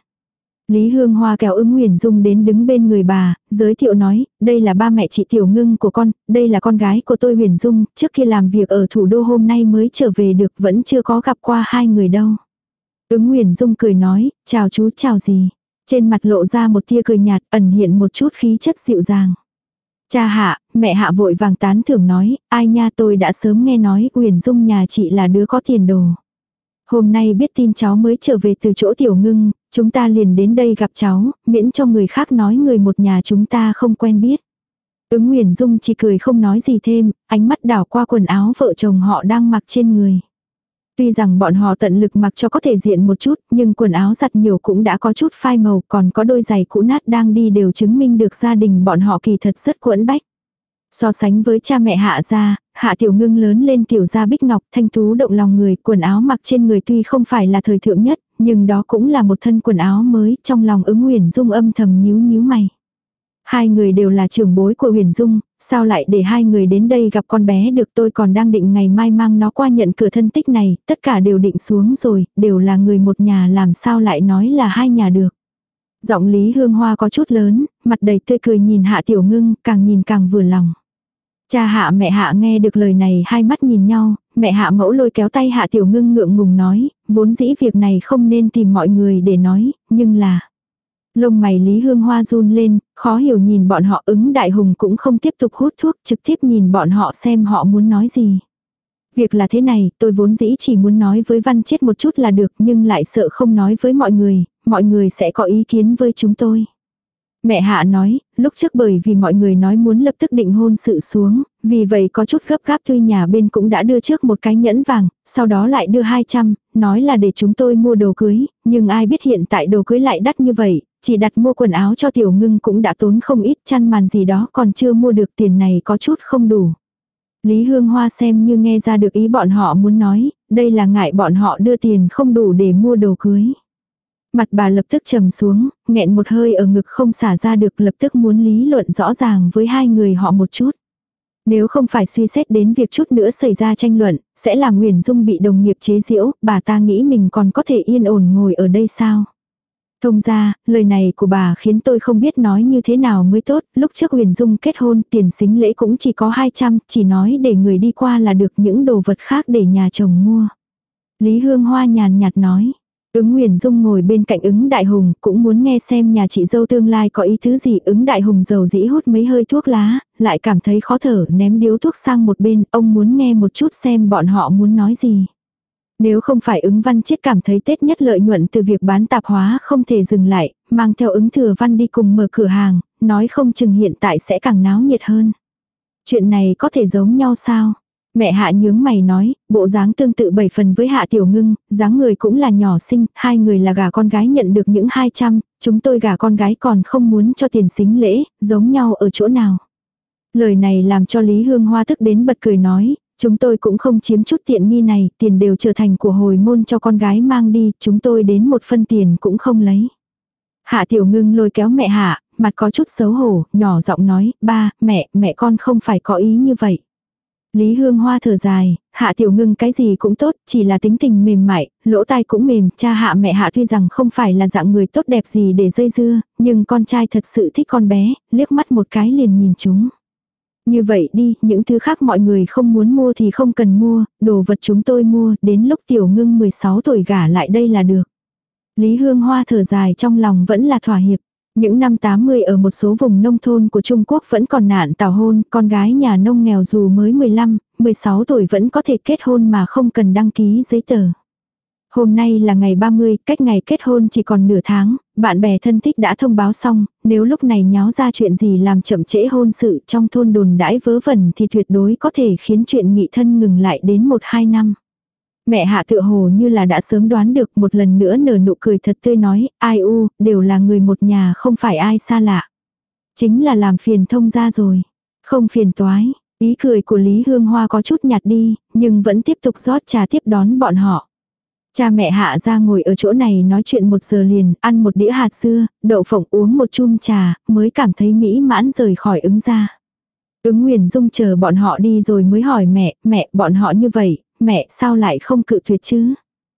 Lý Hương Hoa kéo Ứng Nguyền Dung đến đứng bên người bà, giới thiệu nói, đây là ba mẹ chị Tiểu Ngưng của con, đây là con gái của tôi Huyền Dung, trước khi làm việc ở thủ đô hôm nay mới trở về được, vẫn chưa có gặp qua hai người đâu. Ứng Nguyền Dung cười nói, chào chú, chào gì. Trên mặt lộ ra một tia cười nhạt, ẩn hiện một chút khí chất dịu dàng. Cha Hạ, mẹ Hạ vội vàng tán thưởng nói, ai nha, tôi đã sớm nghe nói Huyền Dung nhà chị là đứa có tiền đồ. Hôm nay biết tin cháu mới trở về từ chỗ Tiểu Ngưng, chúng ta liền đến đây gặp cháu, miễn cho người khác nói người một nhà chúng ta không quen biết. Ứng Nguyền Dung chỉ cười không nói gì thêm, ánh mắt đảo qua quần áo vợ chồng họ đang mặc trên người. Tuy rằng bọn họ tận lực mặc cho có thể diện một chút, nhưng quần áo giặt nhiều cũng đã có chút phai màu, còn có đôi giày cũ nát đang đi đều chứng minh được gia đình bọn họ kỳ thật rất quẫn bách. So sánh với cha mẹ Hạ gia, Hạ Tiểu Ngưng lớn lên tiểu gia bích ngọc, thanh tú động lòng người, quần áo mặc trên người tuy không phải là thời thượng nhất, nhưng đó cũng là một thân quần áo mới, trong lòng Ứng Nguyền Dung âm thầm nhíu nhíu mày. Hai người đều là trưởng bối của Huyền Dung, sao lại để hai người đến đây gặp con bé được, tôi còn đang định ngày mai mang nó qua nhận cửa thân tích này, tất cả đều định xuống rồi, đều là người một nhà làm sao lại nói là hai nhà được. Giọng Lý Hương Hoa có chút lớn, mặt đầy tươi cười nhìn Hạ Tiểu Ngưng, càng nhìn càng vừa lòng. Cha Hạ mẹ Hạ nghe được lời này hai mắt nhìn nhau, mẹ Hạ mẫu lôi kéo tay Hạ Tiểu Ngưng ngượng ngùng nói, vốn dĩ việc này không nên tìm mọi người để nói, nhưng là... Lông mày Lý Hương Hoa run lên, khó hiểu nhìn bọn họ. Ứng Đại Hùng cũng không tiếp tục hút thuốc, trực tiếp nhìn bọn họ xem họ muốn nói gì. Việc là thế này, tôi vốn dĩ chỉ muốn nói với Văn Chết một chút là được, nhưng lại sợ không nói với mọi người sẽ có ý kiến với chúng tôi. Mẹ Hạ nói, lúc trước bởi vì mọi người nói muốn lập tức định hôn sự xuống, vì vậy có chút gấp gáp tuy nhà bên cũng đã đưa trước một cái nhẫn vàng, sau đó lại đưa 200, nói là để chúng tôi mua đồ cưới, nhưng ai biết hiện tại đồ cưới lại đắt như vậy, chỉ đặt mua quần áo cho Tiểu Ngưng cũng đã tốn không ít, chăn màn gì đó còn chưa mua được, tiền này có chút không đủ. Lý Hương Hoa xem như nghe ra được ý bọn họ muốn nói, đây là ngại bọn họ đưa tiền không đủ để mua đồ cưới. Mặt bà lập tức trầm xuống, nghẹn một hơi ở ngực không xả ra được, lập tức muốn lý luận rõ ràng với hai người họ một chút. Nếu không phải suy xét đến việc chút nữa xảy ra tranh luận, sẽ làm Nguyền Dung bị đồng nghiệp chế giễu, bà ta nghĩ mình còn có thể yên ổn ngồi ở đây sao? Thông ra, lời này của bà khiến tôi không biết nói như thế nào mới tốt, lúc trước Nguyền Dung kết hôn tiền sính lễ cũng chỉ có 200, chỉ nói để người đi qua là được, những đồ vật khác để nhà chồng mua. Lý Hương Hoa nhàn nhạt nói. Ứng Nguyền Dung ngồi bên cạnh Ứng Đại Hùng, cũng muốn nghe xem nhà chị dâu tương lai có ý thứ gì. Ứng Đại Hùng dầu dĩ hút mấy hơi thuốc lá, lại cảm thấy khó thở, ném điếu thuốc sang một bên, ông muốn nghe một chút xem bọn họ muốn nói gì. Nếu không phải Ứng Văn Chiết cảm thấy Tết nhất lợi nhuận từ việc bán tạp hóa không thể dừng lại, mang theo Ứng Thừa Văn đi cùng mở cửa hàng, nói không chừng hiện tại sẽ càng náo nhiệt hơn. Chuyện này có thể giống nhau sao? Mẹ Hạ nhướng mày nói, bộ dáng tương tự 7 phần với Hạ Tiểu Ngưng, dáng người cũng là nhỏ xinh, hai người là gả con gái nhận được những 200, chúng tôi gả con gái còn không muốn cho tiền sính lễ, giống nhau ở chỗ nào. Lời này làm cho Lý Hương Hoa tức đến bật cười nói, chúng tôi cũng không chiếm chút tiện nghi này, tiền đều trở thành của hồi môn cho con gái mang đi, chúng tôi đến một phân tiền cũng không lấy. Hạ Tiểu Ngưng lôi kéo mẹ Hạ, mặt có chút xấu hổ, nhỏ giọng nói, ba, mẹ con không phải có ý như vậy. Lý Hương Hoa thở dài, Hạ Tiểu Ngưng cái gì cũng tốt, chỉ là tính tình mềm mại, lỗ tai cũng mềm, cha Hạ mẹ Hạ tuy rằng không phải là dạng người tốt đẹp gì để dây dưa, nhưng con trai thật sự thích con bé, liếc mắt một cái liền nhìn chúng. Như vậy đi, những thứ khác mọi người không muốn mua thì không cần mua, đồ vật chúng tôi mua, đến lúc Tiểu Ngưng 16 tuổi gả lại đây là được. Lý Hương Hoa thở dài trong lòng vẫn là thỏa hiệp. Những năm 80 ở một số vùng nông thôn của Trung Quốc vẫn còn nạn tảo hôn, con gái nhà nông nghèo dù mới 15, 16 tuổi vẫn có thể kết hôn mà không cần đăng ký giấy tờ. Hôm nay là ngày 30, cách ngày kết hôn chỉ còn nửa tháng, bạn bè thân thích đã thông báo xong, nếu lúc này nháo ra chuyện gì làm chậm trễ hôn sự trong thôn đồn đãi vớ vẩn thì tuyệt đối có thể khiến chuyện nghị thân ngừng lại đến 1-2 năm. Mẹ Hạ tựa hồ như là đã sớm đoán được, một lần nữa nở nụ cười thật tươi nói, ai u, đều là người một nhà không phải ai xa lạ. Chính là làm phiền thông ra rồi. Không phiền toái, ý cười của Lý Hương Hoa có chút nhạt đi, nhưng vẫn tiếp tục rót trà tiếp đón bọn họ. Cha mẹ Hạ ra ngồi ở chỗ này nói chuyện 1 giờ liền, ăn một đĩa hạt dưa, đậu phộng uống một chum trà, mới cảm thấy mỹ mãn rời khỏi Ứng ra. Ứng Nguyền Dung chờ bọn họ đi rồi mới hỏi mẹ, bọn họ như vậy, mẹ sao lại không cự tuyệt chứ?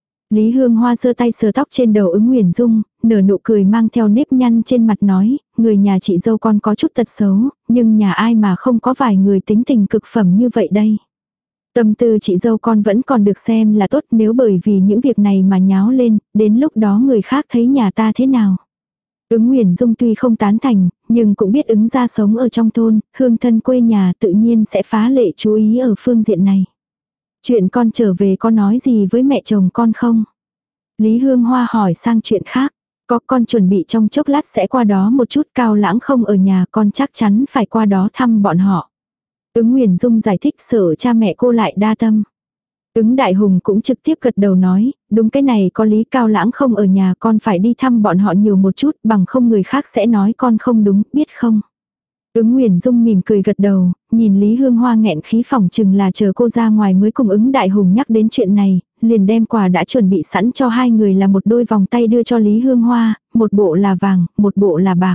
Lý Hương Hoa giơ tay sờ tóc trên đầu Ứng Nguyền Dung, nở nụ cười mang theo nếp nhăn trên mặt nói, người nhà chị dâu con có chút tật xấu, nhưng nhà ai mà không có vài người tính tình cực phẩm như vậy đây. Tâm tư chị dâu con vẫn còn được xem là tốt, nếu bởi vì những việc này mà nháo lên, đến lúc đó người khác thấy nhà ta thế nào. Ứng Nguyền Dung tuy không tán thành, nhưng cũng biết Ứng ra sống ở trong thôn, hương thân quê nhà tự nhiên sẽ phá lệ chú ý ở phương diện này. Chuyện con trở về có nói gì với mẹ chồng con không? Lý Hương Hoa hỏi sang chuyện khác. Có, con chuẩn bị trong chốc lát sẽ qua đó một chút, Cao Lãng không ở nhà, con chắc chắn phải qua đó thăm bọn họ. Ứng Nguyền Dung giải thích sợ cha mẹ cô lại đa tâm. Ứng Đại Hùng cũng trực tiếp gật đầu nói, đúng cái này có lý, Cao Lãng không ở nhà, con phải đi thăm bọn họ nhiều một chút, bằng không người khác sẽ nói con không đúng, biết không? Ứng Nguyền Dung mỉm cười gật đầu, nhìn Lý Hương Hoa nghẹn khí, phỏng chừng là chờ cô ra ngoài mới cùng Ứng Đại Hùng nhắc đến chuyện này, liền đem quà đã chuẩn bị sẵn cho hai người là một đôi vòng tay đưa cho Lý Hương Hoa, một bộ là vàng, một bộ là bạc.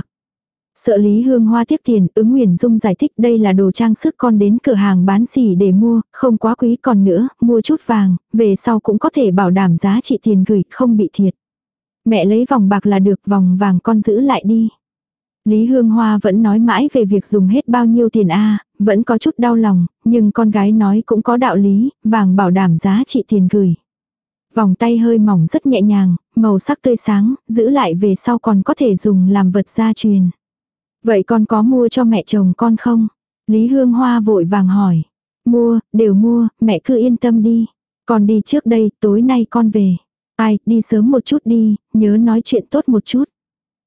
Sợ Lý Hương Hoa tiếc tiền, Ứng Nguyền Dung giải thích đây là đồ trang sức con đến cửa hàng bán xỉ để mua, không quá quý, còn nữa, mua chút vàng, về sau cũng có thể bảo đảm giá trị tiền gửi, không bị thiệt. Mẹ lấy vòng bạc là được, vòng vàng con giữ lại đi. Lý Hương Hoa vẫn nói mãi về việc dùng hết bao nhiêu tiền vẫn có chút đau lòng, nhưng con gái nói cũng có đạo lý, vàng bảo đảm giá trị tiền gửi. Vòng tay hơi mỏng rất nhẹ nhàng, màu sắc tươi sáng, giữ lại về sau còn có thể dùng làm vật gia truyền. Vậy con có mua cho mẹ chồng con không? Lý Hương Hoa vội vàng hỏi. Mua, đều mua, mẹ cứ yên tâm đi. Con đi trước đây, tối nay con về. Ai, đi sớm một chút đi, nhớ nói chuyện tốt một chút.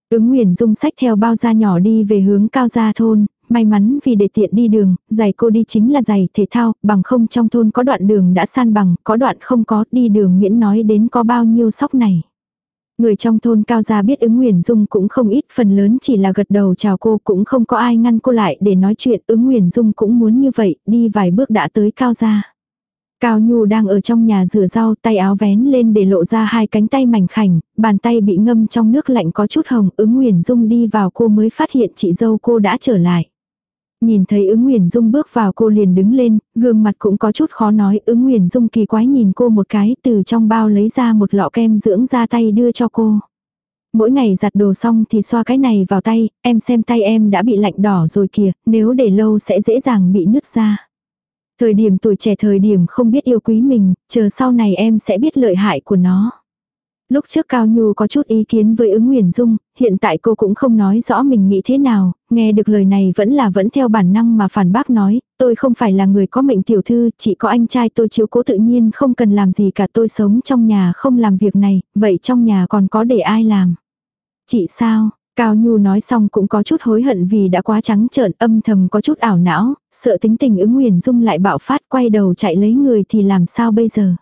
Ứng Nguyền Dung xách theo bao da nhỏ đi về hướng Cao Gia thôn, may mắn vì để tiện đi đường, giày cô đi chính là giày thể thao, bằng không trong thôn có đoạn đường đã san bằng, có đoạn không có, đi đường miễn nói đến có bao nhiêu sóc này. Người trong thôn Cao Gia biết Ứng Nguyền Dung cũng không ít, phần lớn chỉ là gật đầu chào cô, cũng không có ai ngăn cô lại để nói chuyện. Ứng Nguyền Dung cũng muốn như vậy, đi vài bước đã tới Cao Gia. Cao Nhu đang ở trong nhà rửa rau, tay áo vén lên để lộ ra hai cánh tay mảnh khảnh, bàn tay bị ngâm trong nước lạnh có chút hồng. Ứng Nguyền Dung đi vào cô mới phát hiện chị dâu cô đã trở lại. Nhìn thấy Ứng Nguyền Dung bước vào cô liền đứng lên, gương mặt cũng có chút khó nói. Ứng Nguyền Dung kỳ quái nhìn cô một cái, từ trong bao lấy ra một lọ kem dưỡng da tay đưa cho cô. Mỗi ngày giặt đồ xong thì xoa cái này vào tay, em xem tay em đã bị lạnh đỏ rồi kìa, nếu để lâu sẽ dễ dàng bị nứt ra. Thời điểm tuổi trẻ, thời điểm không biết yêu quý mình, chờ sau này em sẽ biết lợi hại của nó. Lúc trước Cao Nhu có chút ý kiến với Ứng Nguyền Dung, hiện tại cô cũng không nói rõ mình nghĩ thế nào, nghe được lời này vẫn theo bản năng mà phản bác nói, tôi không phải là người có mệnh tiểu thư, chỉ có anh trai tôi chiếu cố tự nhiên không cần làm gì cả, tôi sống trong nhà không làm việc này, vậy trong nhà còn có để ai làm? Chị sao? Cao Nhu nói xong cũng có chút hối hận vì đã quá trắng trợn, âm thầm có chút ảo não, sợ tính tình Ứng Nguyền Dung lại bạo phát quay đầu chạy lấy người thì làm sao bây giờ.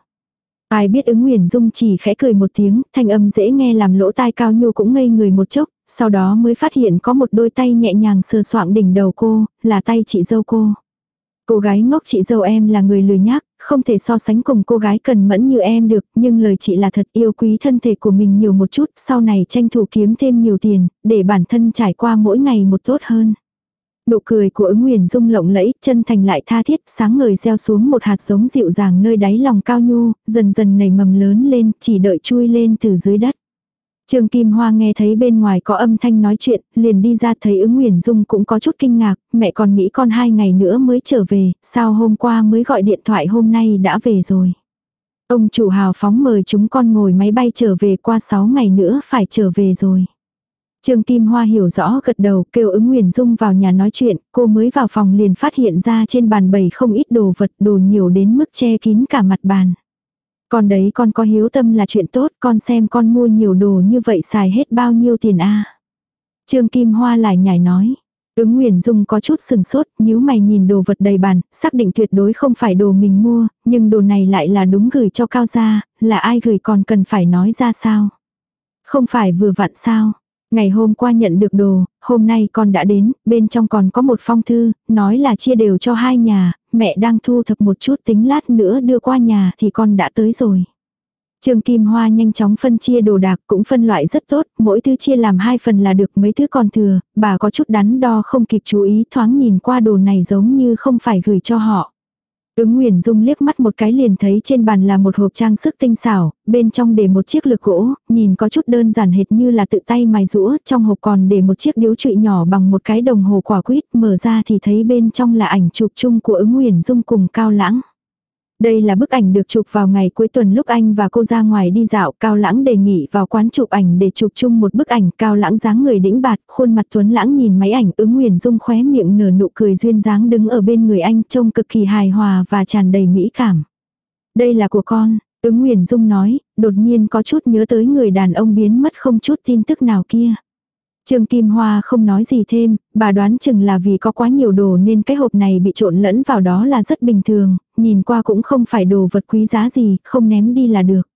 Ai biết Ứng Nguyền Dung chỉ khẽ cười một tiếng, thanh âm dễ nghe làm lỗ tai Cao Nhu cũng ngây người một chốc, sau đó mới phát hiện có một đôi tay nhẹ nhàng sờ soạng đỉnh đầu cô, là tay chị dâu cô. Cô gái ngốc chị dâu em là người lười nhác, không thể so sánh cùng cô gái cần mẫn như em được, nhưng lời chị là thật, yêu quý thân thể của mình nhiều một chút, sau này tranh thủ kiếm thêm nhiều tiền, để bản thân trải qua mỗi ngày một tốt hơn. Nụ cười của Ứng Nguyền Dung lộng lẫy, chân thành lại tha thiết, sáng ngời gieo xuống một hạt giống dịu dàng nơi đáy lòng Cao Nhu, dần dần nảy mầm lớn lên, chỉ đợi chui lên từ dưới đất. Trương Kim Hoa nghe thấy bên ngoài có âm thanh nói chuyện, liền đi ra thấy Ứng Nguyền Dung cũng có chút kinh ngạc, mẹ còn nghĩ con 2 ngày nữa mới trở về, sao hôm qua mới gọi điện thoại hôm nay đã về rồi. Ông chủ hào phóng mời chúng con ngồi máy bay trở về, qua 6 ngày nữa phải trở về rồi. Trương Kim Hoa hiểu rõ gật đầu, kêu Ứng Nguyền Dung vào nhà nói chuyện, cô mới vào phòng liền phát hiện ra trên bàn bày không ít đồ vật, đồ nhiều đến mức che kín cả mặt bàn. Con đấy con có hiếu tâm là chuyện tốt, con xem con mua nhiều đồ như vậy xài hết bao nhiêu tiền a? Trương Kim Hoa lại nhảy nói. Ứng Nguyền Dung có chút sừng sốt, nhíu mày nhìn đồ vật đầy bàn, xác định tuyệt đối không phải đồ mình mua, nhưng đồ này lại là đúng gửi cho Cao Gia, là ai gửi còn cần phải nói ra sao? Không phải vừa vặn sao? Ngày hôm qua nhận được đồ, hôm nay con đã đến, bên trong còn có một phong thư, nói là chia đều cho 2 nhà, mẹ đang thu thập một chút tính lát nữa đưa qua nhà thì con đã tới rồi. Trương Kim Hoa nhanh chóng phân chia đồ đạc, cũng phân loại rất tốt, mỗi thứ chia làm 2 phần là được, mấy thứ còn thừa, bà có chút đắn đo không kịp chú ý, thoáng nhìn qua đồ này giống như không phải gửi cho họ. Ứng Nguyền Dung liếc mắt một cái liền thấy trên bàn là một hộp trang sức tinh xảo, bên trong để một chiếc lược gỗ, nhìn có chút đơn giản hệt như là tự tay mài rũa, trong hộp còn để một chiếc điếu trụy nhỏ bằng một cái đồng hồ quả quýt, mở ra thì thấy bên trong là ảnh chụp chung của Ứng Nguyền Dung cùng Cao Lãng. Đây là bức ảnh được chụp vào ngày cuối tuần lúc anh và cô ra ngoài đi dạo, Cao Lãng đề nghị vào quán chụp ảnh để chụp chung một bức ảnh, Cao Lãng dáng người đĩnh bạt, khuôn mặt tuấn lãng nhìn máy ảnh, Ứng Nguyền Dung khóe miệng nở nụ cười duyên dáng đứng ở bên người anh, trông cực kỳ hài hòa và tràn đầy mỹ cảm. Đây là của con, Ứng Nguyền Dung nói, đột nhiên có chút nhớ tới người đàn ông biến mất không chút tin tức nào kia. Trương Kim Hoa không nói gì thêm, bà đoán chừng là vì có quá nhiều đồ nên cái hộp này bị trộn lẫn vào đó là rất bình thường, nhìn qua cũng không phải đồ vật quý giá gì, không ném đi là được.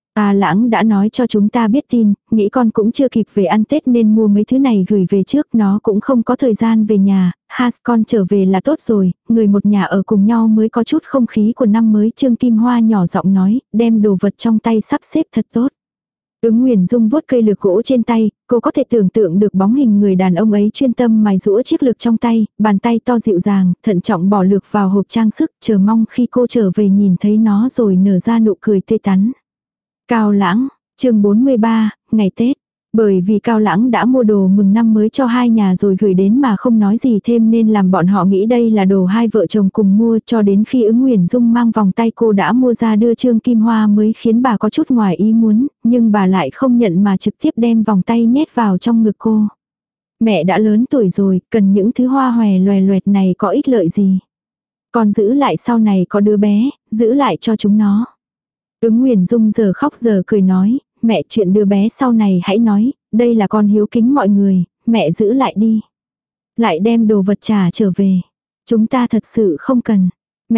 Lãng đã nói cho chúng ta biết tin, nghĩ con cũng chưa kịp về ăn Tết nên mua mấy thứ này gửi về trước, nó cũng không có thời gian về nhà, con trở về là tốt rồi, người một nhà ở cùng nhau mới có chút không khí của năm mới. Trương Kim Hoa nhỏ giọng nói, đem đồ vật trong tay sắp xếp thật tốt. Ứng Nguyền Dung vuốt cây lược gỗ trên tay, cô có thể tưởng tượng được bóng hình người đàn ông ấy chuyên tâm mài rũa chiếc lược trong tay, bàn tay to dịu dàng, thận trọng bỏ lược vào hộp trang sức, chờ mong khi cô trở về nhìn thấy nó rồi nở ra nụ cười tươi tắn. Cao Lãng, chương 43, ngày Tết. Bởi vì Cao Lãng đã mua đồ mừng năm mới cho 2 nhà rồi gửi đến mà không nói gì thêm nên làm bọn họ nghĩ đây là đồ 2 vợ chồng cùng mua, cho đến khi Ứng Nguyền Dung mang vòng tay cô đã mua ra đưa Trương Kim Hoa mới khiến bà có chút ngoài ý muốn, nhưng bà lại không nhận mà trực tiếp đem vòng tay nhét vào trong ngực cô. Mẹ đã lớn tuổi rồi, cần những thứ hoa hòe loè loẹt này có ích lợi gì. Con giữ lại sau này có đứa bé, giữ lại cho chúng nó. Ứng Nguyền Dung giờ khóc giờ cười nói, mẹ chuyện đứa bé sau này hãy nói, đây là con hiếu kính mọi người, mẹ giữ lại đi. Lại đem đồ vật trả trở về. Chúng ta thật sự không cần.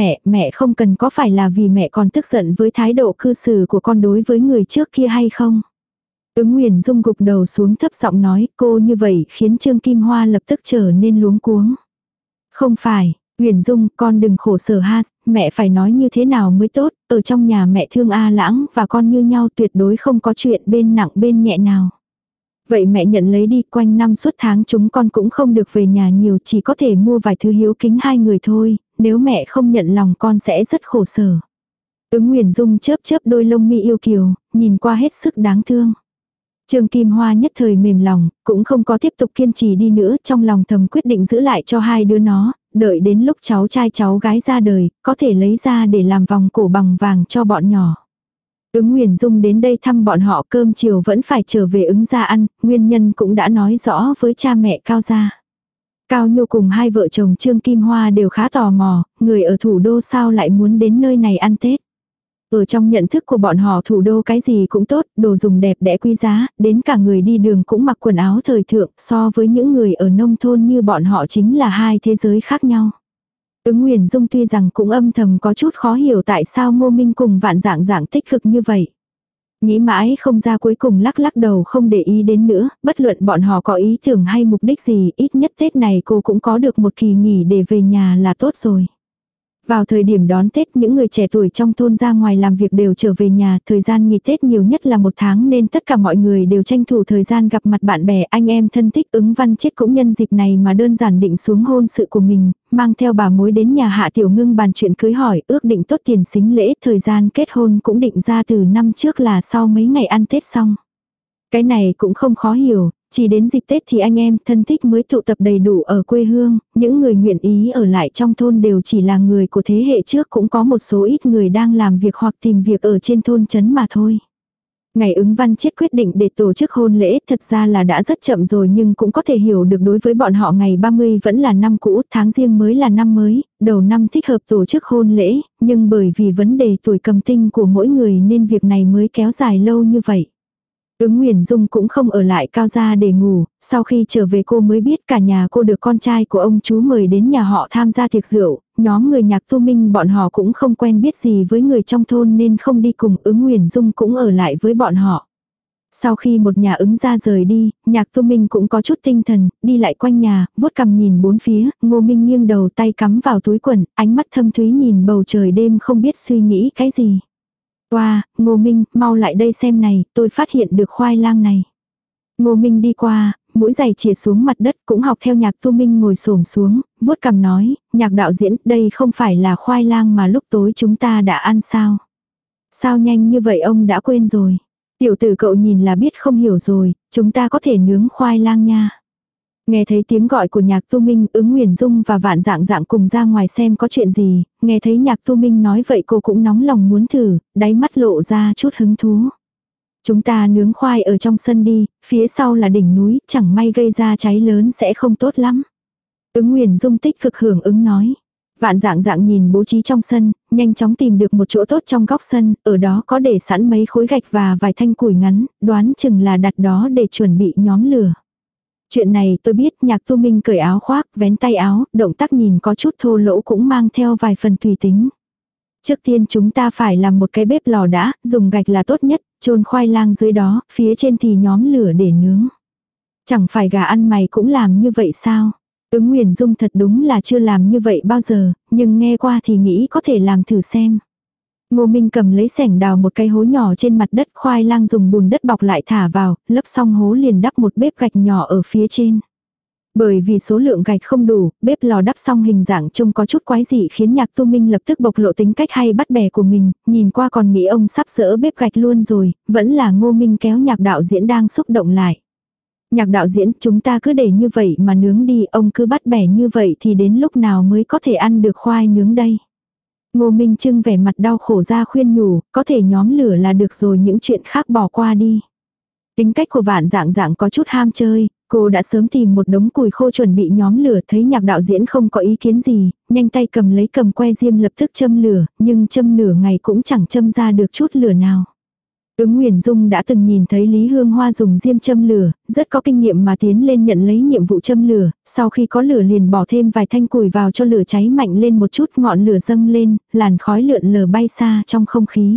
Mẹ không cần có phải là vì mẹ còn tức giận với thái độ cư xử của con đối với người trước kia hay không? Ứng Nguyền Dung gục đầu xuống thấp giọng nói, cô như vậy khiến Trương Kim Hoa lập tức trở nên luống cuống. Không phải, Nguyền Dung, con đừng khổ sở ha, mẹ phải nói như thế nào mới tốt, ở trong nhà mẹ thương A Lãng và con như nhau tuyệt đối không có chuyện bên nặng bên nhẹ nào. Vậy mẹ nhận lấy đi, quanh năm suốt tháng chúng con cũng không được về nhà nhiều, chỉ có thể mua vài thứ hiếu kính hai người thôi, nếu mẹ không nhận lòng con sẽ rất khổ sở. Ứng Nguyền Dung chớp chớp đôi lông mi yêu kiều, nhìn qua hết sức đáng thương. Trương Kim Hoa nhất thời mềm lòng, cũng không có tiếp tục kiên trì đi nữa, trong lòng thầm quyết định giữ lại cho hai đứa nó, đợi đến lúc cháu trai cháu gái ra đời, có thể lấy ra để làm vòng cổ bằng vàng cho bọn nhỏ. Ứng Nguyền Dung đến đây thăm bọn họ, cơm chiều vẫn phải trở về Ứng gia ăn, nguyên nhân cũng đã nói rõ với cha mẹ Cao gia. Cao Nhu cùng hai vợ chồng Trương Kim Hoa đều khá tò mò, người ở thủ đô sao lại muốn đến nơi này ăn Tết. Ở trong nhận thức của bọn họ thủ đô cái gì cũng tốt, đồ dùng đẹp đẽ quý giá, đến cả người đi đường cũng mặc quần áo thời thượng, so với những người ở nông thôn như bọn họ chính là hai thế giới khác nhau. Ứng Nguyền Dung tuy rằng cũng âm thầm có chút khó hiểu tại sao Ngô Minh cùng Vạn Dạng Dạng tích cực như vậy. Nghĩ mãi không ra, cuối cùng lắc lắc đầu không để ý đến nữa, bất luận bọn họ có ý tưởng hay mục đích gì, ít nhất Tết này cô cũng có được một kỳ nghỉ để về nhà là tốt rồi. Vào thời điểm đón Tết, những người trẻ tuổi trong thôn ra ngoài làm việc đều trở về nhà, thời gian nghỉ Tết nhiều nhất là 1 tháng nên tất cả mọi người đều tranh thủ thời gian gặp mặt bạn bè anh em thân thích. Ứng Văn Chiết cũng nhân dịp này mà đơn giản định xuống hôn sự của mình, mang theo bà mối đến nhà Hạ Tiểu Ngưng bàn chuyện cưới hỏi, ước định tốt tiền sính lễ, thời gian kết hôn cũng định ra từ năm trước là sau mấy ngày ăn Tết xong. Cái này cũng không khó hiểu, chỉ đến dịp Tết thì anh em thân thích mới tụ tập đầy đủ ở quê hương, những người nguyện ý ở lại trong thôn đều chỉ là người của thế hệ trước, cũng có một số ít người đang làm việc hoặc tìm việc ở trên thôn trấn mà thôi. Ngày Ứng Văn Chiết quyết định để tổ chức hôn lễ thật ra là đã rất chậm rồi, nhưng cũng có thể hiểu được đối với bọn họ ngày 30 vẫn là năm cũ, tháng Giêng mới là năm mới, đầu năm thích hợp tổ chức hôn lễ, nhưng bởi vì vấn đề tuổi cầm tinh của mỗi người nên việc này mới kéo dài lâu như vậy. Ứng Nguyền Dung cũng không ở lại Cao gia để ngủ, sau khi trở về cô mới biết cả nhà cô được con trai của ông chú mời đến nhà họ tham gia tiệc rượu, nhóm người Nhạc Tu Minh bọn họ cũng không quen biết gì với người trong thôn nên không đi cùng, Ứng Nguyền Dung cũng ở lại với bọn họ. Sau khi một nhà Ứng gia rời đi, Nhạc Tu Minh cũng có chút tinh thần, đi lại quanh nhà, vuốt cằm nhìn bốn phía, Ngô Minh nghiêng đầu tay cắm vào túi quần, ánh mắt thâm thúy nhìn bầu trời đêm không biết suy nghĩ cái gì. Wow, Ngô Minh, mau lại đây xem này, tôi phát hiện được khoai lang này. Ngô Minh đi qua, mũi giày chìa xuống mặt đất, cũng học theo Nhạc Tu Minh ngồi xổm xuống, vuốt cằm nói, Nhạc đạo diễn, đây không phải là khoai lang mà lúc tối chúng ta đã ăn sao? Sao nhanh như vậy ông đã quên rồi? Tiểu tử cậu nhìn là biết không hiểu rồi, chúng ta có thể nướng khoai lang nha. Nghe thấy tiếng gọi của Nhạc Tu Minh, Ứng Nguyền Dung và Vạn Dạng Dạng cùng ra ngoài xem có chuyện gì, nghe thấy Nhạc Tu Minh nói vậy cô cũng nóng lòng muốn thử, đáy mắt lộ ra chút hứng thú. Chúng ta nướng khoai ở trong sân đi, phía sau là đỉnh núi, chẳng may gây ra cháy lớn sẽ không tốt lắm. Ứng Nguyền Dung tích cực hưởng ứng nói. Vạn Dạng Dạng nhìn bố trí trong sân, nhanh chóng tìm được một chỗ tốt trong góc sân, ở đó có để sẵn mấy khối gạch và vài thanh củi ngắn, đoán chừng là đặt đó để chuẩn bị nhóm lửa. Chuyện này tôi biết. Nhạc Tu Minh cởi áo khoác, vén tay áo, động tác nhìn có chút thô lỗ cũng mang theo vài phần tùy tính. Trước tiên chúng ta phải làm một cái bếp lò đã, dùng gạch là tốt nhất, chôn khoai lang dưới đó, phía trên thì nhóm lửa để nướng. Chẳng phải gà ăn mày cũng làm như vậy sao? Ứng Nguyền Dung thật đúng là chưa làm như vậy bao giờ, nhưng nghe qua thì nghĩ có thể làm thử xem. Ngô Minh cầm lấy xẻng đào một cái hố nhỏ trên mặt đất, khoai lang dùng bùn đất bọc lại thả vào, lấp xong hố liền đắp một bếp gạch nhỏ ở phía trên. Bởi vì số lượng gạch không đủ, bếp lò đắp xong hình dạng trông có chút quái dị khiến Nhạc Tu Minh lập tức bộc lộ tính cách hay bắt bè của mình, nhìn qua còn nghĩ ông sắp dỡ bếp gạch luôn rồi, vẫn là Ngô Minh kéo Nhạc đạo diễn đang xúc động lại. Nhạc đạo diễn, chúng ta cứ để như vậy mà nướng đi, ông cứ bắt bẻ như vậy thì đến lúc nào mới có thể ăn được khoai nướng đây. Ngô Minh Trưng vẻ mặt đau khổ ra khuyên nhủ, có thể nhóm lửa là được rồi, những chuyện khác bỏ qua đi. Tính cách của Vạn Dạng Dạng có chút ham chơi, cô đã sớm tìm một đống củi khô chuẩn bị nhóm lửa, thấy Nhạc đạo diễn không có ý kiến gì, nhanh tay cầm lấy cầm que diêm lập tức châm lửa, nhưng châm nửa ngày cũng chẳng châm ra được chút lửa nào. Ứng Nguyền Dung đã từng nhìn thấy Lý Hương Hoa dùng diêm châm lửa, rất có kinh nghiệm mà tiến lên nhận lấy nhiệm vụ châm lửa, sau khi có lửa liền bỏ thêm vài thanh củi vào cho lửa cháy mạnh lên một chút, ngọn lửa dâng lên, làn khói lượn lờ bay xa trong không khí.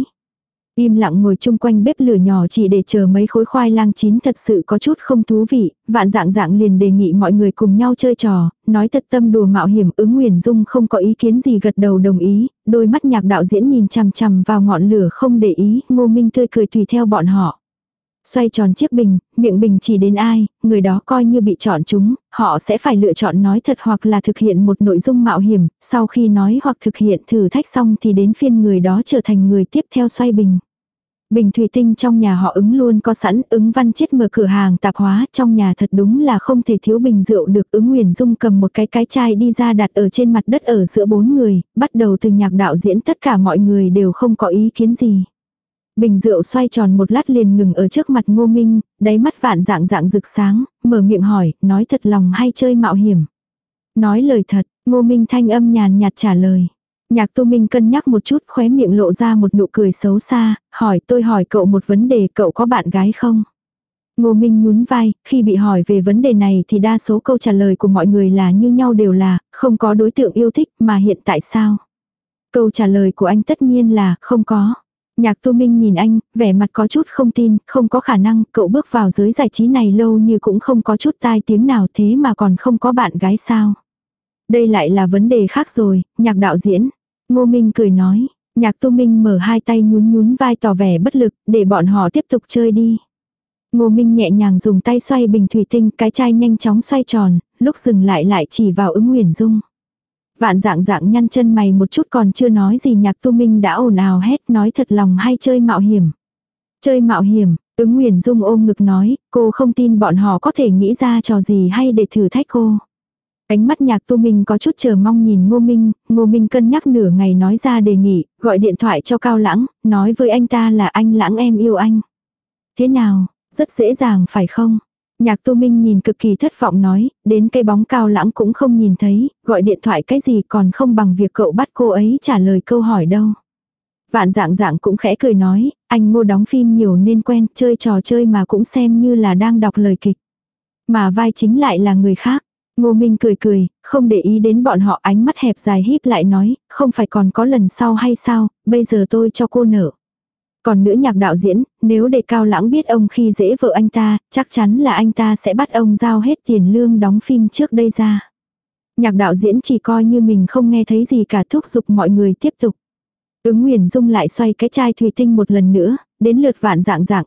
Im lặng ngồi chung quanh bếp lửa nhỏ chỉ để chờ mấy khối khoai lang chín thật sự có chút không thú vị, Vạn Dạng liền đề nghị mọi người cùng nhau chơi trò, nói thật tâm đùa mạo hiểm. Ứng Nguyền Dung không có ý kiến gì gật đầu đồng ý, đôi mắt Nhạc đạo diễn nhìn chằm chằm vào ngọn lửa không để ý, Ngô Minh tươi cười tùy theo bọn họ. Xoay tròn chiếc bình, miệng bình chỉ đến ai, người đó coi như bị chọn chúng, họ sẽ phải lựa chọn nói thật hoặc là thực hiện một nội dung mạo hiểm, sau khi nói hoặc thực hiện thử thách xong thì đến phiên người đó trở thành người tiếp theo xoay bình. Bình thủy tinh trong nhà họ Ứng luôn có sẵn, Ứng Văn Chiết mở cửa hàng tạp hóa, trong nhà thật đúng là không thể thiếu bình rượu được. Ứng Nguyền Dung cầm một cái chai đi ra đặt ở trên mặt đất ở giữa 4 người, bắt đầu từ Nhạc đạo diễn tất cả mọi người đều không có ý kiến gì. Bình rượu xoay tròn một lát liền ngừng ở trước mặt Ngô Minh, đáy mắt Vạn Dạng rực sáng, mở miệng hỏi, nói thật lòng hay chơi mạo hiểm? Nói lời thật, Ngô Minh thanh âm nhàn nhạt trả lời. Nhạc Tu Minh cân nhắc một chút, khóe miệng lộ ra một nụ cười xấu xa, hỏi tôi hỏi cậu một vấn đề, cậu có bạn gái không? Ngô Minh nhún vai, khi bị hỏi về vấn đề này thì đa số câu trả lời của mọi người là như nhau, đều là không có đối tượng yêu thích, mà hiện tại sao? Câu trả lời của anh tất nhiên là không có. Nhạc Tu Minh nhìn anh, vẻ mặt có chút không tin, không có khả năng, cậu bước vào giới giải trí này lâu như cũng không có chút tai tiếng nào, thế mà còn không có bạn gái sao? Đây lại là vấn đề khác rồi, Nhạc đạo diễn. Ngô Minh cười nói, Nhạc Tu Minh mở hai tay nhún vai tỏ vẻ bất lực, để bọn họ tiếp tục chơi đi. Ngô Minh nhẹ nhàng dùng tay xoay bình thủy tinh, cái chai nhanh chóng xoay tròn, lúc dừng lại chỉ vào Ứng Nguyền Dung. Vạn Dạng nhăn chân mày một chút, còn chưa nói gì Nhạc Tu Minh đã ồn ào hét, nói thật lòng hay chơi mạo hiểm. Chơi mạo hiểm, Ứng Nguyền Dung ôm ngực nói, cô không tin bọn họ có thể nghĩ ra trò gì hay để thử thách cô. Ánh mắt Nhạc Tu Minh có chút chờ mong nhìn Ngô Minh cân nhắc nửa ngày nói ra đề nghị, gọi điện thoại cho Cao Lãng, nói với anh ta là anh Lãng em yêu anh. Thế nào, rất dễ dàng phải không? Nhạc Tu Minh nhìn cực kỳ thất vọng nói, đến cái bóng Cao Lãng cũng không nhìn thấy, gọi điện thoại cái gì còn không bằng việc cậu bắt cô ấy trả lời câu hỏi đâu. Vạn Dạng cũng khẽ cười nói, anh Ngô đóng phim nhiều nên quen, chơi trò chơi mà cũng xem như là đang đọc lời kịch. Mà vai chính lại là người khác. Ngô Minh cười, không để ý đến bọn họ, ánh mắt hẹp dài híp lại nói, không phải còn có lần sau hay sao, bây giờ tôi cho cô nợ. Còn nữa Nhạc đạo diễn, nếu để Cao Lãng biết ông khi dễ vợ anh ta, chắc chắn là anh ta sẽ bắt ông giao hết tiền lương đóng phim trước đây ra. Nhạc đạo diễn chỉ coi như mình không nghe thấy gì cả, thúc giục mọi người tiếp tục. Ứng Nguyền Dung lại xoay cái chai thủy tinh một lần nữa, đến lượt Vạn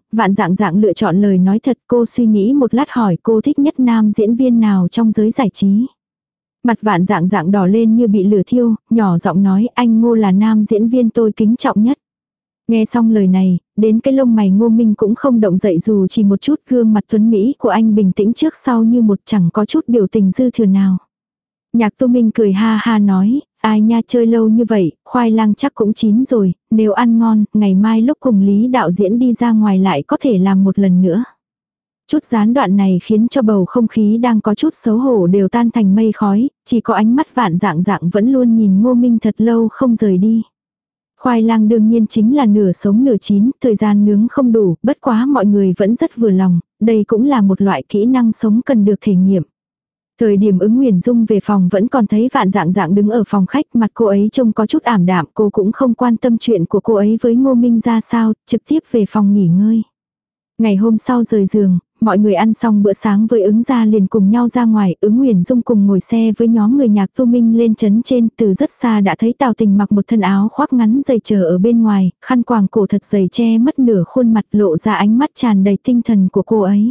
Dạng lựa chọn lời nói thật. Cô suy nghĩ một lát hỏi cô thích nhất nam diễn viên nào trong giới giải trí. Mặt Vạn Dạng đỏ lên như bị lửa thiêu, nhỏ giọng nói anh Ngô là nam diễn viên tôi kính trọng nhất. Nghe xong lời này, đến cái lông mày Ngô Minh cũng không động dậy dù chỉ một chút, gương mặt tuấn Mỹ của anh bình tĩnh trước sau như một, chẳng có chút biểu tình dư thừa nào. Nhạc Tu Minh cười ha ha nói, ai nha, chơi lâu như vậy, khoai lang chắc cũng chín rồi, nếu ăn ngon, ngày mai lúc cùng Lý đạo diễn đi ra ngoài lại có thể làm một lần nữa. Chút gián đoạn này khiến cho bầu không khí đang có chút xấu hổ đều tan thành mây khói, chỉ có ánh mắt Vạn Dạng vẫn luôn nhìn Ngô Minh thật lâu không rời đi. Khoai lang đương nhiên chính là nửa sống nửa chín, thời gian nướng không đủ, bất quá mọi người vẫn rất vừa lòng, đây cũng là một loại kỹ năng sống cần được thể nghiệm. Thời điểm Ứng Nguyền Dung về phòng vẫn còn thấy Vạn Dạng đứng ở phòng khách, mặt cô ấy trông có chút ảm đạm, cô cũng không quan tâm chuyện của cô ấy với Ngô Minh ra sao, trực tiếp về phòng nghỉ ngơi. Ngày hôm sau rời giường, mọi người ăn xong bữa sáng với Ứng gia liền cùng nhau ra ngoài, Ứng Nguyền Dung cùng ngồi xe với nhóm người Nhạc Tu Minh lên trấn trên, từ rất xa đã thấy Tào Tình mặc một thân áo khoác ngắn dày chờ ở bên ngoài, khăn quàng cổ thật dày che mất nửa khuôn mặt, lộ ra ánh mắt tràn đầy tinh thần của cô ấy.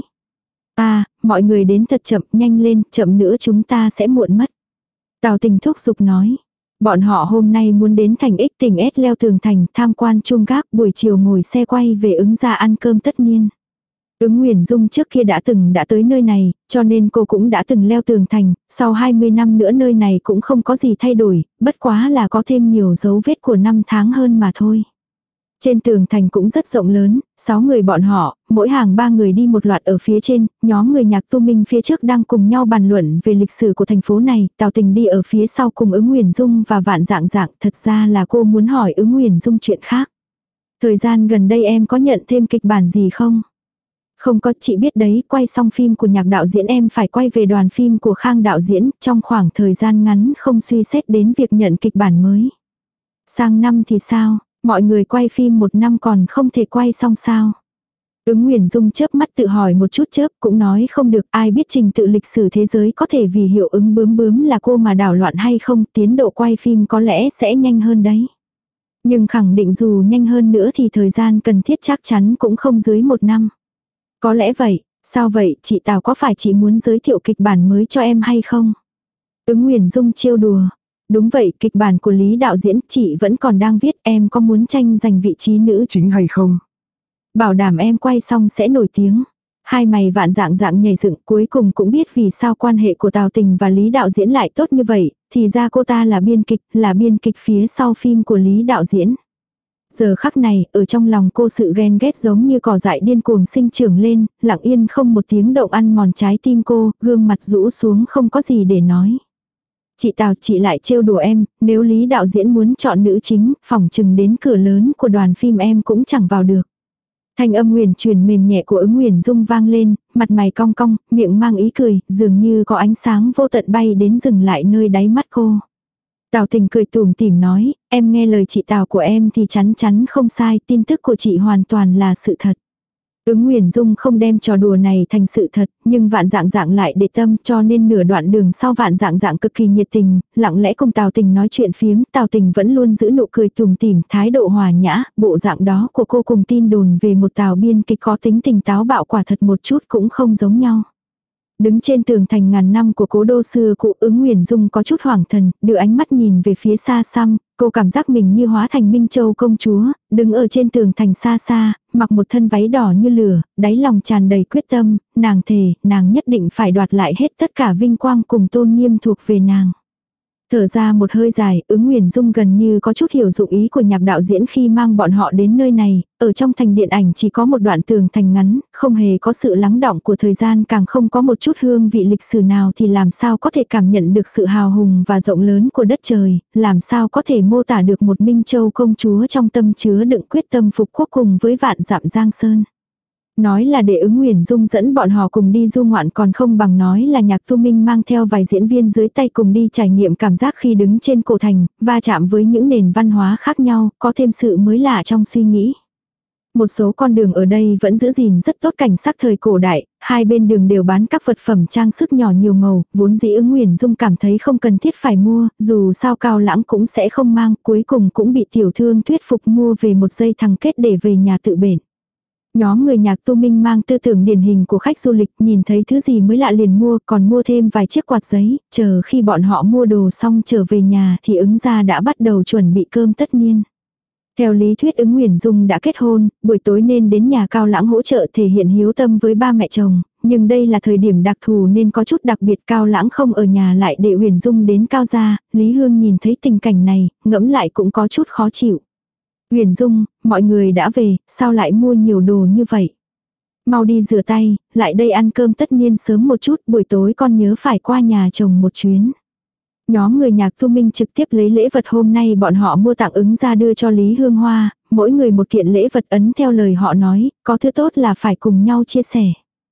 Mọi người đến thật chậm, nhanh lên, chậm nữa chúng ta sẽ muộn mất. Tào Tình thúc giục nói. Bọn họ hôm nay muốn đến thành X tỉnh S leo tường thành tham quan chung gác, buổi chiều ngồi xe quay về Ứng gia ăn cơm tất niên. Ứng Nguyền Dung trước kia đã tới nơi này, cho nên cô cũng đã từng leo tường thành, sau 20 năm nữa nơi này cũng không có gì thay đổi, bất quá là có thêm nhiều dấu vết của năm tháng hơn mà thôi. Trên tường thành cũng rất rộng lớn, 6 người bọn họ, mỗi hàng 3 người đi một loạt ở phía trên, nhóm người Nhạc Tu Minh phía trước đang cùng nhau bàn luận về lịch sử của thành phố này, Tào Tình đi ở phía sau cùng Ứng Nguyền Dung và Vạn Dạng, thật ra là cô muốn hỏi Ứng Nguyền Dung chuyện khác. Thời gian gần đây em có nhận thêm kịch bản gì không? Không có, chị biết đấy, quay xong phim của Nhạc đạo diễn em phải quay về đoàn phim của Khang đạo diễn, trong khoảng thời gian ngắn không suy xét đến việc nhận kịch bản mới. Sang năm thì sao? Mọi người quay phim 1 năm còn không thể quay xong sao? Ứng Nguyễn Dung chớp mắt tự hỏi một chút chớp, cũng nói không được, ai biết trình tự lịch sử thế giới có thể vì hiệu ứng bướm bướm là cô mà đảo loạn hay không, tiến độ quay phim có lẽ sẽ nhanh hơn đấy. Nhưng khẳng định dù nhanh hơn nữa thì thời gian cần thiết chắc chắn cũng không dưới 1 năm. Có lẽ vậy, sao vậy, chị Tào có phải chị muốn giới thiệu kịch bản mới cho em hay không? Ứng Nguyễn Dung trêu đùa. Đúng vậy, kịch bản của Lý đạo diễn chị vẫn còn đang viết, em có muốn tranh giành vị trí nữ Chính hay không? bảo đảm em quay xong sẽ nổi tiếng. Hai mày vạn dạng dạng nhảy dựng, cuối cùng cũng biết vì sao quan hệ của Tào Tình và Lý đạo diễn lại tốt như vậy, thì ra cô ta là biên kịch phía sau phim của Lý đạo diễn. Giờ khắc này, ở trong lòng cô sự ghen ghét giống như cỏ dại điên cuồng sinh trưởng lên, lặng yên không một tiếng động ăn mòn trái tim cô, gương mặt rũ xuống không có gì để nói. Chị Tào, chị lại trêu đùa em, nếu Lý đạo diễn muốn chọn nữ chính, phỏng chừng đến cửa lớn của đoàn phim em cũng chẳng vào được. Thanh âm huyền truyền mềm nhẹ của Ứng Nguyễn Dung vang lên, mặt mày cong cong, miệng mang ý cười, dường như có ánh sáng vô tận bay đến dừng lại nơi đáy mắt cô. Tào Tình cười tủm tỉm nói, em nghe lời chị Tào của em thì chắn chắn không sai, tin tức của chị hoàn toàn là sự thật. Ứng Nguyễn Dung không đem trò đùa này thành sự thật, nhưng Vạn Dạng Dạng lại để tâm, cho nên nửa đoạn đường sau Vạn Dạng Dạng cực kỳ nhiệt tình, lặng lẽ cùng Tào Tình nói chuyện phiếm, Tào Tình vẫn luôn giữ nụ cười tủm tỉm, thái độ hòa nhã, bộ dạng đó của cô cùng tin đồn về một Tào biên kịch có tính tình táo bạo quả thật một chút cũng không giống nhau. Đứng trên tường thành ngàn năm của cố đô xưa cụ, Ứng Nguyễn Dung có chút hoảng thần, đưa ánh mắt nhìn về phía xa xăm, cô cảm giác mình như hóa thành Minh Châu công chúa, đứng ở trên tường thành xa xa, mặc một thân váy đỏ như lửa, đáy lòng tràn đầy quyết tâm, nàng thề, nàng nhất định phải đoạt lại hết tất cả vinh quang cùng tôn nghiêm thuộc về nàng. Thở ra một hơi dài, Ứng Nguyễn Dung gần như có chút hiểu dụng ý của Nhạc đạo diễn khi mang bọn họ đến nơi này, ở trong thành điện ảnh chỉ có một đoạn tường thành ngắn, không hề có sự lắng đọng của thời gian, càng không có một chút hương vị lịch sử nào thì làm sao có thể cảm nhận được sự hào hùng và rộng lớn của đất trời, làm sao có thể mô tả được một Minh Châu công chúa trong tâm chứa đựng quyết tâm phục quốc cùng với vạn dặm giang sơn. Nói là để Ứng Nguyễn Dung dẫn bọn họ cùng đi du ngoạn còn không bằng nói là Nhạc Tu Minh mang theo vài diễn viên dưới tay cùng đi trải nghiệm cảm giác khi đứng trên cổ thành, va chạm với những nền văn hóa khác nhau, có thêm sự mới lạ trong suy nghĩ. Một số con đường ở đây vẫn giữ gìn rất tốt cảnh sắc thời cổ đại, hai bên đường đều bán các vật phẩm trang sức nhỏ nhiều màu, vốn dĩ Ứng Nguyễn Dung cảm thấy không cần thiết phải mua, dù sao Cao Lãng cũng sẽ không mang, cuối cùng cũng bị tiểu thương thuyết phục mua về một dây thằng kết để về nhà tự bện. Nhóm người Nhạc Tu Minh mang tư tưởng điển hình của khách du lịch, nhìn thấy thứ gì mới lạ liền mua, còn mua thêm vài chiếc quạt giấy, chờ khi bọn họ mua đồ xong trở về nhà thì Ứng gia đã bắt đầu chuẩn bị cơm tất niên. Theo lý thuyết Ứng Nguyễn Dung đã kết hôn, buổi tối nên đến nhà Cao Lãng hỗ trợ thể hiện hiếu tâm với ba mẹ chồng, nhưng đây là thời điểm đặc thù nên có chút đặc biệt, Cao Lãng không ở nhà lại để Nguyễn Dung đến Cao gia. Lý Hương nhìn thấy tình cảnh này, ngẫm lại cũng có chút khó chịu. Nguyễn Dung, mọi người đã về, sao lại mua nhiều đồ như vậy? Mau đi rửa tay, lại đây ăn cơm tất niên sớm một chút, buổi tối con nhớ phải qua nhà chồng một chuyến. Nhóm người Nhạc Tu Minh trực tiếp lấy lễ vật hôm nay bọn họ mua tặng Ứng ra đưa cho Lý Hương Hoa, mỗi người một kiện lễ vật ấn theo lời họ nói, có thứ tốt là phải cùng nhau chia sẻ.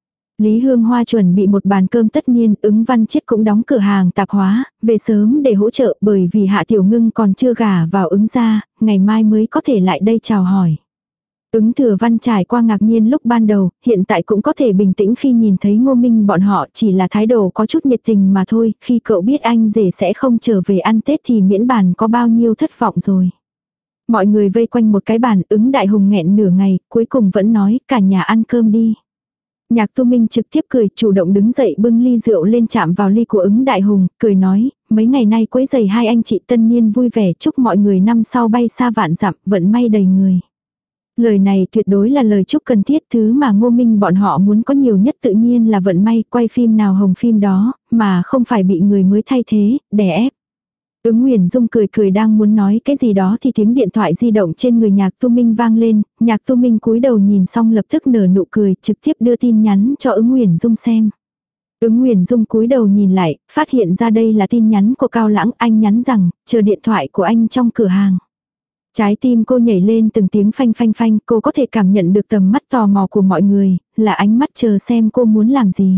Lý Hương Hoa chuẩn bị một bàn cơm tất niên, Ứng Văn Chiết cũng đóng cửa hàng tạp hóa, về sớm để hỗ trợ bởi vì Hạ Tiểu Ngưng còn chưa gả vào Ứng gia, ngày mai mới có thể lại đây chào hỏi. Ứng Thừa Văn trải qua ngạc nhiên lúc ban đầu, hiện tại cũng có thể bình tĩnh khi nhìn thấy Ngô Minh bọn họ, chỉ là thái độ có chút nhiệt tình mà thôi, khi cậu biết anh rể sẽ không trở về ăn Tết thì miễn bàn có bao nhiêu thất vọng rồi. Mọi người vây quanh một cái bàn, Ứng Đại Hùng nghẹn nửa ngày, cuối cùng vẫn nói cả nhà ăn cơm đi. Nhạc Tu Minh trực tiếp cười, chủ động đứng dậy bưng ly rượu lên chạm vào ly của Ứng Đại Hùng, cười nói, mấy ngày nay quấy rầy hai anh chị tân niên vui vẻ, chúc mọi người năm sau bay xa vạn dặm, vận may đầy người. Lời này tuyệt đối là lời chúc cần thiết, thứ mà Ngô Minh bọn họ muốn có nhiều nhất tự nhiên là vận may, quay phim nào hồng phim đó, mà không phải bị người mới thay thế, đè ép. Ứng Nguyễn Dung cười cười đang muốn nói cái gì đó thì tiếng điện thoại di động trên người Nhạc Tu Minh vang lên, Nhạc Tu Minh cúi đầu nhìn xong lập tức nở nụ cười, trực tiếp đưa tin nhắn cho Ứng Nguyễn Dung xem. Ứng Nguyễn Dung cúi đầu nhìn lại, phát hiện ra đây là tin nhắn của Cao Lãng, anh nhắn rằng, chờ điện thoại của anh trong cửa hàng. Trái tim cô nhảy lên từng tiếng phanh phanh phanh, cô có thể cảm nhận được tầm mắt tò mò của mọi người, là ánh mắt chờ xem cô muốn làm gì.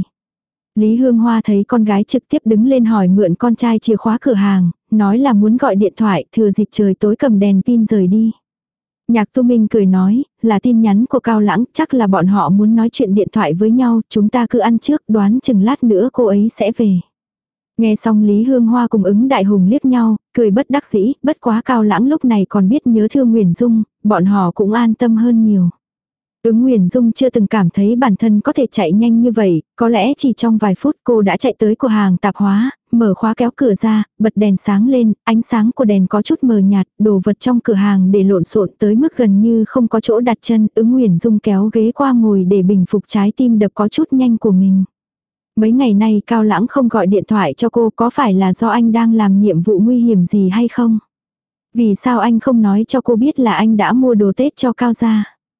Lý Hương Hoa thấy con gái trực tiếp đứng lên hỏi mượn con trai chìa khóa cửa hàng, nói là muốn gọi điện thoại, thừa dịp trời tối cầm đèn pin rời đi. Nhạc Tu Minh cười nói, là tin nhắn của Cao Lãng, chắc là bọn họ muốn nói chuyện điện thoại với nhau, chúng ta cứ ăn trước, đoán chừng lát nữa cô ấy sẽ về. Nghe xong Lý Hương Hoa cùng Ứng Đại Hùng liếc nhau, cười bất đắc dĩ, bất quá Cao Lãng lúc này còn biết nhớ thương Nguyền Dung, bọn họ cũng an tâm hơn nhiều. Ứng Nguyền Dung chưa từng cảm thấy bản thân có thể chạy nhanh như vậy, có lẽ chỉ trong vài phút cô đã chạy tới cửa hàng tạp hóa, mở khóa kéo cửa ra, bật đèn sáng lên, ánh sáng của đèn có chút mờ nhạt, đồ vật trong cửa hàng để lộn xộn tới mức gần như không có chỗ đặt chân. Ứng Nguyền Dung kéo ghế qua ngồi để bình phục trái tim đập có chút nhanh của mình. Mấy ngày nay Cao Lãng không gọi điện thoại cho cô, có phải là do anh đang làm nhiệm vụ nguy hiểm gì hay không? Vì sao anh không nói cho cô biết là anh đã mua đồ Tết cho Cao gia?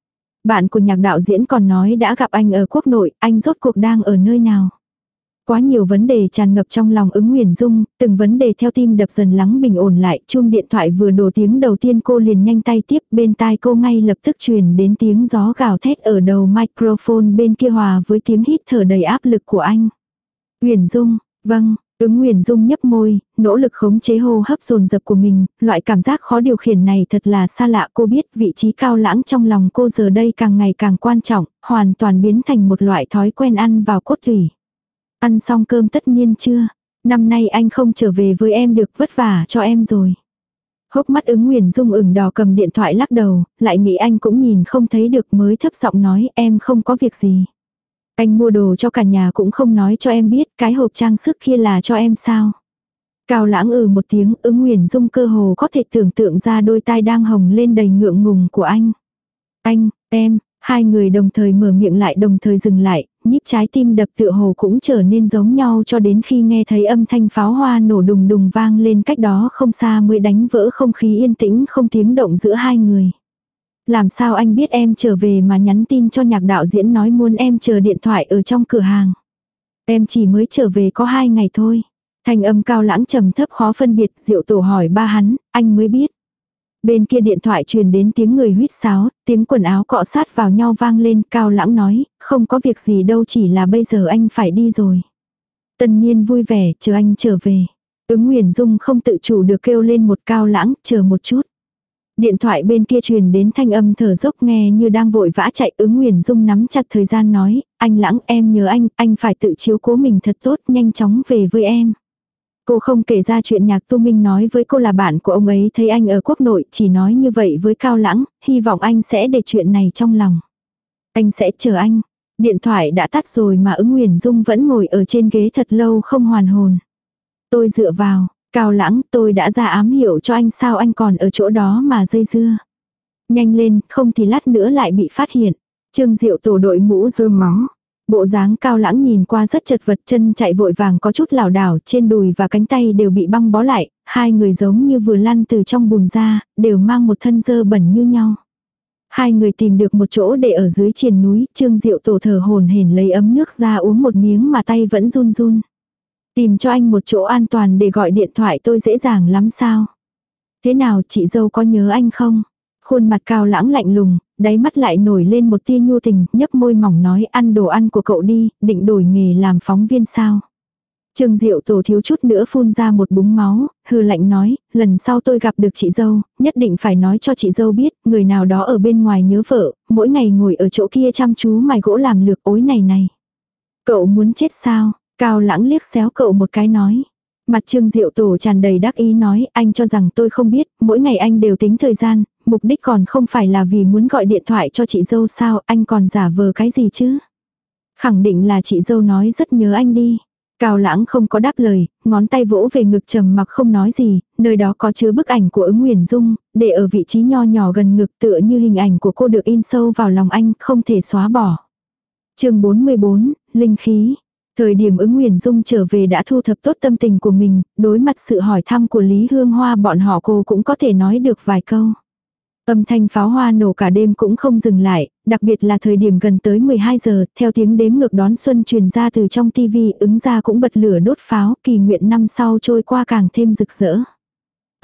Bạn của Nhạc đạo diễn còn nói đã gặp anh ở quốc nội, anh rốt cuộc đang ở nơi nào? Quá nhiều vấn đề tràn ngập trong lòng Ứng Nguyền Dung, từng vấn đề theo tim đập dần lắng bình ổn lại, chuông điện thoại vừa đổ tiếng đầu tiên cô liền nhanh tay tiếp, bên tai cô ngay lập tức truyền đến tiếng gió gào thét ở đầu microphone bên kia hòa với tiếng hít thở đầy áp lực của anh. Nguyền Dung, vâng. Ứng Nguyền Dung nhấp môi, nỗ lực khống chế hô hấp dồn dập của mình, loại cảm giác khó điều khiển này thật là xa lạ. Cô biết vị trí Cao Lãng trong lòng cô giờ đây càng ngày càng quan trọng, hoàn toàn biến thành một loại thói quen ăn vào cốt tủy. Ăn xong cơm tất nhiên chưa? Năm nay anh không trở về với em được, vất vả cho em rồi. Hốc mắt Ứng Nguyền Dung ửng đỏ cầm điện thoại lắc đầu, lại nghĩ anh cũng nhìn không thấy được mới thấp giọng nói em không có việc gì. Anh mua đồ cho cả nhà cũng không nói cho em biết, cái hộp trang sức kia là cho em sao? Cao Lãng một tiếng, Ứng Nguyền Dung cơ hồ có thể tưởng tượng ra đôi tai đang hồng lên đầy ngượng ngùng của anh. Anh, em, hai người đồng thời mở miệng lại đồng thời dừng lại, nhíp trái tim đập tựa hồ cũng trở nên giống nhau cho đến khi nghe thấy âm thanh pháo hoa nổ đùng đùng vang lên cách đó không xa mới đánh vỡ không khí yên tĩnh không tiếng động giữa hai người. Làm sao anh biết em trở về mà nhắn tin cho Nhạc đạo diễn nói muốn em chờ điện thoại ở trong cửa hàng? Em chỉ mới trở về có 2 ngày thôi. Thanh âm Cao Lãng trầm thấp khó phân biệt, Diệu Tổ hỏi ba hắn, anh mới biết. Bên kia điện thoại truyền đến tiếng người huýt sáo, tiếng quần áo cọ sát vào nhau vang lên. Cao Lãng nói, không có việc gì đâu, chỉ là bây giờ anh phải đi rồi. Tân Nhiên vui vẻ, chờ anh trở về. Ứng Nguyền Dung không tự chủ được kêu lên một Cao Lãng, chờ một chút. Điện thoại bên kia truyền đến thanh âm thở dốc nghe như đang vội vã chạy. Ứng Nguyền Dung nắm chặt thời gian nói, anh Lãng em nhớ anh phải tự chiếu cố mình thật tốt, nhanh chóng về với em. Cô không kể ra chuyện Nhạc Tu Minh nói với cô là bạn của ông ấy thấy anh ở quốc nội, chỉ nói như vậy với Cao Lãng, hy vọng anh sẽ để chuyện này trong lòng. Anh sẽ chờ anh. Điện thoại đã tắt rồi mà Ứng Nguyền Dung vẫn ngồi ở trên ghế thật lâu không hoàn hồn. Tôi dựa vào, Cao Lãng, tôi đã ra ám hiệu cho anh sao anh còn ở chỗ đó mà dây dưa. Nhanh lên, không thì lát nữa lại bị phát hiện. Trương Diệu Tổ đội mũ rơm móng. Bộ dáng Cao Lãng nhìn qua rất chật vật, chân chạy vội vàng có chút lảo đảo, trên đùi và cánh tay đều bị băng bó lại, hai người giống như vừa lăn từ trong bùn ra, đều mang một thân dơ bẩn như nhau. Hai người tìm được một chỗ để ở dưới triền núi, Trương Diệu Tổ thở hổn hển lấy ấm nước ra uống một miếng mà tay vẫn run run. Tìm cho anh một chỗ an toàn để gọi điện thoại tôi dễ dàng lắm sao? Thế nào chị dâu có nhớ anh không? Khuôn mặt Cao Lãng lạnh lùng, đáy mắt lại nổi lên một tia nhu tình, nhấp môi mỏng nói ăn đồ ăn của cậu đi, định đổi nghề làm phóng viên sao? Trương Diệu Tổ thiếu chút nữa phun ra một búng máu, hừ lạnh nói, lần sau tôi gặp được chị dâu, nhất định phải nói cho chị dâu biết, người nào đó ở bên ngoài nhớ vợ, mỗi ngày ngồi ở chỗ kia chăm chú mài gỗ làm lược ối này. Cậu muốn chết sao? Cao Lãng liếc xéo cậu một cái nói. Mặt Trương Diệu Tổ tràn đầy đắc ý nói, anh cho rằng tôi không biết, mỗi ngày anh đều tính thời gian, mục đích còn không phải là vì muốn gọi điện thoại cho chị dâu sao, anh còn giả vờ cái gì chứ? Khẳng định là chị dâu nói rất nhớ anh đi. Cao Lãng không có đáp lời, ngón tay vỗ về ngực trầm mặc không nói gì, nơi đó có chứa bức ảnh của Ứng Nguyền Dung, để ở vị trí nho nhỏ gần ngực tựa như hình ảnh của cô được in sâu vào lòng anh, không thể xóa bỏ. Chương 44, Linh khí. Thời điểm Ứng Nguyền Dung trở về đã thu thập tốt tâm tình của mình, đối mặt sự hỏi thăm của Lý Hương Hoa bọn họ cô cũng có thể nói được vài câu. Âm thanh pháo hoa nổ cả đêm cũng không dừng lại, đặc biệt là thời điểm gần tới 12 giờ, theo tiếng đếm ngược đón xuân truyền ra từ trong tivi, Ứng gia cũng bật lửa đốt pháo, kỳ nguyện năm sau trôi qua càng thêm rực rỡ.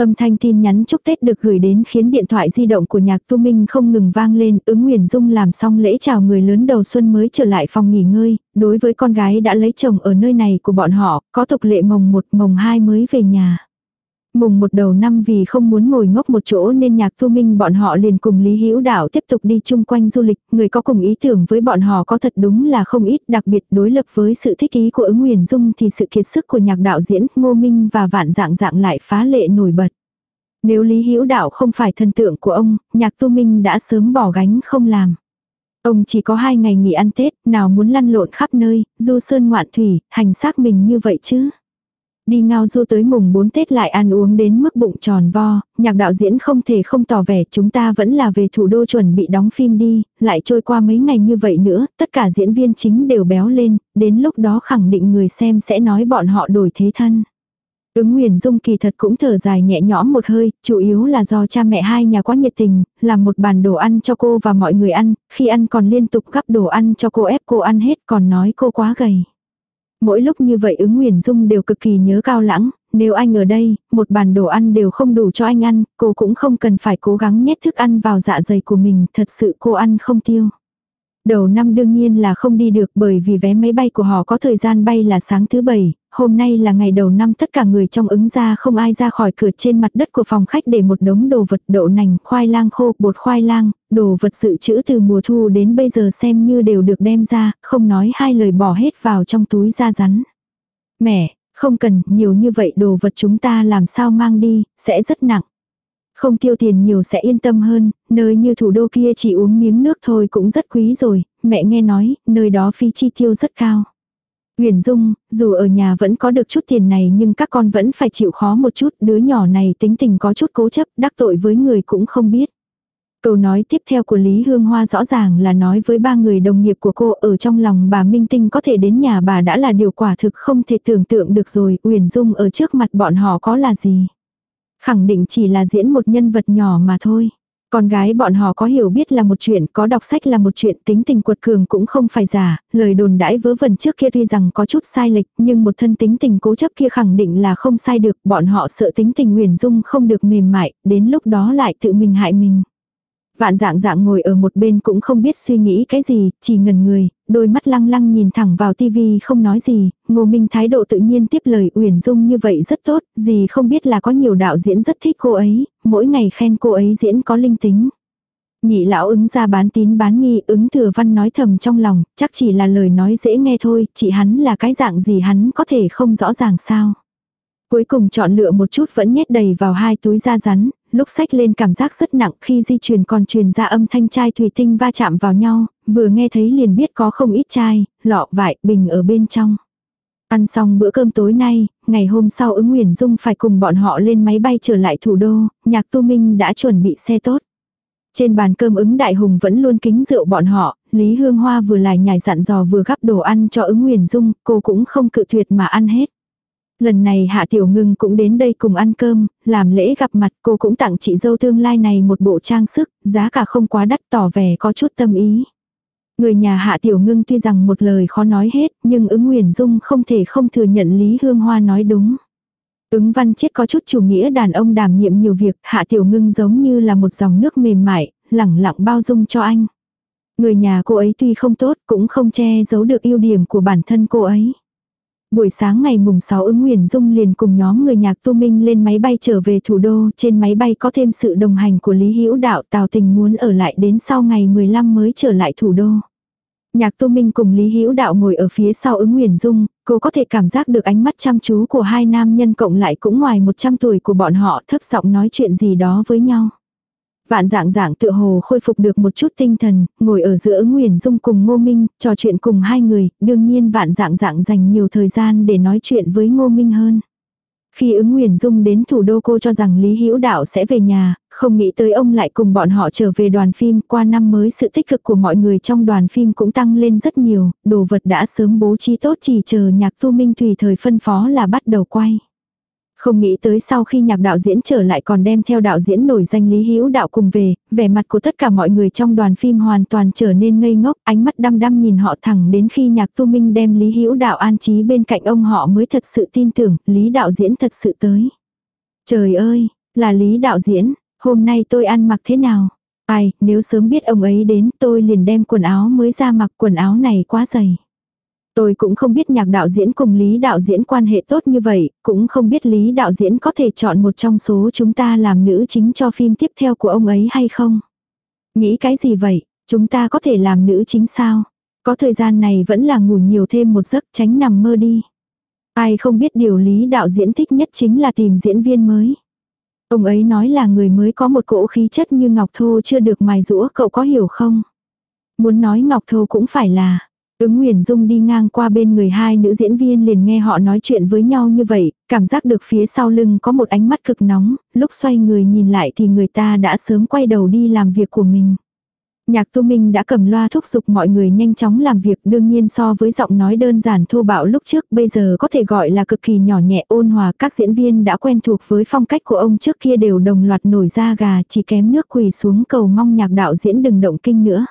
Âm thanh tin nhắn chúc Tết được gửi đến khiến điện thoại di động của Nhạc Tu Minh không ngừng vang lên. Ứng Nguyền Dung làm xong lễ chào người lớn đầu xuân mới trở lại phòng nghỉ ngơi. Đối với con gái đã lấy chồng ở nơi này của bọn họ, có tục lệ mồng 1 mồng 2 mới về nhà. Mùng 1 đầu năm vì không muốn ngồi ngốc một chỗ nên Nhạc Tu Minh bọn họ liền cùng Lý Hữu Đạo tiếp tục đi chung quanh du lịch. Người có cùng ý tưởng với bọn họ có thật đúng là không ít, đặc biệt đối lập với sự thích ý của Ứng Nguyền Dung thì sự kiệt sức của Nhạc đạo diễn Ngô Minh và Vạn Dạng Dạng lại phá lệ nổi bật. Nếu Lý Hữu Đạo không phải thần tượng của ông, Nhạc Tu Minh đã sớm bỏ gánh không làm. Ông chỉ có 2 ngày nghỉ ăn Tết, nào muốn lăn lộn khắp nơi, du sơn ngoạn thủy, hành xác mình như vậy chứ. Đi ngao du tới mùng 4 Tết lại ăn uống đến mức bụng tròn vo, Nhạc đạo diễn không thể không tỏ vẻ chúng ta vẫn là về thủ đô chuẩn bị đóng phim đi, lại trôi qua mấy ngày như vậy nữa, tất cả diễn viên chính đều béo lên, đến lúc đó khẳng định người xem sẽ nói bọn họ đổi thế thân. Ứng Nguyền Dung kỳ thật cũng thở dài nhẹ nhõm một hơi, chủ yếu là do cha mẹ hai nhà quá nhiệt tình, làm một bàn đồ ăn cho cô và mọi người ăn, khi ăn còn liên tục gắp đồ ăn cho cô ép cô ăn hết còn nói cô quá gầy. Mỗi lúc như vậy Ứng Nguyền Dung đều cực kỳ nhớ Cao Lãng, nếu anh ở đây, một bàn đồ ăn đều không đủ cho anh ăn, cô cũng không cần phải cố gắng nhét thức ăn vào dạ dày của mình, thật sự cô ăn không tiêu. Đầu năm đương nhiên là không đi được bởi vì vé máy bay của họ có thời gian bay là sáng thứ 7, hôm nay là ngày đầu năm tất cả người trong Ứng gia không ai ra khỏi cửa, trên mặt đất của phòng khách để một đống đồ vật đậu nành, khoai lang khô, bột khoai lang, đồ vật dự trữ từ mùa thu đến bây giờ xem như đều được đem ra, không nói hai lời bỏ hết vào trong túi da rắn. Mẹ, không cần, nhiều như vậy đồ vật chúng ta làm sao mang đi, sẽ rất nặng. Không tiêu tiền nhiều sẽ yên tâm hơn, nơi như thủ đô kia chỉ uống miếng nước thôi cũng rất quý rồi, mẹ nghe nói, nơi đó phí chi tiêu rất cao. Nguyền Dung, dù ở nhà vẫn có được chút tiền này nhưng các con vẫn phải chịu khó một chút, đứa nhỏ này tính tình có chút cố chấp, đắc tội với người cũng không biết. Câu nói tiếp theo của Lý Hương Hoa rõ ràng là nói với 3 người đồng nghiệp của cô, ở trong lòng bà Minh Tinh có thể đến nhà bà đã là điều quả thực không thể tưởng tượng được rồi, Nguyền Dung ở trước mặt bọn họ có là gì. Khẳng định chỉ là diễn một nhân vật nhỏ mà thôi. Con gái bọn họ có hiểu biết là một chuyện, có đọc sách là một chuyện, tính tình quật cường cũng không phải giả, lời đồn đãi vớ vẩn trước kia tuy rằng có chút sai lệch, nhưng một thân tính tình cố chấp kia khẳng định là không sai được, bọn họ sợ tính tình Nguyền Dung không được mềm mại, đến lúc đó lại tự mình hại mình. Vạn Dạng Dạng ngồi ở một bên cũng không biết suy nghĩ cái gì, chỉ ngẩn người, đôi mắt lăng lăng nhìn thẳng vào tivi không nói gì, Ngô Minh thái độ tự nhiên tiếp lời, Uyển Dung như vậy rất tốt, gì không biết là có nhiều đạo diễn rất thích cô ấy, mỗi ngày khen cô ấy diễn có linh tính. Nhị lão Ứng ra bán tín bán nghi, Ứng Thừa Văn nói thầm trong lòng, chắc chỉ là lời nói dễ nghe thôi, chị hắn là cái dạng gì hắn có thể không rõ ràng sao. Cuối cùng chọn lựa một chút vẫn nhét đầy vào 2 túi da rắn, lúc xách lên cảm giác rất nặng, khi di chuyển còn truyền ra âm thanh chai thủy tinh va chạm vào nhau, vừa nghe thấy liền biết có không ít chai, lọ, vải, bình ở bên trong. Ăn xong bữa cơm tối nay, ngày hôm sau Ứng Nguyền Dung phải cùng bọn họ lên máy bay trở lại thủ đô, Nhạc Tu Minh đã chuẩn bị xe tốt. Trên bàn cơm Ứng Đại Hùng vẫn luôn kính rượu bọn họ, Lý Hương Hoa vừa lải nhải dặn dò vừa gắp đồ ăn cho Ứng Nguyền Dung, cô cũng không cự tuyệt mà ăn hết. Lần này Hạ Tiểu Ngưng cũng đến đây cùng ăn cơm, làm lễ gặp mặt, cô cũng tặng chị dâu tương lai này một bộ trang sức, giá cả không quá đắt, tỏ vẻ có chút tâm ý. Người nhà Hạ Tiểu Ngưng tuy rằng một lời khó nói hết, nhưng Ứng Nguyền Dung không thể không thừa nhận Lý Hương Hoa nói đúng. Ứng Văn Chiết có chút chủ nghĩa đàn ông đảm nhiệm nhiều việc, Hạ Tiểu Ngưng giống như là một dòng nước mềm mại, lẳng lặng bao dung cho anh. Người nhà cô ấy tuy không tốt, cũng không che giấu được ưu điểm của bản thân cô ấy. Buổi sáng ngày mùng 6 Ứng Nguyền Dung liền cùng nhóm người Nhạc Tu Minh lên máy bay trở về thủ đô, trên máy bay có thêm sự đồng hành của Lý Hữu Đạo, Tào Tình muốn ở lại đến sau ngày 15 mới trở lại thủ đô. Nhạc Tu Minh cùng Lý Hữu Đạo ngồi ở phía sau Ứng Nguyền Dung, cô có thể cảm giác được ánh mắt chăm chú của hai nam nhân cộng lại cũng ngoài 100 tuổi của bọn họ, thấp giọng nói chuyện gì đó với nhau. Vạn Dạng Dạng tựa hồ khôi phục được một chút tinh thần, ngồi ở giữa Ứng Nguyền Dung cùng Ngô Minh, trò chuyện cùng hai người, đương nhiên Vạn Dạng Dạng dành nhiều thời gian để nói chuyện với Ngô Minh hơn. Khi Ứng Nguyền Dung đến thủ đô cô cho rằng Lý Hữu Đạo sẽ về nhà, không nghĩ tới ông lại cùng bọn họ trở về đoàn phim. Qua năm mới sự tích cực của mọi người trong đoàn phim cũng tăng lên rất nhiều, đồ vật đã sớm bố trí tốt chỉ chờ Nhạc Tu Minh tùy thời phân phó là bắt đầu quay. Không nghĩ tới sau khi Nhạc đạo diễn trở lại còn đem theo đạo diễn nổi danh Lý Hữu Đạo cùng về, vẻ mặt của tất cả mọi người trong đoàn phim hoàn toàn trở nên ngây ngốc, ánh mắt đăm đăm nhìn họ, thẳng đến khi Nhạc Tu Minh đem Lý Hữu Đạo an trí bên cạnh ông họ mới thật sự tin tưởng Lý đạo diễn thật sự tới. Trời ơi, Là Lý đạo diễn, hôm nay tôi ăn mặc thế nào? Ai, nếu sớm biết ông ấy đến tôi liền đem quần áo mới ra mặc, quần áo này quá dày. Tôi cũng không biết Nhạc đạo diễn cùng Lý đạo diễn quan hệ tốt như vậy, cũng không biết Lý đạo diễn có thể chọn một trong số chúng ta làm nữ chính cho phim tiếp theo của ông ấy hay không. Nghĩ cái gì vậy, chúng ta có thể làm nữ chính sao? Có thời gian này vẫn là ngủ nhiều thêm một giấc, tránh nằm mơ đi. Ai không biết điều Lý đạo diễn thích nhất chính là tìm diễn viên mới. Ông ấy nói là người mới có một cỗ khí chất như ngọc thô chưa được mài rũa, cậu có hiểu không? Muốn nói ngọc thô cũng phải là. Ứng Nguyền Dung đi ngang qua bên người hai nữ diễn viên liền nghe họ nói chuyện với nhau như vậy, cảm giác được phía sau lưng có một ánh mắt cực nóng, lúc xoay người nhìn lại thì người ta đã sớm quay đầu đi làm việc của mình. Nhạc Tu Minh đã cầm loa thúc giục mọi người nhanh chóng làm việc, đương nhiên so với giọng nói đơn giản thô bạo lúc trước bây giờ có thể gọi là cực kỳ nhỏ nhẹ ôn hòa. Các diễn viên đã quen thuộc với phong cách của ông trước kia đều đồng loạt nổi da gà, chỉ kém nước quỳ xuống cầu mong Nhạc đạo diễn đừng động kinh nữa.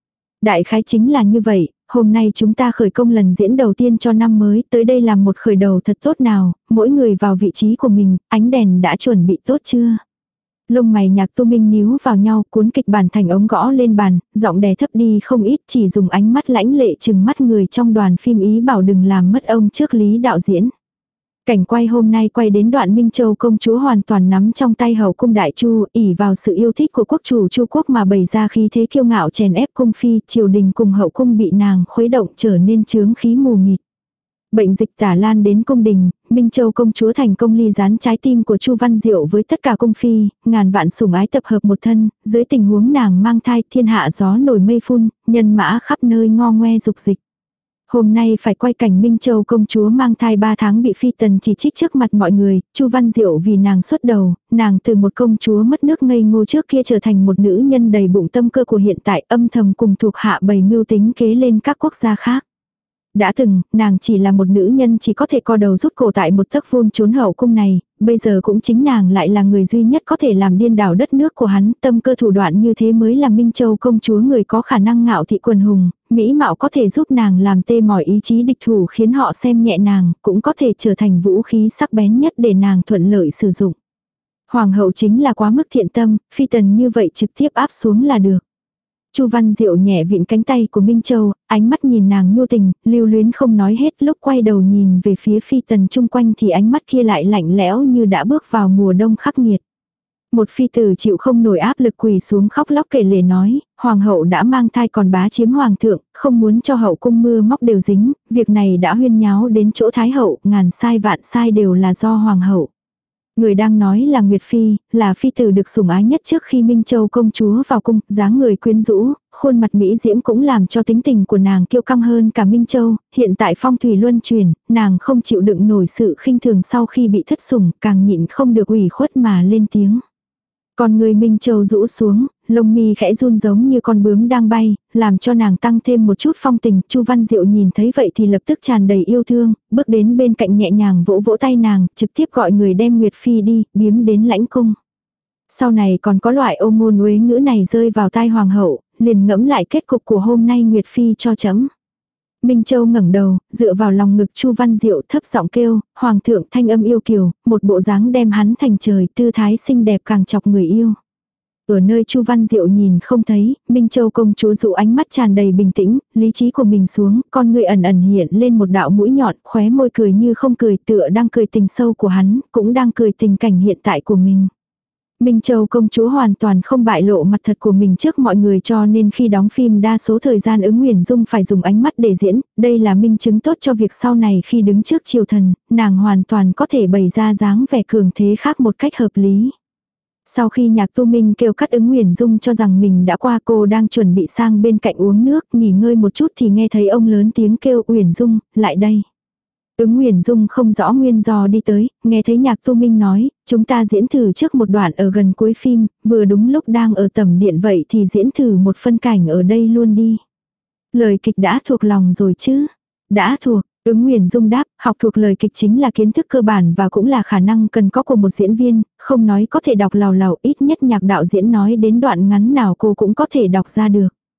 Đại khái chính là như vậy, hôm nay chúng ta khởi công lần diễn đầu tiên cho năm mới, tới đây làm một khởi đầu thật tốt nào, mỗi người vào vị trí của mình, ánh đèn đã chuẩn bị tốt chưa? Lông mày Nhạc Tu Minh níu vào nhau, cuốn kịch bản thành ống gõ lên bàn, giọng đè thấp đi không ít, chỉ dùng ánh mắt lãnh lệ chừng mắt người trong đoàn phim ý bảo đừng làm mất ông trước Lý đạo diễn. Cảnh quay hôm nay quay đến đoạn Minh Châu công chúa hoàn toàn nắm trong tay hậu cung đại chu, ỷ vào sự yêu thích của quốc chủ Chu quốc mà bày ra khí thế kiêu ngạo chèn ép cung phi, triều đình cùng hậu cung bị nàng khuấy động trở nên chướng khí mù mịt. Bệnh dịch tả lan đến cung đình, Minh Châu công chúa thành công ly gián trái tim của Chu Văn Diệu với tất cả cung phi, ngàn vạn sủng ái tập hợp một thân, dưới tình huống nàng mang thai thiên hạ gió nổi mây phun, nhân mã khắp nơi ngo ngoe dục dịch. Hôm nay phải quay cảnh Minh Châu công chúa mang thai 3 tháng bị phi tần chỉ trích trước mặt mọi người, Chu Văn Diệu vì nàng xuất đầu, nàng từ một công chúa mất nước ngây ngô trước kia trở thành một nữ nhân đầy bụng tâm cơ của hiện tại, âm thầm cùng thuộc hạ bày mưu tính kế lên các quốc gia khác. Đã từng, nàng chỉ là một nữ nhân chỉ có thể co đầu rút cổ tại một tấc vuông trốn hậu cung này, bây giờ cũng chính nàng lại là người duy nhất có thể làm điên đảo đất nước của hắn, tâm cơ thủ đoạn như thế mới là Minh Châu công chúa người có khả năng ngạo thị quần hùng, mỹ mạo có thể giúp nàng làm tê mỏi ý chí địch thủ khiến họ xem nhẹ nàng, cũng có thể trở thành vũ khí sắc bén nhất để nàng thuận lợi sử dụng. Hoàng hậu chính là quá mức thiện tâm, phi tần như vậy trực tiếp áp xuống là được. Chu Văn Diệu nhẹ vịn cánh tay của Minh Châu, ánh mắt nhìn nàng nhu tình, lưu luyến không nói hết, lúc quay đầu nhìn về phía phi tần chung quanh thì ánh mắt kia lại lạnh lẽo như đã bước vào mùa đông khắc nghiệt. Một phi tử chịu không nổi áp lực quỳ xuống khóc lóc kể lể nói, hoàng hậu đã mang thai còn bá chiếm hoàng thượng, không muốn cho hậu cung mưa móc đều dính, việc này đã huyên nháo đến chỗ thái hậu, ngàn sai vạn sai đều là do hoàng hậu. Người đang nói là Nguyệt Phi, là phi tử được sủng ái nhất trước khi Minh Châu công chúa vào cung, dáng người quyến rũ, khuôn mặt mỹ diễm cũng làm cho tính tình của nàng kiêu căng hơn cả Minh Châu, hiện tại phong thủy luân chuyển, nàng không chịu đựng nổi sự khinh thường sau khi bị thất sủng, càng nhịn không được ủy khuất mà lên tiếng. Còn người Minh Châu rũ xuống, lông mi khẽ run giống như con bướm đang bay, làm cho nàng tăng thêm một chút phong tình. Chu Văn Diệu nhìn thấy vậy thì lập tức tràn đầy yêu thương, bước đến bên cạnh nhẹ nhàng vỗ vỗ tay nàng, trực tiếp gọi người đem Nguyệt Phi đi, biếm đến lãnh cung. Sau này còn có loại ô ngôn uế ngữ này rơi vào tai hoàng hậu, liền ngẫm lại kết cục của hôm nay Nguyệt Phi cho chấm. Minh Châu ngẩng đầu, dựa vào lòng ngực Chu Văn Diệu thấp giọng kêu, hoàng thượng thanh âm yêu kiều, một bộ dáng đem hắn thành trời, tư thái xinh đẹp càng chọc người yêu. Ở nơi Chu Văn Diệu nhìn không thấy, Minh Châu công chúa dụ ánh mắt tràn đầy bình tĩnh, lý trí của mình xuống, con người ẩn ẩn hiện lên một đạo mũi nhọn, khóe môi cười như không cười, tựa đang cười tình sâu của hắn, cũng đang cười tình cảnh hiện tại của mình. Minh Châu công chúa hoàn toàn không bại lộ mặt thật của mình trước mọi người, cho nên khi đóng phim đa số thời gian Ứng Nguyền Dung phải dùng ánh mắt để diễn, đây là minh chứng tốt cho việc sau này khi đứng trước triều thần, nàng hoàn toàn có thể bày ra dáng vẻ cường thế khác một cách hợp lý. Sau khi Nhạc Tu Minh kêu cắt Ứng Nguyền Dung cho rằng mình đã qua, cô đang chuẩn bị sang bên cạnh uống nước, nghỉ ngơi một chút thì nghe thấy ông lớn tiếng kêu Uyển Dung, lại đây. Ứng Nguyền Dung không rõ nguyên do đi tới, nghe thấy Nhạc Tu Minh nói, chúng ta diễn thử trước một đoạn ở gần cuối phim, vừa đúng lúc đang ở tầm điện vậy thì diễn thử một phân cảnh ở đây luôn đi. Lời kịch đã thuộc lòng rồi chứ? Đã thuộc. Ứng Nguyền Dung đáp, học thuộc lời kịch chính là kiến thức cơ bản và cũng là khả năng cần có của một diễn viên, không nói có thể đọc lào lào, ít nhất Nhạc đạo diễn nói đến đoạn ngắn nào cô cũng có thể đọc ra được.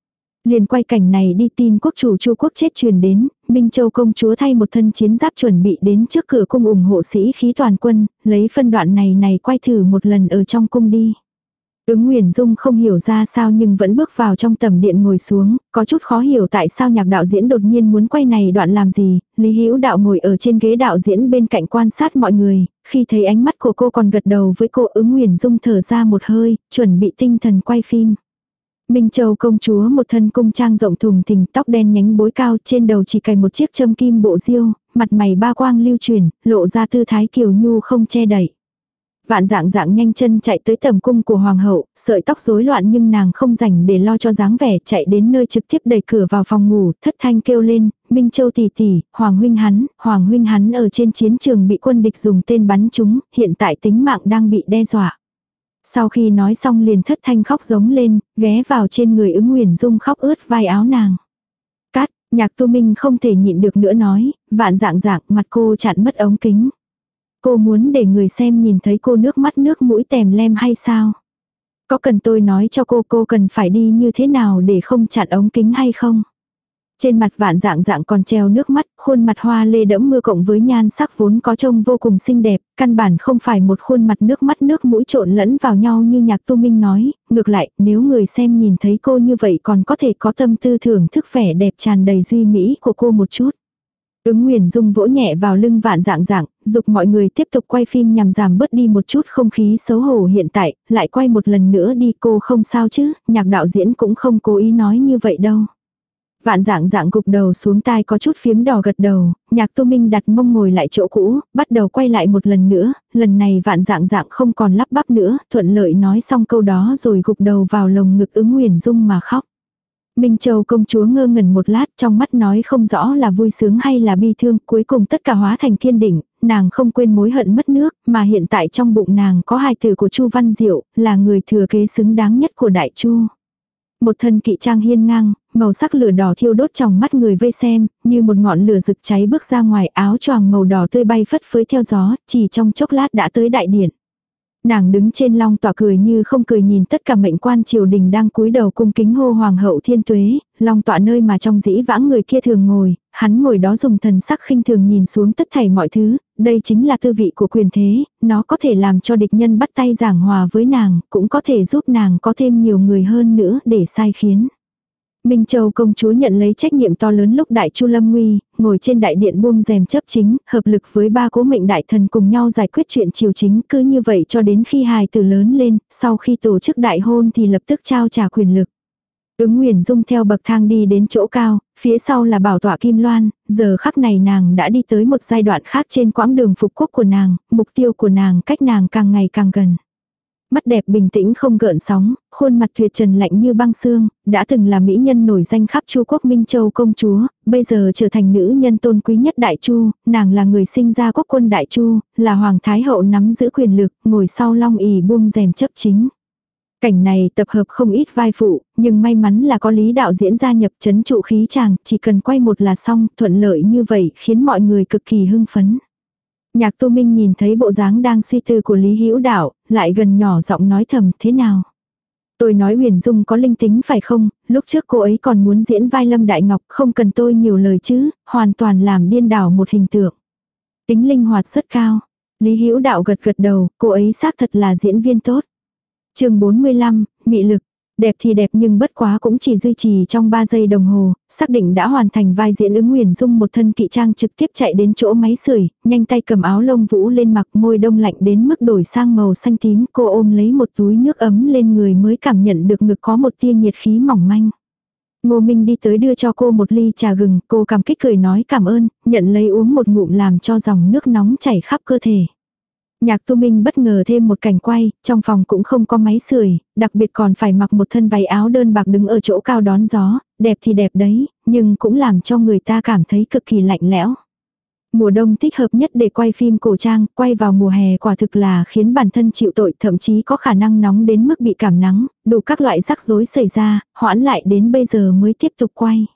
Liền quay cảnh này đi, tin quốc chủ Chu quốc chết truyền đến, Minh Châu công chúa thay một thân chiến giáp chuẩn bị đến trước cửa cung ủng hộ sĩ khí toàn quân, lấy phân đoạn này quay thử một lần ở trong cung đi. Ứng Nguyền Dung không hiểu ra sao nhưng vẫn bước vào trong tầm điện ngồi xuống, có chút khó hiểu tại sao nhạc đạo diễn đột nhiên muốn quay này đoạn làm gì. Lý Hữu Đạo ngồi ở trên ghế đạo diễn bên cạnh quan sát mọi người, khi thấy ánh mắt của cô còn gật đầu với cô. Ứng Nguyền Dung thở ra một hơi, chuẩn bị tinh thần quay phim. Minh Châu công chúa một thân cung trang rộng thùng thình, tóc đen nhánh bối cao, trên đầu chỉ cài một chiếc châm kim bộ diêu, mặt mày ba quang lưu chuyển, lộ ra tư thái kiều nhu không che đậy. Vạn Dạng Dạng nhanh chân chạy tới tầm cung của hoàng hậu, sợi tóc rối loạn nhưng nàng không rảnh để lo cho dáng vẻ, chạy đến nơi trực tiếp đẩy cửa vào phòng ngủ, thất thanh kêu lên, Minh Châu tỷ tỷ, Hoàng huynh hắn ở trên chiến trường bị quân địch dùng tên bắn trúng, hiện tại tính mạng đang bị đe dọa. Sau khi nói xong liền thất thanh khóc giống lên, ghé vào trên người Ứng Nguyền Dung khóc ướt vai áo nàng. Cát, Nhạc Tu Minh không thể nhịn được nữa nói, Vạn Dạng Dạng, mặt cô chặn mất ống kính. Cô muốn để người xem nhìn thấy cô nước mắt nước mũi tèm lem hay sao? Có cần tôi nói cho cô cần phải đi như thế nào để không chặn ống kính hay không? Trên mặt Vạn Dạng Dạng còn treo nước mắt, khuôn mặt hoa lê đẫm mưa cộng với nhan sắc vốn có trông vô cùng xinh đẹp, căn bản không phải một khuôn mặt nước mắt nước mũi trộn lẫn vào nhau như Nhạc Tu Minh nói, ngược lại, nếu người xem nhìn thấy cô như vậy còn có thể có tâm tư thưởng thức vẻ đẹp tràn đầy duy mỹ của cô một chút. Ứng Nguyền Dung vỗ nhẹ vào lưng Vạn Dạng Dạng, dục mọi người tiếp tục quay phim nhằm giảm bớt đi một chút không khí xấu hổ hiện tại, lại quay một lần nữa đi, cô không sao chứ, Nhạc đạo diễn cũng không cố ý nói như vậy đâu. Vạn Dạng Dạng gục đầu xuống, tai có chút phiếm đỏ gật đầu, Nhạc Tu Minh đặt mông ngồi lại chỗ cũ, bắt đầu quay lại một lần nữa, lần này Vạn Dạng Dạng không còn lắp bắp nữa, thuận lợi nói xong câu đó rồi gục đầu vào lồng ngực Ứng Nguyền Dung mà khóc. Minh Châu công chúa ngơ ngẩn một lát, trong mắt nói không rõ là vui sướng hay là bi thương, cuối cùng tất cả hóa thành kiên định, nàng không quên mối hận mất nước, mà hiện tại trong bụng nàng có hài tử của Chu Văn Diệu, là người thừa kế xứng đáng nhất của Đại Chu. Một thân kỵ trang hiên ngang, màu sắc lửa đỏ thiêu đốt trong mắt người vây xem, như một ngọn lửa rực cháy bước ra ngoài, áo choàng màu đỏ tươi bay phất phới theo gió, chỉ trong chốc lát đã tới đại điện. Nàng đứng trên long tọa cười như không cười nhìn tất cả mệnh quan triều đình đang cúi đầu cung kính hô hoàng hậu thiên tuế, long tọa nơi mà trong dĩ vãng người kia thường ngồi, hắn ngồi đó dùng thần sắc khinh thường nhìn xuống tất thảy mọi thứ, đây chính là tư vị của quyền thế, nó có thể làm cho địch nhân bắt tay giảng hòa với nàng, cũng có thể giúp nàng có thêm nhiều người hơn nữa để sai khiến. Minh Châu công chúa nhận lấy trách nhiệm to lớn lúc Đại Chu lâm nguy, ngồi trên đại điện buông rèm chấp chính, hợp lực với ba cố mệnh đại thần cùng nhau giải quyết chuyện triều chính, cứ như vậy cho đến khi hài tử lớn lên, sau khi tổ chức đại hôn thì lập tức trao trả quyền lực. Ứng Nguyền Dung theo bậc thang đi đến chỗ cao, phía sau là bảo tọa kim loan, giờ khắc này nàng đã đi tới một giai đoạn khác trên quãng đường phục quốc của nàng, mục tiêu của nàng cách nàng càng ngày càng gần. Mắt đẹp bình tĩnh không gợn sóng, khuôn mặt tuyệt trần lạnh như băng xương, đã từng là mỹ nhân nổi danh khắp Chu quốc Minh Châu công chúa, bây giờ trở thành nữ nhân tôn quý nhất Đại Chu, nàng là người sinh ra quốc quân Đại Chu, là hoàng thái hậu nắm giữ quyền lực, ngồi sau long ỷ buông rèm chấp chính. Cảnh này tập hợp không ít vai phụ, nhưng may mắn là có Lý đạo diễn gia nhập trấn trụ khí chàng, chỉ cần quay một là xong, thuận lợi như vậy khiến mọi người cực kỳ hưng phấn. Nhạc Tu Minh nhìn thấy bộ dáng đang suy tư của Lý Hữu Đạo, lại gần nhỏ giọng nói thầm, thế nào? Tôi nói Huyền Dung có linh tính phải không, lúc trước cô ấy còn muốn diễn vai Lâm Đại Ngọc, không cần tôi nhiều lời chứ, hoàn toàn làm điên đảo một hình tượng. Tính linh hoạt rất cao. Lý Hữu Đạo gật gật đầu, cô ấy xác thật là diễn viên tốt. Chương 45, mị lực. Đẹp thì đẹp nhưng bất quá cũng chỉ duy trì trong 3 giây đồng hồ, xác định đã hoàn thành vai diễn Ứng Nguyền Dung một thân kỵ trang trực tiếp chạy đến chỗ máy sưởi, nhanh tay cầm áo lông vũ lên mặc, môi đông lạnh đến mức đổi sang màu xanh tím, cô ôm lấy một túi nước ấm lên người mới cảm nhận được ngực có một tia nhiệt khí mỏng manh. Ngô Minh đi tới đưa cho cô một ly trà gừng, cô cảm kích cười nói cảm ơn, nhận lấy uống một ngụm làm cho dòng nước nóng chảy khắp cơ thể. Nhạc Tu Minh bất ngờ thêm một cảnh quay, trong phòng cũng không có máy sưởi, đặc biệt còn phải mặc một thân váy áo đơn bạc đứng ở chỗ cao đón gió, đẹp thì đẹp đấy, nhưng cũng làm cho người ta cảm thấy cực kỳ lạnh lẽo. Mùa đông thích hợp nhất để quay phim cổ trang, quay vào mùa hè quả thực là khiến bản thân chịu tội, thậm chí có khả năng nóng đến mức bị cảm nắng, đủ các loại rắc rối xảy ra, hoãn lại đến bây giờ mới tiếp tục quay.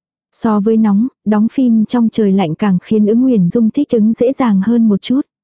So với nóng, đóng phim trong trời lạnh càng khiến Ứng Nguyền Dung thích ứng dễ dàng hơn một chút.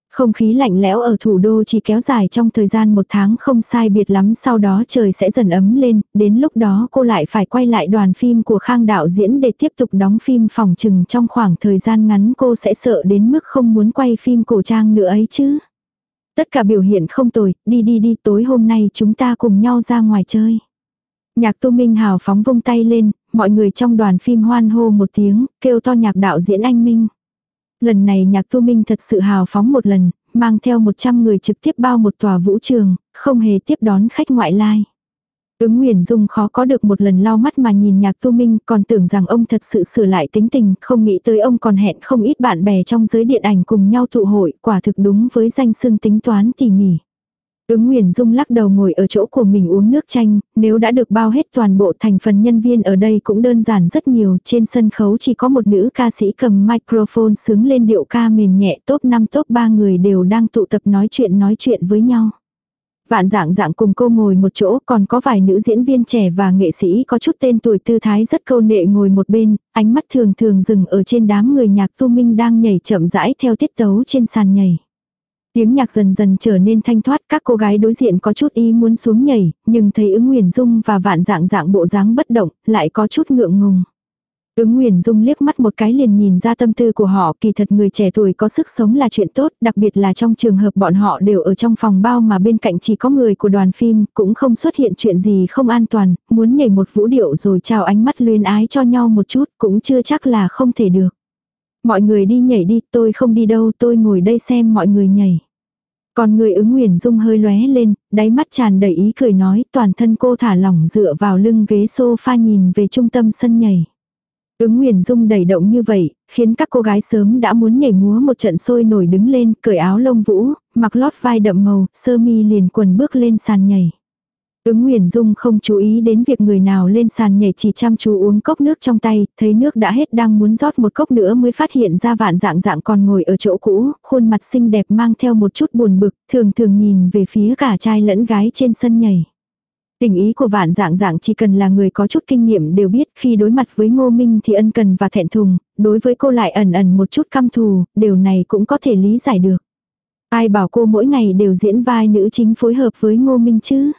Không khí lạnh lẽo ở thủ đô chỉ kéo dài trong thời gian 1 tháng không sai biệt lắm, sau đó trời sẽ dần ấm lên, đến lúc đó cô lại phải quay lại đoàn phim của Khang đạo diễn để tiếp tục đóng phim, phòng chừng trong khoảng thời gian ngắn cô sẽ sợ đến mức không muốn quay phim cổ trang nữa ấy chứ. Tất cả biểu hiện không tồi, đi, tối hôm nay chúng ta cùng nhau ra ngoài chơi. Nhạc Tu Minh hào phóng vung tay lên, mọi người trong đoàn phim hoan hô một tiếng, kêu to nhạc đạo diễn anh Minh. Lần này nhạc Tu Minh thật sự hào phóng một lần, mang theo 100 người trực tiếp bao một tòa vũ trường, không hề tiếp đón khách ngoại lai. Ứng Nguyền Dung khó có được một lần lau mắt mà nhìn nhạc Tu Minh, còn tưởng rằng ông thật sự sửa lại tính tình, không nghĩ tới ông còn hẹn không ít bạn bè trong giới điện ảnh cùng nhau tụ hội, quả thực đúng với danh xưng tính toán tỉ mỉ. Ứng Nguyền Dung lắc đầu ngồi ở chỗ của mình uống nước chanh, nếu đã được bao hết toàn bộ thành phần nhân viên ở đây cũng đơn giản rất nhiều, trên sân khấu chỉ có một nữ ca sĩ cầm microphone sướng lên điệu ca mềm nhẹ, top 5 top 3 người đều đang tụ tập nói chuyện với nhau. Vạn Dạng Dạng cùng cô ngồi một chỗ, còn có vài nữ diễn viên trẻ và nghệ sĩ có chút tên tuổi tư thái rất câu nệ ngồi một bên, ánh mắt thường thường dừng ở trên đám người nhạc Tu Minh đang nhảy chậm rãi theo tiết tấu trên sàn nhảy. Tiếng nhạc dần dần trở nên thanh thoát, các cô gái đối diện có chút ý muốn xuống nhảy, nhưng thấy Ứng Nguyền Dung và Vạn Dạng Dạng bộ dáng bất động, lại có chút ngượng ngùng. Ứng Nguyền Dung liếc mắt một cái liền nhìn ra tâm tư của họ, kỳ thật người trẻ tuổi có sức sống là chuyện tốt, đặc biệt là trong trường hợp bọn họ đều ở trong phòng bao mà bên cạnh chỉ có người của đoàn phim, cũng không xuất hiện chuyện gì không an toàn, muốn nhảy một vũ điệu rồi trao ánh mắt luyến ái cho nhau một chút cũng chưa chắc là không thể được. Mọi người đi nhảy đi, tôi không đi đâu, tôi ngồi đây xem mọi người nhảy. Còn người Ứng Nguyền Dung hơi lóe lên, đáy mắt tràn đầy ý cười nói, toàn thân cô thả lỏng dựa vào lưng ghế sofa nhìn về trung tâm sân nhảy. Ứng Nguyền Dung đẩy động như vậy, khiến các cô gái sớm đã muốn nhảy múa một trận sôi nổi đứng lên, cởi áo lông vũ, mặc lót vai đậm màu, sơ mi liền quần bước lên sàn nhảy. Ứng Nguyền Dung không chú ý đến việc người nào lên sàn nhảy, chỉ chăm chú uống cốc nước trong tay, thấy nước đã hết đang muốn rót một cốc nữa mới phát hiện ra Vạn Dạng Dạng còn ngồi ở chỗ cũ, khuôn mặt xinh đẹp mang theo một chút buồn bực, thường thường nhìn về phía cả trai lẫn gái trên sân nhảy. Tình ý của Vạn Dạng Dạng chỉ cần là người có chút kinh nghiệm đều biết, khi đối mặt với Ngô Minh thì ân cần và thẹn thùng, đối với cô lại ẩn ẩn một chút căm thù, điều này cũng có thể lý giải được. Ai bảo cô mỗi ngày đều diễn vai nữ chính phối hợp với Ngô Minh chứ?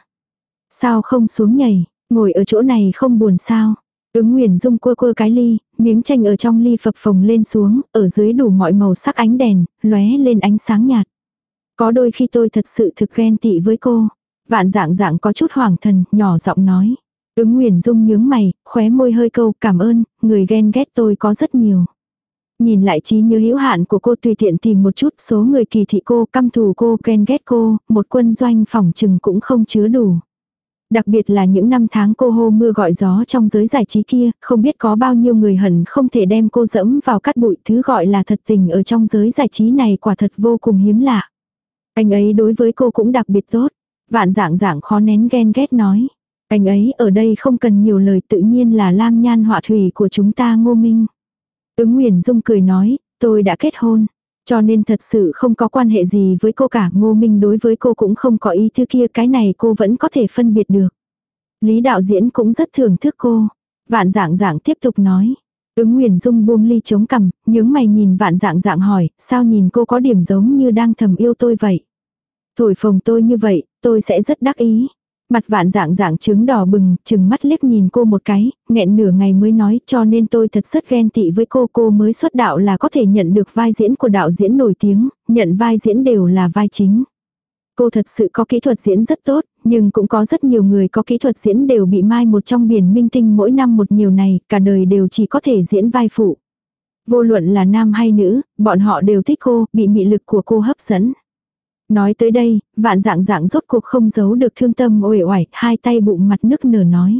Sao không xuống nhảy, ngồi ở chỗ này không buồn sao? Ứng Nguyền Dung cua cái ly, miếng chanh ở trong ly phập phồng lên xuống, ở dưới đủ mọi màu sắc ánh đèn, lóe lên ánh sáng nhạt. Có đôi khi tôi thật sự thực ghen tị với cô. Vạn Dạng Dạng có chút hoảng thần, nhỏ giọng nói. Ứng Nguyền Dung nhướng mày, khóe môi hơi câu, cảm ơn, người ghen ghét tôi có rất nhiều. Nhìn lại trí nhớ hữu hạn của cô, tùy tiện tìm một chút, số người kỳ thị cô, căm thù cô, ghen ghét cô, một quân doanh phòng trừng cũng không chứa đủ. Đặc biệt là những năm tháng cô hô mưa gọi gió trong giới giải trí kia, không biết có bao nhiêu người hận không thể đem cô dẫm vào cát bụi, thứ gọi là thật tình ở trong giới giải trí này quả thật vô cùng hiếm lạ. Anh ấy đối với cô cũng đặc biệt tốt. Vạn Dạng Dạng khó nén ghen ghét nói. Anh ấy ở đây không cần nhiều lời, tự nhiên là lam nhan họa thủy của chúng ta Ngô Minh. Ứng Nguyền Dung cười nói, tôi đã kết hôn. Cho nên thật sự không có quan hệ gì với cô cả, Ngô Minh đối với cô cũng không có ý thứ kia, cái này cô vẫn có thể phân biệt được. Lý đạo diễn cũng rất thưởng thức cô. Vạn Dạng Dạng tiếp tục nói. Ứng Nguyền Dung buông ly chống cằm, nhướng mày nhìn Vạn Dạng Dạng hỏi, sao nhìn cô có điểm giống như đang thầm yêu tôi vậy? Thổi phồng tôi như vậy, tôi sẽ rất đắc ý. Mặt Vạn Dạng Dạng trướng đỏ bừng, chừng mắt liếc nhìn cô một cái, nghẹn nửa ngày mới nói, cho nên tôi thật rất ghen tị với cô mới xuất đạo là có thể nhận được vai diễn của đạo diễn nổi tiếng, nhận vai diễn đều là vai chính. Cô thật sự có kỹ thuật diễn rất tốt, nhưng cũng có rất nhiều người có kỹ thuật diễn đều bị mai một trong biển minh tinh mỗi năm một nhiều này, cả đời đều chỉ có thể diễn vai phụ. Vô luận là nam hay nữ, bọn họ đều thích cô, bị mị lực của cô hấp dẫn. Nói tới đây, Vạn Dạng Dạng rốt cuộc không giấu được thương tâm uể oải, hai tay bụng mặt nức nở nói.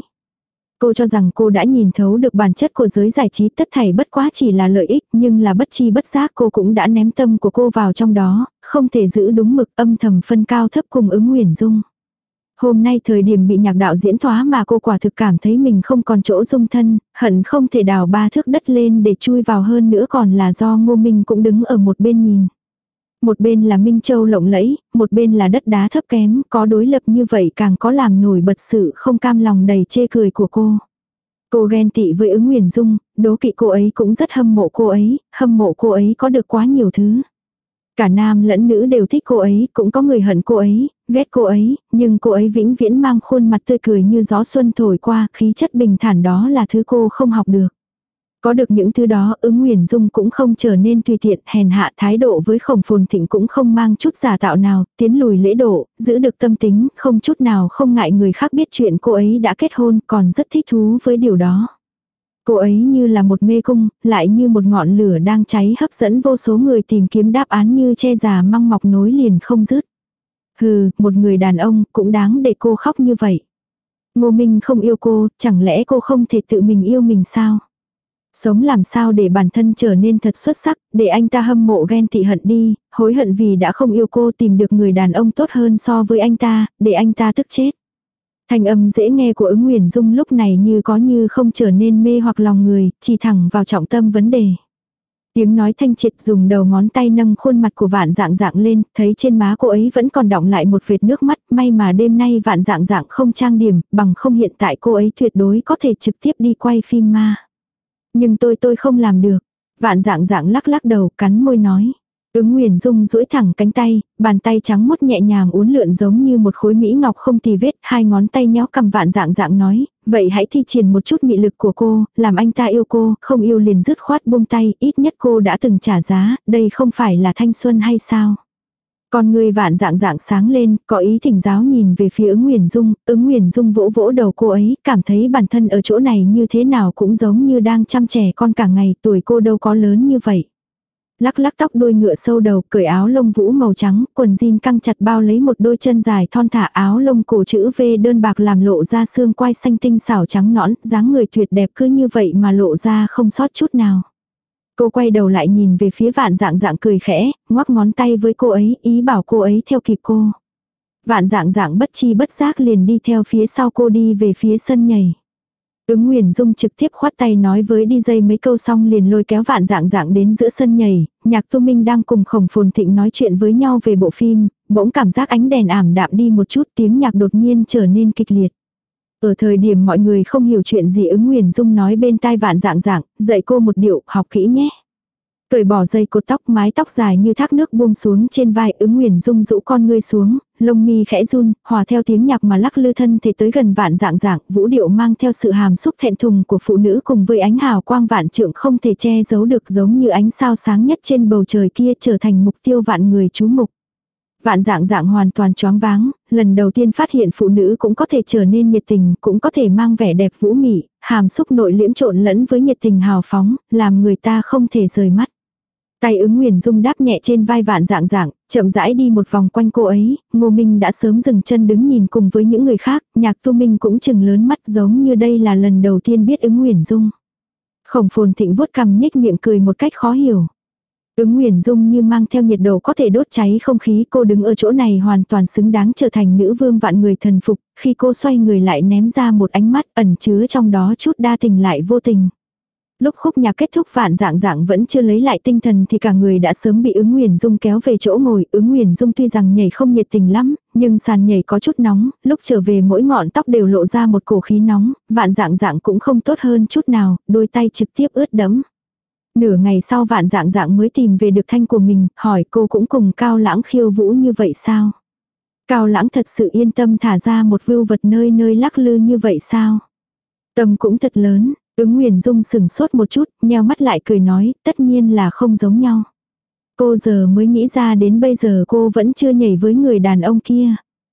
Cô cho rằng cô đã nhìn thấu được bản chất của giới giải trí, tất thảy bất quá chỉ là lợi ích, nhưng là bất chi bất giác cô cũng đã ném tâm của cô vào trong đó, không thể giữ đúng mực, âm thầm phân cao thấp cùng Ứng Nguyền Dung. Hôm nay thời điểm bị nhạc đạo diễn thoá mà cô quả thực cảm thấy mình không còn chỗ dung thân, hận không thể đào 3 thước đất lên để chui vào, hơn nữa còn là do Ngô Minh cũng đứng ở một bên nhìn. Một bên là Minh Châu lộng lẫy, một bên là đất đá thấp kém, có đối lập như vậy càng có làm nổi bật sự không cam lòng đầy chê cười của cô. Cô ghen tị với Ứng Nguyền Dung, đố kỵ cô ấy cũng rất hâm mộ cô ấy có được quá nhiều thứ. Cả nam lẫn nữ đều thích cô ấy, cũng có người hận cô ấy, ghét cô ấy, nhưng cô ấy vĩnh viễn mang khuôn mặt tươi cười như gió xuân thổi qua, khí chất bình thản đó là thứ cô không học được. Có được những thứ đó, Ứng Nguyền Dung cũng không trở nên tùy tiện, hèn hạ, thái độ với Khổng Phồn Thịnh cũng không mang chút giả tạo nào, tiến lùi lễ độ, giữ được tâm tính, không chút nào không ngại người khác biết chuyện cô ấy đã kết hôn, còn rất thích thú với điều đó. Cô ấy như là một mê cung, lại như một ngọn lửa đang cháy hấp dẫn vô số người tìm kiếm đáp án như che già măng mọc nối liền không dứt. Hừ, một người đàn ông cũng đáng để cô khóc như vậy. Ngô Minh không yêu cô, chẳng lẽ cô không thể tự mình yêu mình sao? Sống làm sao để bản thân trở nên thật xuất sắc, để anh ta hâm mộ ghen tị hận đi, hối hận vì đã không yêu cô, tìm được người đàn ông tốt hơn so với anh ta, để anh ta tức chết. Thanh âm dễ nghe của Ứng Nguyền Dung lúc này như có như không trở nên mê hoặc lòng người, chỉ thẳng vào trọng tâm vấn đề. Tiếng nói thanh triệt, dùng đầu ngón tay nâng khuôn mặt của Vạn Dạng Dạng lên, thấy trên má cô ấy vẫn còn đọng lại một vệt nước mắt, may mà đêm nay Vạn Dạng Dạng không trang điểm, bằng không hiện tại cô ấy tuyệt đối có thể trực tiếp đi quay phim ma. Nhưng tôi không làm được. Vạn Dạng Dạng lắc lắc đầu, cắn môi nói. Ứng Nguyền Dung duỗi thẳng cánh tay, bàn tay trắng mốt nhẹ nhàng uốn lượn giống như một khối mỹ ngọc không tì vết, hai ngón tay nhéo cầm Vạn Dạng Dạng nói, vậy hãy thi triển một chút mị lực của cô, làm anh ta yêu cô, không yêu liền dứt khoát buông tay, ít nhất cô đã từng trả giá, đây không phải là thanh xuân hay sao? Con người Vạn Dạng Dạng sáng lên, có ý thỉnh giáo nhìn về phía Ứng Nguyền Dung vỗ vỗ đầu cô ấy, cảm thấy bản thân ở chỗ này như thế nào cũng giống như đang chăm trẻ con cả ngày, tuổi cô đâu có lớn như vậy. Lắc lắc tóc đuôi ngựa sâu đầu, cởi áo lông vũ màu trắng, quần jean căng chặt bao lấy một đôi chân dài thon thả, áo lông cổ chữ V đơn bạc làm lộ ra xương quai xanh tinh xảo trắng nõn, dáng người tuyệt đẹp cứ như vậy mà lộ ra không sót chút nào. Cô quay đầu lại nhìn về phía Vạn Dạng Dạng cười khẽ, ngoắc ngón tay với cô ấy, ý bảo cô ấy theo kịp cô. Vạn Dạng Dạng bất chi bất giác liền đi theo phía sau cô đi về phía sân nhảy. Ứng Nguyền Dung trực tiếp khoát tay nói với DJ mấy câu xong liền lôi kéo Vạn Dạng Dạng đến giữa sân nhảy, Nhạc Tu Minh đang cùng Khổng Phồn Thịnh nói chuyện với nhau về bộ phim, bỗng cảm giác ánh đèn ảm đạm đi một chút, tiếng nhạc đột nhiên trở nên kịch liệt. Ở thời điểm mọi người không hiểu chuyện gì, Ứng Nguyền Dung nói bên tai Vạn Dạng Dạng, dạy cô một điệu, học kỹ nhé. Cởi bỏ dây cột tóc, mái tóc dài như thác nước buông xuống trên vai, Ứng Nguyền Dung rũ con ngươi xuống, lông mi khẽ run, hòa theo tiếng nhạc mà lắc lư thân thể tới gần Vạn Dạng Dạng, vũ điệu mang theo sự hàm xúc thẹn thùng của phụ nữ cùng với ánh hào quang vạn trượng không thể che giấu được, giống như ánh sao sáng nhất trên bầu trời kia, trở thành mục tiêu vạn người chú mục. Vạn Dạng Dạng hoàn toàn choáng váng, lần đầu tiên phát hiện phụ nữ cũng có thể trở nên nhiệt tình, cũng có thể mang vẻ đẹp vũ mị, hàm xúc nội liễm trộn lẫn với nhiệt tình hào phóng, làm người ta không thể rời mắt. Tay Ứng Nguyền Dung đáp nhẹ trên vai Vạn Dạng Dạng, chậm rãi đi một vòng quanh cô ấy, Ngô Minh đã sớm dừng chân đứng nhìn cùng với những người khác, Nhạc Tu Minh cũng chừng lớn mắt giống như đây là lần đầu tiên biết Ứng Nguyền Dung. Khổng Phồn Thịnh vuốt cằm nhếch miệng cười một cách khó hiểu. Ứng Nguyền Dung như mang theo nhiệt độ có thể đốt cháy không khí, cô đứng ở chỗ này hoàn toàn xứng đáng trở thành nữ vương vạn người thần phục, khi cô xoay người lại ném ra một ánh mắt ẩn chứa trong đó chút đa tình lại vô tình. Lúc khúc nhạc kết thúc Vạn Dạng Dạng vẫn chưa lấy lại tinh thần thì cả người đã sớm bị Ứng Nguyền Dung kéo về chỗ ngồi. Ứng Nguyền Dung tuy rằng nhảy không nhiệt tình lắm, nhưng sàn nhảy có chút nóng, lúc trở về mỗi ngọn tóc đều lộ ra một cổ khí nóng, Vạn Dạng Dạng cũng không tốt hơn chút nào, đôi tay trực tiếp ướt đẫm. Nửa ngày sau Vạn Dạng Dạng mới tìm về được thanh của mình, hỏi cô cũng cùng Cao Lãng khiêu vũ như vậy sao? Cao Lãng thật sự yên tâm thả ra một vưu vật nơi nơi lắc lư như vậy sao? Tâm cũng thật lớn. Ứng Nguyền Dung sừng sốt một chút, nheo mắt lại cười nói, tất nhiên là không giống nhau. Cô giờ mới nghĩ ra đến bây giờ cô vẫn chưa nhảy với người đàn ông kia.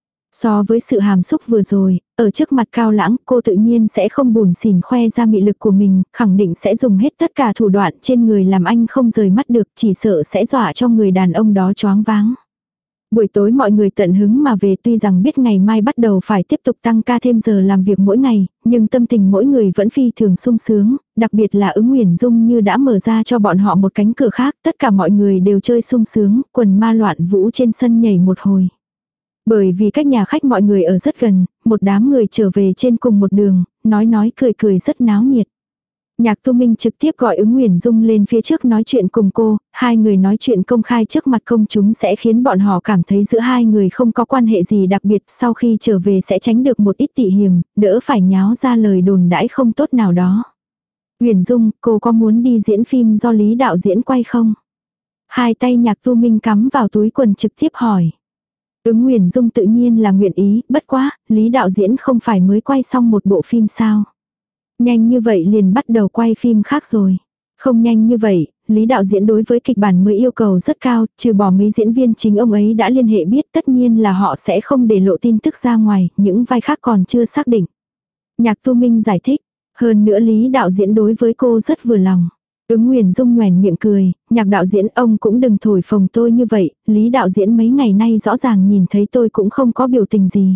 So với sự hàm xúc vừa rồi, ở trước mặt Cao Lãng cô tự nhiên sẽ không buồn xỉn khoe ra mị lực của mình, khẳng định sẽ dùng hết tất cả thủ đoạn trên người làm anh không rời mắt được, chỉ sợ sẽ dọa cho người đàn ông đó choáng váng. Buổi tối mọi người tận hứng mà về, tuy rằng biết ngày mai bắt đầu phải tiếp tục tăng ca thêm giờ làm việc mỗi ngày, nhưng tâm tình mỗi người vẫn phi thường sung sướng, đặc biệt là Ứng Nguyền Dung như đã mở ra cho bọn họ một cánh cửa khác, tất cả mọi người đều chơi sung sướng, quần ma loạn vũ trên sân nhảy một hồi. Bởi vì cách nhà khách mọi người ở rất gần, một đám người trở về trên cùng một đường, nói cười cười rất náo nhiệt. Nhạc Tu Minh trực tiếp gọi Ứng Nguyền Dung lên phía trước nói chuyện cùng cô, hai người nói chuyện công khai trước mặt công chúng sẽ khiến bọn họ cảm thấy giữa hai người không có quan hệ gì đặc biệt, sau khi trở về sẽ tránh được một ít tị hiềm, đỡ phải nháo ra lời đồn đãi không tốt nào đó. Nguyền Dung, cô có muốn đi diễn phim do Lý đạo diễn quay không? Hai tay Nhạc Tu Minh cắm vào túi quần trực tiếp hỏi. Ứng Nguyền Dung tự nhiên là nguyện ý, bất quá, Lý đạo diễn không phải mới quay xong một bộ phim sao. Nhanh như vậy liền bắt đầu quay phim khác rồi. Không nhanh như vậy, Lý đạo diễn đối với kịch bản mới yêu cầu rất cao, trừ bỏ mấy diễn viên chính ông ấy đã liên hệ biết tất nhiên là họ sẽ không để lộ tin tức ra ngoài, những vai khác còn chưa xác định. Nhạc Tu Minh giải thích, hơn nữa Lý đạo diễn đối với cô rất vừa lòng. Ứng Nguyền Dung nhoẻn miệng cười, Nhạc đạo diễn ông cũng đừng thổi phồng tôi như vậy, Lý đạo diễn mấy ngày nay rõ ràng nhìn thấy tôi cũng không có biểu tình gì.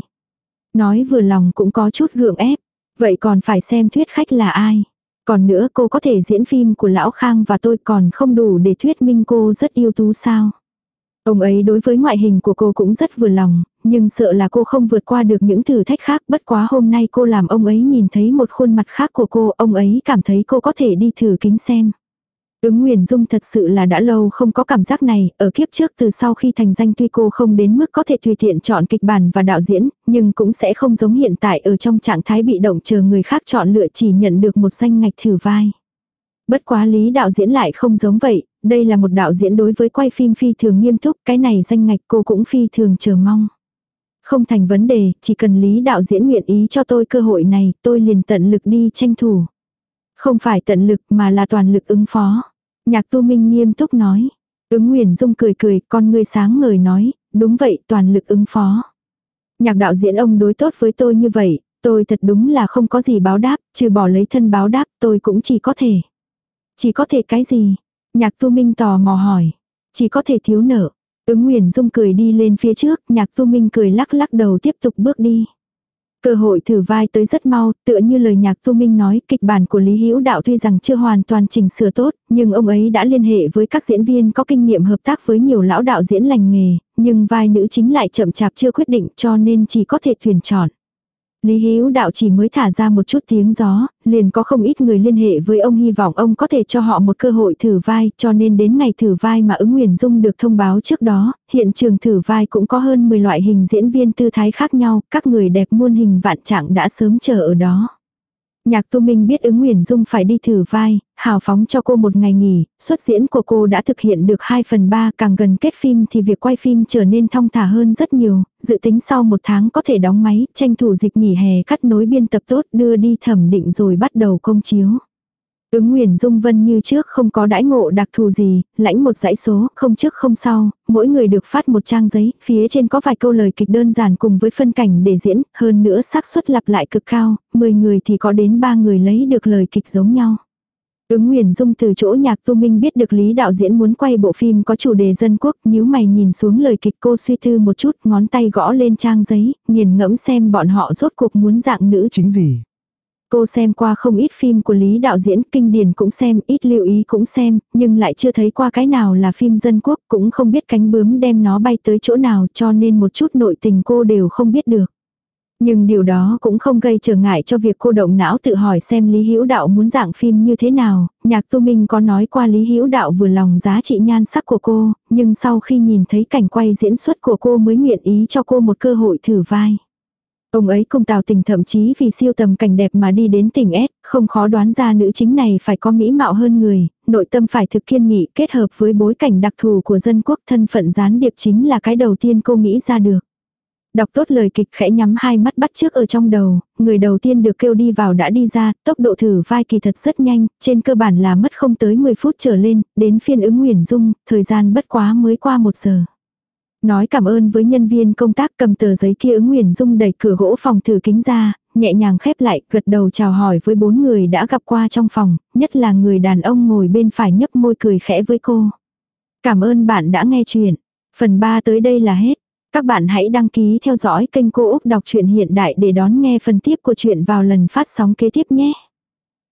Nói vừa lòng cũng có chút gượng ép, vậy còn phải xem thuyết khách là ai. Còn nữa cô có thể diễn phim của Lão Khang và tôi còn không đủ để thuyết minh cô rất ưu tú sao. Ông ấy đối với ngoại hình của cô cũng rất vừa lòng, nhưng sợ là cô không vượt qua được những thử thách khác. Bất quá hôm nay cô làm ông ấy nhìn thấy một khuôn mặt khác của cô, ông ấy cảm thấy cô có thể đi thử kính xem. Ứng Nguyền Dung thật sự là đã lâu không có cảm giác này, ở kiếp trước từ sau khi thành danh tuy cô không đến mức có thể tùy tiện chọn kịch bản và đạo diễn, nhưng cũng sẽ không giống hiện tại ở trong trạng thái bị động chờ người khác chọn lựa chỉ nhận được một danh ngạch thử vai. Bất quá Lý đạo diễn lại không giống vậy, đây là một đạo diễn đối với quay phim phi thường nghiêm túc, cái này danh ngạch cô cũng phi thường chờ mong. Không thành vấn đề, chỉ cần Lý đạo diễn nguyện ý cho tôi cơ hội này, tôi liền tận lực đi tranh thủ. Không phải tận lực mà là toàn lực ứng phó. Nhạc Tu Minh nghiêm túc nói. Ứng Nguyền Dung cười cười, con ngươi sáng ngời nói, đúng vậy, toàn lực ứng phó. Nhạc đạo diễn ông đối tốt với tôi như vậy, tôi thật đúng là không có gì báo đáp, trừ bỏ lấy thân báo đáp tôi cũng chỉ có thể. Chỉ có thể cái gì? Nhạc Tu Minh tò mò hỏi. Chỉ có thể thiếu nợ. Ứng Nguyền Dung cười đi lên phía trước, Nhạc Tu Minh cười lắc lắc đầu tiếp tục bước đi. Cơ hội thử vai tới rất mau, tựa như lời Nhạc Tu Minh nói, kịch bản của Lý Hữu Đạo tuy rằng chưa hoàn toàn chỉnh sửa tốt, nhưng ông ấy đã liên hệ với các diễn viên có kinh nghiệm hợp tác với nhiều lão đạo diễn lành nghề, nhưng vai nữ chính lại chậm chạp chưa quyết định cho nên chỉ có thể tuyển chọn. Lý Hữu Đạo chỉ mới thả ra một chút tiếng gió, liền có không ít người liên hệ với ông hy vọng ông có thể cho họ một cơ hội thử vai, cho nên đến ngày thử vai mà Ứng Nguyền Dung được thông báo trước đó, hiện trường thử vai cũng có hơn 10 loại hình diễn viên tư thái khác nhau, các người đẹp muôn hình vạn trạng đã sớm chờ ở đó. Nhạc Tu Minh biết Ứng Nguyền Dung phải đi thử vai, hào phóng cho cô một ngày nghỉ, xuất diễn của cô đã thực hiện được 2/3, càng gần kết phim thì việc quay phim trở nên thong thả hơn rất nhiều, dự tính sau 1 tháng có thể đóng máy, tranh thủ dịp nghỉ hè cắt nối biên tập tốt đưa đi thẩm định rồi bắt đầu công chiếu. Ứng Nguyền Dung Vân như trước không có đãi ngộ đặc thù gì, lãnh một dãy số, không trước không sau, mỗi người được phát một trang giấy, phía trên có vài câu lời kịch đơn giản cùng với phân cảnh để diễn, hơn nữa xác suất lặp lại cực cao, 10 người thì có đến 3 người lấy được lời kịch giống nhau. Ứng Nguyền Dung từ chỗ Nhạc Tu Minh biết được Lý đạo diễn muốn quay bộ phim có chủ đề dân quốc, nhíu mày nhìn xuống lời kịch cô suy tư một chút, ngón tay gõ lên trang giấy, nghiền ngẫm xem bọn họ rốt cuộc muốn dạng nữ chính gì. Cô xem qua không ít phim của Lý đạo diễn, kinh điển cũng xem, ít lưu ý cũng xem, nhưng lại chưa thấy qua cái nào là phim dân quốc, cũng không biết cánh bướm đem nó bay tới chỗ nào, cho nên một chút nội tình cô đều không biết được. Nhưng điều đó cũng không gây trở ngại cho việc cô động não tự hỏi xem Lý Hữu Đạo muốn dạng phim như thế nào. Nhạc Tu Minh có nói qua Lý Hữu Đạo vừa lòng giá trị nhan sắc của cô, nhưng sau khi nhìn thấy cảnh quay diễn xuất của cô mới nguyện ý cho cô một cơ hội thử vai. Ông ấy cùng Tào Tình thậm chí vì siêu tầm cảnh đẹp mà đi đến tỉnh S, không khó đoán ra nữ chính này phải có mỹ mạo hơn người, nội tâm phải thực kiên nghị kết hợp với bối cảnh đặc thù của dân quốc, thân phận gián điệp chính là cái đầu tiên cô nghĩ ra được. Đọc tốt lời kịch khẽ nhắm hai mắt bắt chước ở trong đầu, người đầu tiên được kêu đi vào đã đi ra, tốc độ thử vai kỳ thật rất nhanh, trên cơ bản là mất không tới 10 phút trở lên, đến phiên Ứng Nguyền Dung, thời gian bất quá mới qua 1 giờ. Nói cảm ơn với nhân viên công tác, cầm tờ giấy kia Ứng Nguyền Dung đẩy cửa gỗ phòng thử kính ra, nhẹ nhàng khép lại, gật đầu chào hỏi với 4 người đã gặp qua trong phòng, nhất là người đàn ông ngồi bên phải nhấp môi cười khẽ với cô. Cảm ơn bạn đã nghe chuyện. Phần 3 tới đây là hết. Các bạn hãy đăng ký theo dõi kênh Cô Úc Đọc truyện hiện đại để đón nghe phần tiếp của chuyện vào lần phát sóng kế tiếp nhé.